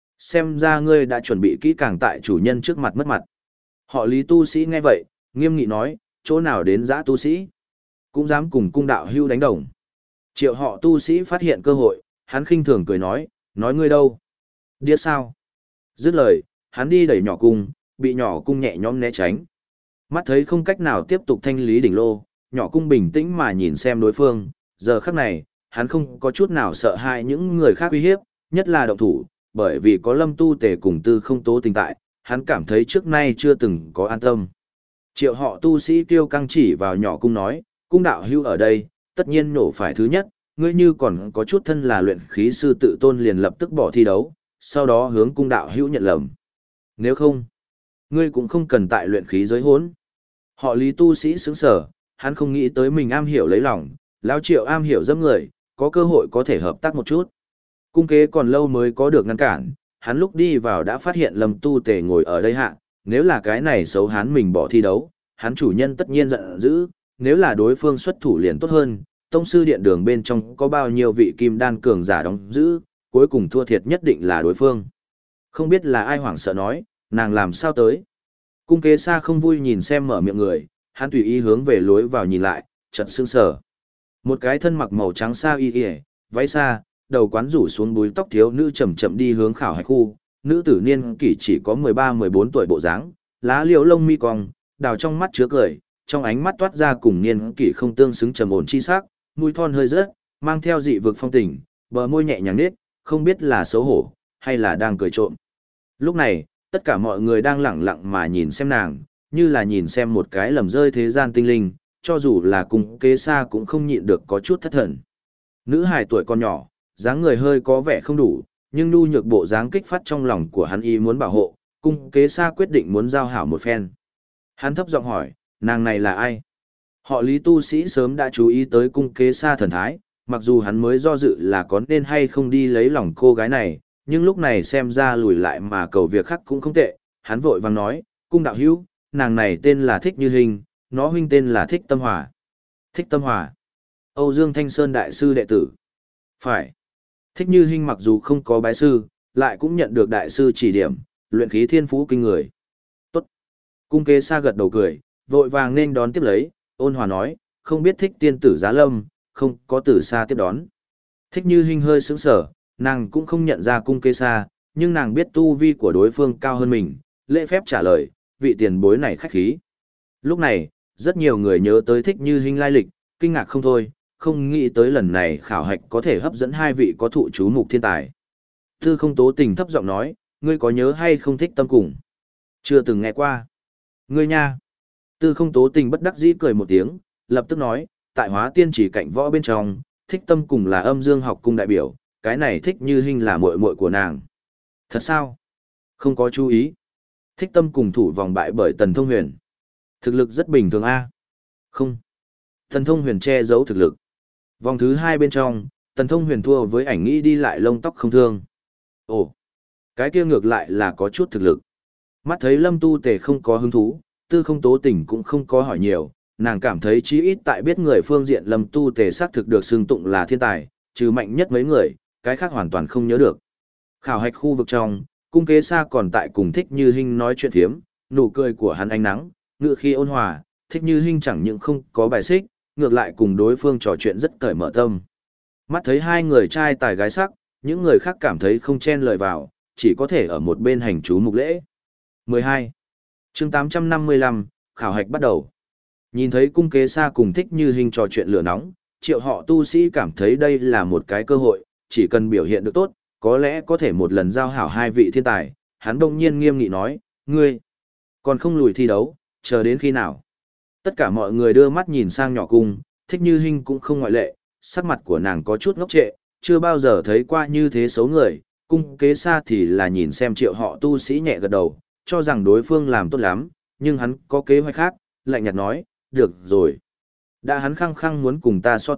Xem ra ngươi đã chuẩn bị kỹ càng tại chủ nhân trước mặt mất mặt. Họ Lý tu sĩ nghe vậy, nghiêm nghị nói, chỗ nào đến dã tu sĩ, cũng dám cùng cung đạo hưu đánh đồng. Triệu họ tu sĩ phát hiện cơ hội, hắn khinh thường cười nói, nói ngươi đâu? Điếc sao? Dứt lời, hắn đi đẩy nhỏ cung, bị nhỏ cung nhẹ nhõm né tránh. Mắt thấy không cách nào tiếp tục thanh lý đỉnh lô, nhỏ cung bình tĩnh mà nhìn xem đối phương, giờ khắc này, hắn không có chút nào sợ hãi những người khác uy hiếp, nhất là động thủ, bởi vì có Lâm Tu Tề cùng Tư Không Tố Tình tại, hắn cảm thấy trước nay chưa từng có an tâm. Triệu họ tu sĩ kiêu căng chỉ vào nhỏ cung nói, cung đạo hưu ở đây, tất nhiên nổ phải thứ nhất, ngươi như còn có chút thân là luyện khí sư tự tôn liền lập tức bỏ thi đấu, sau đó hướng cung đạo hữu nhận lầm. Nếu không, ngươi cũng không cần tại luyện khí giới hốn. Họ Lý tu sĩ sững sở, hắn không nghĩ tới mình am hiểu lấy lòng, lão Triệu am hiểu dâm người, có cơ hội có thể hợp tác một chút. Cung kế còn lâu mới có được ngăn cản, hắn lúc đi vào đã phát hiện Lâm Tu Tề ngồi ở đây hạ, nếu là cái này xấu hắn mình bỏ thi đấu, hắn chủ nhân tất nhiên giận dữ, nếu là đối phương xuất thủ liền tốt hơn, tông sư điện đường bên trong có bao nhiêu vị kim đan cường giả đóng giữ, cuối cùng thua thiệt nhất định là đối phương. Không biết là ai hoảng sợ nói, nàng làm sao tới. Cung kế xa không vui nhìn xem mở miệng người, hắn tùy ý hướng về lối vào nhìn lại, chợt sững sờ. Một cái thân mặc màu trắng sa y y, váy xa, đầu quán rủ xuống búi tóc thiếu nữ chậm chậm đi hướng khảo hạch khu, nữ tử niên kỷ chỉ có mười ba mười bốn tuổi bộ dáng, lá liễu lông mi cong, đào trong mắt chứa cười, trong ánh mắt toát ra cùng niên kỷ không tương xứng trầm ổn chi sắc, mũi thon hơi rớt, mang theo dị vực phong tình, bờ môi nhẹ nhàng nết, không biết là xấu hổ hay là đang cười trộm. Lúc này, tất cả mọi người đang lẳng lặng mà nhìn xem nàng, như là nhìn xem một cái lầm rơi thế gian tinh linh, cho dù là cung kế xa cũng không nhịn được có chút thất thần. Nữ hài tuổi còn nhỏ, dáng người hơi có vẻ không đủ, nhưng nhu nhược bộ dáng kích phát trong lòng của hắn ý muốn bảo hộ, cung kế xa quyết định muốn giao hảo một phen. Hắn thấp giọng hỏi, nàng này là ai? Họ Lý tu sĩ sớm đã chú ý tới cung kế xa thần thái, mặc dù hắn mới do dự là có nên hay không đi lấy lòng cô gái này, nhưng lúc này xem ra lùi lại mà cầu việc khác cũng không tệ, hắn vội vàng nói, cung đạo hữu, nàng này tên là Thích Như Hình, nó huynh tên là Thích Tâm Hòa. Thích Tâm Hòa. Âu Dương Thanh Sơn đại sư đệ tử. Phải. Thích Như Hình mặc dù không có bái sư, lại cũng nhận được đại sư chỉ điểm, luyện khí thiên phú kinh người. Tốt. Cung kế xa gật đầu cười, vội vàng nên đón tiếp lấy, ôn hòa nói, không biết Thích tiên tử giá lâm, không có từ xa tiếp đón. Thích Như Hình hơi sững sờ, nàng cũng không nhận ra cung kế xa, nhưng nàng biết tu vi của đối phương cao hơn mình, lễ phép trả lời, vị tiền bối này khách khí. Lúc này, rất nhiều người nhớ tới Thích Như Hình lai lịch, kinh ngạc không thôi, không nghĩ tới lần này khảo hạch có thể hấp dẫn hai vị có thụ chú mục thiên tài. Tư Không Tố Tình thấp giọng nói, ngươi có nhớ hay không Thích Tâm cùng? Chưa từng nghe qua. Ngươi nha. Tư Không Tố Tình bất đắc dĩ cười một tiếng, lập tức nói, tại Hóa Tiên chỉ cạnh võ bên trong, Thích Tâm cùng là Âm Dương học cung đại biểu, cái này Thích Như Hình là muội muội của nàng. Thật sao? Không có chú ý. Thích Tâm cùng thủ vòng bại bởi Tần Thông Huyền. Thực lực rất bình thường a. Không. Tần Thông Huyền che giấu thực lực. Vòng thứ hai bên trong, Tần Thông Huyền thua với ảnh nghĩ đi lại lông tóc không thương. Ồ, cái kia ngược lại là có chút thực lực. Mắt thấy Lâm Tu Tề không có hứng thú, Tư Không Tố Tình cũng không có hỏi nhiều, nàng cảm thấy chí ít tại biết người phương diện Lâm Tu Tề xác thực được xưng tụng là thiên tài, trừ mạnh nhất mấy người, cái khác hoàn toàn không nhớ được. Khảo hạch khu vực trong, cung kế xa còn tại cùng Thích Như Hình nói chuyện phiếm, nụ cười của hắn ánh nắng, ngựa khi ôn hòa, Thích Như Hình chẳng những không có bài xích, ngược lại cùng đối phương trò chuyện rất cởi mở tâm. Mắt thấy hai người trai tài gái sắc, những người khác cảm thấy không chen lời vào, chỉ có thể ở một bên hành chú mục lễ. mười hai. Chương tám trăm năm mươi lăm, khảo hạch bắt đầu. Nhìn thấy cung kế xa cùng Thích Như Hình trò chuyện lửa nóng, Triệu họ tu sĩ cảm thấy đây là một cái cơ hội, chỉ cần biểu hiện được tốt, có lẽ có thể một lần giao hảo hai vị thiên tài. Hắn đông nhiên nghiêm nghị nói, ngươi, còn không lùi thi đấu, chờ đến khi nào? Tất cả mọi người đưa mắt nhìn sang nhỏ cung, Thích Như Hình cũng không ngoại lệ, sắc mặt của nàng có chút ngốc trệ, chưa bao giờ thấy qua như thế xấu người, cung kế xa thì là nhìn xem Triệu họ tu sĩ nhẹ gật đầu, cho rằng đối phương làm tốt lắm, nhưng hắn có kế hoạch khác, lạnh nhạt nói, được rồi. Đã hắn khăng khăng muốn cùng ta so tài,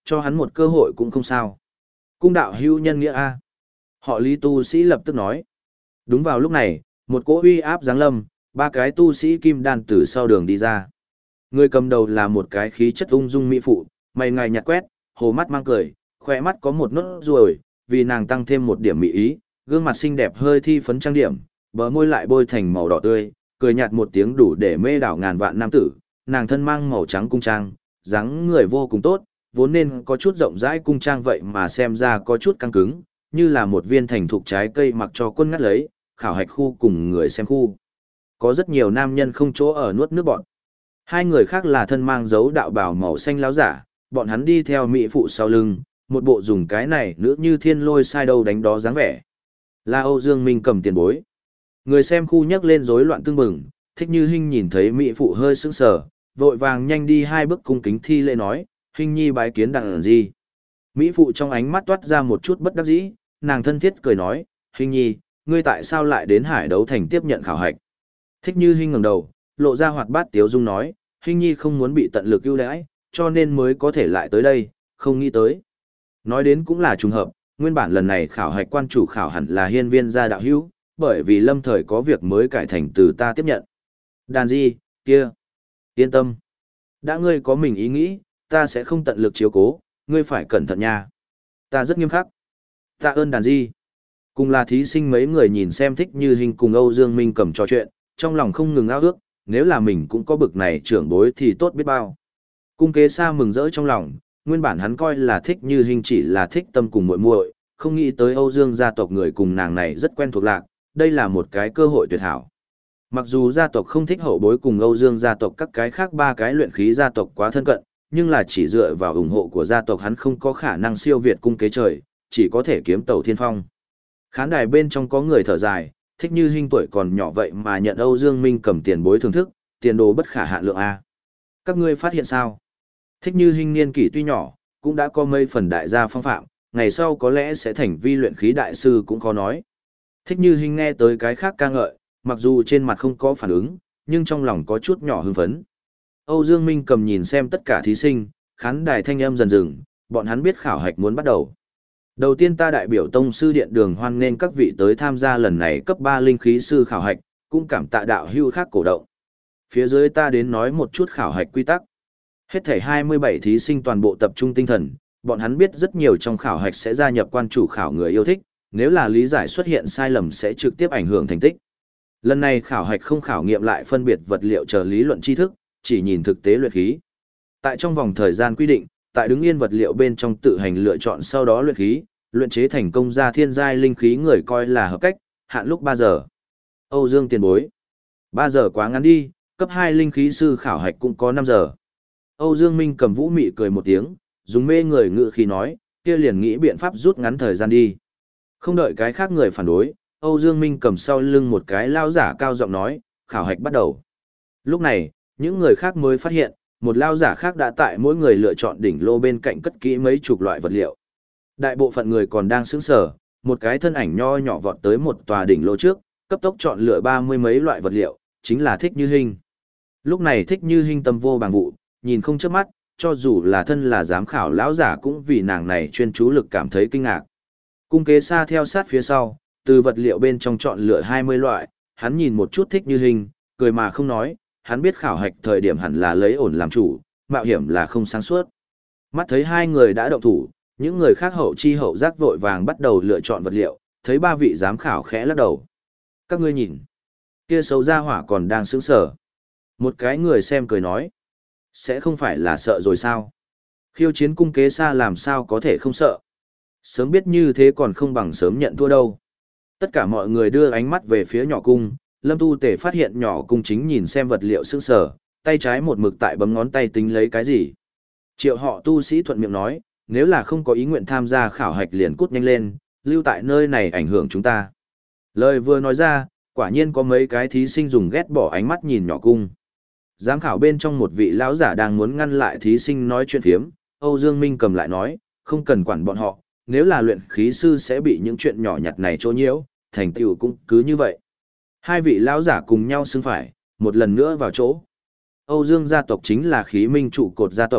cho hắn một cơ hội cũng không sao. Cung đạo hữu nhân nghĩa a. Họ Lý tu sĩ lập tức nói. Đúng vào lúc này, một cỗ uy áp giáng lâm, ba cái tu sĩ kim đan từ sau đường đi ra. Người cầm đầu là một cái khí chất ung dung mỹ phụ, mày ngài nhạt quét, hồ mắt mang cười, khỏe mắt có một nốt ruồi, vì nàng tăng thêm một điểm mỹ ý, gương mặt xinh đẹp hơi thi phấn trang điểm, bờ môi lại bôi thành màu đỏ tươi, cười nhạt một tiếng đủ để mê đảo ngàn vạn nam tử, nàng thân mang màu trắng cung trang, dáng người vô cùng tốt, vốn nên có chút rộng rãi cung trang vậy mà xem ra có chút căng cứng, như là một viên thành thục trái cây mặc cho quân ngắt lấy, khảo hạch khu cùng người xem khu. Có rất nhiều nam nhân không chỗ ở nuốt nước bọn. Hai người khác là thân mang dấu đạo bào màu xanh láo giả, bọn hắn đi theo mỹ phụ sau lưng, một bộ dùng cái này nữ như thiên lôi sai đâu đánh đó dáng vẻ. Là Âu Dương Minh cầm tiền bối. Người xem khu nhấc lên rối loạn tương bừng, Thích Như Hinh nhìn thấy mỹ phụ hơi sững sờ, vội vàng nhanh đi hai bước cung kính thi lễ nói, Hinh nhi bái kiến đặng gì. Mỹ phụ trong ánh mắt toát ra một chút bất đắc dĩ, nàng thân thiết cười nói, Hinh nhi, ngươi tại sao lại đến Hải Đấu Thành tiếp nhận khảo hạch? Thích Như Hinh ngẩng đầu, lộ ra hoạt bát tiếu dung nói, Hinh nhi không muốn bị tận lực ưu đãi, cho nên mới có thể lại tới đây, không nghĩ tới. Nói đến cũng là trùng hợp, nguyên bản lần này khảo hạch quan chủ khảo hẳn là hiên viên gia đạo hữu, bởi vì lâm thời có việc mới cải thành từ ta tiếp nhận. Đàn di, kia, yên tâm. Đã ngươi có mình ý nghĩ, ta sẽ không tận lực chiếu cố, ngươi phải cẩn thận nha. Ta rất nghiêm khắc. Tạ ơn đàn di. Cùng là thí sinh mấy người nhìn xem Thích Như Hinh cùng Âu Dương Minh cầm trò chuyện, trong lòng không ngừng ao ước, nếu là mình cũng có bực này trưởng bối thì tốt biết bao. Cung Kế Sa mừng rỡ trong lòng, nguyên bản hắn coi là Thích Như Hinh chỉ là thích tâm cùng muội muội, không nghĩ tới Âu Dương gia tộc người cùng nàng này rất quen thuộc lạc, đây là một cái cơ hội tuyệt hảo. Mặc dù gia tộc không thích hậu bối cùng Âu Dương gia tộc các cái khác ba cái luyện khí gia tộc quá thân cận, nhưng là chỉ dựa vào ủng hộ của gia tộc hắn không có khả năng siêu việt cung kế trời, chỉ có thể kiếm tàu thiên phong. Khán đài bên trong có người thở dài, Thích Như Hinh tuổi còn nhỏ vậy mà nhận Âu Dương Minh cầm tiền bối thưởng thức, tiền đồ bất khả hạn lượng a. Các ngươi phát hiện sao? Thích Như Hinh niên kỷ tuy nhỏ, cũng đã có mấy phần đại gia phong phạm, ngày sau có lẽ sẽ thành vi luyện khí đại sư cũng khó nói. Thích Như Hinh nghe tới cái khác ca ngợi, mặc dù trên mặt không có phản ứng, nhưng trong lòng có chút nhỏ hưng phấn. Âu Dương Minh cầm nhìn xem tất cả thí sinh, khán đài thanh âm dần dừng, bọn hắn biết khảo hạch muốn bắt đầu. Đầu tiên ta đại biểu Tông sư Điện Đường hoan nghênh các vị tới tham gia lần này cấp ba linh khí sư khảo hạch, cũng cảm tạ đạo hữu khác cổ động. Phía dưới ta đến nói một chút khảo hạch quy tắc. Hết thảy hai mươi bảy thí sinh toàn bộ tập trung tinh thần, bọn hắn biết rất nhiều trong khảo hạch sẽ gia nhập quan chủ khảo người yêu thích, nếu là lý giải xuất hiện sai lầm sẽ trực tiếp ảnh hưởng thành tích. Lần này khảo hạch không khảo nghiệm lại phân biệt vật liệu chờ lý luận tri thức, chỉ nhìn thực tế luyện khí. Tại trong vòng thời gian quy định, tại đứng yên vật liệu bên trong tự hành lựa chọn sau đó luyện khí, luyện chế thành công ra thiên giai linh khí người coi là hợp cách, hạn lúc ba giờ. Âu Dương tiền bối. ba giờ quá ngắn đi, cấp hai linh khí sư khảo hạch cũng có năm giờ. Âu Dương Minh cầm vũ mị cười một tiếng, dùng mê người ngự khí nói, kia liền nghĩ biện pháp rút ngắn thời gian đi. Không đợi cái khác người phản đối, Âu Dương Minh cầm sau lưng một cái lao giả cao giọng nói, khảo hạch bắt đầu. Lúc này, những người khác mới phát hiện, một lao giả khác đã tại mỗi người lựa chọn đỉnh lô bên cạnh cất kỹ mấy chục loại vật liệu. Đại bộ phận người còn đang sững sờ, một cái thân ảnh nho nhỏ vọt tới một tòa đỉnh lô trước, cấp tốc chọn lựa ba mươi mấy loại vật liệu, chính là Thích Như Hinh. Lúc này Thích Như Hinh tâm vô bằng vụ, nhìn không chớp mắt, cho dù là thân là giám khảo lão giả cũng vì nàng này chuyên chú lực cảm thấy kinh ngạc. Cung Kế Sa theo sát phía sau, từ vật liệu bên trong chọn lựa hai mươi loại, hắn nhìn một chút Thích Như Hinh, cười mà không nói, hắn biết khảo hạch thời điểm hẳn là lấy ổn làm chủ, mạo hiểm là không sáng suốt. Mắt thấy hai người đã động thủ, những người khác hậu chi hậu giác vội vàng bắt đầu lựa chọn vật liệu, thấy ba vị giám khảo khẽ lắc đầu. Các ngươi nhìn, kia xấu gia hỏa còn đang sững sờ. Một cái người xem cười nói, sẽ không phải là sợ rồi sao? Khiêu chiến Cung Kế Sa làm sao có thể không sợ? Sớm biết như thế còn không bằng sớm nhận thua đâu. Tất cả mọi người đưa ánh mắt về phía nhỏ cung, Lâm Tu Tể phát hiện nhỏ cung chính nhìn xem vật liệu sững sờ, tay trái một mực tại bấm ngón tay tính lấy cái gì. Triệu họ tu sĩ thuận miệng nói, nếu là không có ý nguyện tham gia khảo hạch liền cút nhanh lên, lưu tại nơi này ảnh hưởng chúng ta. Lời vừa nói ra, quả nhiên có mấy cái thí sinh dùng ghét bỏ ánh mắt nhìn nhỏ cung. Giám khảo bên trong một vị lão giả đang muốn ngăn lại thí sinh nói chuyện phiếm, Âu Dương Minh cầm lại nói, không cần quản bọn họ, nếu là luyện khí sư sẽ bị những chuyện nhỏ nhặt này trô nhiễu, thành tựu cũng cứ như vậy. Hai vị lão giả cùng nhau xưng phải, một lần nữa vào chỗ. Âu Dương gia tộc chính là khí minh trụ cột gia tộc,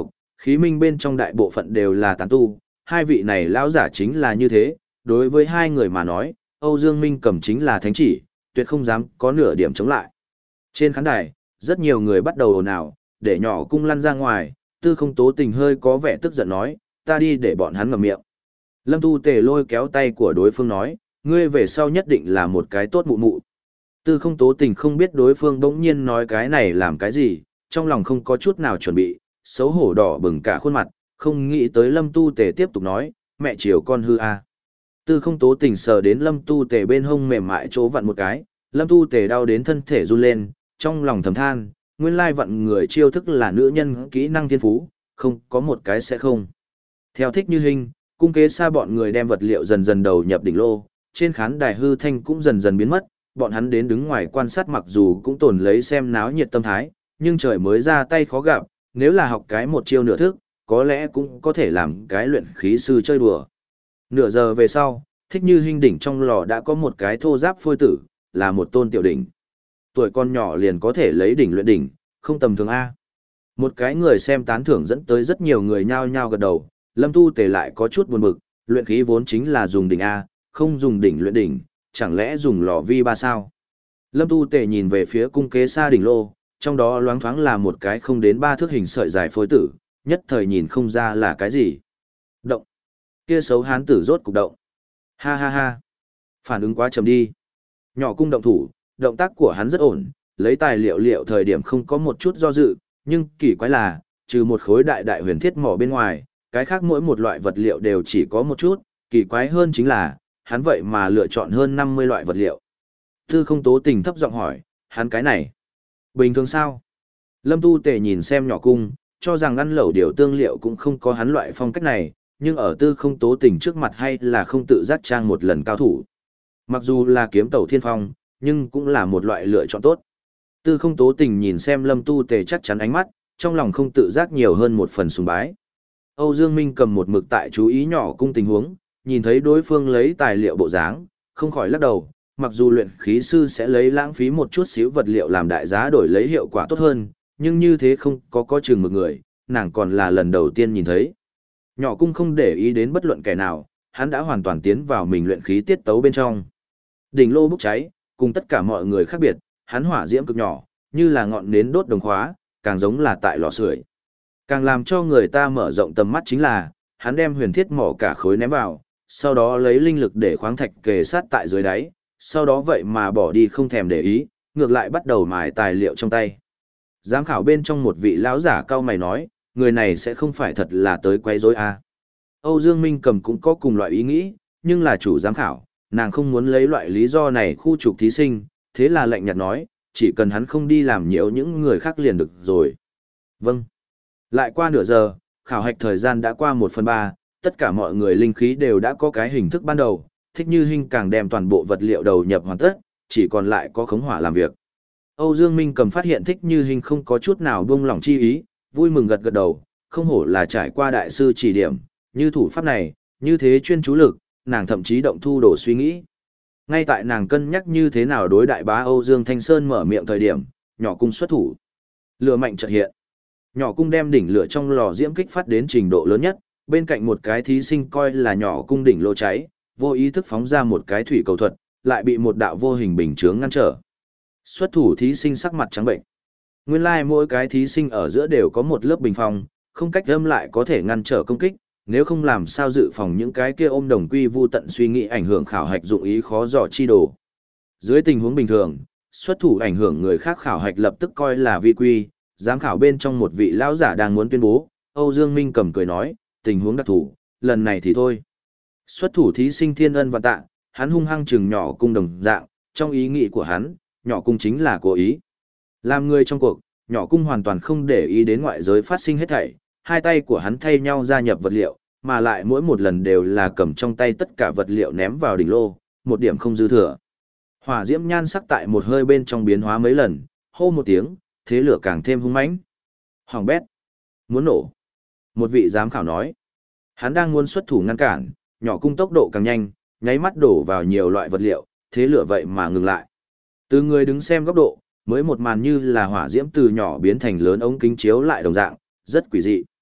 Khí minh bên trong đại bộ phận đều là tán tu, hai vị này lão giả chính là như thế, đối với hai người mà nói, Âu Dương Minh Cầm chính là thánh chỉ, tuyệt không dám có nửa điểm chống lại. Trên khán đài, rất nhiều người bắt đầu ồn ào, để nhỏ cung lăn ra ngoài, Tư Không Tố Tình hơi có vẻ tức giận nói, ta đi để bọn hắn ngậm miệng. Lâm Tu Tề lôi kéo tay của đối phương nói, ngươi về sau nhất định là một cái tốt mụ mụ. Tư Không Tố Tình không biết đối phương bỗng nhiên nói cái này làm cái gì, trong lòng không có chút nào chuẩn bị, xấu hổ đỏ bừng cả khuôn mặt, không nghĩ tới Lâm Tu Tề tiếp tục nói, mẹ chiều con hư a. Tư Không Tố Tình sờ đến Lâm Tu Tề bên hông mềm mại chỗ vặn một cái, Lâm Tu Tề đau đến thân thể run lên, trong lòng thầm than, nguyên lai vặn người chiêu thức là nữ nhân kỹ năng thiên phú, không có một cái sẽ không. Theo Thích Như Hinh, cung kế xa bọn người đem vật liệu dần dần đầu nhập đỉnh lô, trên khán đài hư thanh cũng dần dần biến mất, bọn hắn đến đứng ngoài quan sát mặc dù cũng tồn lấy xem náo nhiệt tâm thái, nhưng trời mới ra tay khó gặp, nếu là học cái một chiêu nửa thức, có lẽ cũng có thể làm cái luyện khí sư chơi đùa. Nửa giờ về sau, Thích Như Hinh đỉnh trong lò đã có một cái thô giáp phôi tử, là một tôn tiểu đỉnh. Tuổi con nhỏ liền có thể lấy đỉnh luyện đỉnh, không tầm thường A. Một cái người xem tán thưởng dẫn tới rất nhiều người nhao nhao gật đầu, Lâm Tu Tề lại có chút buồn bực, luyện khí vốn chính là dùng đỉnh A, không dùng đỉnh luyện đỉnh, chẳng lẽ dùng lò vi ba sao? Lâm Tu Tề nhìn về phía cung kế xa đỉnh lô, trong đó loáng thoáng là một cái không đến ba thước hình sợi dài phôi tử, nhất thời nhìn không ra là cái gì. Động. Kia xấu hán tử rốt cục động. Ha ha ha. Phản ứng quá chậm đi. Nhỏ cung động thủ, động tác của hắn rất ổn, lấy tài liệu liệu thời điểm không có một chút do dự, nhưng kỳ quái là, trừ một khối đại đại huyền thiết mỏ bên ngoài, cái khác mỗi một loại vật liệu đều chỉ có một chút, kỳ quái hơn chính là, hắn vậy mà lựa chọn hơn năm mươi loại vật liệu. Tư Không Tố Tình thấp giọng hỏi, hắn cái này, bình thường sao? Lâm Tu Tề nhìn xem nhỏ cung, cho rằng ăn lẩu điều tương liệu cũng không có hắn loại phong cách này, nhưng ở Tư Không Tố Tình trước mặt hay là không tự giác trang một lần cao thủ. Mặc dù là kiếm tẩu thiên phong, nhưng cũng là một loại lựa chọn tốt. Tư Không Tố Tình nhìn xem Lâm Tu Tề chắc chắn ánh mắt, trong lòng không tự giác nhiều hơn một phần sùng bái. Âu Dương Minh cầm một mực tại chú ý nhỏ cung tình huống, nhìn thấy đối phương lấy tài liệu bộ dáng, không khỏi lắc đầu, mặc dù luyện khí sư sẽ lấy lãng phí một chút xíu vật liệu làm đại giá đổi lấy hiệu quả tốt hơn, nhưng như thế không có có chừng một người, nàng còn là lần đầu tiên nhìn thấy. Nhỏ cung không để ý đến bất luận kẻ nào, hắn đã hoàn toàn tiến vào mình luyện khí tiết tấu bên trong. Đỉnh lô bốc cháy, cùng tất cả mọi người khác biệt, hắn hỏa diễm cực nhỏ, như là ngọn nến đốt đồng khóa, càng giống là tại lò sưởi. Càng làm cho người ta mở rộng tầm mắt chính là, hắn đem huyền thiết mỏ cả khối ném vào, sau đó lấy linh lực để khoáng thạch kề sát tại dưới đáy, sau đó vậy mà bỏ đi không thèm để ý, ngược lại bắt đầu mài tài liệu trong tay. Giám khảo bên trong một vị lão giả cao mày nói, người này sẽ không phải thật là tới quấy rối à. Âu Dương Minh cầm cũng có cùng loại ý nghĩ, nhưng là chủ giám khảo, nàng không muốn lấy loại lý do này khu trục thí sinh, thế là lạnh nhạt nói, chỉ cần hắn không đi làm nhiễu những người khác liền được rồi. Vâng. Lại qua nửa giờ, khảo hạch thời gian đã qua một phần ba, tất cả mọi người linh khí đều đã có cái hình thức ban đầu, Thích Như Hinh càng đem toàn bộ vật liệu đầu nhập hoàn tất, chỉ còn lại có khống hỏa làm việc. Âu Dương Minh cầm phát hiện Thích Như Hinh không có chút nào buông lỏng chi ý, vui mừng gật gật đầu, không hổ là trải qua đại sư chỉ điểm, như thủ pháp này, như thế chuyên chú lực, nàng thậm chí động thu đổ suy nghĩ. Ngay tại nàng cân nhắc như thế nào đối đại bá Âu Dương Thanh Sơn mở miệng thời điểm, nhỏ cung xuất thủ. Lửa mạnh chợt hiện. Nhỏ cung đem đỉnh lửa trong lò diễm kích phát đến trình độ lớn nhất, bên cạnh một cái thí sinh coi là nhỏ cung đỉnh lô cháy, vô ý thức phóng ra một cái thủy cầu thuật, lại bị một đạo vô hình bình chướng ngăn trở. Xuất thủ thí sinh sắc mặt trắng bệnh. Nguyên lai like mỗi cái thí sinh ở giữa đều có một lớp bình phong, không cách âm lại có thể ngăn trở công kích, nếu không làm sao dự phòng những cái kia ôm đồng quy vu tận suy nghĩ ảnh hưởng khảo hạch dụng ý khó dò chi đồ. Dưới tình huống bình thường, xuất thủ ảnh hưởng người khác khảo hạch lập tức coi là vi quy, giám khảo bên trong một vị lão giả đang muốn tuyên bố, Âu Dương Minh cầm cười nói, tình huống đặc thủ, lần này thì thôi. Xuất thủ thí sinh thiên ân và tạ, hắn hung hăng chừng nhỏ cung đồng dạng, trong ý nghĩ của hắn, nhỏ cung chính là cố ý. Làm người trong cuộc, nhỏ cung hoàn toàn không để ý đến ngoại giới phát sinh hết thảy, hai tay của hắn thay nhau gia nhập vật liệu, mà lại mỗi một lần đều là cầm trong tay tất cả vật liệu ném vào đỉnh lô, một điểm không dư thừa. Hỏa diễm nhan sắc tại một hơi bên trong biến hóa mấy lần, hô một tiếng, thế lửa càng thêm hung mãnh. Hoàng bét, muốn nổ. Một vị giám khảo nói, hắn đang muốn xuất thủ ngăn cản, nhỏ cung tốc độ càng nhanh, nháy mắt đổ vào nhiều loại vật liệu, thế lửa vậy mà ngừng lại. Từ người đứng xem góc độ, mới một màn như là hỏa diễm từ nhỏ biến thành lớn ống kính chiếu lại đồng dạng, rất quỷ dị.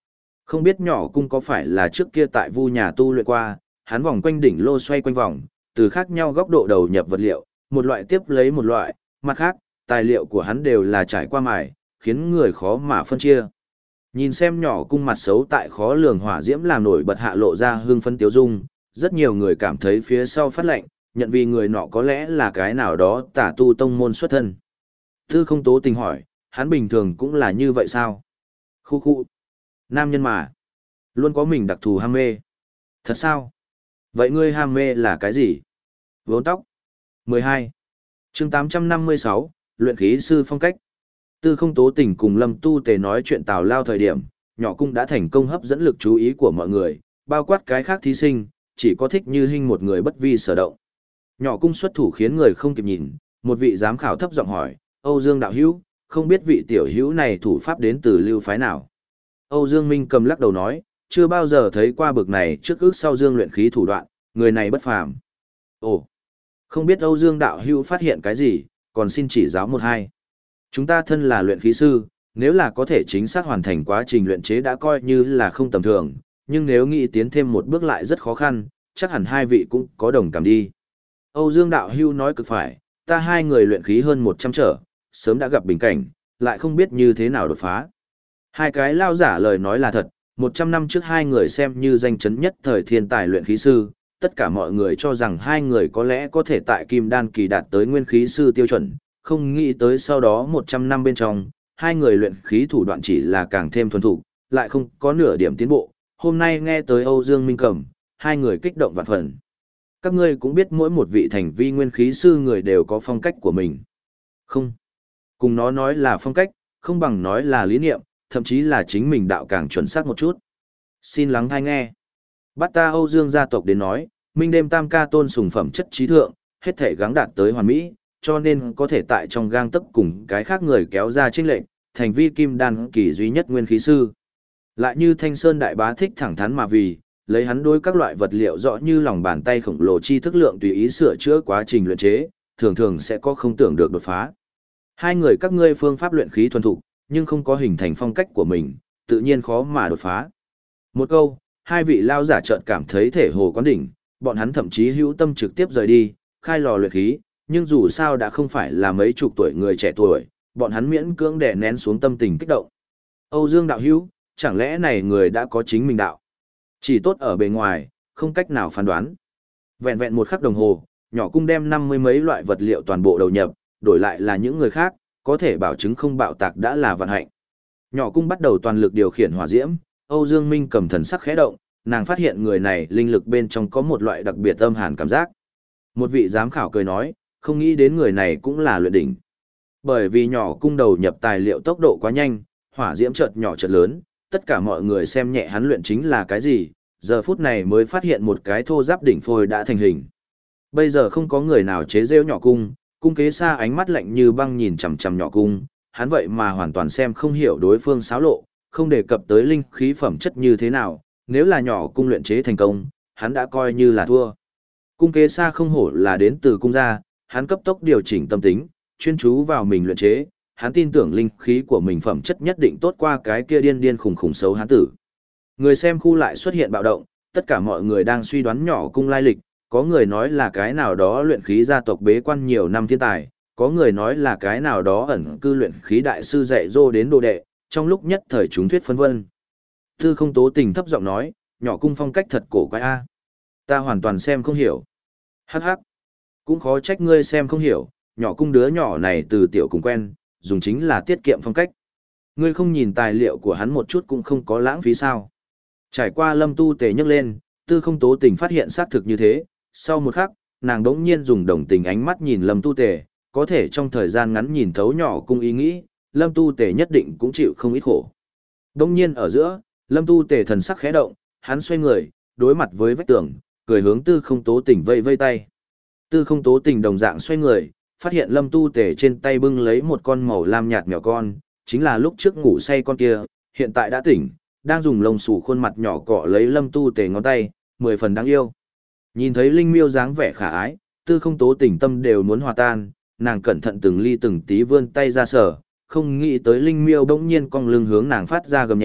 Không biết nhỏ cung có phải là trước kia tại vu nhà tu luyện qua, hắn vòng quanh đỉnh lô xoay quanh vòng, từ khác nhau góc độ đầu nhập vật liệu, một loại tiếp lấy một loại, mặt khác, tài liệu của hắn đều là trải qua mài, khiến người khó mà phân chia. Nhìn xem nhỏ cung mặt xấu tại khó lường hỏa diễm làm nổi bật hạ lộ ra hương phân tiếu dung, rất nhiều người cảm thấy phía sau phát lệnh, nhận vì người nọ có lẽ là cái nào đó tả tu tông môn xuất thân. Tư không tố tình hỏi, hắn bình thường cũng là như vậy sao? Khu khu. Nam nhân mà. Luôn có mình đặc thù ham mê. Thật sao? Vậy ngươi ham mê là cái gì? Vốn tóc. mười hai. chương tám trăm năm mươi sáu, luyện khí sư phong cách. Tư không tố tình cùng Lâm Tu Tề nói chuyện tào lao thời điểm, nhỏ cung đã thành công hấp dẫn lực chú ý của mọi người, bao quát cái khác thí sinh, chỉ có thích như hình một người bất vi sở động. Nhỏ cung xuất thủ khiến người không kịp nhìn, một vị giám khảo thấp giọng hỏi, Âu Dương đạo hữu, không biết vị tiểu hữu này thủ pháp đến từ lưu phái nào? Âu Dương Minh cầm lắc đầu nói, chưa bao giờ thấy qua bực này trước ước sau Dương luyện khí thủ đoạn, người này bất phàm. Ồ, không biết Âu Dương đạo hữu phát hiện cái gì, còn xin chỉ giáo một hai. Chúng ta thân là luyện khí sư, nếu là có thể chính xác hoàn thành quá trình luyện chế đã coi như là không tầm thường, nhưng nếu nghĩ tiến thêm một bước lại rất khó khăn, chắc hẳn hai vị cũng có đồng cảm đi. Âu Dương đạo hữu nói cực phải, ta hai người luyện khí hơn một trăm trở, sớm đã gặp bình cảnh, lại không biết như thế nào đột phá. Hai cái lao giả lời nói là thật, một trăm năm trước hai người xem như danh chấn nhất thời thiên tài luyện khí sư, tất cả mọi người cho rằng hai người có lẽ có thể tại kim đan kỳ đạt tới nguyên khí sư tiêu chuẩn, không nghĩ tới sau đó một trăm năm bên trong, hai người luyện khí thủ đoạn chỉ là càng thêm thuần thục, lại không có nửa điểm tiến bộ. Hôm nay nghe tới Âu Dương Minh Cẩm, hai người kích động vạn phần. Các ngươi cũng biết mỗi một vị thành vi nguyên khí sư người đều có phong cách của mình. Không. Cùng nó nói là phong cách, không bằng nói là lý niệm, thậm chí là chính mình đạo càng chuẩn xác một chút. Xin lắng tai nghe. Bắt ta Âu Dương gia tộc đến nói, Minh đêm tam ca tôn sùng phẩm chất trí thượng, hết thể gắng đạt tới hoàn mỹ, cho nên có thể tại trong gang tấc cùng cái khác người kéo ra chênh lệnh, thành vi kim đan kỳ duy nhất nguyên khí sư. Lại như Thanh Sơn đại bá thích thẳng thắn mà vì, lấy hắn đối các loại vật liệu rõ như lòng bàn tay khổng lồ chi thức lượng tùy ý sửa chữa quá trình luyện chế, thường thường sẽ có không tưởng được đột phá. Hai người các ngươi phương pháp luyện khí thuần thục, nhưng không có hình thành phong cách của mình, tự nhiên khó mà đột phá. Một câu, hai vị lao giả chợt cảm thấy thể hồ quán đỉnh, bọn hắn thậm chí hữu tâm trực tiếp rời đi, khai lò luyện khí, nhưng dù sao đã không phải là mấy chục tuổi người trẻ tuổi, bọn hắn miễn cưỡng đè nén xuống tâm tình kích động. Âu Dương đạo hữu, chẳng lẽ này người đã có chính mình đạo? Chỉ tốt ở bề ngoài, không cách nào phán đoán. Vẹn vẹn một khắc đồng hồ, nhỏ cung đem năm mươi mấy loại vật liệu toàn bộ đầu nhập, đổi lại là những người khác, có thể bảo chứng không bạo tạc đã là vận hạnh. Nhỏ cung bắt đầu toàn lực điều khiển hỏa diễm, Âu Dương Minh cầm thần sắc khẽ động, nàng phát hiện người này linh lực bên trong có một loại đặc biệt âm hàn cảm giác. Một vị giám khảo cười nói, không nghĩ đến người này cũng là luyện đỉnh. Bởi vì nhỏ cung đầu nhập tài liệu tốc độ quá nhanh, hỏa diễm chợt nhỏ chợt lớn, tất cả mọi người xem nhẹ hắn luyện chính là cái gì, giờ phút này mới phát hiện một cái thô giáp đỉnh phôi đã thành hình. Bây giờ không có người nào chế giễu nhỏ cung, cung kế xa ánh mắt lạnh như băng nhìn chằm chằm nhỏ cung, hắn vậy mà hoàn toàn xem không hiểu đối phương xáo lộ, không đề cập tới linh khí phẩm chất như thế nào, nếu là nhỏ cung luyện chế thành công, hắn đã coi như là thua. Cung kế xa không hổ là đến từ cung gia, hắn cấp tốc điều chỉnh tâm tính, chuyên chú vào mình luyện chế, hắn tin tưởng linh khí của mình phẩm chất nhất định tốt qua cái kia điên điên khủng khủng xấu hắn tử. Người xem khu lại xuất hiện bạo động, tất cả mọi người đang suy đoán nhỏ cung lai lịch, có người nói là cái nào đó luyện khí gia tộc bế quan nhiều năm thiên tài, có người nói là cái nào đó ẩn cư luyện khí đại sư dạy dỗ đến đồ đệ, trong lúc nhất thời chúng thuyết phân vân. Tư không tố tình thấp giọng nói, nhỏ cung phong cách thật cổ quái a. Ta hoàn toàn xem không hiểu. Hắc hắc. Cũng khó trách ngươi xem không hiểu, nhỏ cung đứa nhỏ này từ tiểu cùng quen, dùng chính là tiết kiệm phong cách. Ngươi không nhìn tài liệu của hắn một chút cũng không có lãng phí sao. Trải qua Lâm Tu Tề nhấc lên, tư không tố tình phát hiện xác thực như thế, sau một khắc, nàng đống nhiên dùng đồng tình ánh mắt nhìn Lâm Tu Tề, có thể trong thời gian ngắn nhìn thấu nhỏ cung ý nghĩ, Lâm Tu Tề nhất định cũng chịu không ít khổ. Đống nhiên ở giữa, Lâm Tu Tề thần sắc khẽ động, hắn xoay người, đối mặt với vách tường, cười hướng tư không tố tình vây vây tay. Tư không tố tình đồng dạng xoay người, phát hiện Lâm Tu Tề trên tay bưng lấy một con màu lam nhạt mèo con, chính là lúc trước ngủ say con kia, hiện tại đã tỉnh, đang dùng lông xù khuôn mặt nhỏ cọ lấy Lâm Tu Tề ngón tay, mười phần đáng yêu. Nhìn thấy Linh Miêu dáng vẻ khả ái, tư không tố tình tâm đều muốn hòa tan, nàng cẩn thận từng ly từng tí vươn tay ra sở, không nghĩ tới Linh Miêu bỗng nhiên cong lưng hướng nàng phát ra gầm nhẹ,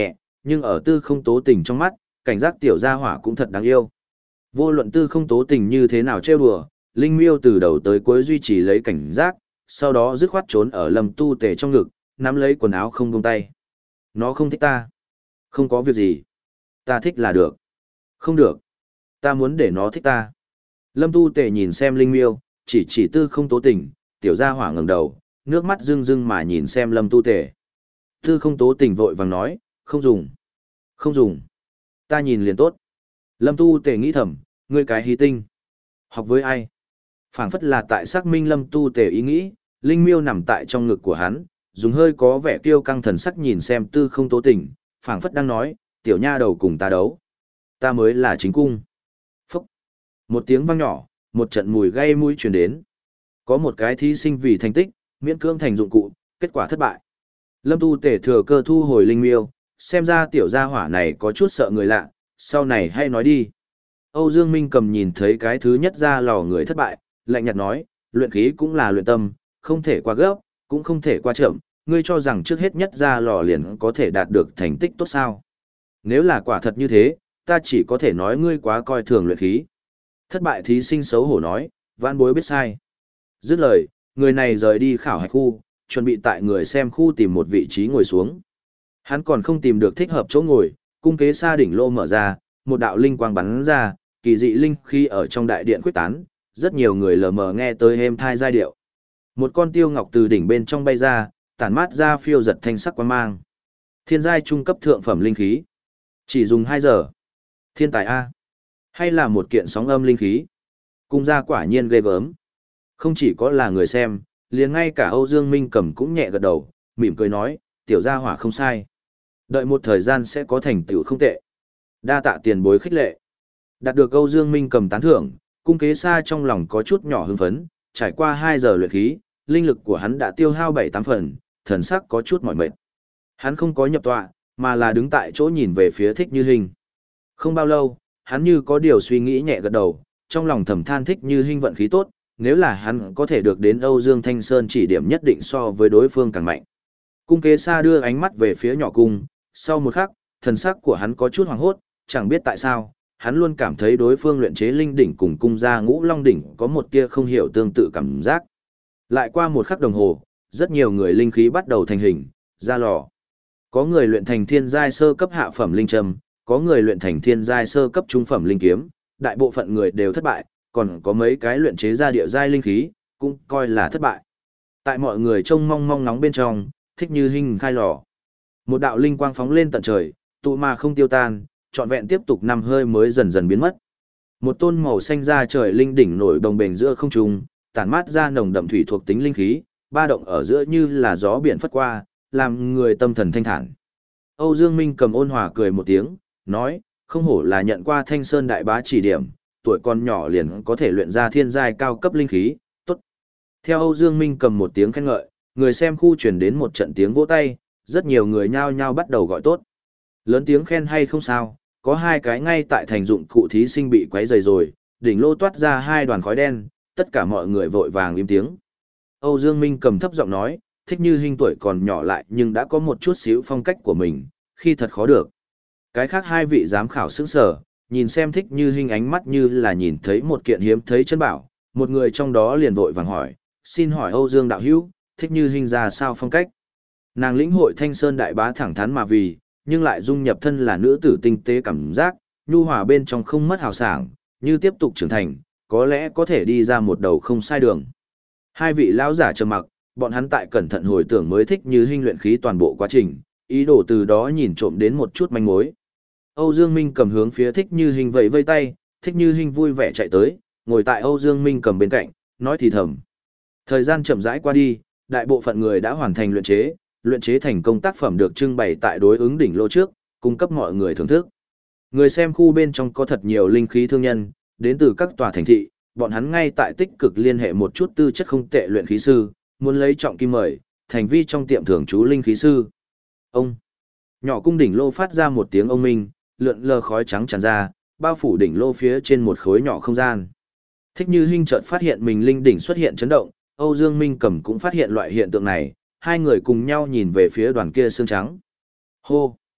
nhưng ở Tư Không Tố Tình trong mắt, cảnh giác tiểu gia hỏa cũng thật đáng yêu. Vô luận Tư Không Tố Tình như thế nào trêu đùa, Linh Miêu từ đầu tới cuối duy trì lấy cảnh giác, sau đó dứt khoát trốn ở Lâm Tu Tề trong ngực, nắm lấy quần áo không buông tay. Nó không thích ta. Không có việc gì. Ta thích là được. Không được. Ta muốn để nó thích ta. Lâm Tu Tề nhìn xem Linh Miêu, chỉ chỉ Tư Không Tố Tình, tiểu gia hỏa ngẩng đầu, nước mắt rưng rưng mà nhìn xem Lâm Tu Tề. Tư Không Tố Tình vội vàng nói, không dùng. Không dùng. Ta nhìn liền tốt. Lâm Tu Tề nghĩ thầm, ngươi cái hí tinh. Học với ai? Phảng phất là tại xác minh Lâm Tu Tề ý nghĩ, Linh Miêu nằm tại trong ngực của hắn, dùng hơi có vẻ kiêu căng thần sắc nhìn xem Tư Không Tố Tình, phảng phất đang nói, tiểu nha đầu cùng ta đấu. Ta mới là chính cung. Phúc. Một tiếng vang nhỏ, một trận mùi gây mũi truyền đến. Có một cái thí sinh vì thành tích, miễn cưỡng thành dụng cụ, kết quả thất bại. Lâm Tu Tề thừa cơ thu hồi Linh Miêu, xem ra tiểu gia hỏa này có chút sợ người lạ, sau này hay nói đi. Âu Dương Minh Cầm nhìn thấy cái thứ nhất ra lò người thất bại, lạnh nhạt nói, luyện khí cũng là luyện tâm, không thể qua gấp, cũng không thể qua chậm, ngươi cho rằng trước hết nhất ra lò liền có thể đạt được thành tích tốt sao. Nếu là quả thật như thế, ta chỉ có thể nói ngươi quá coi thường luyện khí. Thất bại thí sinh xấu hổ nói, vãn bối biết sai. Dứt lời, người này rời đi khảo hạch khu, chuẩn bị tại người xem khu tìm một vị trí ngồi xuống. Hắn còn không tìm được thích hợp chỗ ngồi, cung kế sa đỉnh lô mở ra, một đạo linh quang bắn ra, kỳ dị linh khi ở trong đại điện quyết tán, rất nhiều người lờ mờ nghe tới êm thai giai điệu. Một con tiêu ngọc từ đỉnh bên trong bay ra, tản mát ra phiêu giật thanh sắc quang mang. Thiên giai trung cấp thượng phẩm linh khí. Chỉ dùng hai giờ. Thiên tài A. Hay là một kiện sóng âm linh khí. Cung gia quả nhiên ghê gớm. Không chỉ có là người xem, liền ngay cả Âu Dương Minh Cầm cũng nhẹ gật đầu, mỉm cười nói, tiểu gia hỏa không sai. Đợi một thời gian sẽ có thành tựu không tệ. Đa tạ tiền bối khích lệ. Đạt được Âu Dương Minh Cầm tán thưởng, cung kế sa trong lòng có chút nhỏ hưng phấn, trải qua hai giờ luyện khí, linh lực của hắn đã tiêu hao bảy tám phần, thần sắc có chút mỏi mệt. Hắn không có nhập tọa, mà là đứng tại chỗ nhìn về phía Thích Như Hinh. Không bao lâu, hắn như có điều suy nghĩ nhẹ gật đầu, trong lòng thầm than Thích Như Hinh vận khí tốt, nếu là hắn có thể được đến Âu Dương Thanh Sơn chỉ điểm nhất định so với đối phương càng mạnh. Cung kế sa đưa ánh mắt về phía nhỏ cung, sau một khắc, thần sắc của hắn có chút hoảng hốt, chẳng biết tại sao, hắn luôn cảm thấy đối phương luyện chế linh đỉnh cùng cung gia ngũ long đỉnh có một tia không hiểu tương tự cảm giác. Lại qua một khắc đồng hồ, rất nhiều người linh khí bắt đầu thành hình, ra lò. Có người luyện thành thiên giai sơ cấp hạ phẩm linh châm, có người luyện thành thiên giai sơ cấp trung phẩm linh kiếm, đại bộ phận người đều thất bại, còn có mấy cái luyện chế ra địa giai linh khí, cũng coi là thất bại. Tại mọi người trông mong mong nóng bên trong, Thích Như Hinh khai lò. Một đạo linh quang phóng lên tận trời, tụ mà không tiêu tan, trọn vẹn tiếp tục năm hơi mới dần dần biến mất. Một tôn màu xanh da trời linh đỉnh nổi đồng bền giữa không trung, tản mát ra nồng đậm thủy thuộc tính linh khí, ba động ở giữa như là gió biển phất qua, làm người tâm thần thanh thản. Âu Dương Minh Cầm ôn hòa cười một tiếng, nói, không hổ là nhận qua Thanh Sơn đại bá chỉ điểm, tuổi còn nhỏ liền có thể luyện ra thiên giai cao cấp linh khí, tốt. Theo Âu Dương Minh Cầm một tiếng khen ngợi, người xem khu truyền đến một trận tiếng vỗ tay, rất nhiều người nhao nhao bắt đầu gọi tốt. Lớn tiếng khen hay không sao, có hai cái ngay tại thành dụng cụ thí sinh bị quấy rầy rồi, đỉnh lô toát ra hai đoàn khói đen, tất cả mọi người vội vàng im tiếng. Âu Dương Minh Cầm thấp giọng nói, Thích Như Hinh tuổi còn nhỏ lại nhưng đã có một chút xíu phong cách của mình, khi thật khó được. Cái khác hai vị giám khảo sững sờ, nhìn xem Thích Như Hinh ánh mắt như là nhìn thấy một kiện hiếm thấy chân bảo, một người trong đó liền vội vàng hỏi, xin hỏi Âu Dương đạo hữu, Thích Như Hinh ra sao phong cách? Nàng lĩnh hội Thanh Sơn đại bá thẳng thắn mà vì, nhưng lại dung nhập thân là nữ tử tinh tế cảm giác, nhu hòa bên trong không mất hào sảng, như tiếp tục trưởng thành, có lẽ có thể đi ra một đầu không sai đường. Hai vị lão giả trầm mặc, bọn hắn tại cẩn thận hồi tưởng mới Thích Như Hinh luyện khí toàn bộ quá trình, ý đồ từ đó nhìn trộm đến một chút manh mối. Âu Dương Minh Cầm hướng phía Thích Như Hinh vẫy vây tay, Thích Như Hinh vui vẻ chạy tới, ngồi tại Âu Dương Minh Cầm bên cạnh, nói thì thầm. Thời gian chậm rãi qua đi, đại bộ phận người đã hoàn thành luyện chế, luyện chế thành công tác phẩm được trưng bày tại đối ứng đỉnh lô trước, cung cấp mọi người thưởng thức. Người xem khu bên trong có thật nhiều linh khí thương nhân, đến từ các tòa thành thị, bọn hắn ngay tại tích cực liên hệ một chút tư chất không tệ luyện khí sư, muốn lấy trọng kim mời, thành vi trong tiệm thưởng chú linh khí sư. Ông, nhỏ cung đỉnh lô phát ra một tiếng ông minh, lượn lờ khói trắng tràn ra, bao phủ đỉnh lô phía trên một khối nhỏ không gian. Thích Như Hinh chợt phát hiện mình linh đỉnh xuất hiện chấn động, Âu Dương Minh Cầm cũng phát hiện loại hiện tượng này, hai người cùng nhau nhìn về phía đoàn kia xương trắng. Hô!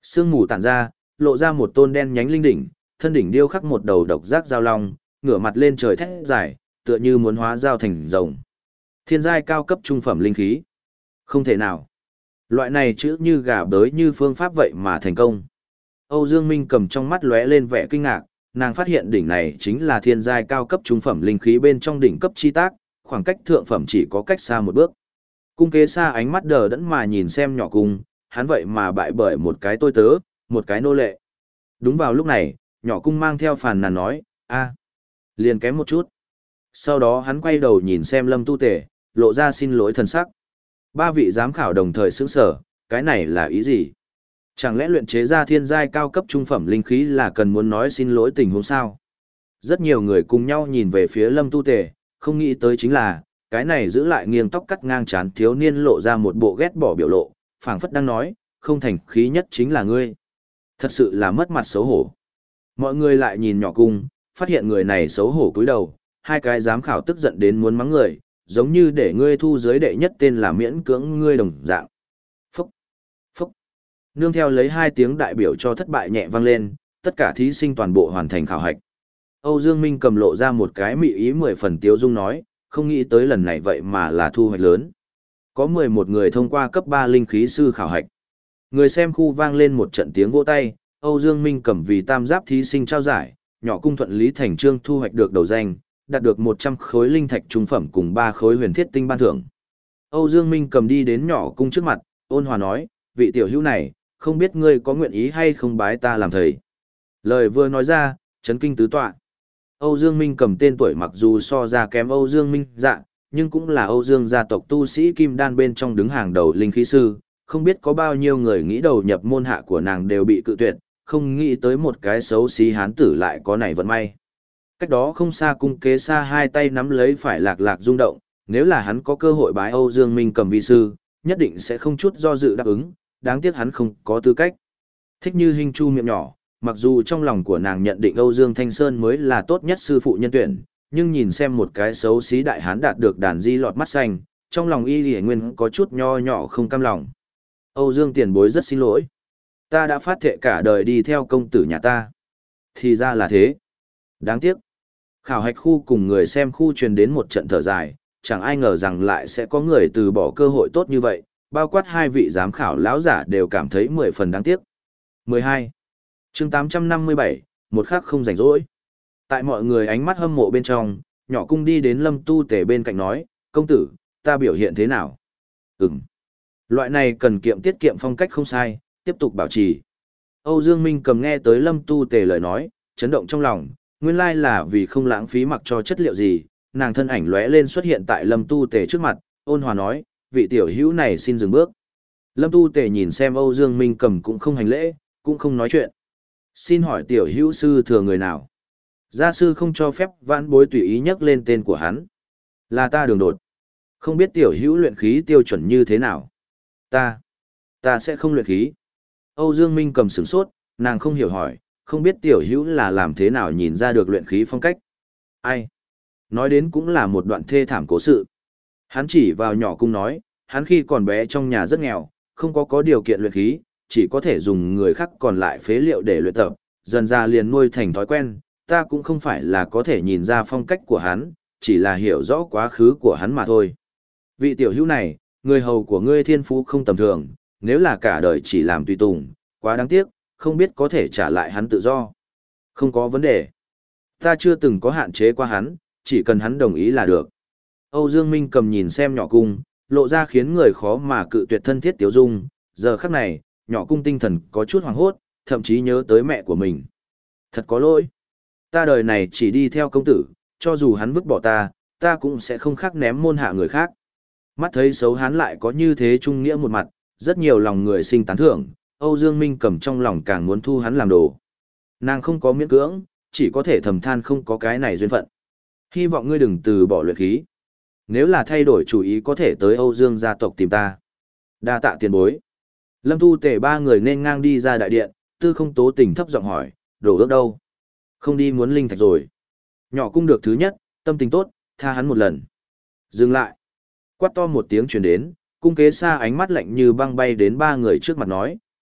Sương mù tản ra, lộ ra một tôn đen nhánh linh đỉnh, thân đỉnh điêu khắc một đầu độc giác giao long, ngửa mặt lên trời thét dài, tựa như muốn hóa giao thành rồng. Thiên giai cao cấp trung phẩm linh khí. Không thể nào. Loại này chữ như gà bới như phương pháp vậy mà thành công. Âu Dương Minh cầm trong mắt lóe lên vẻ kinh ngạc, nàng phát hiện đỉnh này chính là thiên giai cao cấp trung phẩm linh khí bên trong đỉnh cấp chi tác, khoảng cách thượng phẩm chỉ có cách xa một bước. Cung kế xa ánh mắt đờ đẫn mà nhìn xem nhỏ cung, hắn vậy mà bại bởi một cái tôi tớ, một cái nô lệ. Đúng vào lúc này, nhỏ cung mang theo phàn nàn nói, a, liền kém một chút. Sau đó hắn quay đầu nhìn xem Lâm Tu Tề, lộ ra xin lỗi thần sắc. Ba vị giám khảo đồng thời sững sở, cái này là ý gì? Chẳng lẽ luyện chế ra thiên giai cao cấp trung phẩm linh khí là cần muốn nói xin lỗi tình huống sao? Rất nhiều người cùng nhau nhìn về phía Lâm Tu Tề, không nghĩ tới chính là, cái này giữ lại nghiêng tóc cắt ngang chán thiếu niên lộ ra một bộ ghét bỏ biểu lộ, phảng phất đang nói, không thành khí nhất chính là ngươi. Thật sự là mất mặt xấu hổ. Mọi người lại nhìn nhỏ cung, phát hiện người này xấu hổ cúi đầu, hai cái giám khảo tức giận đến muốn mắng người, giống như để ngươi thu giới đệ nhất tên là miễn cưỡng ngươi đồng dạng. Phúc, phúc. Nương theo lấy hai tiếng đại biểu cho thất bại nhẹ vang lên, tất cả thí sinh toàn bộ hoàn thành khảo hạch. Âu Dương Minh cầm lộ ra một cái mị ý mười phần tiếu dung nói, không nghĩ tới lần này vậy mà là thu hoạch lớn. Có mười một người thông qua cấp ba linh khí sư khảo hạch. Người xem khu vang lên một trận tiếng vỗ tay, Âu Dương Minh cầm vì tam giáp thí sinh trao giải, nhỏ cung thuận lý thành trương thu hoạch được đầu danh, đạt được một trăm khối linh thạch trung phẩm cùng ba khối huyền thiết tinh ban thưởng. Âu Dương Minh cầm đi đến nhỏ cung trước mặt, ôn hòa nói, vị tiểu hữu này, không biết ngươi có nguyện ý hay không bái ta làm thầy. Lời vừa nói ra, chấn kinh tứ tọa. Âu Dương Minh cầm tên tuổi mặc dù so ra kém Âu Dương Minh dạ, nhưng cũng là Âu Dương gia tộc tu sĩ kim đan bên trong đứng hàng đầu linh khí sư, không biết có bao nhiêu người nghĩ đầu nhập môn hạ của nàng đều bị cự tuyệt, không nghĩ tới một cái xấu xí hán tử lại có này vận may. Cách đó không xa cung kế xa hai tay nắm lấy phải lạc lạc rung động, nếu là hắn có cơ hội bái Âu Dương Minh cầm vi sư, nhất định sẽ không chút do dự đáp ứng, đáng tiếc hắn không có tư cách. Thích Như Hinh chu miệng nhỏ, mặc dù trong lòng của nàng nhận định Âu Dương Thanh Sơn mới là tốt nhất sư phụ nhân tuyển, nhưng nhìn xem một cái xấu xí đại hán đạt được đàn di lọt mắt xanh, trong lòng y lì nguyên có chút nho nhỏ không cam lòng. Âu Dương tiền bối rất xin lỗi. Ta đã phát thệ cả đời đi theo công tử nhà ta. Thì ra là thế. Đáng tiếc. Khảo hạch khu cùng người xem khu truyền đến một trận thở dài, chẳng ai ngờ rằng lại sẽ có người từ bỏ cơ hội tốt như vậy, bao quát hai vị giám khảo lão giả đều cảm thấy mười phần đáng tiếc. mười hai. Chương tám trăm năm mươi bảy, một khắc không rảnh rỗi. Tại mọi người ánh mắt hâm mộ bên trong, nhỏ cung đi đến Lâm Tu Tề bên cạnh nói, công tử, ta biểu hiện thế nào? Ừm. Loại này cần kiệm tiết kiệm phong cách không sai, tiếp tục bảo trì. Âu Dương Minh cầm nghe tới Lâm Tu Tề lời nói, chấn động trong lòng, nguyên lai là vì không lãng phí mặc cho chất liệu gì, nàng thân ảnh lóe lên xuất hiện tại Lâm Tu Tề trước mặt, ôn hòa nói, vị tiểu hữu này xin dừng bước. Lâm Tu Tề nhìn xem Âu Dương Minh cầm cũng không hành lễ, cũng không nói chuyện. Xin hỏi tiểu hữu sư thừa người nào? Gia sư không cho phép vãn bối tùy ý nhắc lên tên của hắn. Là ta Đường Đột. Không biết tiểu hữu luyện khí tiêu chuẩn như thế nào? Ta, ta sẽ không luyện khí. Âu Dương Minh cầm sửng sốt, nàng không hiểu hỏi, không biết tiểu hữu là làm thế nào nhìn ra được luyện khí phong cách. Ai? Nói đến cũng là một đoạn thê thảm cố sự. Hắn chỉ vào nhỏ cung nói, hắn khi còn bé trong nhà rất nghèo, không có có điều kiện luyện khí, chỉ có thể dùng người khác còn lại phế liệu để luyện tập, dần ra liền nuôi thành thói quen, ta cũng không phải là có thể nhìn ra phong cách của hắn, chỉ là hiểu rõ quá khứ của hắn mà thôi. Vị tiểu hữu này, người hầu của ngươi thiên phú không tầm thường, nếu là cả đời chỉ làm tùy tùng, quá đáng tiếc, không biết có thể trả lại hắn tự do. Không có vấn đề. Ta chưa từng có hạn chế qua hắn, chỉ cần hắn đồng ý là được. Âu Dương Minh cầm nhìn xem nhỏ cung, lộ ra khiến người khó mà cự tuyệt thân thiết tiếu dung, giờ khắc này, nhỏ cung tinh thần có chút hoảng hốt, thậm chí nhớ tới mẹ của mình. Thật có lỗi. Ta đời này chỉ đi theo công tử, cho dù hắn vứt bỏ ta, ta cũng sẽ không khác ném môn hạ người khác. Mắt thấy xấu hắn lại có như thế trung nghĩa một mặt, rất nhiều lòng người sinh tán thưởng, Âu Dương Minh cầm trong lòng càng muốn thu hắn làm đồ. Nàng không có miễn cưỡng, chỉ có thể thầm than không có cái này duyên phận. Hy vọng ngươi đừng từ bỏ luyện khí. Nếu là thay đổi chủ ý có thể tới Âu Dương gia tộc tìm ta. Đa tạ tiền bối. Lâm Tu Tề ba người nên ngang đi ra đại điện, Tư Không Tố Tình thấp giọng hỏi, đồ ước đâu? Không đi muốn linh thạch rồi. Nhỏ cung được thứ nhất, tâm tình tốt, tha hắn một lần. Dừng lại. Quát to một tiếng truyền đến, cung kế xa ánh mắt lạnh như băng bay đến ba người trước mặt nói,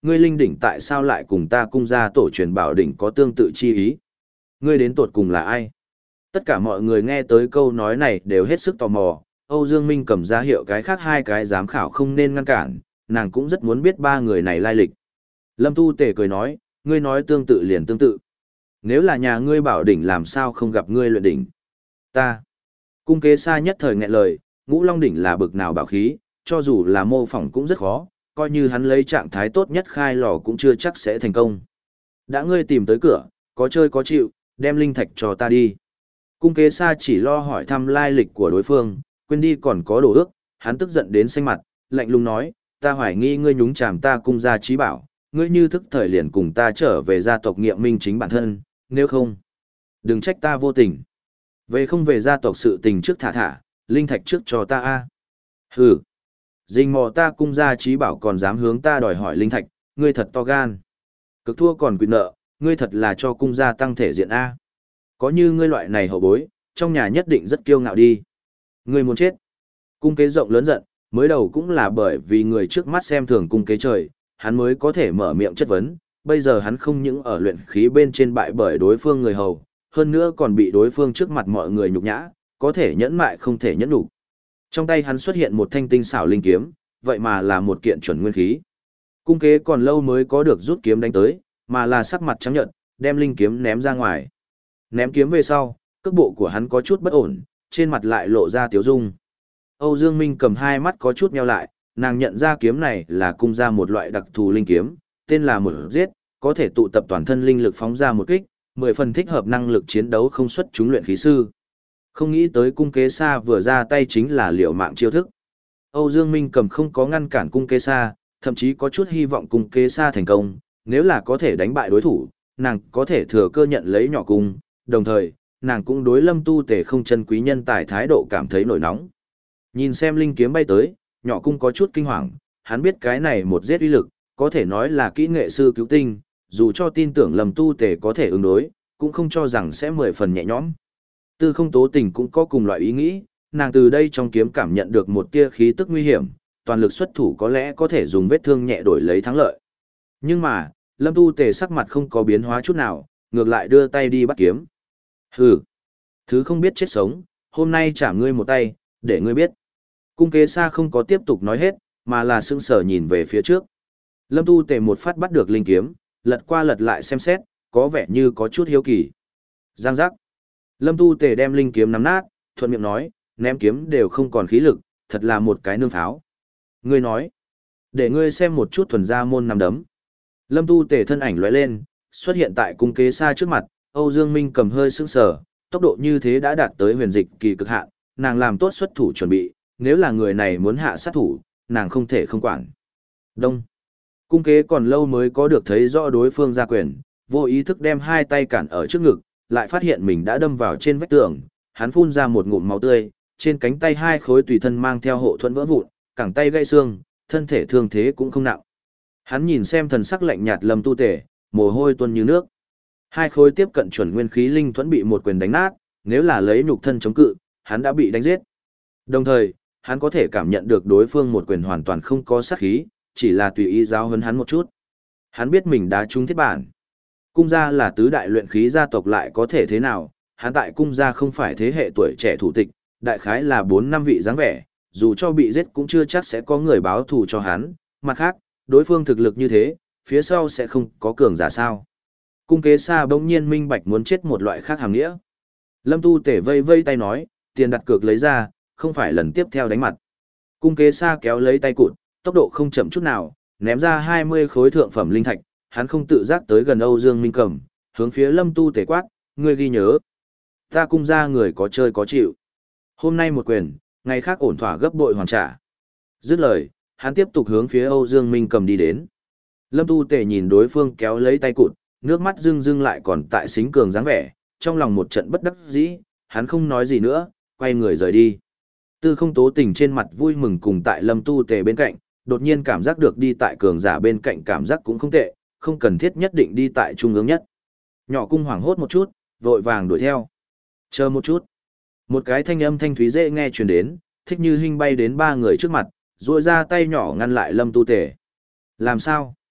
ngươi linh đỉnh tại sao lại cùng ta cung gia tổ truyền bảo đỉnh có tương tự chi ý? Ngươi đến tột cùng là ai? Tất cả mọi người nghe tới câu nói này đều hết sức tò mò, Âu Dương Minh cầm ra hiệu cái khác hai cái giám khảo không nên ngăn cản, nàng cũng rất muốn biết ba người này lai lịch. Lâm Tu Tề cười nói, ngươi nói tương tự liền tương tự. Nếu là nhà ngươi bảo đỉnh làm sao không gặp ngươi luyện đỉnh? Ta. Cung kế xa nhất thời nghẹn lời, ngũ long đỉnh là bực nào bảo khí, cho dù là mô phỏng cũng rất khó, coi như hắn lấy trạng thái tốt nhất khai lò cũng chưa chắc sẽ thành công. Đã ngươi tìm tới cửa, có chơi có chịu, đem linh thạch cho ta đi. Cung kế xa chỉ lo hỏi thăm lai lịch của đối phương, quên đi còn có đồ ước, hắn tức giận đến xanh mặt, lạnh lùng nói, ta hoài nghi ngươi nhúng chàm ta cung gia trí bảo, ngươi như thức thời liền cùng ta trở về gia tộc nghiệm minh chính bản thân, nếu không, đừng trách ta vô tình. Về không về gia tộc sự tình trước thả thả, linh thạch trước cho ta a. Hừ. Dình mò ta cung gia trí bảo còn dám hướng ta đòi hỏi linh thạch, ngươi thật to gan. Cực thua còn quyền nợ, ngươi thật là cho cung gia tăng thể diện a. Có như ngươi loại này hậu bối, trong nhà nhất định rất kiêu ngạo đi. Ngươi muốn chết. Cung kế rộng lớn giận, mới đầu cũng là bởi vì người trước mắt xem thường cung kế trời, hắn mới có thể mở miệng chất vấn, bây giờ hắn không những ở luyện khí bên trên bại bởi đối phương người hầu, hơn nữa còn bị đối phương trước mặt mọi người nhục nhã, có thể nhẫn mại không thể nhẫn nhục. Trong tay hắn xuất hiện một thanh tinh xảo linh kiếm, vậy mà là một kiện chuẩn nguyên khí. Cung kế còn lâu mới có được rút kiếm đánh tới, mà là sắc mặt trắng nhợt, đem linh kiếm ném ra ngoài. Ném kiếm về sau, cước bộ của hắn có chút bất ổn, trên mặt lại lộ ra tiếu dung. Âu Dương Minh cầm hai mắt có chút nheo lại, nàng nhận ra kiếm này là cung ra một loại đặc thù linh kiếm, tên là một giết, có thể tụ tập toàn thân linh lực phóng ra một kích, mười phần thích hợp năng lực chiến đấu không xuất chúng luyện khí sư. Không nghĩ tới cung kế xa vừa ra tay chính là liều mạng chiêu thức. Âu Dương Minh cầm không có ngăn cản cung kế xa, thậm chí có chút hy vọng cung kế xa thành công, nếu là có thể đánh bại đối thủ, nàng có thể thừa cơ nhận lấy nhỏ cung, đồng thời, nàng cũng đối Lâm Tu Tề không chân quý nhân tài thái độ cảm thấy nổi nóng. Nhìn xem linh kiếm bay tới, nhỏ cung có chút kinh hoàng, hắn biết cái này một giết uy lực, có thể nói là kỹ nghệ sư cứu tinh, dù cho tin tưởng Lâm Tu Tề có thể ứng đối, cũng không cho rằng sẽ mười phần nhẹ nhõm. Tư Không Tố Tình cũng có cùng loại ý nghĩ, nàng từ đây trong kiếm cảm nhận được một tia khí tức nguy hiểm, toàn lực xuất thủ có lẽ có thể dùng vết thương nhẹ đổi lấy thắng lợi. Nhưng mà, Lâm Tu Tề sắc mặt không có biến hóa chút nào, ngược lại đưa tay đi bắt kiếm. Hừ, thứ không biết chết sống, hôm nay trả ngươi một tay, để ngươi biết. Cung kế xa không có tiếp tục nói hết, mà là sững sờ nhìn về phía trước. Lâm Tu Tề một phát bắt được linh kiếm, lật qua lật lại xem xét, có vẻ như có chút hiếu kỳ. Giang giác. Lâm Tu Tề đem linh kiếm nắm nát, thuận miệng nói, ném kiếm đều không còn khí lực, thật là một cái nương pháo. Ngươi nói, để ngươi xem một chút thuần gia môn nắm đấm. Lâm Tu Tề thân ảnh lóe lên, xuất hiện tại cung kế xa trước mặt, Âu Dương Minh cầm hơi sững sờ, tốc độ như thế đã đạt tới huyền dịch kỳ cực hạn, nàng làm tốt xuất thủ chuẩn bị, nếu là người này muốn hạ sát thủ, nàng không thể không quản. Đông. Cung kế còn lâu mới có được thấy rõ đối phương ra quyền, vô ý thức đem hai tay cản ở trước ngực, lại phát hiện mình đã đâm vào trên vách tường, hắn phun ra một ngụm máu tươi, trên cánh tay hai khối tùy thân mang theo hộ thuẫn vỡ vụn, cẳng tay gãy xương, thân thể thương thế cũng không nặng. Hắn nhìn xem thần sắc lạnh nhạt Lâm Tu Tề, mồ hôi tuôn như nước. Hai khối tiếp cận chuẩn nguyên khí linh thuẫn bị một quyền đánh nát, nếu là lấy nhục thân chống cự, hắn đã bị đánh giết. Đồng thời, hắn có thể cảm nhận được đối phương một quyền hoàn toàn không có sát khí, chỉ là tùy ý giáo huấn hắn một chút. Hắn biết mình đã trúng thiết bản. Cung gia là tứ đại luyện khí gia tộc lại có thể thế nào, hắn tại cung gia không phải thế hệ tuổi trẻ thủ tịch, đại khái là bốn năm vị dáng vẻ, dù cho bị giết cũng chưa chắc sẽ có người báo thù cho hắn, mặt khác, đối phương thực lực như thế, phía sau sẽ không có cường giả sao. Cung kế xa bỗng nhiên minh bạch muốn chết một loại khác hàm nghĩa. Lâm Tu Tể vây vây tay nói, tiền đặt cược lấy ra, không phải lần tiếp theo đánh mặt. Cung kế xa kéo lấy tay cụt, tốc độ không chậm chút nào, ném ra hai mươi khối thượng phẩm linh thạch, hắn không tự giác tới gần Âu Dương Minh Cầm, hướng phía Lâm Tu Tể quát, ngươi ghi nhớ. Ta cung ra người có chơi có chịu. Hôm nay một quyền, ngày khác ổn thỏa gấp bội hoàn trả. Dứt lời, hắn tiếp tục hướng phía Âu Dương Minh Cầm đi đến. Lâm Tu Tể nhìn đối phương kéo lấy tay cụt, nước mắt rưng rưng lại còn tại xính cường dáng vẻ, trong lòng một trận bất đắc dĩ, hắn không nói gì nữa, quay người rời đi. Tư Không Tố Tình trên mặt vui mừng cùng tại Lâm Tu Tề bên cạnh, đột nhiên cảm giác được đi tại cường giả bên cạnh cảm giác cũng không tệ, không cần thiết nhất định đi tại trung ương nhất. Nhỏ cung hoảng hốt một chút, vội vàng đuổi theo. Chờ một chút. Một cái thanh âm thanh thúy dễ nghe truyền đến, Thích Như Hinh bay đến ba người trước mặt, duỗi ra tay nhỏ ngăn lại Lâm Tu Tề. Làm sao?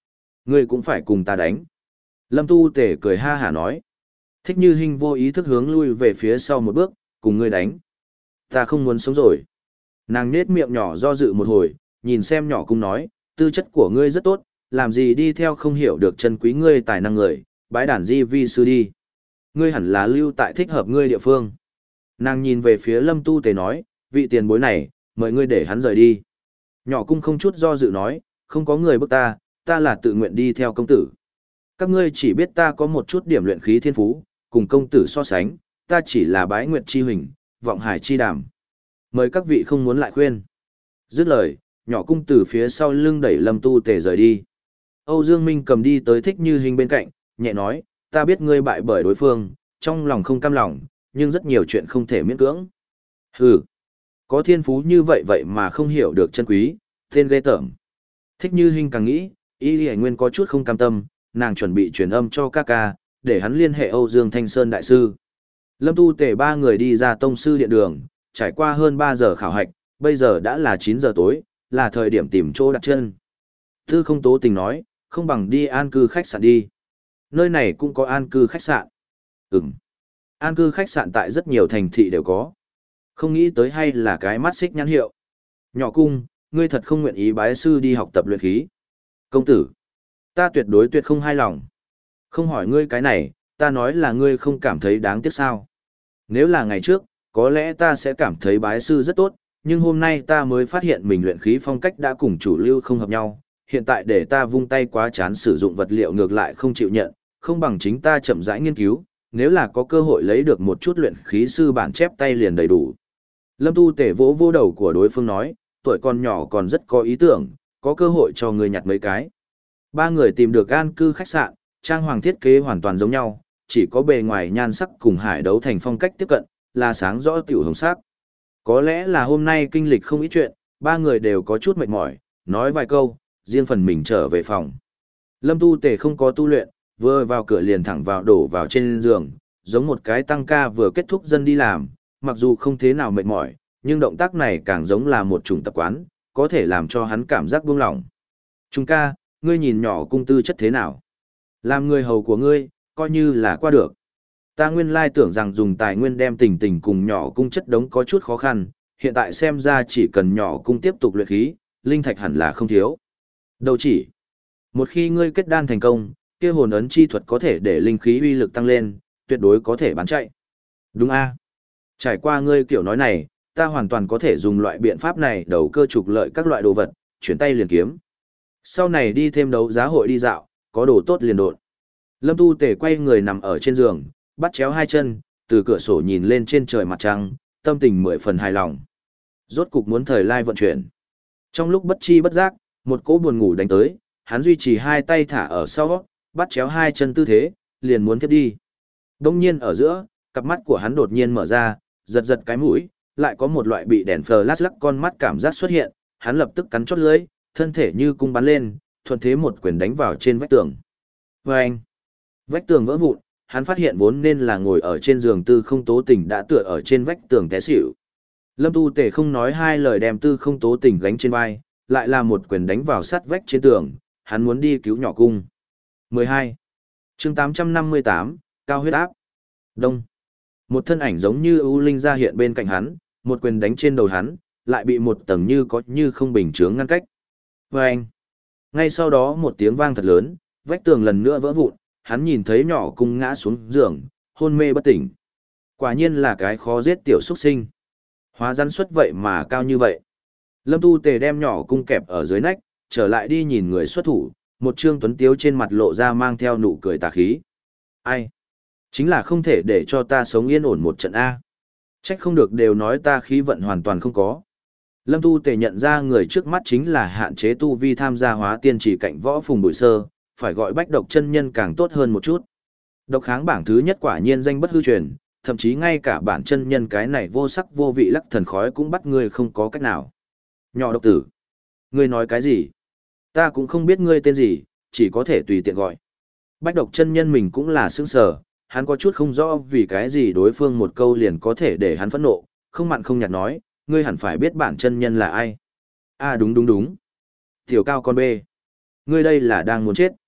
Ngươi cũng phải cùng ta đánh. Lâm Tu Tề cười ha hả nói. Thích Như Hinh vô ý thức hướng lui về phía sau một bước, cùng ngươi đánh. Ta không muốn sống rồi. Nàng nết miệng nhỏ do dự một hồi, nhìn xem nhỏ cung nói, tư chất của ngươi rất tốt, làm gì đi theo không hiểu được chân quý ngươi tài năng người, bái đàn di vi sư đi. Ngươi hẳn là lưu tại thích hợp ngươi địa phương. Nàng nhìn về phía Lâm Tu Tề nói, vị tiền bối này, mời ngươi để hắn rời đi. Nhỏ cung không chút do dự nói, không có người bức ta, ta là tự nguyện đi theo công tử. Các ngươi chỉ biết ta có một chút điểm luyện khí thiên phú, cùng công tử so sánh, ta chỉ là bái nguyện chi huỳnh, vọng hải chi đàm. Mời các vị không muốn lại khuyên. Dứt lời, nhỏ cung từ phía sau lưng đẩy Lâm Tu Tề rời đi. Âu Dương Minh cầm đi tới Thích Như Hinh bên cạnh, nhẹ nói, ta biết ngươi bại bởi đối phương, trong lòng không cam lòng, nhưng rất nhiều chuyện không thể miễn cưỡng. Hừ, có thiên phú như vậy vậy mà không hiểu được chân quý, tên ghê tởm. Thích Như Hinh càng nghĩ, Y Lì Nguyên có chút không cam tâm, nàng chuẩn bị truyền âm cho ca ca, để hắn liên hệ Âu Dương Thanh Sơn đại sư. Lâm Tu Tề ba người đi ra tông sư điện đường, trải qua hơn ba giờ khảo hạch, bây giờ đã là chín giờ tối, là thời điểm tìm chỗ đặt chân. Tư Không Tố Tình nói, không bằng đi an cư khách sạn đi. Nơi này cũng có an cư khách sạn. Ừm. An cư khách sạn tại rất nhiều thành thị đều có. Không nghĩ tới hay là cái mắt xích nhãn hiệu. Nhỏ cung, ngươi thật không nguyện ý bái sư đi học tập luyện khí. Công tử, ta tuyệt đối tuyệt không hài lòng. Không hỏi ngươi cái này, ta nói là ngươi không cảm thấy đáng tiếc sao. Nếu là ngày trước, có lẽ ta sẽ cảm thấy bái sư rất tốt, nhưng hôm nay ta mới phát hiện mình luyện khí phong cách đã cùng chủ lưu không hợp nhau. Hiện tại để ta vung tay quá chán sử dụng vật liệu ngược lại không chịu nhận, không bằng chính ta chậm rãi nghiên cứu, nếu là có cơ hội lấy được một chút luyện khí sư bản chép tay liền đầy đủ. Lâm Tu Tể vỗ vô đầu của đối phương nói, tuổi còn nhỏ còn rất có ý tưởng, có cơ hội cho người nhặt mấy cái. Ba người tìm được an cư khách sạn, trang hoàng thiết kế hoàn toàn giống nhau, chỉ có bề ngoài nhan sắc cùng hải đấu thành phong cách tiếp cận, là sáng rõ tiểu hồng sắc. Có lẽ là hôm nay kinh lịch không ít chuyện, ba người đều có chút mệt mỏi, nói vài câu, riêng phần mình trở về phòng. Lâm Tu Tề không có tu luyện, vừa vào cửa liền thẳng vào đổ vào trên giường, giống một cái tăng ca vừa kết thúc dân đi làm, mặc dù không thế nào mệt mỏi, nhưng động tác này càng giống là một chủng tập quán, có thể làm cho hắn cảm giác buông lỏng. Trung ca, ngươi nhìn nhỏ cung tư chất thế nào? Làm người hầu của ngươi, coi như là qua được. Ta nguyên lai tưởng rằng dùng tài nguyên đem tình tình cùng nhỏ cung chất đống có chút khó khăn, hiện tại xem ra chỉ cần nhỏ cung tiếp tục luyện khí, linh thạch hẳn là không thiếu. Đâu chỉ, một khi ngươi kết đan thành công, kia hồn ấn chi thuật có thể để linh khí uy lực tăng lên, tuyệt đối có thể bán chạy. Đúng a? Trải qua ngươi kiểu nói này, ta hoàn toàn có thể dùng loại biện pháp này đầu cơ trục lợi các loại đồ vật, chuyển tay liền kiếm. Sau này đi thêm đấu giá hội đi dạo, có đồ tốt liền đột. Lâm Tu Tề quay người nằm ở trên giường, bắt chéo hai chân, từ cửa sổ nhìn lên trên trời mặt trăng, tâm tình mười phần hài lòng. Rốt cục muốn thời lai vận chuyển. Trong lúc bất chi bất giác, một cỗ buồn ngủ đánh tới, hắn duy trì hai tay thả ở sau, bắt chéo hai chân tư thế, liền muốn tiếp đi. Đông nhiên ở giữa, cặp mắt của hắn đột nhiên mở ra, giật giật cái mũi, lại có một loại bị đèn flash lắc con mắt cảm giác xuất hiện, hắn lập tức cắn chót lưỡi, thân thể như cung bắn lên, thuận thế một quyền đánh vào trên vách tường. Vâng! Vách tường vỡ vụn, hắn phát hiện vốn nên là ngồi ở trên giường Tư Không Tố Tình đã tựa ở trên vách tường té xỉu. Lâm Tu Tề không nói hai lời đem Tư Không Tố Tình gánh trên vai, lại là một quyền đánh vào sát vách trên tường, hắn muốn đi cứu nhỏ cung. mười hai. Chương tám trăm năm mươi tám, cao huyết áp. Đông. Một thân ảnh giống như ưu linh ra hiện bên cạnh hắn, một quyền đánh trên đầu hắn, lại bị một tầng như có như không bình chướng ngăn cách. Vâng! Ngay sau đó một tiếng vang thật lớn, vách tường lần nữa vỡ vụn, hắn nhìn thấy nhỏ cung ngã xuống giường, hôn mê bất tỉnh. Quả nhiên là cái khó giết tiểu xuất sinh. Hóa rắn xuất vậy mà cao như vậy. Lâm Tu Tề đem nhỏ cung kẹp ở dưới nách, trở lại đi nhìn người xuất thủ, một trương tuấn tiếu trên mặt lộ ra mang theo nụ cười tà khí. Ai? Chính là không thể để cho ta sống yên ổn một trận A. Trách không được đều nói ta khí vận hoàn toàn không có. Lâm Tu Tề nhận ra người trước mắt chính là hạn chế tu vi tham gia hóa tiên chỉ cạnh võ phùng bụi sơ, phải gọi bách độc chân nhân càng tốt hơn một chút. Độc kháng bảng thứ nhất quả nhiên danh bất hư truyền, thậm chí ngay cả bản chân nhân cái này vô sắc vô vị lắc thần khói cũng bắt ngươi không có cách nào. Nhỏ độc tử. Ngươi nói cái gì? Ta cũng không biết ngươi tên gì, chỉ có thể tùy tiện gọi. Bách độc chân nhân mình cũng là sững sờ, hắn có chút không rõ vì cái gì đối phương một câu liền có thể để hắn phẫn nộ, không mặn không nhạt nói, ngươi hẳn phải biết bản chân nhân là ai. À đúng đúng đúng. Tiểu cao con bê. Ngươi đây là đang muốn chết.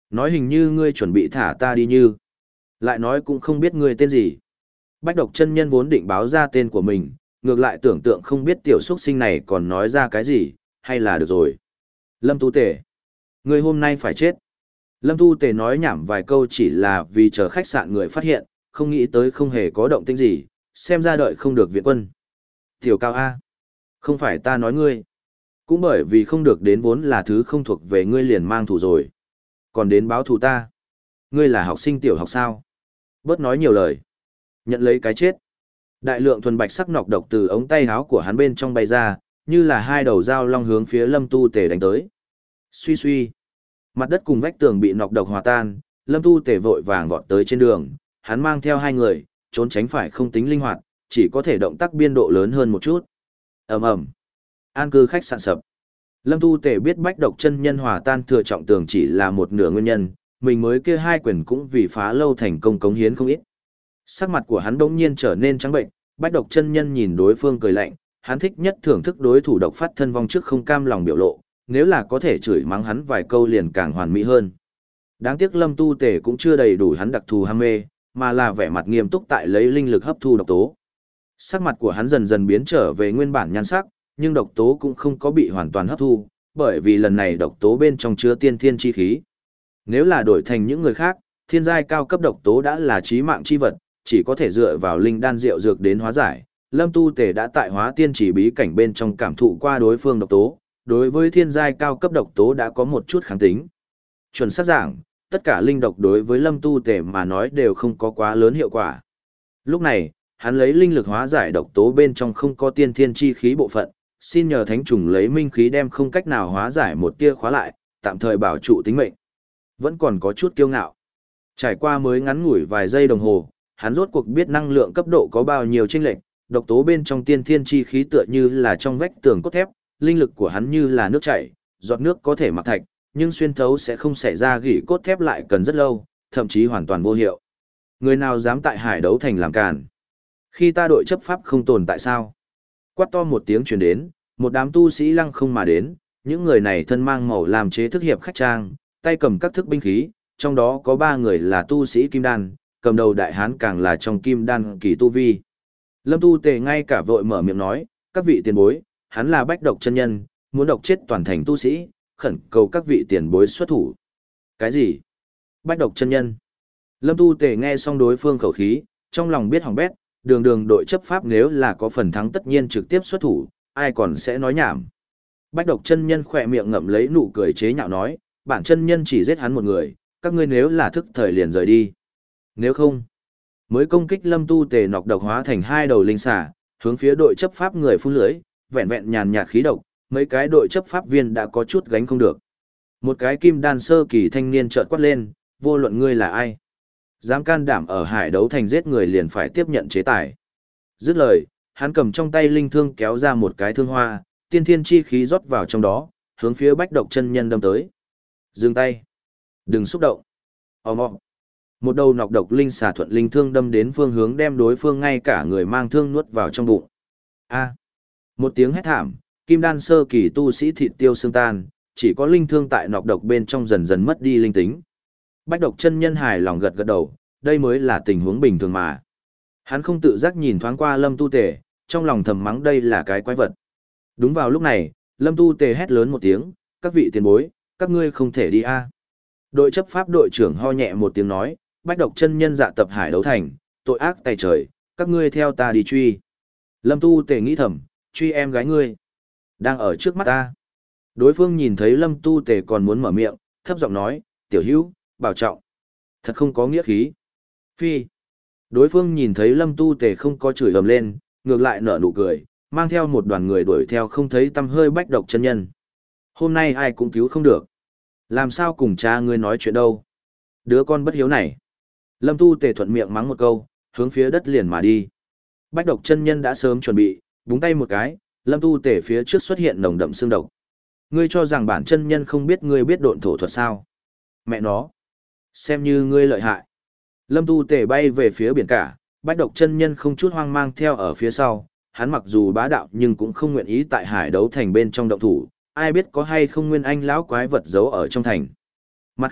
Nói hình như ngươi chuẩn bị thả ta đi như. Lại nói cũng không biết ngươi tên gì. Bách độc chân nhân vốn định báo ra tên của mình, ngược lại tưởng tượng không biết tiểu xuất sinh này còn nói ra cái gì, hay là được rồi. Lâm Tu Tề, ngươi hôm nay phải chết. Lâm Tu Tề nói nhảm vài câu chỉ là vì chờ khách sạn người phát hiện, không nghĩ tới không hề có động tĩnh gì, xem ra đợi không được viện quân. Tiểu Cao A, không phải ta nói ngươi. Cũng bởi vì không được đến vốn là thứ không thuộc về ngươi liền mang thù rồi. Còn đến báo thù ta. Ngươi là học sinh tiểu học sao? Bớt nói nhiều lời. Nhận lấy cái chết. Đại lượng thuần bạch sắc nọc độc từ ống tay áo của hắn bên trong bay ra, như là hai đầu dao long hướng phía Lâm Tu Tề đánh tới. Suy suy. Mặt đất cùng vách tường bị nọc độc hòa tan, Lâm Tu Tề vội vàng vọt tới trên đường, hắn mang theo hai người, trốn tránh phải không tính linh hoạt, chỉ có thể động tác biên độ lớn hơn một chút. Ầm ầm. An cư khách sạn sập. Lâm Tu Tề biết bách độc chân nhân hòa tan thừa trọng tường chỉ là một nửa nguyên nhân, mình mới kia hai quyền cũng vì phá lâu thành công cống hiến không ít. Sắc mặt của hắn bỗng nhiên trở nên trắng bệnh, bách độc chân nhân nhìn đối phương cười lạnh, hắn thích nhất thưởng thức đối thủ độc phát thân vong trước không cam lòng biểu lộ, nếu là có thể chửi mắng hắn vài câu liền càng hoàn mỹ hơn. Đáng tiếc Lâm Tu Tề cũng chưa đầy đủ hắn đặc thù ham mê, mà là vẻ mặt nghiêm túc tại lấy linh lực hấp thu độc tố. Sắc mặt của hắn dần dần biến trở về nguyên bản nhan sắc, nhưng độc tố cũng không có bị hoàn toàn hấp thu, bởi vì lần này độc tố bên trong chứa tiên thiên chi khí. Nếu là đổi thành những người khác, thiên giai cao cấp độc tố đã là chí mạng chi vật, chỉ có thể dựa vào linh đan rượu dược đến hóa giải. Lâm Tu Tề đã tại hóa tiên chỉ bí cảnh bên trong cảm thụ qua đối phương độc tố, đối với thiên giai cao cấp độc tố đã có một chút kháng tính. Chuẩn xác giảng, tất cả linh độc đối với Lâm Tu Tề mà nói đều không có quá lớn hiệu quả. Lúc này, hắn lấy linh lực hóa giải độc tố bên trong không có tiên thiên chi khí bộ phận, xin nhờ thánh trùng lấy minh khí đem không cách nào hóa giải một tia khóa lại, tạm thời bảo trụ tính mệnh. Vẫn còn có chút kiêu ngạo. Trải qua mới ngắn ngủi vài giây đồng hồ, hắn rốt cuộc biết năng lượng cấp độ có bao nhiêu chênh lệch, độc tố bên trong tiên thiên chi khí tựa như là trong vách tường cốt thép, linh lực của hắn như là nước chảy, giọt nước có thể mặc thạch, nhưng xuyên thấu sẽ không xảy ra gỉ cốt thép lại cần rất lâu, thậm chí hoàn toàn vô hiệu. Người nào dám tại hải đấu thành làm càn? Khi ta đội chấp pháp không tồn tại sao? Quát to một tiếng truyền đến, một đám tu sĩ lăng không mà đến, những người này thân mang màu làm chế thức hiệp khách trang, tay cầm các thức binh khí, trong đó có ba người là tu sĩ kim đan, cầm đầu đại hán càng là trong kim đan kỳ tu vi. Lâm Tu Tề ngay cả vội mở miệng nói, các vị tiền bối, hắn là bách độc chân nhân, muốn độc chết toàn thành tu sĩ, khẩn cầu các vị tiền bối xuất thủ. Cái gì? Bách độc chân nhân? Lâm Tu Tề nghe xong đối phương khẩu khí, trong lòng biết hỏng bét, đường đường đội chấp pháp nếu là có phần thắng tất nhiên trực tiếp xuất thủ, ai còn sẽ nói nhảm. Bách độc chân nhân khỏe miệng ngậm lấy nụ cười chế nhạo nói, bản chân nhân chỉ giết hắn một người, các ngươi nếu là thức thời liền rời đi. Nếu không, mới công kích Lâm Tu Tề nọc độc hóa thành hai đầu linh xà, hướng phía đội chấp pháp người phun lưới, vẹn vẹn nhàn nhạt khí độc, mấy cái đội chấp pháp viên đã có chút gánh không được. Một cái kim đan sơ kỳ thanh niên chợt quát lên, vô luận ngươi là ai, dám can đảm ở hải đấu thành giết người liền phải tiếp nhận chế tài. Dứt lời, hắn cầm trong tay linh thương kéo ra một cái thương hoa, tiên thiên chi khí rót vào trong đó, hướng phía bách độc chân nhân đâm tới. Dừng tay. Đừng xúc động. Ồm ồm. Một đầu nọc độc linh xà thuận linh thương đâm đến phương hướng đem đối phương ngay cả người mang thương nuốt vào trong bụng. A. Một tiếng hét thảm, kim đan sơ kỳ tu sĩ thịt tiêu xương tan, chỉ có linh thương tại nọc độc bên trong dần dần mất đi linh tính. Bách độc chân nhân hài lòng gật gật đầu, đây mới là tình huống bình thường mà. Hắn không tự giác nhìn thoáng qua Lâm Tu Tề, trong lòng thầm mắng đây là cái quái vật. Đúng vào lúc này, Lâm Tu Tề hét lớn một tiếng, các vị tiền bối, các ngươi không thể đi a. Đội chấp pháp đội trưởng ho nhẹ một tiếng nói, bách độc chân nhân dạ tập hải đấu thành, tội ác tày trời, các ngươi theo ta đi truy. Lâm Tu Tề nghĩ thầm, truy em gái ngươi, đang ở trước mắt ta. Đối phương nhìn thấy Lâm Tu Tề còn muốn mở miệng, thấp giọng nói, tiểu hữu, bảo trọng. Thật không có nghĩa khí. Phi. Đối phương nhìn thấy Lâm Tu Tề không có chửi ầm lên, ngược lại nở nụ cười, mang theo một đoàn người đuổi theo không thấy tăm hơi bách độc chân nhân. Hôm nay ai cũng cứu không được. Làm sao cùng cha ngươi nói chuyện đâu? Đứa con bất hiếu này. Lâm Tu Tề thuận miệng mắng một câu, hướng phía đất liền mà đi. Bách độc chân nhân đã sớm chuẩn bị, búng tay một cái, Lâm Tu Tề phía trước xuất hiện nồng đậm xương độc. Ngươi cho rằng bản chân nhân không biết ngươi biết độn thổ thuật sao? Mẹ nó. Xem như ngươi lợi hại. Lâm Tu Tề bay về phía biển cả, bách độc chân nhân không chút hoang mang theo ở phía sau. Hắn mặc dù bá đạo nhưng cũng không nguyện ý tại hải đấu thành bên trong động thủ, ai biết có hay không nguyên anh lão quái vật giấu ở trong thành. Mặt khác,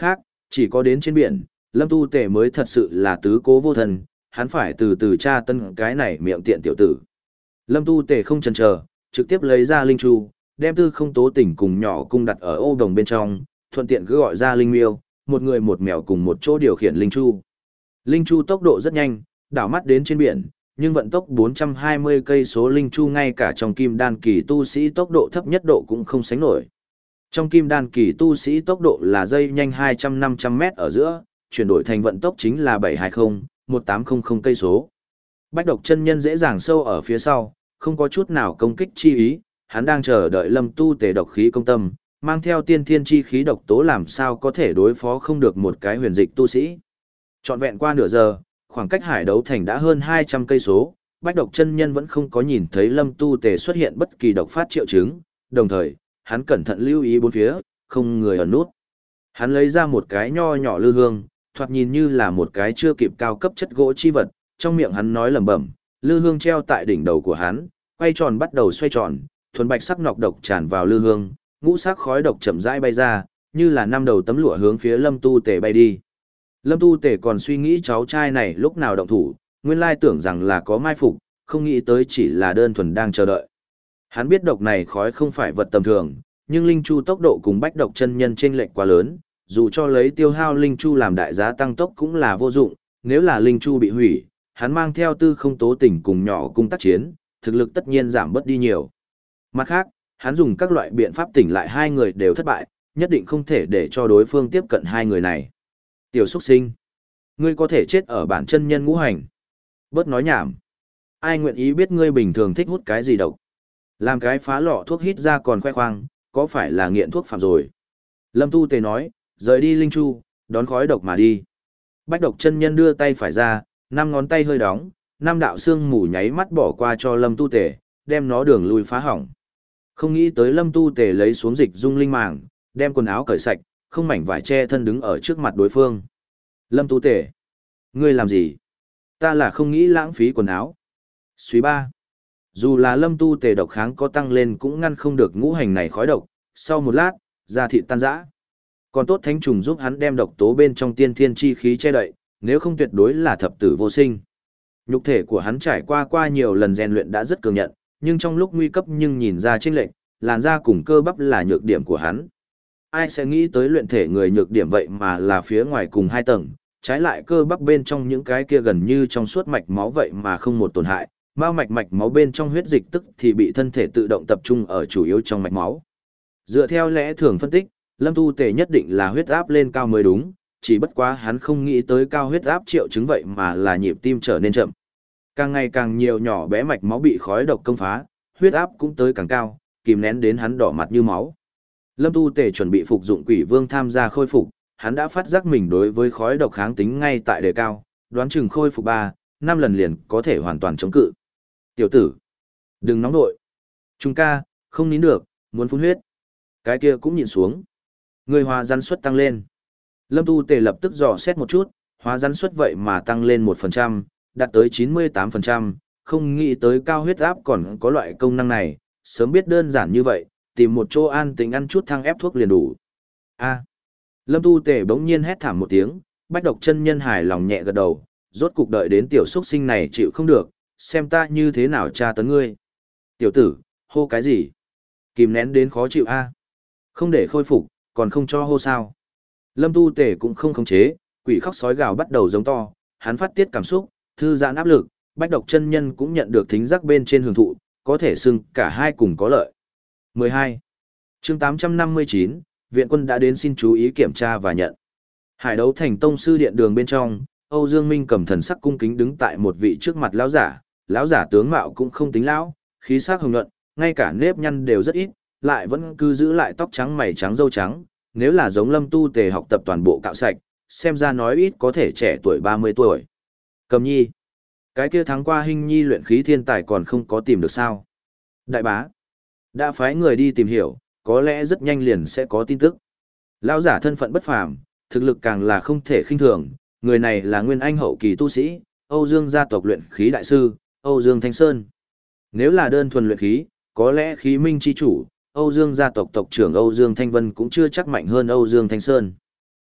Chỉ có đến trên biển, Lâm Tu Tề mới thật sự là tứ cố vô thần, hắn phải từ từ tra tân cái này miệng tiện tiểu tử. Lâm Tu Tề không chần chờ, trực tiếp lấy ra linh chu, đem Tư Không Tố Tỉnh cùng nhỏ cung đặt ở ô đồng bên trong, thuận tiện cứ gọi ra linh miêu, một người một mèo cùng một chỗ điều khiển linh chu. Linh chu tốc độ rất nhanh, đảo mắt đến trên biển, nhưng vận tốc bốn trăm hai mươi cây số linh chu ngay cả trong kim đan kỳ tu sĩ tốc độ thấp nhất độ cũng không sánh nổi. Trong kim đan kỳ tu sĩ tốc độ là dây nhanh hai trăm năm trăm mét ở giữa, chuyển đổi thành vận tốc chính là bảy trăm hai mươi, một tám trăm cây số. Bách Độc chân nhân dễ dàng sâu ở phía sau, không có chút nào công kích chi ý, hắn đang chờ đợi Lâm Tu Tề độc khí công tâm, mang theo tiên thiên chi khí độc tố làm sao có thể đối phó không được một cái huyền dịch tu sĩ. Trọn vẹn qua nửa giờ, khoảng cách hải đấu thành đã hơn hai trăm cây số, Bách Độc chân nhân vẫn không có nhìn thấy Lâm Tu Tề xuất hiện bất kỳ độc phát triệu chứng, đồng thời, hắn cẩn thận lưu ý bốn phía, không người ở nút. Hắn lấy ra một cái nho nhỏ lư hương, thoạt nhìn như là một cái chưa kịp cao cấp chất gỗ chi vật, trong miệng hắn nói lẩm bẩm, lư hương treo tại đỉnh đầu của hắn, quay tròn bắt đầu xoay tròn, thuần bạch sắc nọc độc tràn vào lư hương, ngũ sắc khói độc chậm rãi bay ra, như là năm đầu tấm lụa hướng phía Lâm Tu Tề bay đi. Lâm Tu Tề còn suy nghĩ cháu trai này lúc nào động thủ, nguyên lai tưởng rằng là có mai phục, không nghĩ tới chỉ là đơn thuần đang chờ đợi. Hắn biết độc này khói không phải vật tầm thường, nhưng linh chu tốc độ cùng Bách Độc chân nhân chênh lệch quá lớn, dù cho lấy tiêu hao linh chu làm đại giá tăng tốc cũng là vô dụng, nếu là linh chu bị hủy, hắn mang theo Tư Không Tố Tỉnh cùng nhỏ cung tác chiến, thực lực tất nhiên giảm bớt đi nhiều. Mặt khác, hắn dùng các loại biện pháp tỉnh lại hai người đều thất bại, nhất định không thể để cho đối phương tiếp cận hai người này. Tiểu xuất sinh, ngươi có thể chết ở bản chân nhân ngũ hành. Bớt nói nhảm. Ai nguyện ý biết ngươi bình thường thích hút cái gì độc? Làm cái phá lọ thuốc hít ra còn khoe khoang, có phải là nghiện thuốc phạm rồi? Lâm Tu Tề nói, rời đi linh chu, đón khói độc mà đi. Bách Độc chân nhân đưa tay phải ra, năm ngón tay hơi đóng, năm đạo xương mù nháy mắt bỏ qua cho Lâm Tu Tề, đem nó đường lui phá hỏng. Không nghĩ tới Lâm Tu Tề lấy xuống dịch dung linh màng, đem quần áo cởi sạch, không mảnh vải che thân đứng ở trước mặt đối phương. Lâm Tu Tề, ngươi làm gì? Ta là không nghĩ lãng phí quần áo. Suy ba. Dù là Lâm Tu Tề độc kháng có tăng lên cũng ngăn không được ngũ hành này khói độc, sau một lát, da thịt tan rã. Còn tốt thánh trùng giúp hắn đem độc tố bên trong tiên thiên chi khí che đậy, nếu không tuyệt đối là thập tử vô sinh. Nhục thể của hắn trải qua qua nhiều lần rèn luyện đã rất cường nhận, nhưng trong lúc nguy cấp nhưng nhìn ra chênh lệch, làn da cùng cơ bắp là nhược điểm của hắn. Ai sẽ nghĩ tới luyện thể người nhược điểm vậy mà là phía ngoài cùng hai tầng, trái lại cơ bắp bên trong những cái kia gần như trong suốt mạch máu vậy mà không một tổn hại, mao mạch mạch máu bên trong huyết dịch tức thì bị thân thể tự động tập trung ở chủ yếu trong mạch máu. Dựa theo lẽ thường phân tích, Lâm Tu Tề nhất định là huyết áp lên cao mới đúng, chỉ bất quá hắn không nghĩ tới cao huyết áp triệu chứng vậy mà là nhịp tim trở nên chậm. Càng ngày càng nhiều nhỏ bé mạch máu bị khói độc công phá, huyết áp cũng tới càng cao, kìm nén đến hắn đỏ mặt như máu. Lâm Tu Tề chuẩn bị phục dụng Quỷ Vương tham gia khôi phục, hắn đã phát giác mình đối với khói độc kháng tính ngay tại đề cao, đoán chừng khôi phục ba, năm lần liền có thể hoàn toàn chống cự. Tiểu tử, đừng nóng nội. Trung ca, không nín được, muốn phun huyết. Cái kia cũng nhìn xuống. Người hóa rắn suất tăng lên. Lâm Tu Tề lập tức dò xét một chút, hóa rắn suất vậy mà tăng lên một phần trăm, đạt tới chín mươi tám phần trăm, không nghĩ tới cao huyết áp còn có loại công năng này, sớm biết đơn giản như vậy, tìm một chỗ an tĩnh ăn chút thăng ép thuốc liền đủ. A. Lâm Tu Tề bỗng nhiên hét thảm một tiếng, Bách Độc chân nhân hài lòng nhẹ gật đầu, rốt cục đợi đến tiểu xuất sinh này chịu không được, xem ta như thế nào tra tấn ngươi. Tiểu tử, hô cái gì? Kìm nén đến khó chịu a. Không để khôi phục, còn không cho hô sao. Lâm Tu Tề cũng không khống chế, quỷ khóc sói gào bắt đầu giống to, hắn phát tiết cảm xúc, thư giãn áp lực, Bách Độc chân nhân cũng nhận được thính giác bên trên hưởng thụ, có thể xưng cả hai cùng có lợi. mười hai. Chương tám trăm năm mươi chín, viện quân đã đến xin chú ý kiểm tra và nhận. Hải đấu thành tông sư điện đường bên trong, Âu Dương Minh cầm thần sắc cung kính đứng tại một vị trước mặt lão giả, lão giả tướng mạo cũng không tính lão, khí sắc hồng nhuận, ngay cả nếp nhăn đều rất ít, lại vẫn cứ giữ lại tóc trắng mày trắng râu trắng, nếu là giống Lâm Tu Tề học tập toàn bộ cạo sạch, xem ra nói ít có thể trẻ tuổi ba mươi tuổi. Cầm Nhi, cái kia tháng qua Hinh Nhi luyện khí thiên tài còn không có tìm được sao? Đại bá, đã phái người đi tìm hiểu, có lẽ rất nhanh liền sẽ có tin tức. Lão giả thân phận bất phàm, thực lực càng là không thể khinh thường, người này là nguyên anh hậu kỳ tu sĩ, Âu Dương gia tộc luyện khí đại sư, Âu Dương Thanh Sơn. Nếu là đơn thuần luyện khí, có lẽ khí minh chi chủ, Âu Dương gia tộc tộc trưởng Âu Dương Thanh Vân cũng chưa chắc mạnh hơn Âu Dương Thanh Sơn.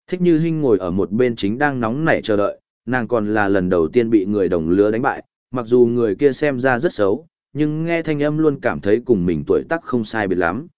Thích Như Hinh ngồi ở một bên chính đang nóng nảy chờ đợi, nàng còn là lần đầu tiên bị người đồng lứa đánh bại, mặc dù người kia xem ra rất xấu, nhưng nghe thanh âm luôn cảm thấy cùng mình tuổi tác không sai biệt lắm.